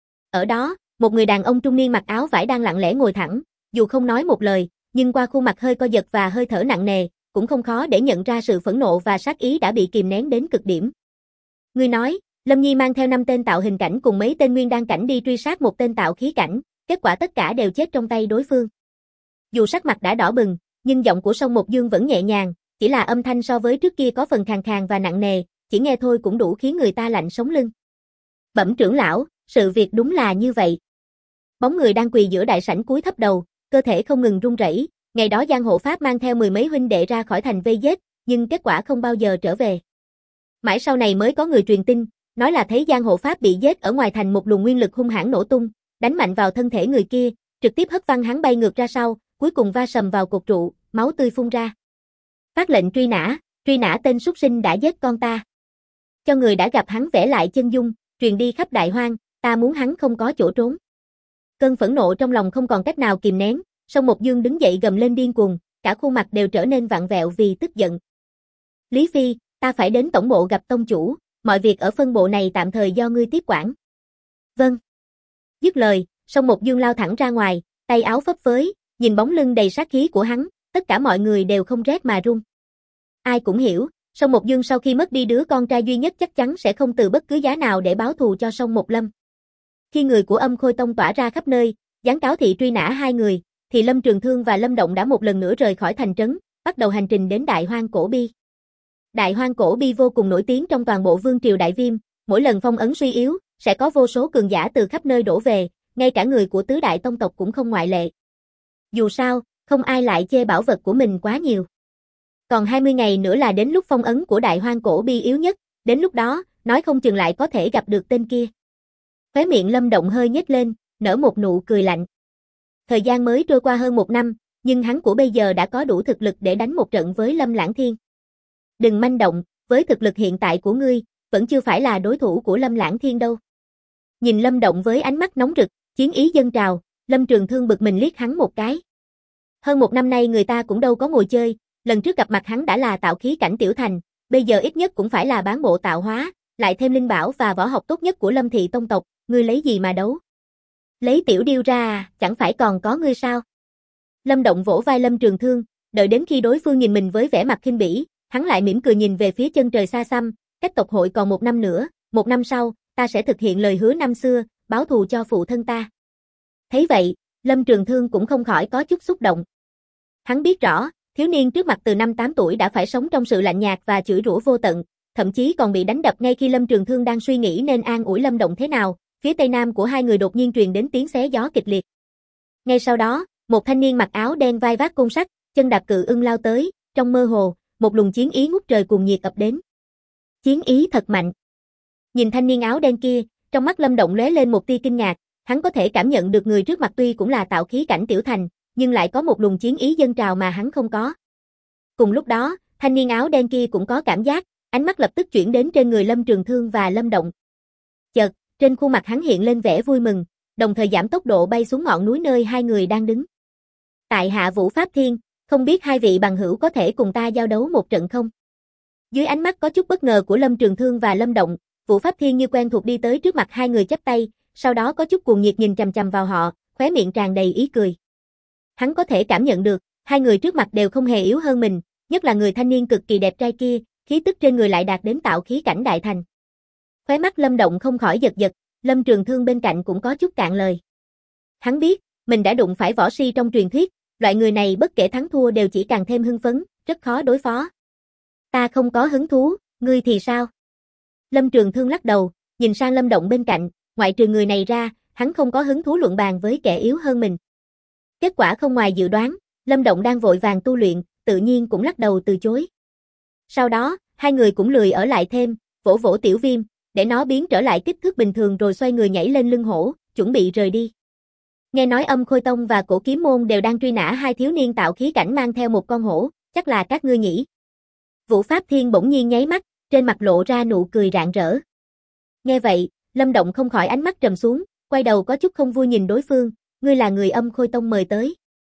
Ở đó, một người đàn ông trung niên mặc áo vải đang lặng lẽ ngồi thẳng, dù không nói một lời, nhưng qua khuôn mặt hơi co giật và hơi thở nặng nề, cũng không khó để nhận ra sự phẫn nộ và sát ý đã bị kìm nén đến cực điểm. Người nói, Lâm Nhi mang theo 5 tên tạo hình cảnh cùng mấy tên nguyên đan cảnh đi truy sát một tên tạo khí cảnh, kết quả tất cả đều chết trong tay đối phương. Dù sắc mặt đã đỏ bừng, nhưng giọng của Song Một Dương vẫn nhẹ nhàng, chỉ là âm thanh so với trước kia có phần khàn khàn và nặng nề, chỉ nghe thôi cũng đủ khiến người ta lạnh sống lưng. Bẩm trưởng lão, sự việc đúng là như vậy. Bóng người đang quỳ giữa đại sảnh cúi thấp đầu, cơ thể không ngừng run rẩy. Ngày đó Giang Hộ Pháp mang theo 10 mấy huynh đệ ra khỏi thành vây giết, nhưng kết quả không bao giờ trở về. Mãi sau này mới có người truyền tin, nói là thấy Giang Hộ Pháp bị giết ở ngoài thành một luồng nguyên lực hung hãn nổ tung, đánh mạnh vào thân thể người kia, trực tiếp hất văng hắn bay ngược ra sau, cuối cùng va sầm vào cột trụ, máu tươi phun ra. Phát lệnh truy nã tên súc sinh đã giết con ta. Cho người đã gặp hắn vẽ lại chân dung, truyền đi khắp đại hoang, ta muốn hắn không có chỗ trốn. Cơn phẫn nộ trong lòng không còn cách nào kìm nén, Song Một Dương đứng dậy gầm lên điên cuồng, cả khuôn mặt đều trở nên vặn vẹo vì tức giận. Lý Phi, ta phải đến tổng bộ gặp tông chủ, mọi việc ở phân bộ này tạm thời do ngươi tiếp quản. Vâng. Dứt lời, Song Một Dương lao thẳng ra ngoài, tay áo phấp phới, nhìn bóng lưng đầy sát khí của hắn, tất cả mọi người đều không rét mà run. Ai cũng hiểu, Song Một Dương sau khi mất đi đứa con trai duy nhất chắc chắn sẽ không từ bất cứ giá nào để báo thù cho Song Một Lâm. Khi người của Âm Khôi Tông tỏa ra khắp nơi, giáng cáo thị truy nã hai người, thì Lâm Trường Thương và Lâm Động đã một lần nữa rời khỏi thành trấn, bắt đầu hành trình đến Đại Hoang Cổ Bi. Đại Hoang Cổ Bi vô cùng nổi tiếng trong toàn bộ vương triều Đại Viêm, mỗi lần phong ấn suy yếu, sẽ có vô số cường giả từ khắp nơi đổ về, ngay cả người của tứ đại tông tộc cũng không ngoại lệ. Dù sao, không ai lại chê bảo vật của mình quá nhiều. Còn 20 ngày nữa là đến lúc phong ấn của Đại Hoang Cổ Bi yếu nhất, đến lúc đó, nói không chừng lại có thể gặp được tên kia. Khóe miệng Lâm Động hơi nhếch lên, nở một nụ cười lạnh. Thời gian mới trôi qua hơn 1 năm, nhưng hắn của bây giờ đã có đủ thực lực để đánh một trận với Lâm Lãng Thiên. Đừng manh động, với thực lực hiện tại của ngươi, vẫn chưa phải là đối thủ của Lâm Lãng Thiên đâu. Nhìn Lâm Động với ánh mắt nóng rực, chiến ý dâng trào, Lâm Trường Thương bực mình liếc hắn một cái. Hơn 1 năm nay người ta cũng đâu có ngồi chơi, lần trước gặp mặt hắn đã là tạo khí cảnh tiểu thành, bây giờ ít nhất cũng phải là bán bộ tạo hóa, lại thêm linh bảo và võ học tốt nhất của Lâm thị tông tộc, ngươi lấy gì mà đấu? Lấy tiểu điêu ra, chẳng phải còn có ngươi sao? Lâm Động vỗ vai Lâm Trường Thương, đợi đến khi đối phương nhìn mình với vẻ mặt khinh bỉ, hắn lại mỉm cười nhìn về phía chân trời xa xăm, cách tộc hội còn 1 năm nữa, 1 năm sau, ta sẽ thực hiện lời hứa năm xưa, báo thù cho phụ thân ta. Thấy vậy, Lâm Trường Thương cũng không khỏi có chút xúc động. Hắn biết rõ, thiếu niên trước mặt từ năm 8 tuổi đã phải sống trong sự lạnh nhạt và chửi rủa vô tận, thậm chí còn bị đánh đập ngay khi Lâm Trường Thương đang suy nghĩ nên an ủi Lâm Động thế nào, phía tây nam của hai người đột nhiên truyền đến tiếng xé gió kịch liệt. Ngay sau đó, một thanh niên mặc áo đen vai vác côn sắt, chân đạp cự ưng lao tới, trong mơ hồ, một luồng chiến ý ngút trời cuồng nhiệt ập đến. Chiến ý thật mạnh. Nhìn thanh niên áo đen kia, trong mắt Lâm Động lóe lên một tia kinh ngạc, hắn có thể cảm nhận được người trước mặt tuy cũng là tạo khí cảnh tiểu thành, nhưng lại có một luồng chiến ý dâng trào mà hắn không có. Cùng lúc đó, thanh niên áo đen kia cũng có cảm giác, ánh mắt lập tức chuyển đến trên người Lâm Trường Thương và Lâm Động. Chợt, trên khuôn mặt hắn hiện lên vẻ vui mừng, đồng thời giảm tốc độ bay xuống ngọn núi nơi hai người đang đứng. Tại hạ Vũ Pháp Thiên, không biết hai vị bằng hữu có thể cùng ta giao đấu một trận không? Dưới ánh mắt có chút bất ngờ của Lâm Trường Thương và Lâm Động, Vũ Pháp Thiên như quen thuộc đi tới trước mặt hai người chắp tay, sau đó có chút cuồng nhiệt nhìn chằm chằm vào họ, khóe miệng tràn đầy ý cười. Hắn có thể cảm nhận được, hai người trước mặt đều không hề yếu hơn mình, nhất là người thanh niên cực kỳ đẹp trai kia, khí tức trên người lại đạt đến tạo khí cảnh đại thành. Khóe mắt Lâm Động không khỏi giật giật, Lâm Trường Thương bên cạnh cũng có chút cạn lời. Hắn biết, mình đã đụng phải võ si trong truyền thuyết, loại người này bất kể thắng thua đều chỉ càng thêm hưng phấn, rất khó đối phó. Ta không có hứng thú, ngươi thì sao? Lâm Trường Thương lắc đầu, nhìn sang Lâm Động bên cạnh, ngoại trừ người này ra, hắn không có hứng thú luận bàn với kẻ yếu hơn mình. Kết quả không ngoài dự đoán, Lâm Động đang vội vàng tu luyện, tự nhiên cũng lắc đầu từ chối. Sau đó, hai người cũng lười ở lại thêm, vỗ vỗ Tiểu Viêm, để nó biến trở lại kích thước bình thường rồi xoay người nhảy lên lưng hổ, chuẩn bị rời đi. Nghe nói Âm Khôi Tông và Cổ Kiếm Môn đều đang truy nã hai thiếu niên tạo khí cảnh mang theo một con hổ, chắc là các ngươi nhỉ? Vũ Pháp Thiên bỗng nhiên nháy mắt, trên mặt lộ ra nụ cười rạng rỡ. Nghe vậy, Lâm Động không khỏi ánh mắt trầm xuống, quay đầu có chút không vui nhìn đối phương, ngươi là người Âm Khôi Tông mời tới.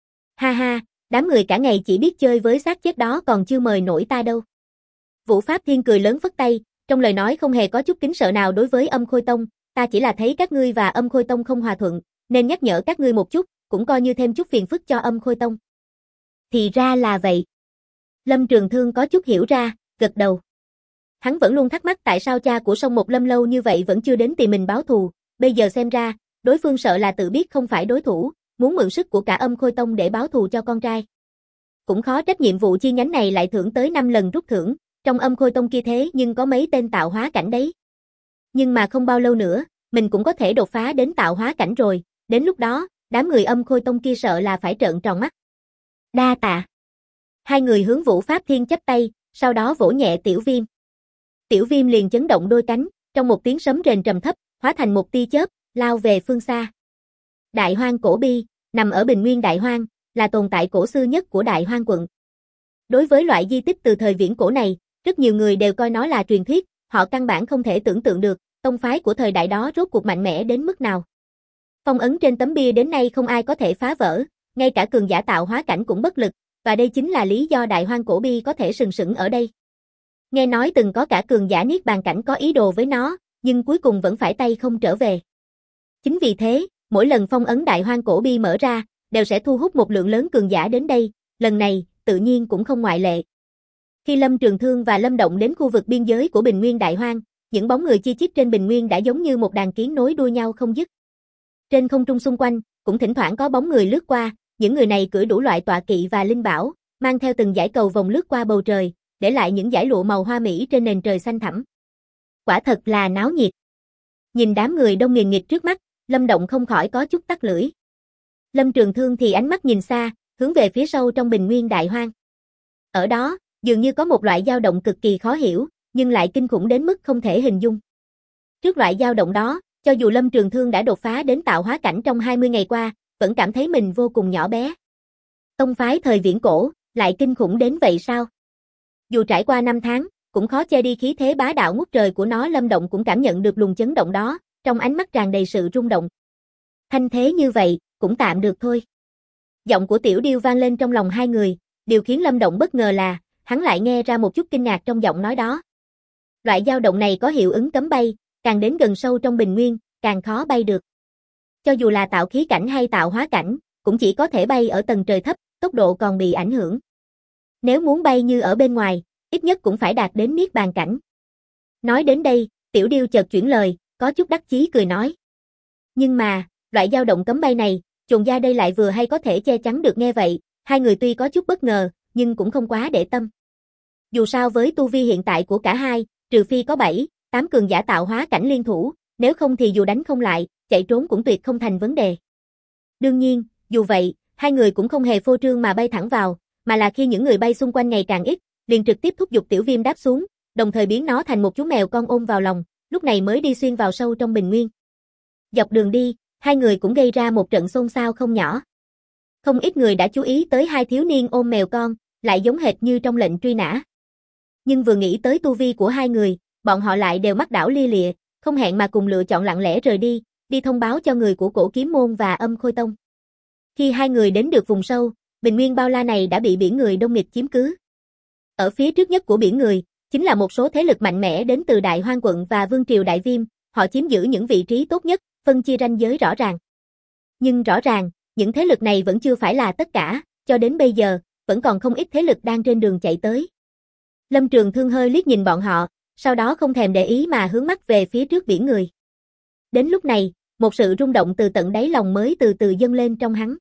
Ha ha, đám người cả ngày chỉ biết chơi với xác chết đó còn chưa mời nổi ta đâu. Vũ Pháp Thiên cười lớn phất tay, trong lời nói không hề có chút kính sợ nào đối với Âm Khôi Tông, ta chỉ là thấy các ngươi và Âm Khôi Tông không hòa thuận, nên nhắc nhở các ngươi một chút, cũng coi như thêm chút phiền phức cho Âm Khôi Tông. Thì ra là vậy. Lâm Trường Thương có chút hiểu ra, gật đầu. Hắn vẫn luôn thắc mắc tại sao cha của Song Một Lâm lâu như vậy vẫn chưa đến tìm mình báo thù, bây giờ xem ra, đối phương sợ là tự biết không phải đối thủ, muốn mượn sức của cả Âm Khôi Tông để báo thù cho con trai. Cũng khó trách nhiệm vụ chi nhánh này lại thưởng tới 5 lần rút thưởng, trong Âm Khôi Tông kia thế nhưng có mấy tên tạo hóa cảnh đấy. Nhưng mà không bao lâu nữa, mình cũng có thể đột phá đến tạo hóa cảnh rồi, đến lúc đó, đám người Âm Khôi Tông kia sợ là phải trợn tròn mắt. Đa tạ. Hai người hướng Vũ Pháp Thiên chắp tay, sau đó vỗ nhẹ Tiểu Viêm. Tiểu Viêm liền chấn động đôi cánh, trong một tiếng sấm rền trầm thấp, hóa thành một tia chớp, lao về phương xa. Đại Hoang Cổ Bi, nằm ở Bình Nguyên Đại Hoang, là tồn tại cổ xưa nhất của Đại Hoang quận. Đối với loại di tích từ thời viễn cổ này, rất nhiều người đều coi nó là truyền thuyết, họ căn bản không thể tưởng tượng được, tông phái của thời đại đó rốt cuộc mạnh mẽ đến mức nào. Phong ấn trên tấm bia đến nay không ai có thể phá vỡ, ngay cả cường giả tạo hóa cảnh cũng bất lực, và đây chính là lý do Đại Hoang Cổ Bi có thể sừng sững ở đây. Nghe nói từng có cả cường giả niết bàn cảnh có ý đồ với nó, nhưng cuối cùng vẫn phải tay không trở về. Chính vì thế, mỗi lần phong ấn Đại Hoang Cổ Bi mở ra, đều sẽ thu hút một lượng lớn cường giả đến đây, lần này, tự nhiên cũng không ngoại lệ. Khi Lâm Trường Thương và Lâm Động đến khu vực biên giới của Bình Nguyên Đại Hoang, những bóng người chi chít trên bình nguyên đã giống như một đàn kiến nối đuôi nhau không dứt. Trên không trung xung quanh, cũng thỉnh thoảng có bóng người lướt qua, những người này cưỡi đủ loại tọa kỵ và linh bảo, mang theo từng dải cầu vồng lướt qua bầu trời, để lại những dải lụa màu hoa mỹ trên nền trời xanh thẳm. Quả thật là náo nhiệt. Nhìn đám người đông nghìn nghịt trước mắt, Lâm Động không khỏi có chút tắc lưỡi. Lâm Trường Thương thì ánh mắt nhìn xa, hướng về phía sâu trong Bình Nguyên Đại Hoang. Ở đó, dường như có một loại dao động cực kỳ khó hiểu, nhưng lại kinh khủng đến mức không thể hình dung. Trước loại dao động đó, cho dù Lâm Trường Thương đã đột phá đến tạo hóa cảnh trong 20 ngày qua, vẫn cảm thấy mình vô cùng nhỏ bé. Tông phái thời viễn cổ, lại kinh khủng đến vậy sao? Dù trải qua 5 tháng, cũng khó che đi khí thế bá đạo ngút trời của nó. Lâm Động cũng cảm nhận được luồng chấn động đó, trong ánh mắt tràn đầy sự rung động. Thanh thế như vậy, cũng tạm được thôi. Giọng của Tiểu Điêu vang lên trong lòng hai người, điều khiến Lâm Động bất ngờ là, hắn lại nghe ra một chút kinh ngạc trong giọng nói đó. Loại dao động này có hiệu ứng cấm bay, càng đến gần sâu trong bình nguyên, càng khó bay được. Cho dù là tạo khí cảnh hay tạo hóa cảnh, cũng chỉ có thể bay ở tầng trời thấp, tốc độ còn bị ảnh hưởng. Nếu muốn bay như ở bên ngoài, ít nhất cũng phải đạt đến niết bàn cảnh. Nói đến đây, Tiểu Điêu chợt chuyển lời, có chút đắc chí cười nói. Nhưng mà, loại dao động cấm bay này, chồn gia đây lại vừa hay có thể che chắn được. Nghe vậy, hai người tuy có chút bất ngờ, nhưng cũng không quá để tâm. Dù sao với tu vi hiện tại của cả hai, trừ phi có 7, 8 cường giả tạo hóa cảnh liên thủ, nếu không thì dù đánh không lại, chạy trốn cũng tuyệt không thành vấn đề. Đương nhiên, dù vậy, hai người cũng không hề phô trương mà bay thẳng vào, mà là khi những người bay xung quanh ngày càng ít, liền trực tiếp thúc giục Tiểu Viêm đáp xuống, đồng thời biến nó thành một chú mèo con ôm vào lòng, lúc này mới đi xuyên vào sâu trong bình nguyên. Dọc đường đi, hai người cũng gây ra một trận xôn xao không nhỏ. Không ít người đã chú ý tới hai thiếu niên ôm mèo con, lại giống hệt như trong lệnh truy nã. Nhưng vừa nghĩ tới tu vi của hai người, bọn họ lại đều mắt đảo lia lịa, không hẹn mà cùng lựa chọn lặng lẽ rời đi, đi thông báo cho người của Cổ Kiếm Môn và Âm Khôi Tông. Khi hai người đến được vùng sâu, bình nguyên bao la này đã bị biển người đông nghịt chiếm cứ. Ở phía trước nhất của biển người, chính là một số thế lực mạnh mẽ đến từ Đại Hoang quận và Vương triều Đại Viêm, họ chiếm giữ những vị trí tốt nhất, phân chia ranh giới rõ ràng. Nhưng rõ ràng, những thế lực này vẫn chưa phải là tất cả, cho đến bây giờ, vẫn còn không ít thế lực đang trên đường chạy tới. Lâm Trường Thương hơi liếc nhìn bọn họ, sau đó không thèm để ý mà hướng mắt về phía trước biển người. Đến lúc này, một sự rung động từ tận đáy lòng mới từ từ dâng lên trong hắn.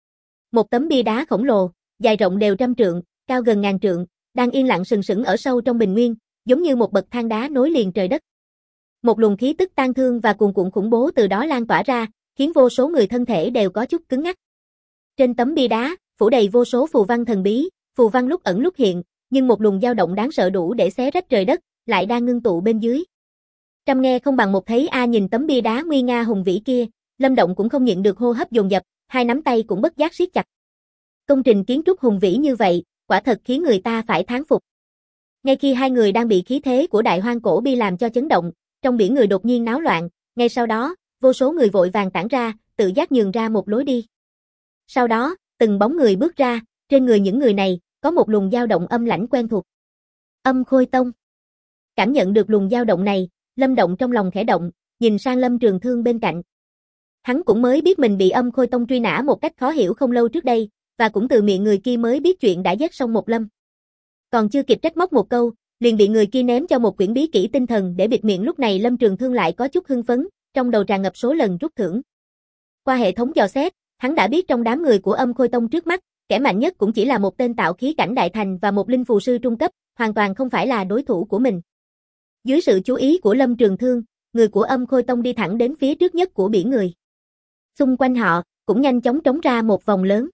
Một tấm bia đá khổng lồ, dài rộng đều 100 trượng, cao gần 1000 trượng, đang yên lặng sừng sững ở sâu trong bình nguyên, giống như một bậc thang đá nối liền trời đất. Một luồng khí tức tang thương và cuồn cuộn khủng bố từ đó lan tỏa ra, khiến vô số người thân thể đều có chút cứng ngắc. Trên tấm bia đá, phủ đầy vô số phù văn thần bí, phù văn lúc ẩn lúc hiện, nhưng một luồng dao động đáng sợ đủ để xé rách trời đất, lại đang ngưng tụ bên dưới. Trăm nghe không bằng một thấy nhìn tấm bia đá nguy nga hùng vĩ kia, Lâm Động cũng không nhịn được hô hấp dồn dập, hai nắm tay cũng bất giác siết chặt. Công trình kiến trúc hùng vĩ như vậy, quả thật khiến người ta phải thán phục. Ngay khi hai người đang bị khí thế của Đại Hoang Cổ Bi làm cho chấn động, trong biển người đột nhiên náo loạn, ngay sau đó, vô số người vội vàng tản ra, tự giác nhường ra một lối đi. Sau đó, từng bóng người bước ra, trên người những người này, có một luồng dao động âm lãnh quen thuộc. Âm Khôi Tông. Cảm nhận được luồng dao động này, Lâm Động trong lòng khẽ động, nhìn sang Lâm Trường Thương bên cạnh. Hắn cũng mới biết mình bị Âm Khôi Tông truy nã một cách khó hiểu không lâu trước đây, và cũng từ miệng người kia mới biết chuyện đã giết Song Một Lâm. Còn chưa kịp trách móc một câu, liền bị người kia ném cho một quyển bí kỹ tinh thần để bịt miệng. Lúc này Lâm Trường Thương lại có chút hưng phấn, trong đầu tràn ngập số lần rút thưởng. Qua hệ thống dò xét, hắn đã biết trong đám người của Âm Khôi Tông trước mắt, kẻ mạnh nhất cũng chỉ là một tên tạo khí cảnh đại thành và một linh phù sư trung cấp, hoàn toàn không phải là đối thủ của mình. Dưới sự chú ý của Lâm Trường Thương, người của Âm Khôi Tông đi thẳng đến phía trước nhất của biển người. Xung quanh họ, cũng nhanh chóng trống ra một vòng lớn.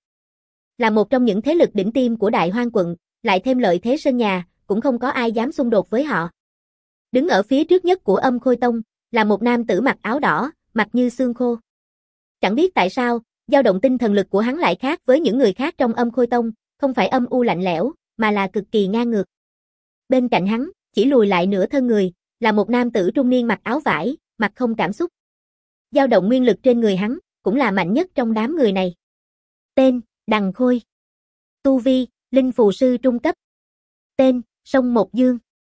Là một trong những thế lực đỉnh tiêm của Đại Hoang quận, lại thêm lợi thế sân nhà, cũng không có ai dám xung đột với họ. Đứng ở phía trước nhất của Âm Khôi Tông, là một nam tử mặc áo đỏ, mặt như xương khô. Chẳng biết tại sao, dao động tinh thần lực của hắn lại khác với những người khác trong Âm Khôi Tông, không phải âm u lạnh lẽo, mà là cực kỳ ngang ngược. Bên cạnh hắn, chỉ lùi lại nửa thân người, là một nam tử trung niên mặc áo vải, mặt không cảm xúc. Dao động nguyên lực trên người hắn, cũng là mạnh nhất trong đám người này. Tên, Đằng Khôi. Tu vi, linh phù sư trung cấp. Tên, Song Một Dương.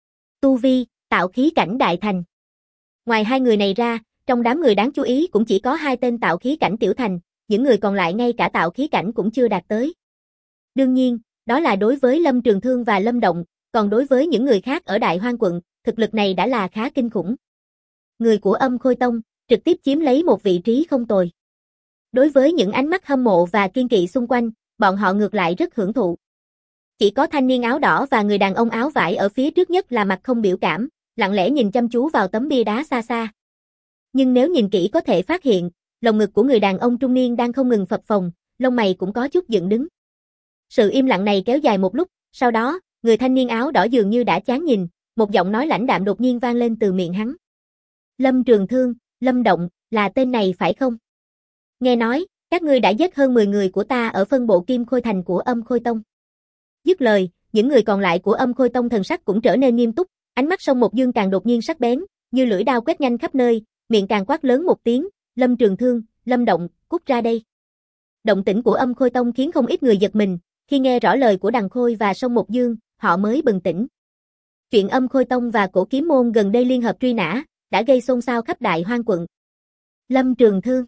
Tu vi, tạo khí cảnh đại thành. Ngoài hai người này ra, trong đám người đáng chú ý cũng chỉ có hai tên tạo khí cảnh tiểu thành, những người còn lại ngay cả tạo khí cảnh cũng chưa đạt tới. Đương nhiên, đó là đối với Lâm Trường Thương và Lâm Động, còn đối với những người khác ở Đại Hoang quận, thực lực này đã là khá kinh khủng. Người của Âm Khôi Tông, trực tiếp chiếm lấy một vị trí không tồi. Đối với những ánh mắt hâm mộ và kiên kỵ xung quanh, bọn họ ngược lại rất hưởng thụ. Chỉ có thanh niên áo đỏ và người đàn ông áo vải ở phía trước nhất là mặt không biểu cảm, lặng lẽ nhìn chăm chú vào tấm bia đá xa xa. Nhưng nếu nhìn kỹ có thể phát hiện, lồng ngực của người đàn ông trung niên đang không ngừng phập phồng, lông mày cũng có chút dựng đứng. Sự im lặng này kéo dài một lúc, sau đó, người thanh niên áo đỏ dường như đã chán nhìn, một giọng nói lãnh đạm đột nhiên vang lên từ miệng hắn. Lâm Trường Thương, Lâm Động, là tên này phải không? Nghe nói, các ngươi đã giết hơn 10 người của ta ở phân bộ Kim Khôi Thành của Âm Khôi Tông. Dứt lời, những người còn lại của Âm Khôi Tông thần sắc cũng trở nên nghiêm túc, ánh mắt Song Một Dương càng đột nhiên sắc bén, như lưỡi đao quét nhanh khắp nơi, miệng càng quát lớn một tiếng, Lâm Trường Thương, Lâm Động, cút ra đây. Động tĩnh của Âm Khôi Tông khiến không ít người giật mình, khi nghe rõ lời của Đằng Khôi và Song Một Dương, họ mới bừng tỉnh. Chuyện Âm Khôi Tông và Cổ Kiếm Môn gần đây liên hợp truy nã, đã gây xôn xao khắp Đại Hoang quận. Lâm Trường Thương,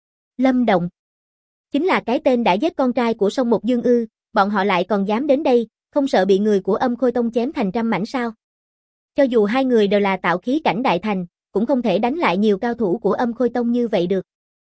Lâm Động, chính là cái tên đã giết con trai của Song Một Dương ư? Bọn họ lại còn dám đến đây, không sợ bị người của Âm Khôi Tông chém thành trăm mảnh sao? Cho dù hai người đều là tạo khí cảnh đại thành, cũng không thể đánh lại nhiều cao thủ của Âm Khôi Tông như vậy được.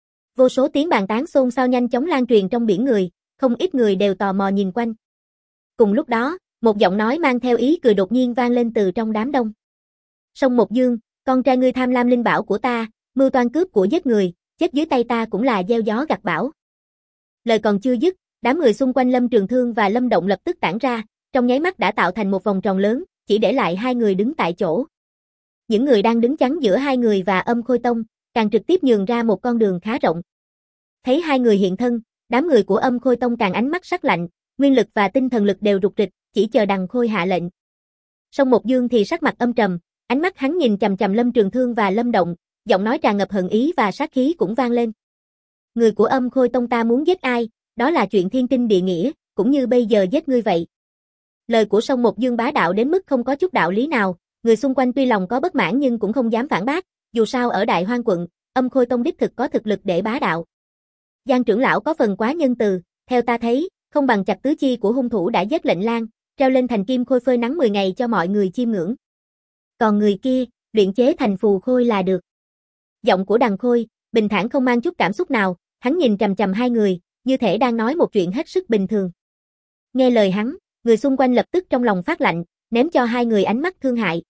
Vô số tiếng bàn tán xôn xao nhanh chóng lan truyền trong biển người, không ít người đều tò mò nhìn quanh. Cùng lúc đó, một giọng nói mang theo ý cười đột nhiên vang lên từ trong đám đông. Song Một Dương, con trai ngươi tham lam linh bảo của ta, mưu toan cướp của giết người, chết dưới tay ta cũng là gieo gió gặt bão. Lời còn chưa dứt, đám người xung quanh Lâm Trường Thương và Lâm Động lập tức tản ra, trong nháy mắt đã tạo thành một vòng tròn lớn, chỉ để lại hai người đứng tại chỗ. Những người đang đứng chắn giữa hai người và Âm Khôi Tông, càng trực tiếp nhường ra một con đường khá rộng. Thấy hai người hiện thân, đám người của Âm Khôi Tông càng ánh mắt sắc lạnh, nguyên lực và tinh thần lực đều rục rịch, chỉ chờ Đằng Khôi hạ lệnh. Song Một Dương thì sắc mặt âm trầm, ánh mắt hắn nhìn chằm chằm Lâm Trường Thương và Lâm Động, giọng nói tràn ngập hận ý và sát khí cũng vang lên. Người của Âm Khôi Tông ta muốn giết ai, đó là chuyện thiên kinh địa nghĩa, cũng như bây giờ giết ngươi vậy. Lời của Song Một Dương bá đạo đến mức không có chút đạo lý nào, người xung quanh tuy lòng có bất mãn nhưng cũng không dám phản bác, dù sao ở Đại Hoang quận, Âm Khôi Tông đích thực có thực lực để bá đạo. Giang trưởng lão có phần quá nhân từ, theo ta thấy, không bằng chặt tứ chi của hung thủ đã giết lệnh lang, treo lên thành kim khôi phơi nắng 10 ngày cho mọi người chiêm ngưỡng. Còn người kia, luyện chế thành phù khôi là được. Giọng của Đằng Khôi, bình thản không mang chút cảm xúc nào, hắn nhìn chằm chằm hai người, như thể đang nói một chuyện hết sức bình thường. Nghe lời hắn, người xung quanh lập tức trong lòng phát lạnh, ném cho hai người ánh mắt thương hại.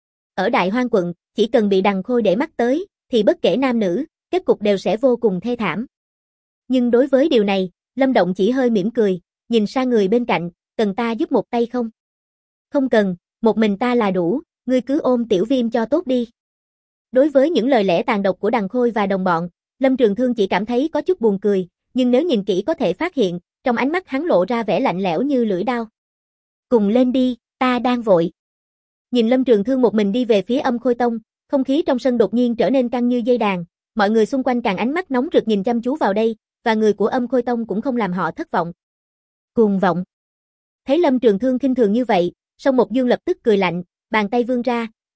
Ở Đại Hoang quận, chỉ cần bị Đằng Khôi để mắt tới, thì bất kể nam nữ, kết cục đều sẽ vô cùng thê thảm. Nhưng đối với điều này, Lâm Động chỉ hơi mỉm cười, nhìn sang người bên cạnh, cần ta giúp một tay không? Không cần, một mình ta là đủ, ngươi cứ ôm Tiểu Viêm cho tốt đi. Đối với những lời lẽ tàn độc của Đằng Khôi và đồng bọn, Lâm Trường Thương chỉ cảm thấy có chút buồn cười, nhưng nếu nhìn kỹ có thể phát hiện, trong ánh mắt hắn lộ ra vẻ lạnh lẽo như lưỡi dao. Cùng lên đi, ta đang vội. Nhìn Lâm Trường Thương một mình đi về phía Âm Khôi Tông, không khí trong sân đột nhiên trở nên căng như dây đàn, mọi người xung quanh càng ánh mắt nóng rực nhìn chăm chú vào đây, và người của Âm Khôi Tông cũng không làm họ thất vọng. Cuồng vọng. Thấy Lâm Trường Thương khinh thường như vậy, Song Một Dương lập tức cười lạnh, bàn tay vươn ra,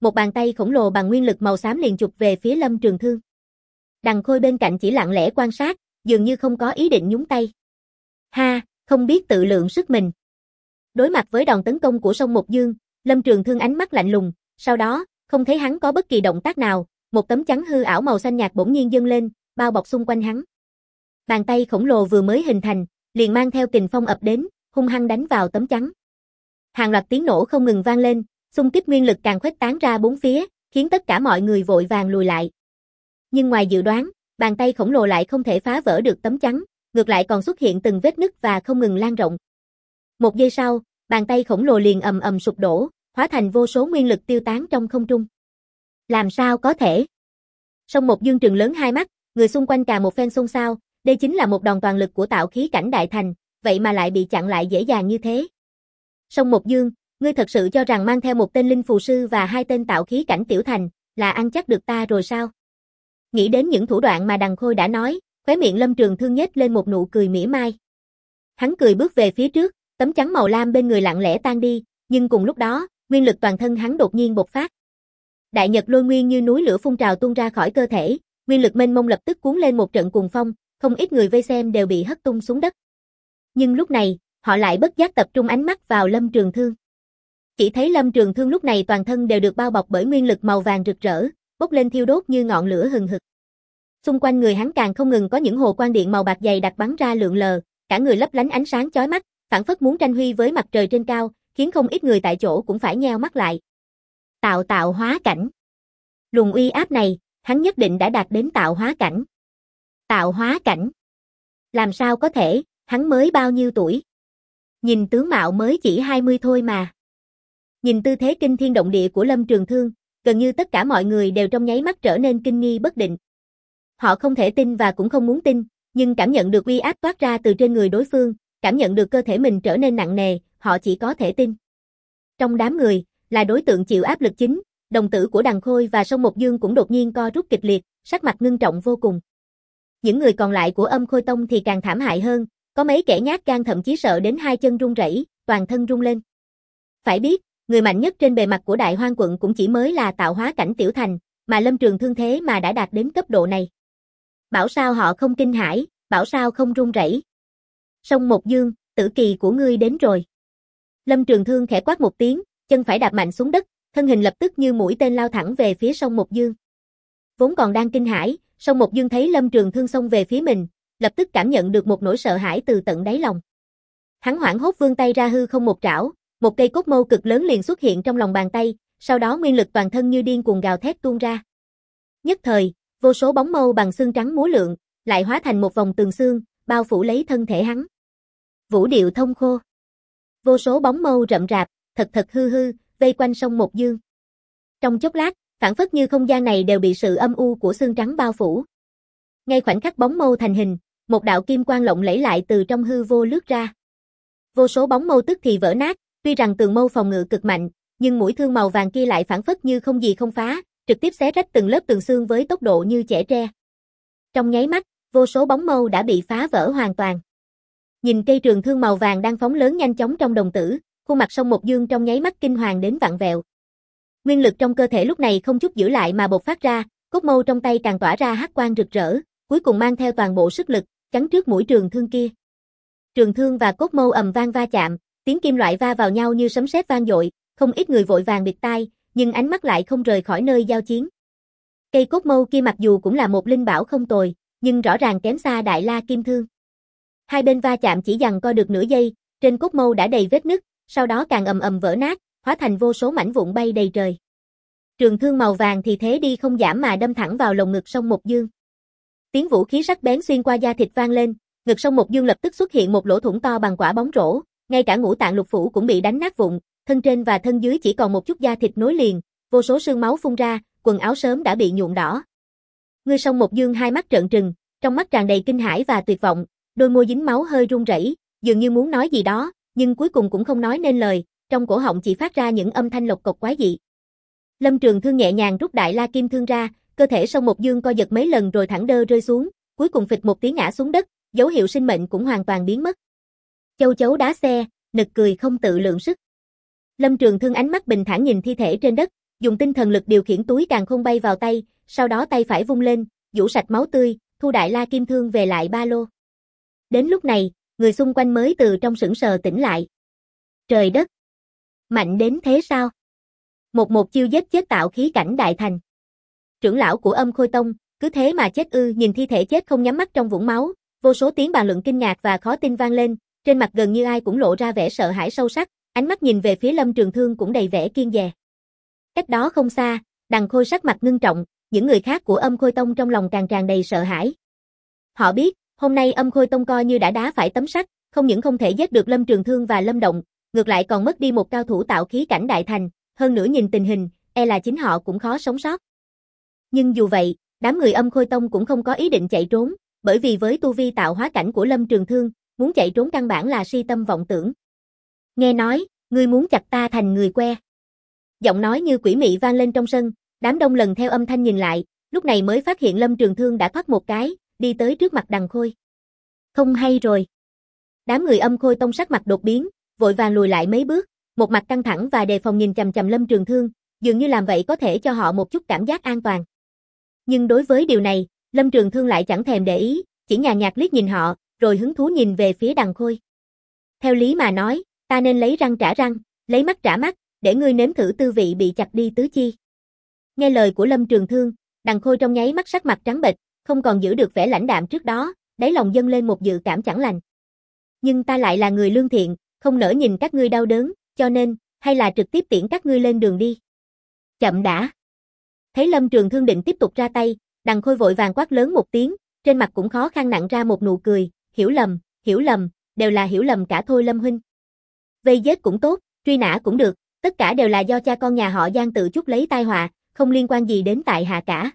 một bàn tay khổng lồ bằng nguyên lực màu xám liền chụp về phía Lâm Trường Thương. Đằng Khôi bên cạnh chỉ lặng lẽ quan sát, dường như không có ý định nhúng tay. Ha, không biết tự lượng sức mình. Đối mặt với đòn tấn công của Song Một Dương, Lâm Trường Thương ánh mắt lạnh lùng, sau đó, không thấy hắn có bất kỳ động tác nào, một tấm chắn hư ảo màu xanh nhạt bỗng nhiên dâng lên, bao bọc xung quanh hắn. Bàn tay khổng lồ vừa mới hình thành, liền mang theo kình phong ập đến, hung hăng đánh vào tấm chắn. Hàng loạt tiếng nổ không ngừng vang lên, xung kích nguyên lực càng khuếch tán ra bốn phía, khiến tất cả mọi người vội vàng lùi lại. Nhưng ngoài dự đoán, bàn tay khổng lồ lại không thể phá vỡ được tấm chắn, ngược lại còn xuất hiện từng vết nứt và không ngừng lan rộng. Một giây sau, bàn tay khổng lồ liền ầm ầm sụp đổ, hóa thành vô số nguyên lực tiêu tán trong không trung. Làm sao có thể? Song Một Dương trừng lớn hai mắt, người xung quanh càng một phen xôn xao, đây chính là một đòn toàn lực của tạo khí cảnh đại thành, vậy mà lại bị chặn lại dễ dàng như thế. Song Một Dương, ngươi thật sự cho rằng mang theo một tên linh phù sư và hai tên tạo khí cảnh tiểu thành, là ăn chắc được ta rồi sao? Nghĩ đến những thủ đoạn mà Đằng Khôi đã nói, khóe miệng Lâm Trường Thương nhếch lên một nụ cười mỉa mai. Hắn cười bước về phía trước, tấm chắn màu lam bên người lặng lẽ tan đi, nhưng cùng lúc đó, nguyên lực toàn thân hắn đột nhiên bộc phát. Đại nhật lôi nguyên như núi lửa phun trào tuôn ra khỏi cơ thể, nguyên lực mênh mông lập tức cuốn lên một trận cuồng phong, không ít người vây xem đều bị hất tung xuống đất. Nhưng lúc này, họ lại bất giác tập trung ánh mắt vào Lâm Trường Thương. Chỉ thấy Lâm Trường Thương lúc này toàn thân đều được bao bọc bởi nguyên lực màu vàng rực rỡ, bốc lên thiêu đốt như ngọn lửa hừng hực. Xung quanh người hắn càng không ngừng có những hồ quang điện màu bạc dày đặc bắn ra lượn lờ, cả người lấp lánh ánh sáng chói mắt, phảng phất muốn tranh huy với mặt trời trên cao, khiến không ít người tại chỗ cũng phải nheo mắt lại. Tạo hóa cảnh. Luồng uy áp này, hắn nhất định đã đạt đến tạo hóa cảnh. Tạo hóa cảnh. Làm sao có thể, hắn mới bao nhiêu tuổi? Nhìn tướng mạo mới chỉ 20 thôi mà. Nhìn tư thế kinh thiên động địa của Lâm Trường Thương, gần như tất cả mọi người đều trong nháy mắt trở nên kinh nghi bất định. Họ không thể tin và cũng không muốn tin, nhưng cảm nhận được uy áp toát ra từ trên người đối phương, cảm nhận được cơ thể mình trở nên nặng nề, họ chỉ có thể tin. Trong đám người, là đối tượng chịu áp lực chính, đồng tử của Đằng Khôi và Song Một Dương cũng đột nhiên co rút kịch liệt, sắc mặt ngưng trọng vô cùng. Những người còn lại của Âm Khôi Tông thì càng thảm hại hơn, có mấy kẻ nhát gan thậm chí sợ đến hai chân run rẩy, toàn thân run lên. Phải biết, người mạnh nhất trên bề mặt của Đại Hoang quận cũng chỉ mới là tạo hóa cảnh tiểu thành, mà Lâm Trường Thương thế mà đã đạt đến cấp độ này. Bảo sao họ không kinh hãi, bảo sao không run rẩy. Song Một Dương, tử kỳ của ngươi đến rồi. Lâm Trường Thương khẽ quát một tiếng, chân phải đạp mạnh xuống đất, thân hình lập tức như mũi tên lao thẳng về phía Song Một Dương. Vốn còn đang kinh hãi, Song Một Dương thấy Lâm Trường Thương xông về phía mình, lập tức cảm nhận được một nỗi sợ hãi từ tận đáy lòng. Hắn hoảng hốt vươn tay ra hư không một trảo, một cây cốt mâu cực lớn liền xuất hiện trong lòng bàn tay, sau đó nguyên lực toàn thân như điên cuồng gào thét tuôn ra. Nhất thời, vô số bóng mâu bằng xương trắng múa lượn, lại hóa thành một vòng tường xương, bao phủ lấy thân thể hắn. Vũ điệu thông khô. Vô số bóng mâu rậm rạp, thật hư, vây quanh Song Một Dương. Trong chốc lát, phảng phất như không gian này đều bị sự âm u của xương trắng bao phủ. Ngay khoảnh khắc bóng mâu thành hình, một đạo kim quang lộng lẫy lại từ trong hư vô lướt ra. Vô số bóng mâu tức thì vỡ nát, tuy rằng tường mâu phòng ngự cực mạnh, nhưng mũi thương màu vàng kia lại phảng phất như không gì không phá, trực tiếp xé rách từng lớp tường xương với tốc độ như chẻ tre. Trong nháy mắt, vô số bóng mâu đã bị phá vỡ hoàn toàn. Nhìn cây trường thương màu vàng đang phóng lớn nhanh chóng trong đồng tử, khuôn mặt Song Một Dương trong nháy mắt kinh hoàng đến vặn vẹo. Nguyên lực trong cơ thể lúc này không chút giữ lại mà bộc phát ra, cốt mâu trong tay càng tỏa ra hắc quang rực rỡ, cuối cùng mang theo toàn bộ sức lực, chắn trước mũi trường thương kia. Trường thương và cốt mâu ầm vang va chạm, tiếng kim loại va vào nhau như sấm sét vang dội, không ít người vội vàng bịt tai, nhưng ánh mắt lại không rời khỏi nơi giao chiến. Cây cốt mâu kia mặc dù cũng là một linh bảo không tồi, nhưng rõ ràng kém xa Đại La Kim Thương. Hai bên va chạm chỉ giằng co được nửa giây, trên cốt mâu đã đầy vết nứt, sau đó càng ầm vỡ nát, hóa thành vô số mảnh vụn bay đầy trời. Trường thương màu vàng thì thế đi không giảm mà đâm thẳng vào lồng ngực Song Một Dương. Tiếng vũ khí sắc bén xuyên qua da thịt vang lên, ngực Song Một Dương lập tức xuất hiện một lỗ thủng to bằng quả bóng rổ, ngay cả ngũ tạng lục phủ cũng bị đánh nát vụn, thân trên và thân dưới chỉ còn một chút da thịt nối liền, vô số xương máu phun ra, quần áo sớm đã bị nhuộm đỏ. Người Song Một Dương hai mắt trợn trừng, trong mắt tràn đầy kinh hãi và tuyệt vọng, đôi môi dính máu hơi run rẩy, dường như muốn nói gì đó, nhưng cuối cùng cũng không nói nên lời, trong cổ họng chỉ phát ra những âm thanh lộc cộc quái dị. Lâm Trường Thương nhẹ nhàng rút Đại La Kim Thương ra, cơ thể Song Một Dương co giật mấy lần rồi thẳng đơ rơi xuống, cuối cùng phịch một tiếng ngã xuống đất, dấu hiệu sinh mệnh cũng hoàn toàn biến mất. Châu chấu đá xe, nực cười không tự lượng sức. Lâm Trường Thương ánh mắt bình thản nhìn thi thể trên đất, dùng tinh thần lực điều khiển túi càn khôn bay vào tay, sau đó tay phải vung lên, vũ sạch máu tươi, thu đại la kim thương về lại ba lô. Đến lúc này, người xung quanh mới từ trong sững sờ tỉnh lại. Trời đất! Mạnh đến thế sao? Một chiêu giết chết tạo khí cảnh đại thành. Trưởng lão của Âm Khôi Tông, cứ thế mà chết ư? Nhìn thi thể chết không nhắm mắt trong vũng máu, vô số tiếng bàn luận kinh ngạc và khó tin vang lên, trên mặt gần như ai cũng lộ ra vẻ sợ hãi sâu sắc, ánh mắt nhìn về phía Lâm Trường Thương cũng đầy vẻ kiêng dè. Cách đó không xa, Đằng Khôi sắc mặt ngưng trọng, những người khác của Âm Khôi Tông trong lòng càng tràn đầy sợ hãi. Họ biết, hôm nay Âm Khôi Tông coi như đã đá phải tấm sắt, không những không thể giết được Lâm Trường Thương và Lâm Động, ngược lại còn mất đi một cao thủ tạo khí cảnh đại thành, hơn nữa nhìn tình hình, e là chính họ cũng khó sống sót. Nhưng dù vậy, đám người Âm Khôi Tông cũng không có ý định chạy trốn, bởi vì với tu vi tạo hóa cảnh của Lâm Trường Thương, muốn chạy trốn căn bản là si tâm vọng tưởng. Nghe nói, ngươi muốn chặt ta thành người que. Giọng nói như quỷ mị vang lên trong sân, đám đông lần theo âm thanh nhìn lại, lúc này mới phát hiện Lâm Trường Thương đã thoát một cái, đi tới trước mặt Đằng Khôi. Không hay rồi. Đám người Âm Khôi Tông sắc mặt đột biến, vội vàng lùi lại mấy bước, một mặt căng thẳng và đề phòng nhìn chằm chằm Lâm Trường Thương, dường như làm vậy có thể cho họ một chút cảm giác an toàn. Nhưng đối với điều này, Lâm Trường Thương lại chẳng thèm để ý, chỉ nhàn nhạt liếc nhìn họ, rồi hứng thú nhìn về phía Đằng Khôi. Theo lý mà nói, ta nên lấy răng trả răng, lấy mắt trả mắt, để ngươi nếm thử tư vị bị chặt đi tứ chi. Nghe lời của Lâm Trường Thương, Đằng Khôi trong nháy mắt sắc mặt trắng bệch, không còn giữ được vẻ lãnh đạm trước đó, đáy lòng dâng lên một dự cảm chẳng lành. Nhưng ta lại là người lương thiện, không nỡ nhìn các ngươi đau đớn, cho nên, hay là trực tiếp tiễn các ngươi lên đường đi. Chậm đã. Thấy Lâm Trường Thương định tiếp tục ra tay, Đằng Khôi vội vàng quát lớn một tiếng, trên mặt cũng khó khăn nặn ra một nụ cười, hiểu lầm, đều là hiểu lầm cả thôi Lâm huynh. Vây giết cũng tốt, truy nã cũng được, tất cả đều là do cha con nhà họ Giang tự chuốc lấy tai họa, không liên quan gì đến tại hạ cả.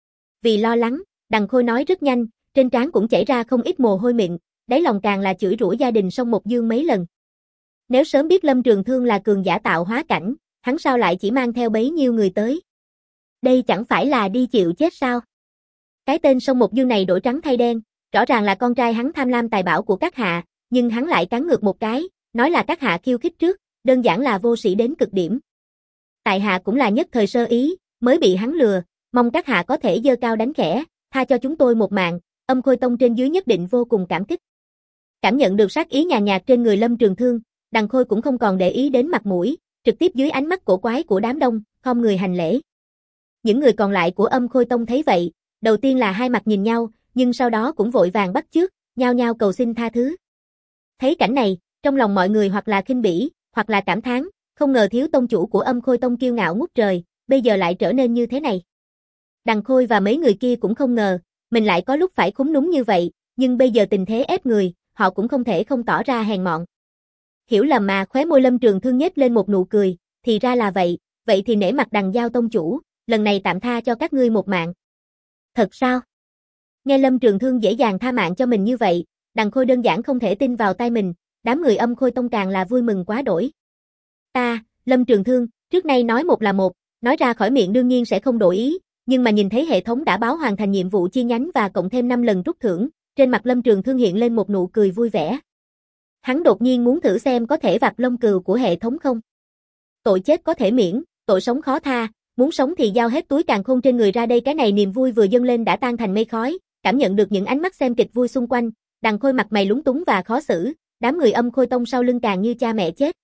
Vì lo lắng, Đằng Khôi nói rất nhanh, trên trán cũng chảy ra không ít mồ hôi mịn, đáy lòng càng là chửi rủa gia đình Song Một Dương mấy lần. Nếu sớm biết Lâm Trường Thương là cường giả tạo hóa cảnh, hắn sao lại chỉ mang theo bấy nhiêu người tới? Đây chẳng phải là đi chịu chết sao? Cái tên Song Một Dương này đổi trắng thay đen, rõ ràng là con trai hắn tham lam tài bảo của các hạ, nhưng hắn lại cắn ngược một cái, nói là các hạ khiêu khích trước, đơn giản là vô sĩ đến cực điểm. Tại hạ cũng là nhất thời sơ ý, mới bị hắn lừa, mong các hạ có thể giơ cao đánh khẽ, tha cho chúng tôi một mạng, Âm Khôi Tông trên dưới nhất định vô cùng cảm kích. Cảm nhận được sát ý nhàn nhạt trên người Lâm Trường Thương, Đằng Khôi cũng không còn để ý đến mặt mũi, trực tiếp dưới ánh mắt cổ quái của đám đông, khom người hành lễ. Những người còn lại của Âm Khôi Tông thấy vậy, đầu tiên là hai mặt nhìn nhau, nhưng sau đó cũng vội vàng bắt chước, nhao nhao cầu xin tha thứ. Thấy cảnh này, trong lòng mọi người hoặc là khinh bỉ, hoặc là cảm thán, không ngờ thiếu tông chủ của Âm Khôi Tông kiêu ngạo ngút trời, bây giờ lại trở nên như thế này. Đằng Khôi và mấy người kia cũng không ngờ, mình lại có lúc phải khúm núm như vậy, nhưng bây giờ tình thế ép người, họ cũng không thể không tỏ ra hèn mọn. Hiểu lầm mà, khóe môi Lâm Trường Thương nhếch lên một nụ cười, thì ra là vậy, vậy thì nể mặt Đằng Giao tông chủ, lần này tạm tha cho các ngươi một mạng. Thật sao? Nghe Lâm Trường Thương dễ dàng tha mạng cho mình như vậy, Đằng Khôi đơn giản không thể tin vào tai mình, đám người Âm Khôi Tông càng là vui mừng quá đỗi. Ta, Lâm Trường Thương, trước nay nói một là một, nói ra khỏi miệng đương nhiên sẽ không đổi ý, nhưng mà nhìn thấy hệ thống đã báo hoàn thành nhiệm vụ chi nhánh và cộng thêm 5 lần rút thưởng, trên mặt Lâm Trường Thương hiện lên một nụ cười vui vẻ. Hắn đột nhiên muốn thử xem có thể vặt lông cừu của hệ thống không. Tội chết có thể miễn, tội sống khó tha, muốn sống thì giao hết túi càn khôn trên người ra đây. Cái này niềm vui vừa dâng lên đã tan thành mây khói, cảm nhận được những ánh mắt xem kịch vui xung quanh, Đằng Khôi mặt mày lúng túng và khó xử, đám người Âm Khôi Tông sau lưng càng như cha mẹ chết.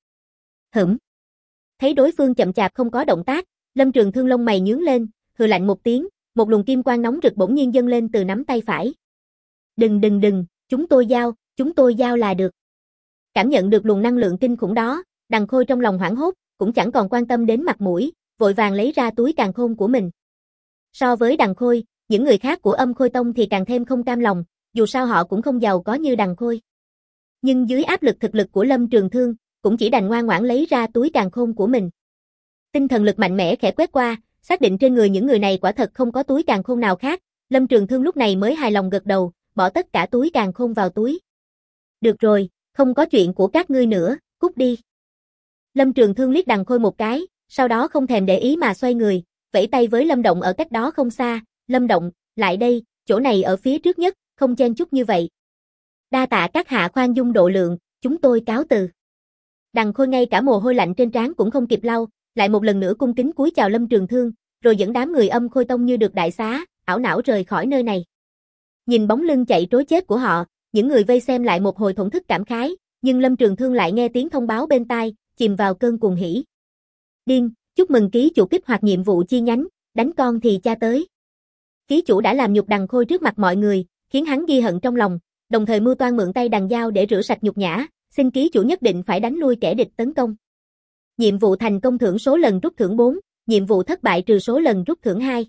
Thấy đối phương chậm chạp không có động tác, Lâm Trường Thương lông mày nhướng lên, hừ lạnh một tiếng, một luồng kim quang nóng rực bỗng nhiên dâng lên từ nắm tay phải. Đừng, chúng tôi giao là được. Cảm nhận được luồng năng lượng kinh khủng đó, Đằng Khôi trong lòng hoảng hốt, cũng chẳng còn quan tâm đến mặt mũi, vội vàng lấy ra túi càn khôn của mình. So với Đằng Khôi, những người khác của Âm Khôi Tông thì càng thêm không cam lòng, dù sao họ cũng không giàu có như Đằng Khôi. Nhưng dưới áp lực thực lực của Lâm Trường Thương, cũng chỉ đành ngoan ngoãn lấy ra túi càn khôn của mình. Tinh thần lực mạnh mẽ khẽ quét qua, xác định trên người những người này quả thật không có túi càn khôn nào khác, Lâm Trường Thương lúc này mới hài lòng gật đầu, bỏ tất cả túi càn khôn vào túi. Được rồi, không có chuyện của các ngươi nữa, cút đi. Lâm Trường Thương liếc Đằng Khôi một cái, sau đó không thèm để ý mà xoay người, vẫy tay với Lâm Động ở cách đó không xa, Lâm Động, lại đây, chỗ này ở phía trước nhất, không chen chúc như vậy. Đa tạ các hạ khoan dung độ lượng, chúng tôi cáo từ. Đằng Khôi ngay cả mồ hôi lạnh trên trán cũng không kịp lau, lại một lần nữa cung kính cúi chào Lâm Trường Thương, rồi dẫn đám người Âm Khôi Tông như được đại xá, ảo não rời khỏi nơi này. Nhìn bóng lưng chạy trối chết của họ, những người vây xem lại một hồi thổn thức cảm khái, nhưng Lâm Trường Thương lại nghe tiếng thông báo bên tai, chìm vào cơn cuồng hỉ. Điên, chúc mừng ký chủ kích hoạt nhiệm vụ chi nhánh, đánh con thì cha tới. Ký chủ đã làm nhục Đằng Khôi trước mặt mọi người, khiến hắn ghi hận trong lòng, đồng thời mưu toan mượn tay Đằng Giao để rửa sạch nhục nhã, xin ký chủ nhất định phải đánh lui kẻ địch tấn công. Nhiệm vụ thành công thưởng số lần rút thưởng 4, nhiệm vụ thất bại trừ số lần rút thưởng 2.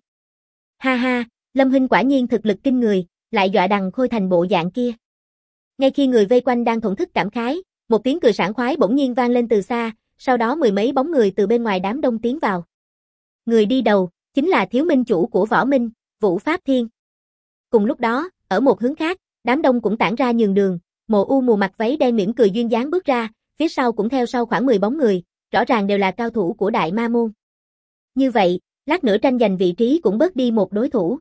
Ha ha, Lâm huynh quả nhiên thực lực kinh người, lại dọa Đằng Khôi thành bộ dạng kia. Ngay khi người vây quanh đang thổn thức cảm khái, một tiếng cười sảng khoái bỗng nhiên vang lên từ xa, sau đó mười mấy bóng người từ bên ngoài đám đông tiến vào. Người đi đầu chính là thiếu minh chủ của Võ Minh, Vũ Pháp Thiên. Cùng lúc đó, ở một hướng khác, đám đông cũng tản ra nhường đường, Mộ U Mù mặc váy đen mỉm cười duyên dáng bước ra, phía sau cũng theo sau khoảng 10 bóng người, rõ ràng đều là cao thủ của Đại Ma Môn. Như vậy, lát nữa tranh giành vị trí cũng bớt đi một đối thủ.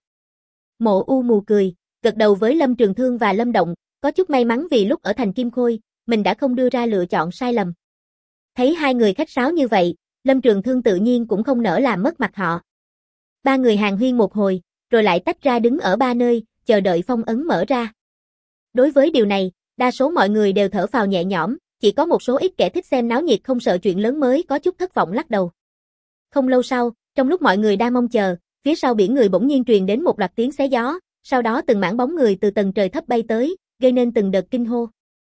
Mộ U Mù cười, gật đầu với Lâm Trường Thương và Lâm Động, có chút may mắn vì lúc ở thành Kim Khôi, mình đã không đưa ra lựa chọn sai lầm. Thấy hai người khách sáo như vậy, Lâm Trường Thương tự nhiên cũng không nỡ làm mất mặt họ. Ba người hàn huyên một hồi, rồi lại tách ra đứng ở ba nơi, chờ đợi phong ấn mở ra. Đối với điều này, đa số mọi người đều thở phào nhẹ nhõm, chỉ có một số ít kẻ thích xem náo nhiệt không sợ chuyện lớn mới có chút thất vọng lắc đầu. Không lâu sau, trong lúc mọi người đang mong chờ, phía sau biển người bỗng nhiên truyền đến một loạt tiếng xé gió, sau đó từng mảng bóng người từ tầng trời thấp bay tới, gây nên từng đợt kinh hô.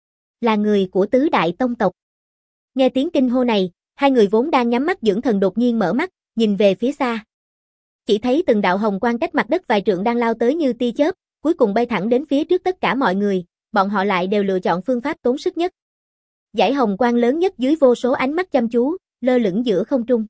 Là người của tứ đại tông tộc. Nghe tiếng kinh hô này, hai người vốn đang nhắm mắt dưỡng thần đột nhiên mở mắt, nhìn về phía xa. Chỉ thấy từng đạo hồng quang cách mặt đất vài trượng đang lao tới như tia chớp, cuối cùng bay thẳng đến phía trước tất cả mọi người, bọn họ lại đều lựa chọn phương pháp tốn sức nhất. Dải hồng quang lớn nhất dưới vô số ánh mắt chăm chú, lơ lửng giữa không trung.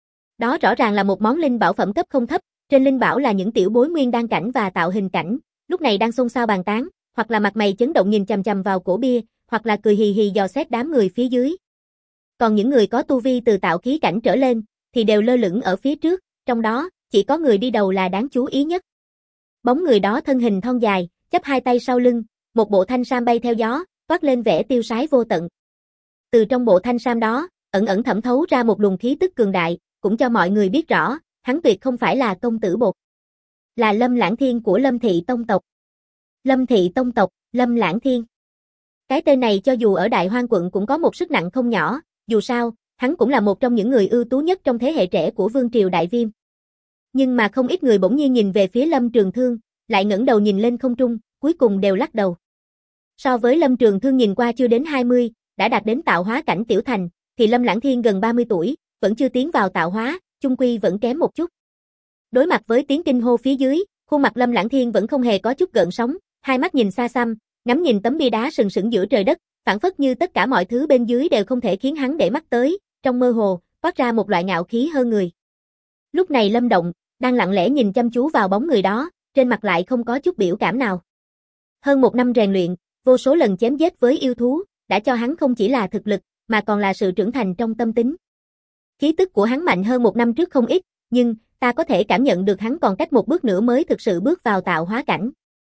Đó rõ ràng là một món linh bảo phẩm cấp không thấp, trên linh bảo là những tiểu bối nguyên đan cảnh và tạo hình cảnh, lúc này đang xôn xao bàn tán, hoặc là mặt mày chấn động nhìn chằm chằm vào cổ bia, hoặc là cười hì hì dò xét đám người phía dưới. Còn những người có tu vi từ tạo khí cảnh trở lên, thì đều lơ lửng ở phía trước, trong đó, chỉ có người đi đầu là đáng chú ý nhất. Bóng người đó thân hình thon dài, chắp hai tay sau lưng, một bộ thanh sam bay theo gió, toát lên vẻ tiêu sái vô tận. Từ trong bộ thanh sam đó, ẩn ẩn thẩm thấu ra một luồng khí tức cường đại, cũng cho mọi người biết rõ, hắn tuyệt không phải là công tử bột. Là Lâm Lãng Thiên của Lâm Thị Tông tộc. Lâm Thị Tông tộc, Lâm Lãng Thiên. Cái tên này cho dù ở Đại Hoang quận cũng có một sức nặng không nhỏ, dù sao, hắn cũng là một trong những người ưu tú nhất trong thế hệ trẻ của Vương Triều Đại Viêm. Nhưng mà không ít người bỗng nhiên nhìn về phía Lâm Trường Thương, lại ngẩng đầu nhìn lên không trung, cuối cùng đều lắc đầu. So với Lâm Trường Thương nhìn qua chưa đến 20, đã đạt đến tạo hóa cảnh tiểu thành, thì Lâm Lãng Thiên gần 30 tuổi, vẫn chưa tiến vào tạo hóa, chung quy vẫn kém một chút. Đối mặt với tiếng kinh hô phía dưới, khuôn mặt Lâm Lãng Thiên vẫn không hề có chút gợn sóng, hai mắt nhìn xa xăm, ngắm nhìn tấm bia đá sừng sững giữa trời đất, phảng phất như tất cả mọi thứ bên dưới đều không thể khiến hắn để mắt tới, trong mơ hồ, toát ra một loại ngạo khí hơn người. Lúc này Lâm Động đang lặng lẽ nhìn chăm chú vào bóng người đó, trên mặt lại không có chút biểu cảm nào. Hơn một năm rèn luyện, vô số lần chém giết với yêu thú, đã cho hắn không chỉ là thực lực, mà còn là sự trưởng thành trong tâm tính. Khí tức của hắn mạnh hơn một năm trước không ít, nhưng ta có thể cảm nhận được hắn còn cách một bước nữa mới thực sự bước vào tạo hóa cảnh.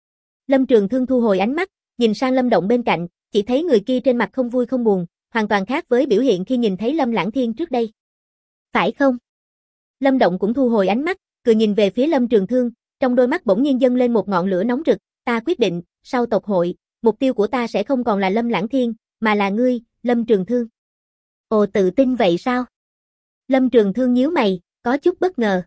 Lâm Trường Thương thu hồi ánh mắt, nhìn sang Lâm Động bên cạnh, chỉ thấy người kia trên mặt không vui không buồn, hoàn toàn khác với biểu hiện khi nhìn thấy Lâm Lãng Thiên trước đây. Phải không? Lâm Động cũng thu hồi ánh mắt, cười nhìn về phía Lâm Trường Thương, trong đôi mắt bỗng nhiên dâng lên một ngọn lửa nóng rực, ta quyết định, sau tộc hội, mục tiêu của ta sẽ không còn là Lâm Lãng Thiên, mà là ngươi, Lâm Trường Thương. Ồ, tự tin vậy sao? Lâm Trường Thương nhíu mày, có chút bất ngờ.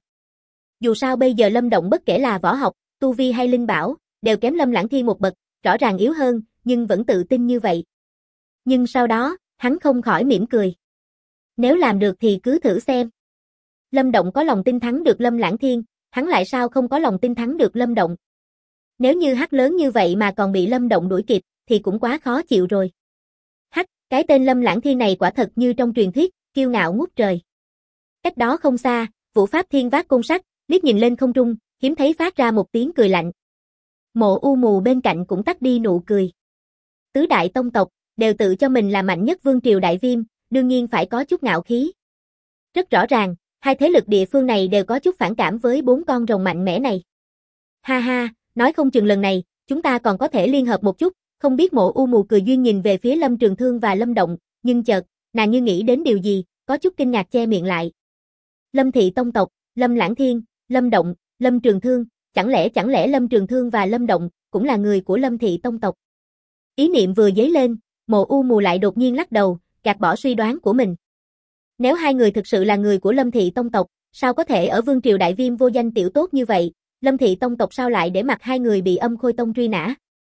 Dù sao bây giờ Lâm Động bất kể là võ học, tu vi hay linh bảo, đều kém Lâm Lãng Thiên một bậc, rõ ràng yếu hơn, nhưng vẫn tự tin như vậy. Nhưng sau đó, hắn không khỏi mỉm cười. Nếu làm được thì cứ thử xem. Lâm Động có lòng tin thắng được Lâm Lãng Thiên, hắn lại sao không có lòng tin thắng được Lâm Động. Nếu như hắc lớn như vậy mà còn bị Lâm Động đuổi kịp, thì cũng quá khó chịu rồi. Hắc, cái tên Lâm Lãng Thiên này quả thật như trong truyền thuyết, kiêu ngạo ngút trời. Cách đó không xa, Vũ Pháp Thiên vác côn sắt, liếc nhìn lên không trung, hiếm thấy phát ra một tiếng cười lạnh. Mộ U Mù bên cạnh cũng tắt đi nụ cười. Tứ đại tông tộc, đều tự cho mình là mạnh nhất Vương Triều Đại Viêm, đương nhiên phải có chút ngạo khí. Rất rõ ràng, hai thế lực địa phương này đều có chút phản cảm với bốn con rồng mạnh mẽ này. Ha ha, nói không chừng lần này, chúng ta còn có thể liên hợp một chút, không biết Mộ U Mù cười duyên nhìn về phía Lâm Trường Thương và Lâm Động, nhưng chợt, nàng như nghĩ đến điều gì, có chút kinh ngạc che miệng lại. Lâm Thị Tông tộc, Lâm Lãng Thiên, Lâm Động, Lâm Trường Thương, chẳng lẽ Lâm Trường Thương và Lâm Động cũng là người của Lâm Thị Tông tộc? Ý niệm vừa dấy lên, Mộ U Mù lại đột nhiên lắc đầu, gạt bỏ suy đoán của mình. Nếu hai người thực sự là người của Lâm Thị Tông tộc, sao có thể ở Vương Triều Đại Viêm vô danh tiểu tốt như vậy, Lâm Thị Tông tộc sao lại để mặc hai người bị Âm Khôi Tông truy nã?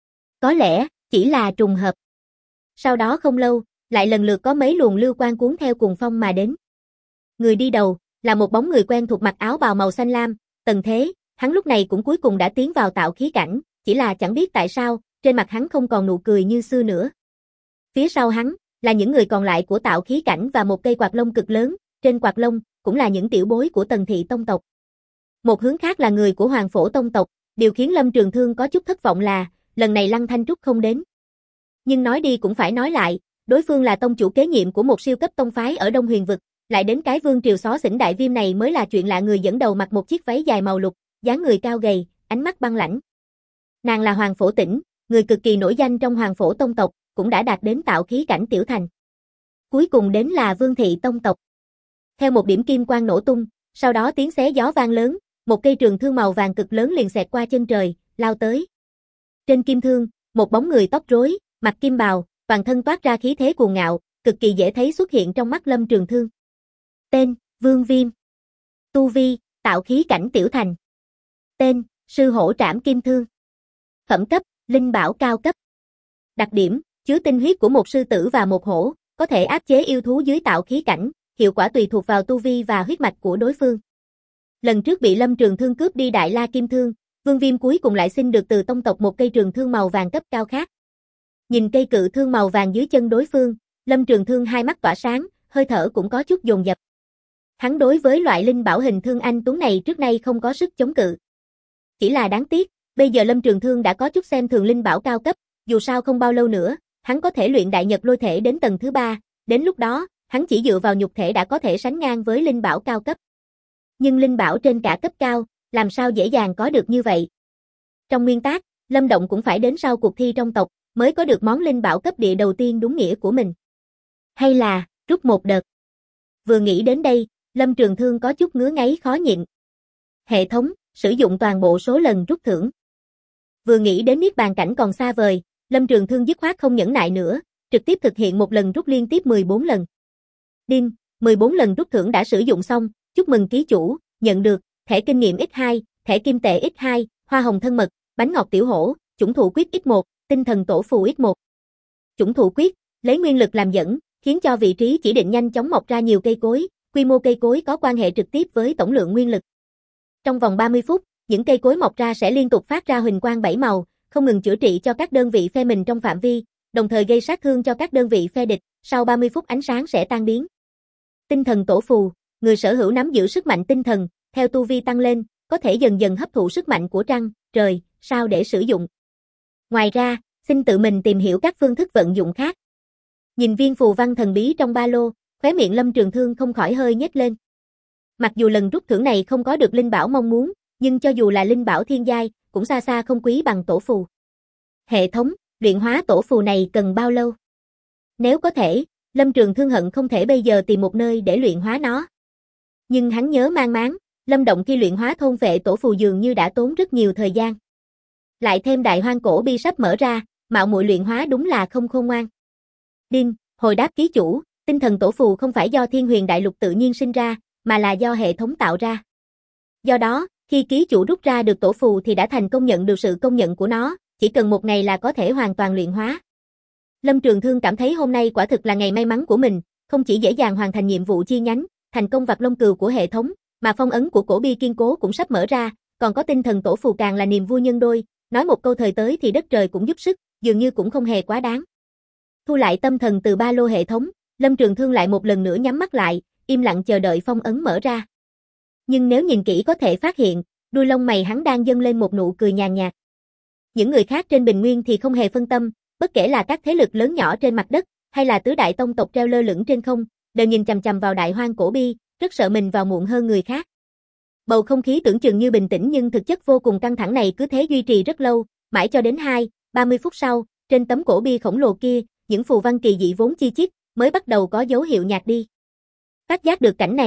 Có lẽ, chỉ là trùng hợp. Sau đó không lâu, lại lần lượt có mấy luồng lưu quang cuốn theo cuồng phong mà đến. Người đi đầu, là một bóng người quen thuộc mặc áo bào màu xanh lam, Tần Thế, hắn lúc này cũng cuối cùng đã tiến vào tạo khí cảnh, chỉ là chẳng biết tại sao, trên mặt hắn không còn nụ cười như xưa nữa. Phía sau hắn, là những người còn lại của tạo khí cảnh và một cây quạt lông cực lớn, trên quạt lông, cũng là những tiểu bối của Tần Thị Tông tộc. Một hướng khác là người của Hoàng Phổ Tông tộc, điều khiến Lâm Trường Thương có chút thất vọng là, lần này Lăng Thanh Trúc không đến. Nhưng nói đi cũng phải nói lại, đối phương là tông chủ kế nhiệm của một siêu cấp tông phái ở Đông Huyền Vực, lại đến cái Vương Triều xó xỉnh Đại Viêm này mới là chuyện lạ. Người dẫn đầu mặc một chiếc váy dài màu lục, dáng người cao gầy, ánh mắt băng lãnh. Nàng là Hoàng Phổ Tĩnh, người cực kỳ nổi danh trong Hoàng Phổ Tông tộc, cũng đã đạt đến tạo khí cảnh tiểu thành. Cuối cùng đến là Vương Thị Tông tộc. Theo một điểm kim quang nổ tung, sau đó tiếng xé gió vang lớn, một cây trường thương màu vàng cực lớn liền xẹt qua chân trời, lao tới. Trên kim thương, một bóng người tóc rối, mặc kim bào, toàn thân toát ra khí thế cuồng ngạo, cực kỳ dễ thấy xuất hiện trong mắt Lâm Trường Thương. Tên, Vương Viêm. Tu vi, tạo khí cảnh tiểu thành. Tên, Sư Hổ Trảm Kim Thương. Phẩm cấp, linh bảo cao cấp. Đặc điểm, chứa tinh huyết của một sư tử và một hổ, có thể áp chế yêu thú dưới tạo khí cảnh, hiệu quả tùy thuộc vào tu vi và huyết mạch của đối phương. Lần trước bị Lâm Trường Thương cướp đi Đại La Kim Thương, Vương Viêm cuối cùng lại xin được từ tông tộc một cây trường thương màu vàng cấp cao khác. Nhìn cây cự thương màu vàng dưới chân đối phương, Lâm Trường Thương hai mắt tỏa sáng, hơi thở cũng có chút dồn dập. Hắn đối với loại linh bảo hình thương anh tuấn này trước nay không có sức chống cự. Chỉ là đáng tiếc, bây giờ Lâm Trường Thương đã có chút xem thường linh bảo cao cấp, dù sao không bao lâu nữa, hắn có thể luyện Đại Nhật Lôi Thể đến tầng thứ 3, đến lúc đó, hắn chỉ dựa vào nhục thể đã có thể sánh ngang với linh bảo cao cấp. Nhưng linh bảo trên cả cấp cao, làm sao dễ dàng có được như vậy? Trong nguyên tắc, Lâm Động cũng phải đến sau cuộc thi trong tộc, mới có được món linh bảo cấp địa đầu tiên đúng nghĩa của mình. Hay là, rút một đợt. Vừa nghĩ đến đây, Lâm Trường Thương có chút ngứa ngáy khó nhịn. Hệ thống, sử dụng toàn bộ số lần rút thưởng. Vừa nghĩ đến niết bàn cảnh còn xa vời, Lâm Trường Thương dứt khoát không nhẫn nại nữa, trực tiếp thực hiện một lần rút liên tiếp 14 lần. Đinh, 14 lần rút thưởng đã sử dụng xong, chúc mừng ký chủ, nhận được, thẻ kinh nghiệm X2, thẻ kim tệ X2, hoa hồng thân mật, bánh ngọt tiểu hổ, chủng thụ quyết X1, tinh thần tổ phù X1. Chủng thụ quyết, lấy nguyên lực làm dẫn, khiến cho vị trí chỉ định nhanh chóng mọc ra nhiều cây cối, quy mô cây cối có quan hệ trực tiếp với tổng lượng nguyên lực. Trong vòng 30 phút, những cây cối mọc ra sẽ liên tục phát ra huỳnh quang 7 màu, không ngừng chữa trị cho các đơn vị phe mình trong phạm vi, đồng thời gây sát thương cho các đơn vị phe địch, sau 30 phút ánh sáng sẽ tan biến. Tinh thần tổ phù, người sở hữu nắm giữ sức mạnh tinh thần, theo tu vi tăng lên, có thể dần dần hấp thụ sức mạnh của trăng, trời, sao để sử dụng. Ngoài ra, xin tự mình tìm hiểu các phương thức vận dụng khác. Nhìn viên phù văn thần bí trong ba lô, khóe miệng Lâm Trường Thương không khỏi hơi nhếch lên. Mặc dù lần rút thưởng này không có được linh bảo mong muốn, nhưng cho dù là linh bảo thiên giai, cũng xa xa không quý bằng tổ phù. Hệ thống, luyện hóa tổ phù này cần bao lâu? Nếu có thể, Lâm Trường Thương hận không thể bây giờ tìm một nơi để luyện hóa nó. Nhưng hắn nhớ mang máng, Lâm Động khi luyện hóa thôn vệ tổ phù dường như đã tốn rất nhiều thời gian. Lại thêm Đại Hoang Cổ Bi sắp mở ra, mạo muội luyện hóa đúng là không khôn ngoan. Đinh, hồi đáp ký chủ, tinh thần tổ phù không phải do Thiên Huyền Đại Lục tự nhiên sinh ra, mà là do hệ thống tạo ra. Do đó, khi ký chủ rút ra được tổ phù thì đã thành công nhận được sự công nhận của nó, chỉ cần một ngày là có thể hoàn toàn luyện hóa. Lâm Trường Thương cảm thấy hôm nay quả thực là ngày may mắn của mình, không chỉ dễ dàng hoàn thành nhiệm vụ chi nhánh, thành công vặt lông cừu của hệ thống, mà phong ấn của cổ bi kiên cố cũng sắp mở ra, còn có tinh thần tổ phù càng là niềm vui nhân đôi, nói một câu thời tới thì đất trời cũng giúp sức, dường như cũng không hề quá đáng. Thu lại tâm thần từ ba lô hệ thống, Lâm Trường Thương lại một lần nữa nhắm mắt lại, im lặng chờ đợi phong ấn mở ra. Nhưng nếu nhìn kỹ có thể phát hiện, đuôi lông mày hắn đang dâng lên một nụ cười nhàn nhạt. Những người khác trên bình nguyên thì không hề phân tâm, bất kể là các thế lực lớn nhỏ trên mặt đất, hay là tứ đại tông tộc treo lơ lửng trên không, đều nhìn chằm chằm vào Đại Hoang Cổ Bi, rất sợ mình vào muộn hơn người khác. Bầu không khí tưởng chừng như bình tĩnh nhưng thực chất vô cùng căng thẳng này cứ thế duy trì rất lâu, mãi cho đến 30 phút sau, trên tấm cổ bi khổng lồ kia, những phù văn kỳ dị vốn chi chít mới bắt đầu có dấu hiệu nhạt đi. Phát giác được cảnh này,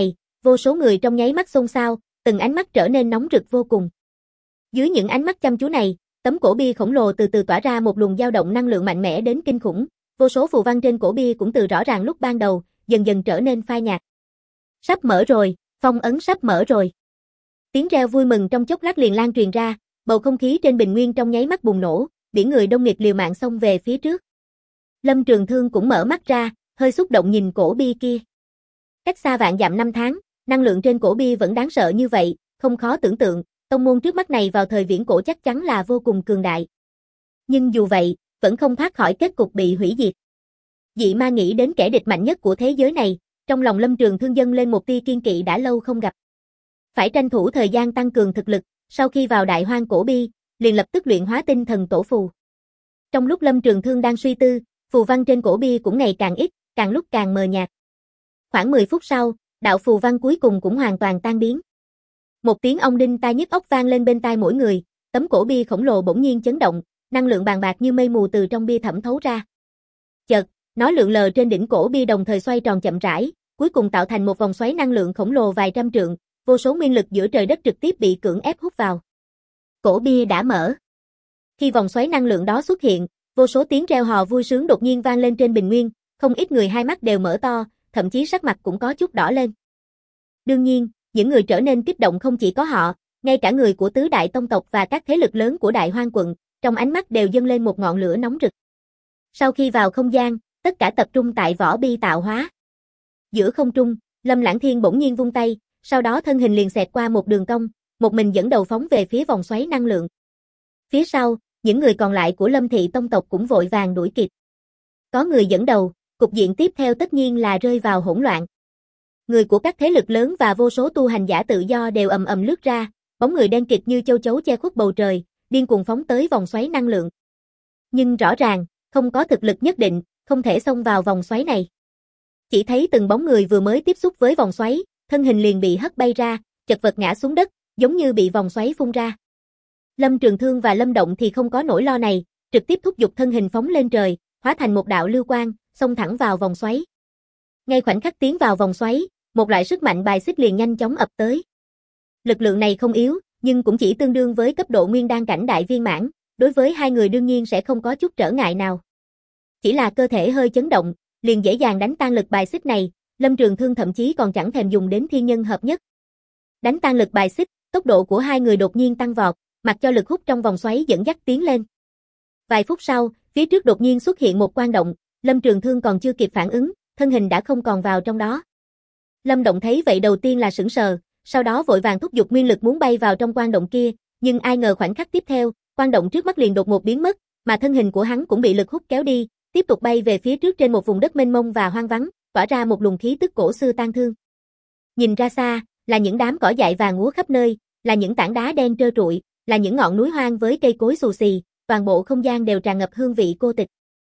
Vô số người trong nháy mắt xôn xao, từng ánh mắt trở nên nóng rực vô cùng. Dưới những ánh mắt chăm chú này, tấm cổ bia khổng lồ từ từ tỏa ra một luồng dao động năng lượng mạnh mẽ đến kinh khủng. Vô số phù văn trên cổ bia cũng từ rõ ràng lúc ban đầu, dần dần trở nên phai nhạt. Sắp mở rồi, phong ấn sắp mở rồi. Tiếng reo vui mừng trong chốc lát liền lan truyền ra, bầu không khí trên bình nguyên trong nháy mắt bùng nổ, biển người đông nghịt liều mạng xông về phía trước. Lâm Trường Thương cũng mở mắt ra, hơi xúc động nhìn cổ bia kia. Cách xa vạn dặm năm tháng, năng lượng trên cổ bia vẫn đáng sợ như vậy, không khó tưởng tượng, tông môn trước mắt này vào thời viễn cổ chắc chắn là vô cùng cường đại. Nhưng dù vậy, vẫn không thoát khỏi kết cục bị hủy diệt. Dị Ma nghĩ đến kẻ địch mạnh nhất của thế giới này, trong lòng Lâm Trường Thương dâng lên một tia kiên kỵ đã lâu không gặp. Phải tranh thủ thời gian tăng cường thực lực, sau khi vào Đại Hoang cổ bi, liền lập tức luyện hóa tinh thần tổ phù. Trong lúc Lâm Trường Thương đang suy tư, phù văn trên cổ bia cũng ngày càng ít, càng lúc càng mờ nhạt. Khoảng 10 phút sau, đạo phù văn cuối cùng cũng hoàn toàn tan biến. Một tiếng ong đinh tai nhức óc vang lên bên tai mỗi người, tấm cổ bia khổng lồ bỗng nhiên chấn động, năng lượng bàn bạc như mây mù từ trong bia thẩm thấu ra. Chợt, nó lượn lờ trên đỉnh cổ bia đồng thời xoay tròn chậm rãi, cuối cùng tạo thành một vòng xoáy năng lượng khổng lồ vài trăm trượng, vô số nguyên lực giữa trời đất trực tiếp bị cưỡng ép hút vào. Cổ bia đã mở. Khi vòng xoáy năng lượng đó xuất hiện, vô số tiếng reo hò vui sướng đột nhiên vang lên trên bình nguyên, không ít người hai mắt đều mở to, thậm chí sắc mặt cũng có chút đỏ lên. Đương nhiên, những người trở nên kích động không chỉ có họ, ngay cả người của tứ đại tông tộc và các thế lực lớn của Đại Hoang quận, trong ánh mắt đều dâng lên một ngọn lửa nóng rực. Sau khi vào không gian, tất cả tập trung tại vỏ bi tạo hóa. Giữa không trung, Lâm Lãng Thiên bỗng nhiên vung tay, sau đó thân hình liền xẹt qua một đường cong, một mình dẫn đầu phóng về phía vòng xoáy năng lượng. Phía sau, những người còn lại của Lâm thị tông tộc cũng vội vàng đuổi kịp. Có người dẫn đầu, cục diện tiếp theo tất nhiên là rơi vào hỗn loạn. Người của các thế lực lớn và vô số tu hành giả tự do đều ầm ầm lướt ra, bóng người đen kịt như châu chấu che khuất bầu trời, điên cuồng phóng tới vòng xoáy năng lượng. Nhưng rõ ràng, không có thực lực nhất định, không thể xông vào vòng xoáy này. Chỉ thấy từng bóng người vừa mới tiếp xúc với vòng xoáy, thân hình liền bị hất bay ra, chật vật ngã xuống đất, giống như bị vòng xoáy phun ra. Lâm Trường Thương và Lâm Động thì không có nỗi lo này, trực tiếp thúc giục thân hình phóng lên trời, hóa thành một đạo lưu quang, xông thẳng vào vòng xoáy. Ngay khoảnh khắc tiến vào vòng xoáy, một loại sức mạnh bài xích liền nhanh chóng ập tới. Lực lượng này không yếu, nhưng cũng chỉ tương đương với cấp độ nguyên đan cảnh đại viên mãn, đối với hai người đương nhiên sẽ không có chút trở ngại nào. Chỉ là cơ thể hơi chấn động, liền dễ dàng đánh tan lực bài xích này, Lâm Trường Thương thậm chí còn chẳng thèm dùng đến thiên nhân hợp nhất. Đánh tan lực bài xích, tốc độ của hai người đột nhiên tăng vọt, mặc cho lực hút trong vòng xoáy dẫn dắt tiến lên. Vài phút sau, phía trước đột nhiên xuất hiện một quang động, Lâm Trường Thương còn chưa kịp phản ứng, thân hình đã không còn vào trong đó. Lâm Động thấy vậy đầu tiên là sững sờ, sau đó vội vàng thúc giục nguyên lực muốn bay vào trong quang động kia, nhưng ai ngờ khoảnh khắc tiếp theo, quang động trước mắt liền đột ngột biến mất, mà thân hình của hắn cũng bị lực hút kéo đi, tiếp tục bay về phía trước trên một vùng đất mênh mông và hoang vắng, tỏa ra một luồng khí tức cổ xưa tang thương. Nhìn ra xa, là những đám cỏ dại vàng úa khắp nơi, là những tảng đá đen trơ trụi, là những ngọn núi hoang với cây cối xù xì, toàn bộ không gian đều tràn ngập hương vị cô tịch.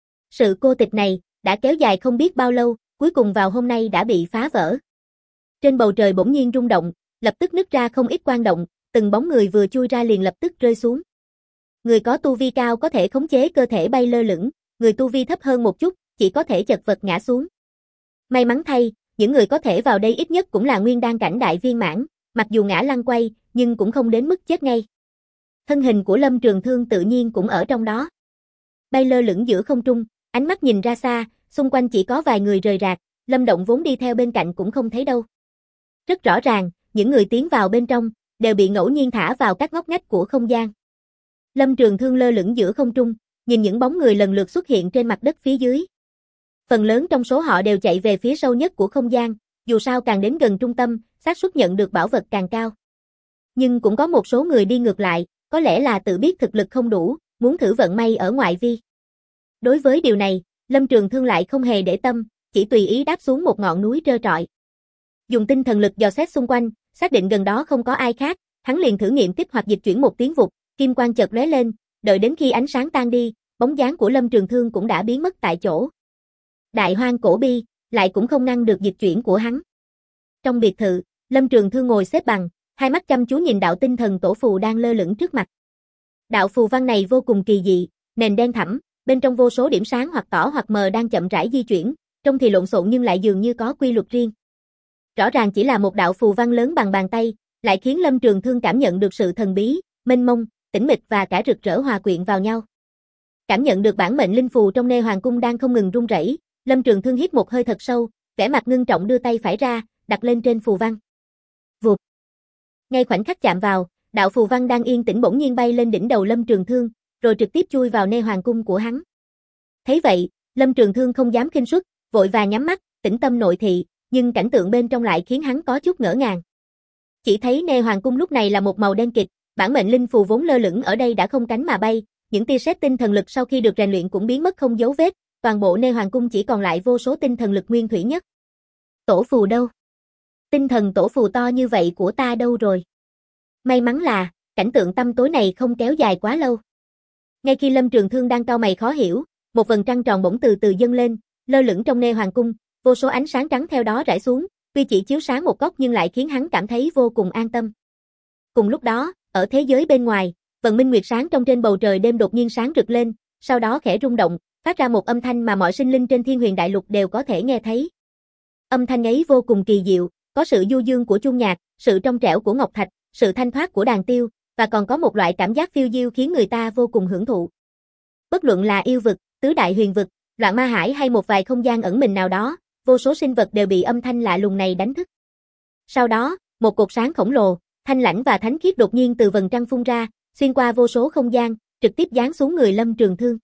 Sự cô tịch này đã kéo dài không biết bao lâu, cuối cùng vào hôm nay đã bị phá vỡ. Trên bầu trời bỗng nhiên rung động, lập tức nứt ra không ít quang động, từng bóng người vừa chui ra liền lập tức rơi xuống. Người có tu vi cao có thể khống chế cơ thể bay lơ lửng, người tu vi thấp hơn một chút, chỉ có thể chật vật ngã xuống. May mắn thay, những người có thể vào đây ít nhất cũng là nguyên đan cảnh đại viên mãn, mặc dù ngã lăn quay, nhưng cũng không đến mức chết ngay. Thân hình của Lâm Trường Thương tự nhiên cũng ở trong đó. Bay lơ lửng giữa không trung, ánh mắt nhìn ra xa, xung quanh chỉ có vài người rời rạc, Lâm Động vốn đi theo bên cạnh cũng không thấy đâu. Rất rõ ràng, những người tiến vào bên trong, đều bị ngẫu nhiên thả vào các ngóc ngách của không gian. Lâm Trường Thương lơ lửng giữa không trung, nhìn những bóng người lần lượt xuất hiện trên mặt đất phía dưới. Phần lớn trong số họ đều chạy về phía sâu nhất của không gian, dù sao càng đến gần trung tâm, xác suất nhận được bảo vật càng cao. Nhưng cũng có một số người đi ngược lại, có lẽ là tự biết thực lực không đủ, muốn thử vận may ở ngoại vi. Đối với điều này, Lâm Trường Thương lại không hề để tâm, chỉ tùy ý đáp xuống một ngọn núi trơ trọi. Dùng tinh thần lực dò xét xung quanh, xác định gần đó không có ai khác, hắn liền thử nghiệm kích hoạt dịch chuyển một tiếng vụt, kim quang chợt lóe lên, đợi đến khi ánh sáng tan đi, bóng dáng của Lâm Trường Thương cũng đã biến mất tại chỗ. Đại Hoang cổ bi, lại cũng không ngăn được dịch chuyển của hắn. Trong biệt thự, Lâm Trường Thương ngồi xếp bằng, hai mắt chăm chú nhìn đạo tinh thần tổ phù đang lơ lửng trước mặt. Đạo phù văn này vô cùng kỳ dị, nền đen thẳm, bên trong vô số điểm sáng hoặc tỏ hoặc mờ đang chậm rãi di chuyển, trông thì lộn xộn nhưng lại dường như có quy luật riêng. Rõ ràng chỉ là một đạo phù văn lớn bằng bàn tay, lại khiến Lâm Trường Thương cảm nhận được sự thần bí, mênh mông, tĩnh mịch và cả rực rỡ hòa quyện vào nhau. Cảm nhận được bản mệnh linh phù trong Nê Hoàng cung đang không ngừng rung rẩy, Lâm Trường Thương hít một hơi thật sâu, vẻ mặt ngưng trọng đưa tay phải ra, đặt lên trên phù văn. Vụt. Ngay khoảnh khắc chạm vào, đạo phù văn đang yên tĩnh bỗng nhiên bay lên đỉnh đầu Lâm Trường Thương, rồi trực tiếp chui vào Nê Hoàng cung của hắn. Thấy vậy, Lâm Trường Thương không dám khinh suất, vội vàng nhắm mắt, tĩnh tâm nội thị, nhưng cảnh tượng bên trong lại khiến hắn có chút ngỡ ngàng. Chỉ thấy Nê Hoàng cung lúc này là một màu đen kịt, bản mệnh linh phù vốn lơ lửng ở đây đã không cánh mà bay, những tia sét tinh thần lực sau khi được rèn luyện cũng biến mất không dấu vết, toàn bộ Nê Hoàng cung chỉ còn lại vô số tinh thần lực nguyên thủy nhất. Tổ phù đâu? Tinh thần tổ phù to như vậy của ta đâu rồi? May mắn là, cảnh tượng tăm tối này không kéo dài quá lâu. Ngay khi Lâm Trường Thương đang cau mày khó hiểu, một vầng trăng tròn bỗng từ từ dâng lên, lơ lửng trong Nê Hoàng cung, vô số ánh sáng trắng theo đó rải xuống, tuy chỉ chiếu sáng một góc nhưng lại khiến hắn cảm thấy vô cùng an tâm. Cùng lúc đó, ở thế giới bên ngoài, vầng minh nguyệt sáng trong trên bầu trời đêm đột nhiên sáng rực lên, sau đó khẽ rung động, phát ra một âm thanh mà mọi sinh linh trên Thiên Huyền Đại Lục đều có thể nghe thấy. Âm thanh ấy vô cùng kỳ diệu, có sự du dương của chuông nhạc, sự trong trẻo của ngọc thạch, sự thanh thoát của đàn tiêu, và còn có một loại cảm giác phiêu diêu khiến người ta vô cùng hưởng thụ. Bất luận là yêu vực, tứ đại huyền vực, loạn ma hải hay một vài không gian ẩn mình nào đó, vô số sinh vật đều bị âm thanh lạ lùng này đánh thức. Sau đó, một cột sáng khổng lồ, thanh lãnh và thánh khiết đột nhiên từ vầng trăng phun ra, xuyên qua vô số không gian, trực tiếp giáng xuống người Lâm Trường Thương.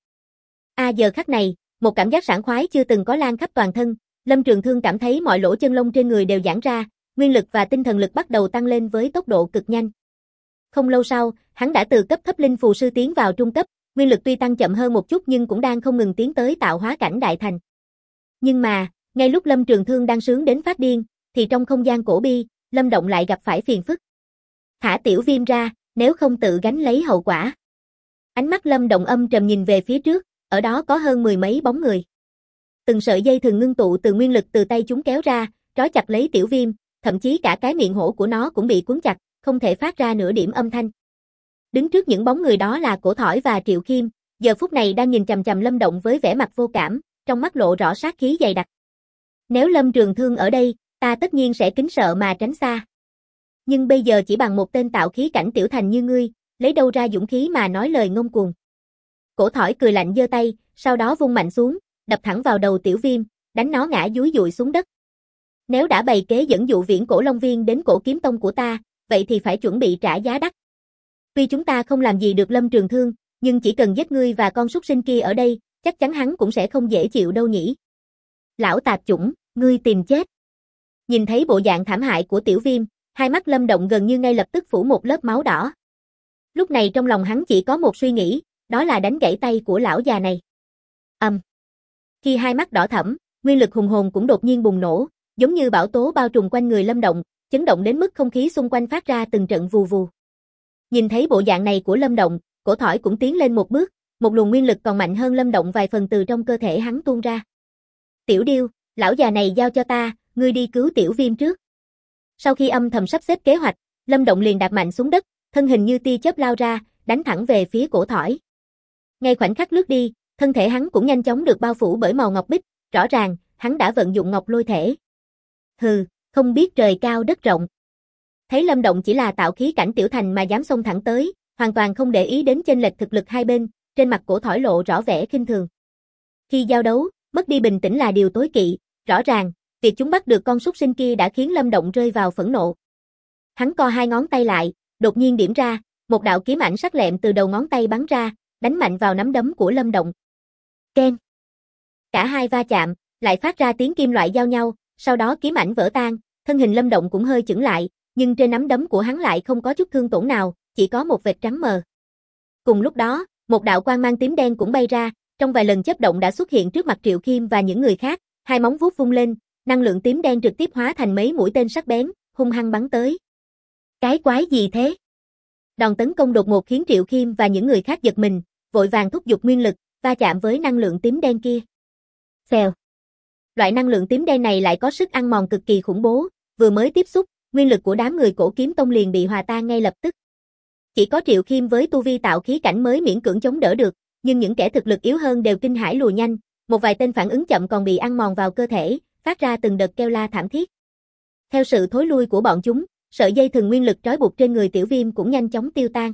Giờ khắc này, một cảm giác sảng khoái chưa từng có lan khắp toàn thân, Lâm Trường Thương cảm thấy mọi lỗ chân lông trên người đều giãn ra, nguyên lực và tinh thần lực bắt đầu tăng lên với tốc độ cực nhanh. Không lâu sau, hắn đã từ cấp thấp linh phù sư tiến vào trung cấp, nguyên lực tuy tăng chậm hơn một chút nhưng cũng đang không ngừng tiến tới tạo hóa cảnh đại thành. Nhưng mà, ngay lúc Lâm Trường Thương đang sướng đến phát điên, thì trong không gian cổ bi, Lâm Động lại gặp phải phiền phức. Thả Tiểu Viêm ra, nếu không tự gánh lấy hậu quả. Ánh mắt Lâm Động âm trầm nhìn về phía trước, ở đó có hơn mười mấy bóng người. Từng sợi dây thừng ngưng tụ từ nguyên lực từ tay chúng kéo ra, trói chặt lấy Tiểu Viêm, thậm chí cả cái miệng hổ của nó cũng bị cuốn chặt, không thể phát ra nửa điểm âm thanh. Đứng trước những bóng người đó là Cổ Thỏi và Triệu Khiêm, giờ phút này đang nhìn chằm chằm Lâm Động với vẻ mặt vô cảm, trong mắt lộ rõ sát khí dày đặc. Nếu Lâm Trường Thương ở đây, ta tất nhiên sẽ kính sợ mà tránh xa. Nhưng bây giờ chỉ bằng một tên tạo khí cảnh tiểu thành như ngươi, lấy đâu ra dũng khí mà nói lời ngông cuồng. Cổ Thỏi cười lạnh giơ tay, sau đó vung mạnh xuống, đập thẳng vào đầu Tiểu Viêm, đánh nó ngã dúi dụi xuống đất. Nếu đã bày kế dẫn dụ Viễn Cổ Long Viên đến Cổ Kiếm Tông của ta, vậy thì phải chuẩn bị trả giá đắt. Tuy chúng ta không làm gì được Lâm Trường Thương, nhưng chỉ cần giết ngươi và con súc sinh kia ở đây, chắc chắn hắn cũng sẽ không dễ chịu đâu nhỉ. Lão tạp chủng, ngươi tìm chết. Nhìn thấy bộ dạng thảm hại của Tiểu Viêm, hai mắt Lâm Động gần như ngay lập tức phủ một lớp máu đỏ. Lúc này trong lòng hắn chỉ có một suy nghĩ, đó là đánh gãy tay của lão già này. Khi hai mắt đỏ thẫm, nguyên lực hùng hồn cũng đột nhiên bùng nổ, giống như bão tố bao trùm quanh người Lâm Động, chấn động đến mức không khí xung quanh phát ra từng trận vù vù. Nhìn thấy bộ dạng này của Lâm Động, Cổ Thỏi cũng tiến lên một bước, một luồng nguyên lực còn mạnh hơn Lâm Động vài phần từ trong cơ thể hắn tuôn ra. Tiểu Điêu, lão già này giao cho ta, ngươi đi cứu Tiểu Viêm trước. Sau khi âm thầm sắp xếp kế hoạch, Lâm Động liền đạp mạnh xuống đất, thân hình như tia chớp lao ra, đánh thẳng về phía Cổ Thỏi. Ngay khoảnh khắc lướt đi, thân thể hắn cũng nhanh chóng được bao phủ bởi màu ngọc bích, rõ ràng, hắn đã vận dụng ngọc lôi thể. Hừ, không biết trời cao đất rộng. Thấy Lâm Động chỉ là tạo khí cảnh tiểu thành mà dám xông thẳng tới, hoàn toàn không để ý đến chênh lệch thực lực hai bên, trên mặt Cổ Thỏi lộ rõ vẻ khinh thường. Khi giao đấu, mất đi bình tĩnh là điều tối kỵ, rõ ràng, việc chúng bắt được con súc sinh kia đã khiến Lâm Động rơi vào phẫn nộ. Hắn co hai ngón tay lại, đột nhiên điểm ra, một đạo kiếm ảnh sắc lẹm từ đầu ngón tay bắn ra, đánh mạnh vào nắm đấm của Lâm Động. Keng. Cả hai va chạm, lại phát ra tiếng kim loại giao nhau, sau đó kiếm ảnh vỡ tan, thân hình Lâm Động cũng hơi chững lại, nhưng trên nắm đấm của hắn lại không có chút thương tổn nào, chỉ có một vệt trắng mờ. Cùng lúc đó, một đạo quang mang tím đen cũng bay ra, trong vài lần chớp động đã xuất hiện trước mặt Triệu Khiêm và những người khác, hai móng vuốt vung lên, năng lượng tím đen trực tiếp hóa thành mấy mũi tên sắc bén, hung hăng bắn tới. Cái quái gì thế? Đòn tấn công đột ngột khiến Triệu Khiêm và những người khác giật mình, vội vàng thúc giục nguyên lực, va chạm với năng lượng tím đen kia. Xèo. Loại năng lượng tím đen này lại có sức ăn mòn cực kỳ khủng bố, vừa mới tiếp xúc, nguyên lực của đám người Cổ Kiếm Tông liền bị hòa tan ngay lập tức. Chỉ có Triệu Khiêm với tu vi tạo khí cảnh mới miễn cưỡng chống đỡ được, nhưng những kẻ thực lực yếu hơn đều kinh hãi lùi nhanh, một vài tên phản ứng chậm còn bị ăn mòn vào cơ thể, phát ra từng đợt kêu la thảm thiết. Theo sự thối lui của bọn chúng, sợi dây thừng nguyên lực trói buộc trên người Tiểu Viêm cũng nhanh chóng tiêu tan.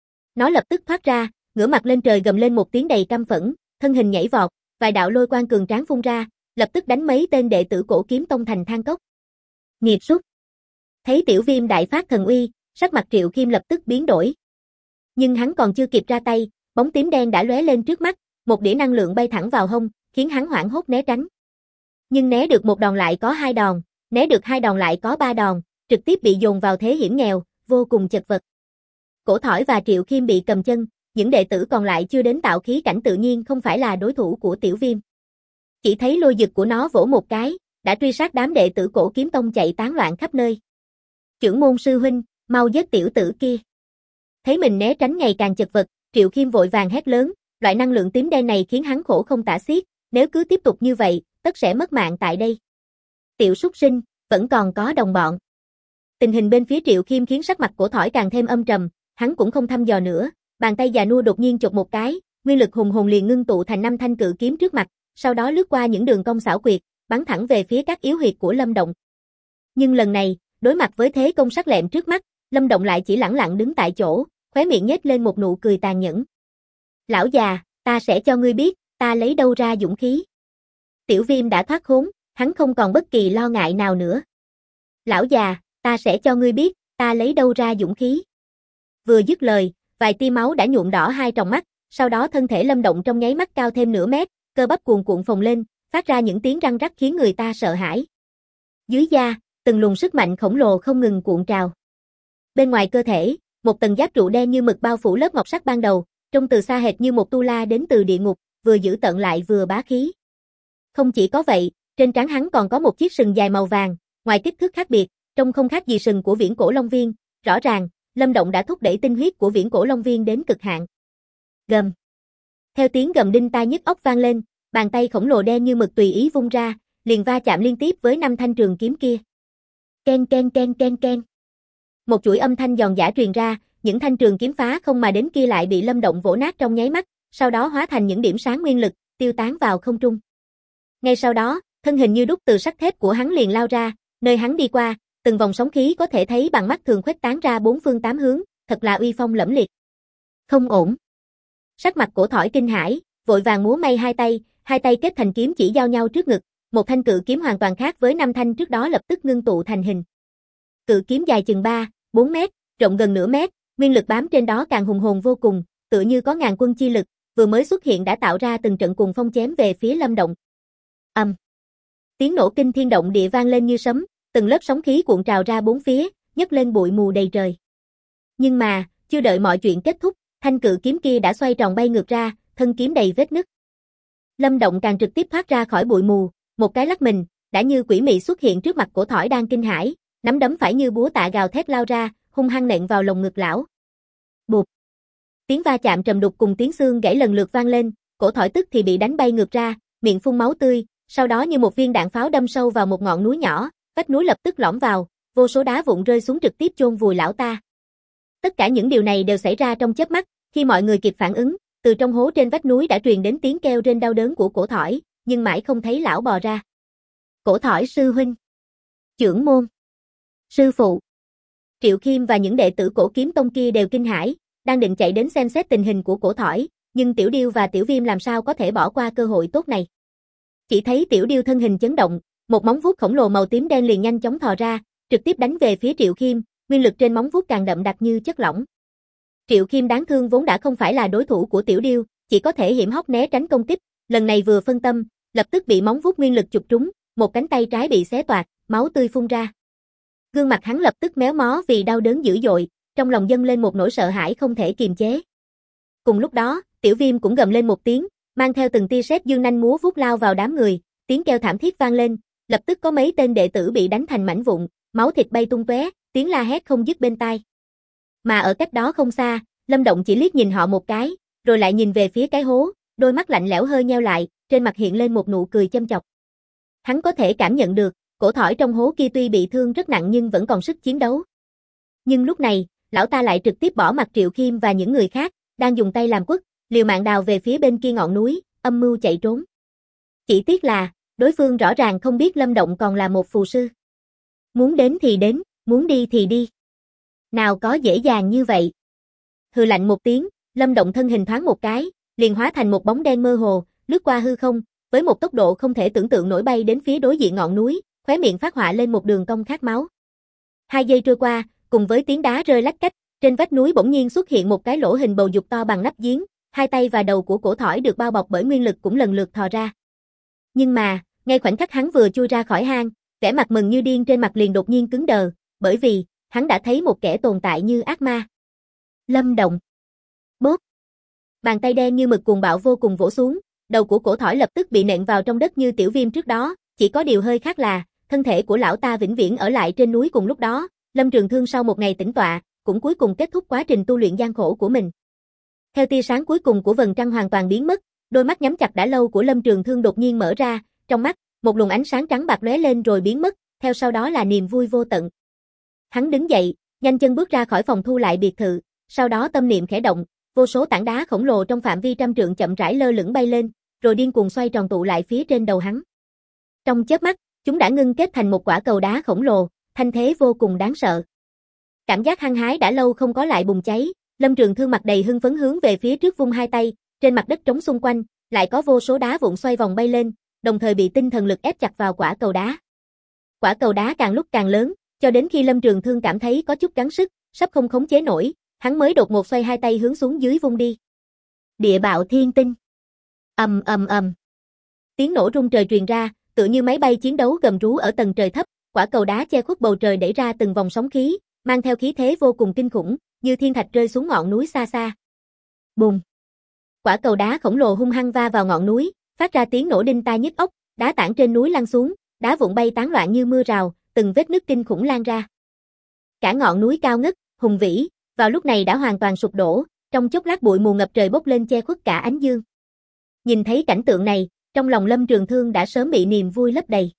Nó lập tức thoát ra, ngửa mặt lên trời gầm lên một tiếng đầy căm phẫn, thân hình nhảy vọt, vài đạo lôi quang cường tráng phun ra, lập tức đánh mấy tên đệ tử Cổ Kiếm Tông thành than cốc. Nghiệt xúc. Thấy Tiểu Viêm đại phát thần uy, sắc mặt Triệu Khiêm lập tức biến đổi. Nhưng hắn còn chưa kịp ra tay, bóng tím đen đã lóe lên trước mắt, một đĩa năng lượng bay thẳng vào hông, khiến hắn hoảng hốt né tránh. Nhưng né được một đòn lại có hai đòn, né được hai đòn lại có ba đòn, trực tiếp bị dồn vào thế hiểm nghèo, vô cùng chật vật. Cổ Thỏi và Triệu Khiêm bị cầm chân, những đệ tử còn lại chưa đến tạo khí cảnh tự nhiên không phải là đối thủ của Tiểu Viêm. Chỉ thấy lôi dực của nó vỗ một cái, đã truy sát đám đệ tử Cổ Kiếm Tông chạy tán loạn khắp nơi. Chưởng môn sư huynh, mau giết tiểu tử kia. Thấy mình né tránh ngày càng chật vật, Triệu Khiêm vội vàng hét lớn, loại năng lượng tím đen này khiến hắn khổ không tả xiết, nếu cứ tiếp tục như vậy, tất sẽ mất mạng tại đây. Tiểu súc sinh, vẫn còn có đồng bọn. Tình hình bên phía Triệu Khiêm khiến sắc mặt Cổ Thỏi càng thêm âm trầm, hắn cũng không thăm dò nữa, bàn tay già nua đột nhiên chộp một cái, nguyên lực hùng hồn liền ngưng tụ thành 5 thanh cự kiếm trước mặt, sau đó lướt qua những đường cong xảo quyệt, bắn thẳng về phía các yếu huyệt của Lâm Động. Nhưng lần này, đối mặt với thế công sắc lẹm trước mắt, Lâm Động lại chỉ lẳng lặng đứng tại chỗ, khóe miệng nhếch lên một nụ cười tàn nhẫn. Lão già, ta sẽ cho ngươi biết, ta lấy đâu ra dũng khí. Tiểu Viêm đã thoát khốn, hắn không còn bất kỳ lo ngại nào nữa. Lão già, ta sẽ cho ngươi biết, ta lấy đâu ra dũng khí. Vừa dứt lời, vài tia máu đã nhuộm đỏ hai tròng mắt, sau đó thân thể Lâm Động trong nháy mắt cao thêm nửa mét, cơ bắp cuồn cuộn phồng lên, phát ra những tiếng răng rắc khiến người ta sợ hãi. Dưới da, từng luồng sức mạnh khổng lồ không ngừng cuộn trào. Bên ngoài cơ thể, một tầng giáp trụ đen như mực bao phủ lớp ngọc sắc ban đầu, trông từ xa hệt như một tu la đến từ địa ngục, vừa dữ tợn lại vừa bá khí. Không chỉ có vậy, trên trán hắn còn có một chiếc sừng dài màu vàng, ngoài kích thước khác biệt, trông không khác gì sừng của Viễn Cổ Long Viên, rõ ràng, Lâm Động đã thúc đẩy tinh huyết của Viễn Cổ Long Viên đến cực hạn. Gầm. Theo tiếng gầm đinh tai nhức óc vang lên, bàn tay khổng lồ đen như mực tùy ý vung ra, liền va chạm liên tiếp với 5 thanh trường kiếm kia. Ken ken ken ken ken. Một chuỗi âm thanh giòn giã truyền ra, những thanh trường kiếm phá không mà đến kia lại bị Lâm Động vỗ nát trong nháy mắt, sau đó hóa thành những điểm sáng nguyên lực, tiêu tán vào không trung. Ngay sau đó, thân hình như đúc từ sắt thép của hắn liền lao ra, nơi hắn đi qua, từng vòng sóng khí có thể thấy bằng mắt thường khuếch tán ra bốn phương tám hướng, thật là uy phong lẫm liệt. Không ổn. Sắc mặt Cổ Thỏi kinh hãi, vội vàng múa may hai tay kết thành kiếm chỉ giao nhau trước ngực, một thanh cự kiếm hoàn toàn khác với 5 thanh trước đó lập tức ngưng tụ thành hình. Cự kiếm dài chừng 3-4 mét, rộng gần nửa mét, nguyên lực bám trên đó càng hùng hồn vô cùng, tựa như có ngàn quân chi lực, vừa mới xuất hiện đã tạo ra từng trận cuồng phong chém về phía Lâm Động. Tiếng nổ kinh thiên động địa vang lên như sấm, từng lớp sóng khí cuộn trào ra bốn phía, nhấc lên bụi mù đầy trời. Nhưng mà, chưa đợi mọi chuyện kết thúc, thanh cự kiếm kia đã xoay tròn bay ngược ra, thân kiếm đầy vết nứt. Lâm Động càng trực tiếp thoát ra khỏi bụi mù, một cái lắc mình, đã như quỷ mị xuất hiện trước mặt Cổ Thỏi đang kinh hãi, nắm đấm phải như búa tạ gào thét lao ra, hung hăng nện vào lồng ngực lão. Bụp. Tiếng va chạm trầm đục cùng tiếng xương gãy lần lượt vang lên, Cổ Thỏi tức thì bị đánh bay ngược ra, miệng phun máu tươi, sau đó như một viên đạn pháo đâm sâu vào một ngọn núi nhỏ, vách núi lập tức lõm vào, vô số đá vụn rơi xuống trực tiếp chôn vùi lão ta. Tất cả những điều này đều xảy ra trong chớp mắt, khi mọi người kịp phản ứng, từ trong hố trên vách núi đã truyền đến tiếng kêu rên đau đớn của Cổ Thỏi, nhưng mãi không thấy lão bò ra. Cổ Thỏi sư huynh, trưởng môn, sư phụ. Triệu Khiêm và những đệ tử Cổ Kiếm Tông kia đều kinh hãi, đang định chạy đến xem xét tình hình của Cổ Thỏi, nhưng Tiểu Điêu và Tiểu Viêm làm sao có thể bỏ qua cơ hội tốt này. Chỉ thấy Tiểu Điêu thân hình chấn động, một móng vuốt khổng lồ màu tím đen liền nhanh chóng thò ra, trực tiếp đánh về phía Triệu Khiêm, nguyên lực trên móng vuốt càng đậm đặc như chất lỏng. Triệu Khiêm đáng thương vốn đã không phải là đối thủ của Tiểu Điêu, chỉ có thể hiểm hóc né tránh công kích, lần này vừa phân tâm, lập tức bị móng vuốt nguyên lực chụp trúng, một cánh tay trái bị xé toạc, máu tươi phun ra. Gương mặt hắn lập tức méo mó vì đau đớn dữ dội, trong lòng dâng lên một nỗi sợ hãi không thể kiềm chế. Cùng lúc đó, Tiểu Viêm cũng gầm lên một tiếng, mang theo từng tia sét dương nanh múa vuốt lao vào đám người, tiếng kêu thảm thiết vang lên, lập tức có mấy tên đệ tử bị đánh thành mảnh vụn, máu thịt bay tung tóe, tiếng la hét không dứt bên tai. Mà ở cách đó không xa, Lâm Động chỉ liếc nhìn họ một cái, rồi lại nhìn về phía cái hố, đôi mắt lạnh lẽo hơi nheo lại, trên mặt hiện lên một nụ cười châm chọc. Hắn có thể cảm nhận được, Cổ Thỏi trong hố kia tuy bị thương rất nặng nhưng vẫn còn sức chiến đấu. Nhưng lúc này, lão ta lại trực tiếp bỏ mặc Triệu Khiêm và những người khác, đang dùng tay làm quất, liều mạng đào về phía bên kia ngọn núi, âm mưu chạy trốn. Chỉ tiếc là, đối phương rõ ràng không biết Lâm Động còn là một phù sư. Muốn đến thì đến, muốn đi thì đi. Nào có dễ dàng như vậy. Hừ lạnh một tiếng, Lâm Động thân hình thoáng một cái, liền hóa thành một bóng đen mơ hồ, lướt qua hư không, với một tốc độ không thể tưởng tượng nổi bay đến phía đối diện ngọn núi, khóe miệng phát họa lên một đường cong khát máu. 2 giây trôi qua, cùng với tiếng đá rơi lách cách, trên vách núi bỗng nhiên xuất hiện một cái lỗ hình bầu dục to bằng nắp giếng, hai tay và đầu của cổ thỏi được bao bọc bởi nguyên lực cũng lần lượt thò ra. Nhưng mà, ngay khoảnh khắc hắn vừa chui ra khỏi hang, vẻ mặt mừng như điên trên mặt liền đột nhiên cứng đờ, bởi vì hắn đã thấy một kẻ tồn tại như ác ma. Lâm Động. Bốp. Bàn tay đen như mực cuồng bạo vô cùng vỗ xuống, đầu của cổ thỏi lập tức bị nện vào trong đất như tiểu viêm trước đó, chỉ có điều hơi khác là, thân thể của lão ta vĩnh viễn ở lại trên núi cùng lúc đó, Lâm Trường Thương sau một ngày tĩnh tọa, cũng cuối cùng kết thúc quá trình tu luyện gian khổ của mình. Theo tia sáng cuối cùng của vầng trăng hoàn toàn biến mất, đôi mắt nhắm chặt đã lâu của Lâm Trường Thương đột nhiên mở ra, trong mắt, một luồng ánh sáng trắng bạc lóe lên rồi biến mất, theo sau đó là niềm vui vô tận. Hắn đứng dậy, nhanh chân bước ra khỏi phòng thu lại biệt thự, sau đó tâm niệm khẽ động, vô số tảng đá khổng lồ trong phạm vi trăm trượng chậm rãi lơ lửng bay lên, rồi điên cuồng xoay tròn tụ lại phía trên đầu hắn. Trong chớp mắt, chúng đã ngưng kết thành một quả cầu đá khổng lồ, thanh thế vô cùng đáng sợ. Cảm giác hăng hái đã lâu không có lại bùng cháy, Lâm Trường Thương mặt đầy hưng phấn hướng về phía trước vung hai tay, trên mặt đất trống xung quanh, lại có vô số đá vụn xoay vòng bay lên, đồng thời bị tinh thần lực ép chặt vào quả cầu đá. Quả cầu đá càng lúc càng lớn, cho đến khi Lâm Trường Thương cảm thấy có chút gắng sức, sắp không khống chế nổi, hắn mới đột ngột xoay hai tay hướng xuống dưới vung đi. Địa bạo thiên tinh. Ầm ầm ầm. Tiếng nổ rung trời truyền ra, tựa như máy bay chiến đấu gầm rú ở tầng trời thấp, quả cầu đá che khuất bầu trời đẩy ra từng vòng sóng khí, mang theo khí thế vô cùng kinh khủng, như thiên thạch rơi xuống ngọn núi xa xa. Bùng. Quả cầu đá khổng lồ hung hăng va vào ngọn núi, phát ra tiếng nổ đinh tai nhức óc, đá tảng trên núi lăn xuống, đá vụn bay tán loạn như mưa rào, từng vết nứt kinh khủng lan ra. Cả ngọn núi cao ngất, hùng vĩ, vào lúc này đã hoàn toàn sụp đổ, trong chốc lát bụi mù ngập trời bốc lên che khuất cả ánh dương. Nhìn thấy cảnh tượng này, trong lòng Lâm Trường Thương đã sớm bị niềm vui lấp đầy.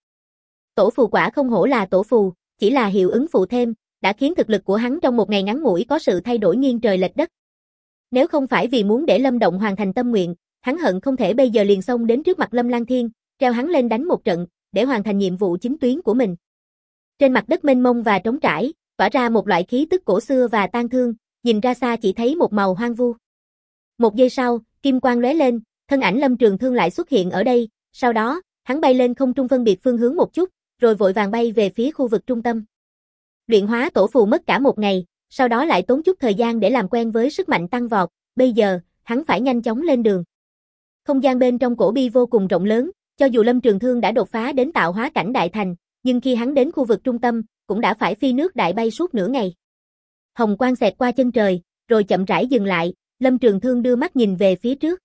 Tổ phù quả không hổ là tổ phù, chỉ là hiệu ứng phụ thêm, đã khiến thực lực của hắn trong một ngày ngắn ngủi có sự thay đổi nghiêng trời lệch đất. Nếu không phải vì muốn để Lâm Động hoàn thành tâm nguyện, hắn hận không thể bây giờ liền xông đến trước mặt Lâm Lang Thiên, treo hắn lên đánh một trận, để hoàn thành nhiệm vụ chính tuyến của mình. Trên mặt đất mênh mông và trống trải, tỏa ra một loại khí tức cổ xưa và tang thương, nhìn ra xa chỉ thấy một màu hoang vu. Một giây sau, kim quang lóe lên, thân ảnh Lâm Trường Thương lại xuất hiện ở đây, sau đó, hắn bay lên không trung phân biệt phương hướng một chút, rồi vội vàng bay về phía khu vực trung tâm. Luyện hóa tổ phù mất cả một ngày, sau đó lại tốn chút thời gian để làm quen với sức mạnh tăng vọt, bây giờ, hắn phải nhanh chóng lên đường. Không gian bên trong cổ bi vô cùng rộng lớn, cho dù Lâm Trường Thương đã đột phá đến tạo hóa cảnh đại thành, nhưng khi hắn đến khu vực trung tâm, cũng đã phải phi nước đại bay suốt nửa ngày. Hồng quang xẹt qua chân trời, rồi chậm rãi dừng lại, Lâm Trường Thương đưa mắt nhìn về phía trước.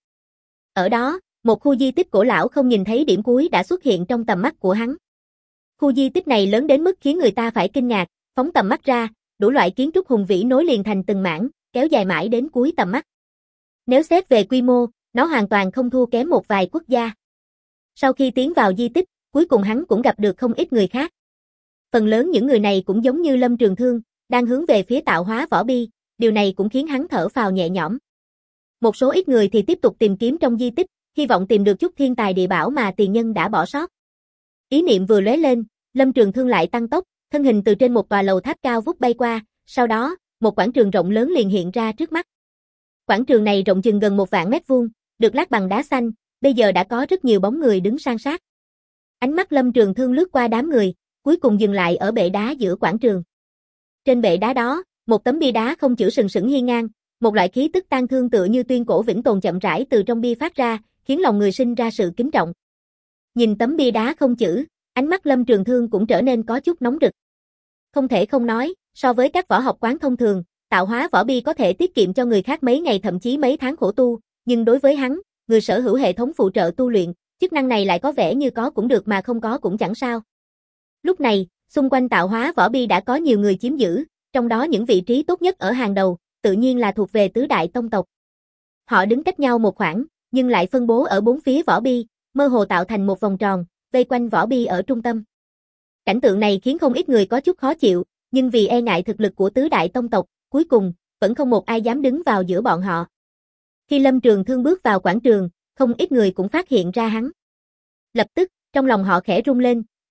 Ở đó, một khu di tích cổ lão không nhìn thấy điểm cuối đã xuất hiện trong tầm mắt của hắn. Khu di tích này lớn đến mức khiến người ta phải kinh ngạc, phóng tầm mắt ra, đủ loại kiến trúc hùng vĩ nối liền thành từng mảng, kéo dài mãi đến cuối tầm mắt. Nếu xét về quy mô, nó hoàn toàn không thua kém một vài quốc gia. Sau khi tiến vào di tích, cuối cùng hắn cũng gặp được không ít người khác. Phần lớn những người này cũng giống như Lâm Trường Thương, đang hướng về phía tạo hóa võ bi, điều này cũng khiến hắn thở phào nhẹ nhõm. Một số ít người thì tiếp tục tìm kiếm trong di tích, hy vọng tìm được chút thiên tài địa bảo mà tiền nhân đã bỏ sót. Ý niệm vừa lóe lên, Lâm Trường Thương lại tăng tốc, thân hình từ trên một tòa lầu tháp cao vút bay qua, sau đó, một quảng trường rộng lớn liền hiện ra trước mắt. Quảng trường này rộng chừng gần 1.000 mét vuông, được lát bằng đá xanh, bây giờ đã có rất nhiều bóng người đứng san sát. Ánh mắt Lâm Trường Thương lướt qua đám người, cuối cùng dừng lại ở bệ đá giữa quảng trường. Trên bệ đá đó, một tấm bia đá không chữ sừng sững hiên ngang, một loại khí tức tang thương tựa như tuyên cổ vĩnh tồn chậm rãi từ trong bia phát ra, khiến lòng người sinh ra sự kính trọng. Nhìn tấm bia đá không chữ, ánh mắt Lâm Trường Thương cũng trở nên có chút nóng rực. Không thể không nói, so với các võ học quán thông thường, tạo hóa võ bi có thể tiết kiệm cho người khác mấy ngày thậm chí mấy tháng khổ tu, nhưng đối với hắn, người sở hữu hệ thống phụ trợ tu luyện, chức năng này lại có vẻ như có cũng được mà không có cũng chẳng sao. Lúc này, xung quanh tạo hóa võ bi đã có nhiều người chiếm giữ, trong đó những vị trí tốt nhất ở hàng đầu, tự nhiên là thuộc về tứ đại tông tộc. Họ đứng cách nhau một khoảng, nhưng lại phân bố ở bốn phía võ bi, mơ hồ tạo thành một vòng tròn, vây quanh võ bi ở trung tâm. Cảnh tượng này khiến không ít người có chút khó chịu, nhưng vì e ngại thực lực của tứ đại tông tộc, cuối cùng, vẫn không một ai dám đứng vào giữa bọn họ. Khi Lâm Trường Thương bước vào quảng trường, không ít người cũng phát hiện ra hắn. Lập tức, trong lòng họ khẽ rung lên,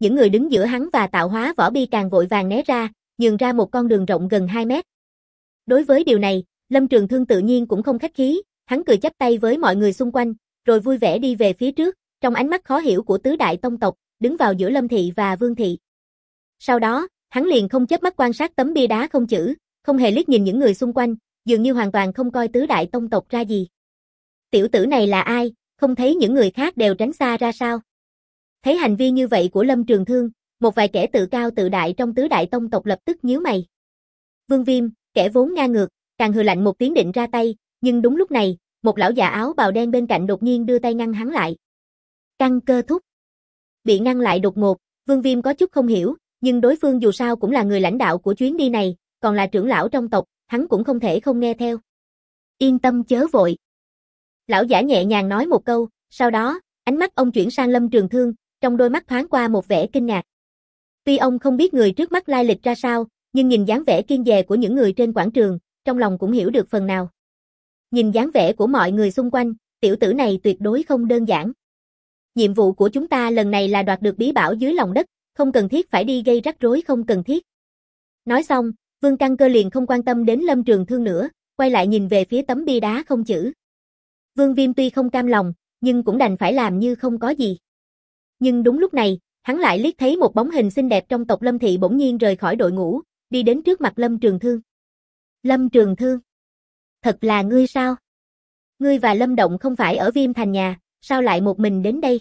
những người đứng giữa hắn và tạo hóa võ bi càng vội vàng né ra, nhường ra một con đường rộng gần 2 mét. Đối với điều này, Lâm Trường Thương tự nhiên cũng không khách khí, hắn cười chắp tay với mọi người xung quanh, rồi vui vẻ đi về phía trước, trong ánh mắt khó hiểu của tứ đại tông tộc, đứng vào giữa Lâm Thị và Vương Thị. Sau đó, hắn liền không chớp mắt quan sát tấm bia đá không chữ, không hề liếc nhìn những người xung quanh, dường như hoàn toàn không coi tứ đại tông tộc ra gì. Tiểu tử này là ai, không thấy những người khác đều tránh xa ra sao? Thấy hành vi như vậy của Lâm Trường Thương, một vài kẻ tự cao tự đại trong tứ đại tông tộc lập tức nhíu mày. Vương Viêm, kẻ vốn ngang ngược, càng hừ lạnh một tiếng định ra tay, nhưng đúng lúc này, một lão già áo bào đen bên cạnh đột nhiên đưa tay ngăn hắn lại. Căn cơ thúc. Bị ngăn lại đột ngột, Vương Viêm có chút không hiểu, nhưng đối phương dù sao cũng là người lãnh đạo của chuyến đi này, còn là trưởng lão trong tộc, hắn cũng không thể không nghe theo. Yên tâm chớ vội. Lão giả nhẹ nhàng nói một câu, sau đó, ánh mắt ông chuyển sang Lâm Trường Thương, trong đôi mắt thoáng qua một vẻ kinh ngạc. Tuy ông không biết người trước mắt lai lịch ra sao, nhưng nhìn dáng vẻ kiên dè của những người trên quảng trường, trong lòng cũng hiểu được phần nào. Nhìn dáng vẻ của mọi người xung quanh, tiểu tử này tuyệt đối không đơn giản. Nhiệm vụ của chúng ta lần này là đoạt được bí bảo dưới lòng đất, không cần thiết phải đi gây rắc rối không cần thiết. Nói xong, Vương Căn Cơ liền không quan tâm đến Lâm Trường Thương nữa, quay lại nhìn về phía tấm bia đá không chữ. Vương Viêm tuy không cam lòng, nhưng cũng đành phải làm như không có gì. Nhưng đúng lúc này, hắn lại liếc thấy một bóng hình xinh đẹp trong tộc Lâm Thị bỗng nhiên rời khỏi đội ngũ, đi đến trước mặt Lâm Trường Thương. Lâm Trường Thương, thật là ngươi sao? Ngươi và Lâm Động không phải ở Viêm Thành nhà, sao lại một mình đến đây?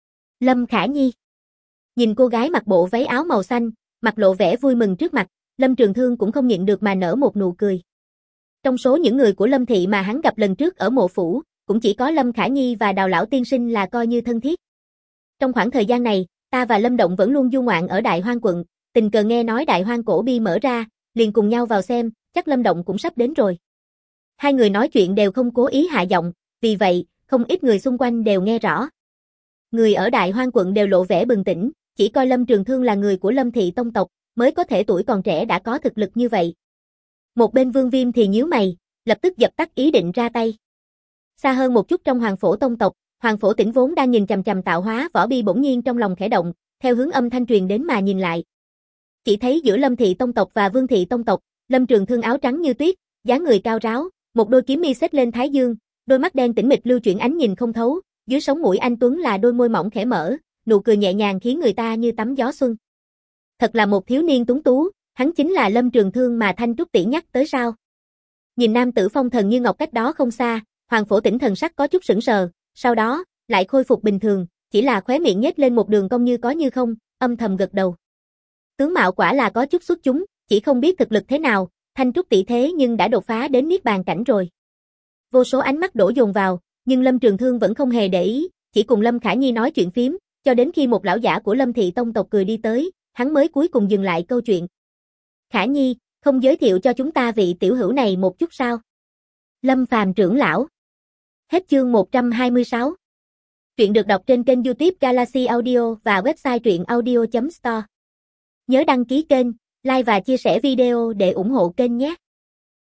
Lâm Khả Nhi. Nhìn cô gái mặc bộ váy áo màu xanh, mặt lộ vẻ vui mừng trước mặt, Lâm Trường Thương cũng không nhịn được mà nở một nụ cười. Trong số những người của Lâm Thị mà hắn gặp lần trước ở mộ phủ, cũng chỉ có Lâm Khả Nhi và Đào Lão Tiên Sinh là coi như thân thiết. Trong khoảng thời gian này, ta và Lâm Động vẫn luôn du ngoạn ở Đại Hoang quận, tình cờ nghe nói Đại Hoang cổ bi mở ra, liền cùng nhau vào xem, chắc Lâm Động cũng sắp đến rồi. Hai người nói chuyện đều không cố ý hạ giọng, vì vậy, không ít người xung quanh đều nghe rõ. Người ở Đại Hoang quận đều lộ vẻ bừng tỉnh, chỉ coi Lâm Trường Thương là người của Lâm Thị tông tộc, mới có thể tuổi còn trẻ đã có thực lực như vậy. Một bên Vương Viêm thì nhíu mày, lập tức dập tắt ý định ra tay. Xa hơn một chút trong Hoàng Phổ tông tộc, Hoàng Phổ Tĩnh vốn đang nhìn chằm chằm tạo hóa võ bi bỗng nhiên trong lòng khẽ động, theo hướng âm thanh truyền đến mà nhìn lại. Chỉ thấy giữa Lâm Thị tông tộc và Vương Thị tông tộc, Lâm Trường Thương áo trắng như tuyết, dáng người cao ráo, một đôi kiếm mi xếp lên thái dương, đôi mắt đen tĩnh mịch lưu chuyển ánh nhìn không thấu, dưới sống mũi anh tuấn là đôi môi mỏng khẽ mở, nụ cười nhẹ nhàng khiến người ta như tắm gió xuân. Thật là một thiếu niên tuấn tú, hắn chính là Lâm Trường Thương mà Thanh Trúc tỷ nhắc tới sao? Nhìn nam tử phong thần như ngọc cách đó không xa, Hoàng Phổ Tĩnh thần sắc có chút sững sờ, sau đó lại khôi phục bình thường, chỉ là khóe miệng nhếch lên một đường cong như có như không, âm thầm gật đầu. Tướng mạo quả là có chút xuất chúng, chỉ không biết thực lực thế nào, Thanh Trúc tỷ thế nhưng đã đột phá đến niết bàn cảnh rồi. Vô số ánh mắt đổ dồn vào, nhưng Lâm Trường Thương vẫn không hề để ý, chỉ cùng Lâm Khả Nhi nói chuyện phím, cho đến khi một lão giả của Lâm Thị tông tộc cười đi tới, hắn mới cuối cùng dừng lại câu chuyện. Khả Nhi, không giới thiệu cho chúng ta vị tiểu hữu này một chút sao? Lâm Phàm trưởng lão. Hết chương 126. Truyện được đọc trên kênh YouTube Galaxy Audio và website truyệnaudio.store. Nhớ đăng ký kênh, like và chia sẻ video để ủng hộ kênh nhé.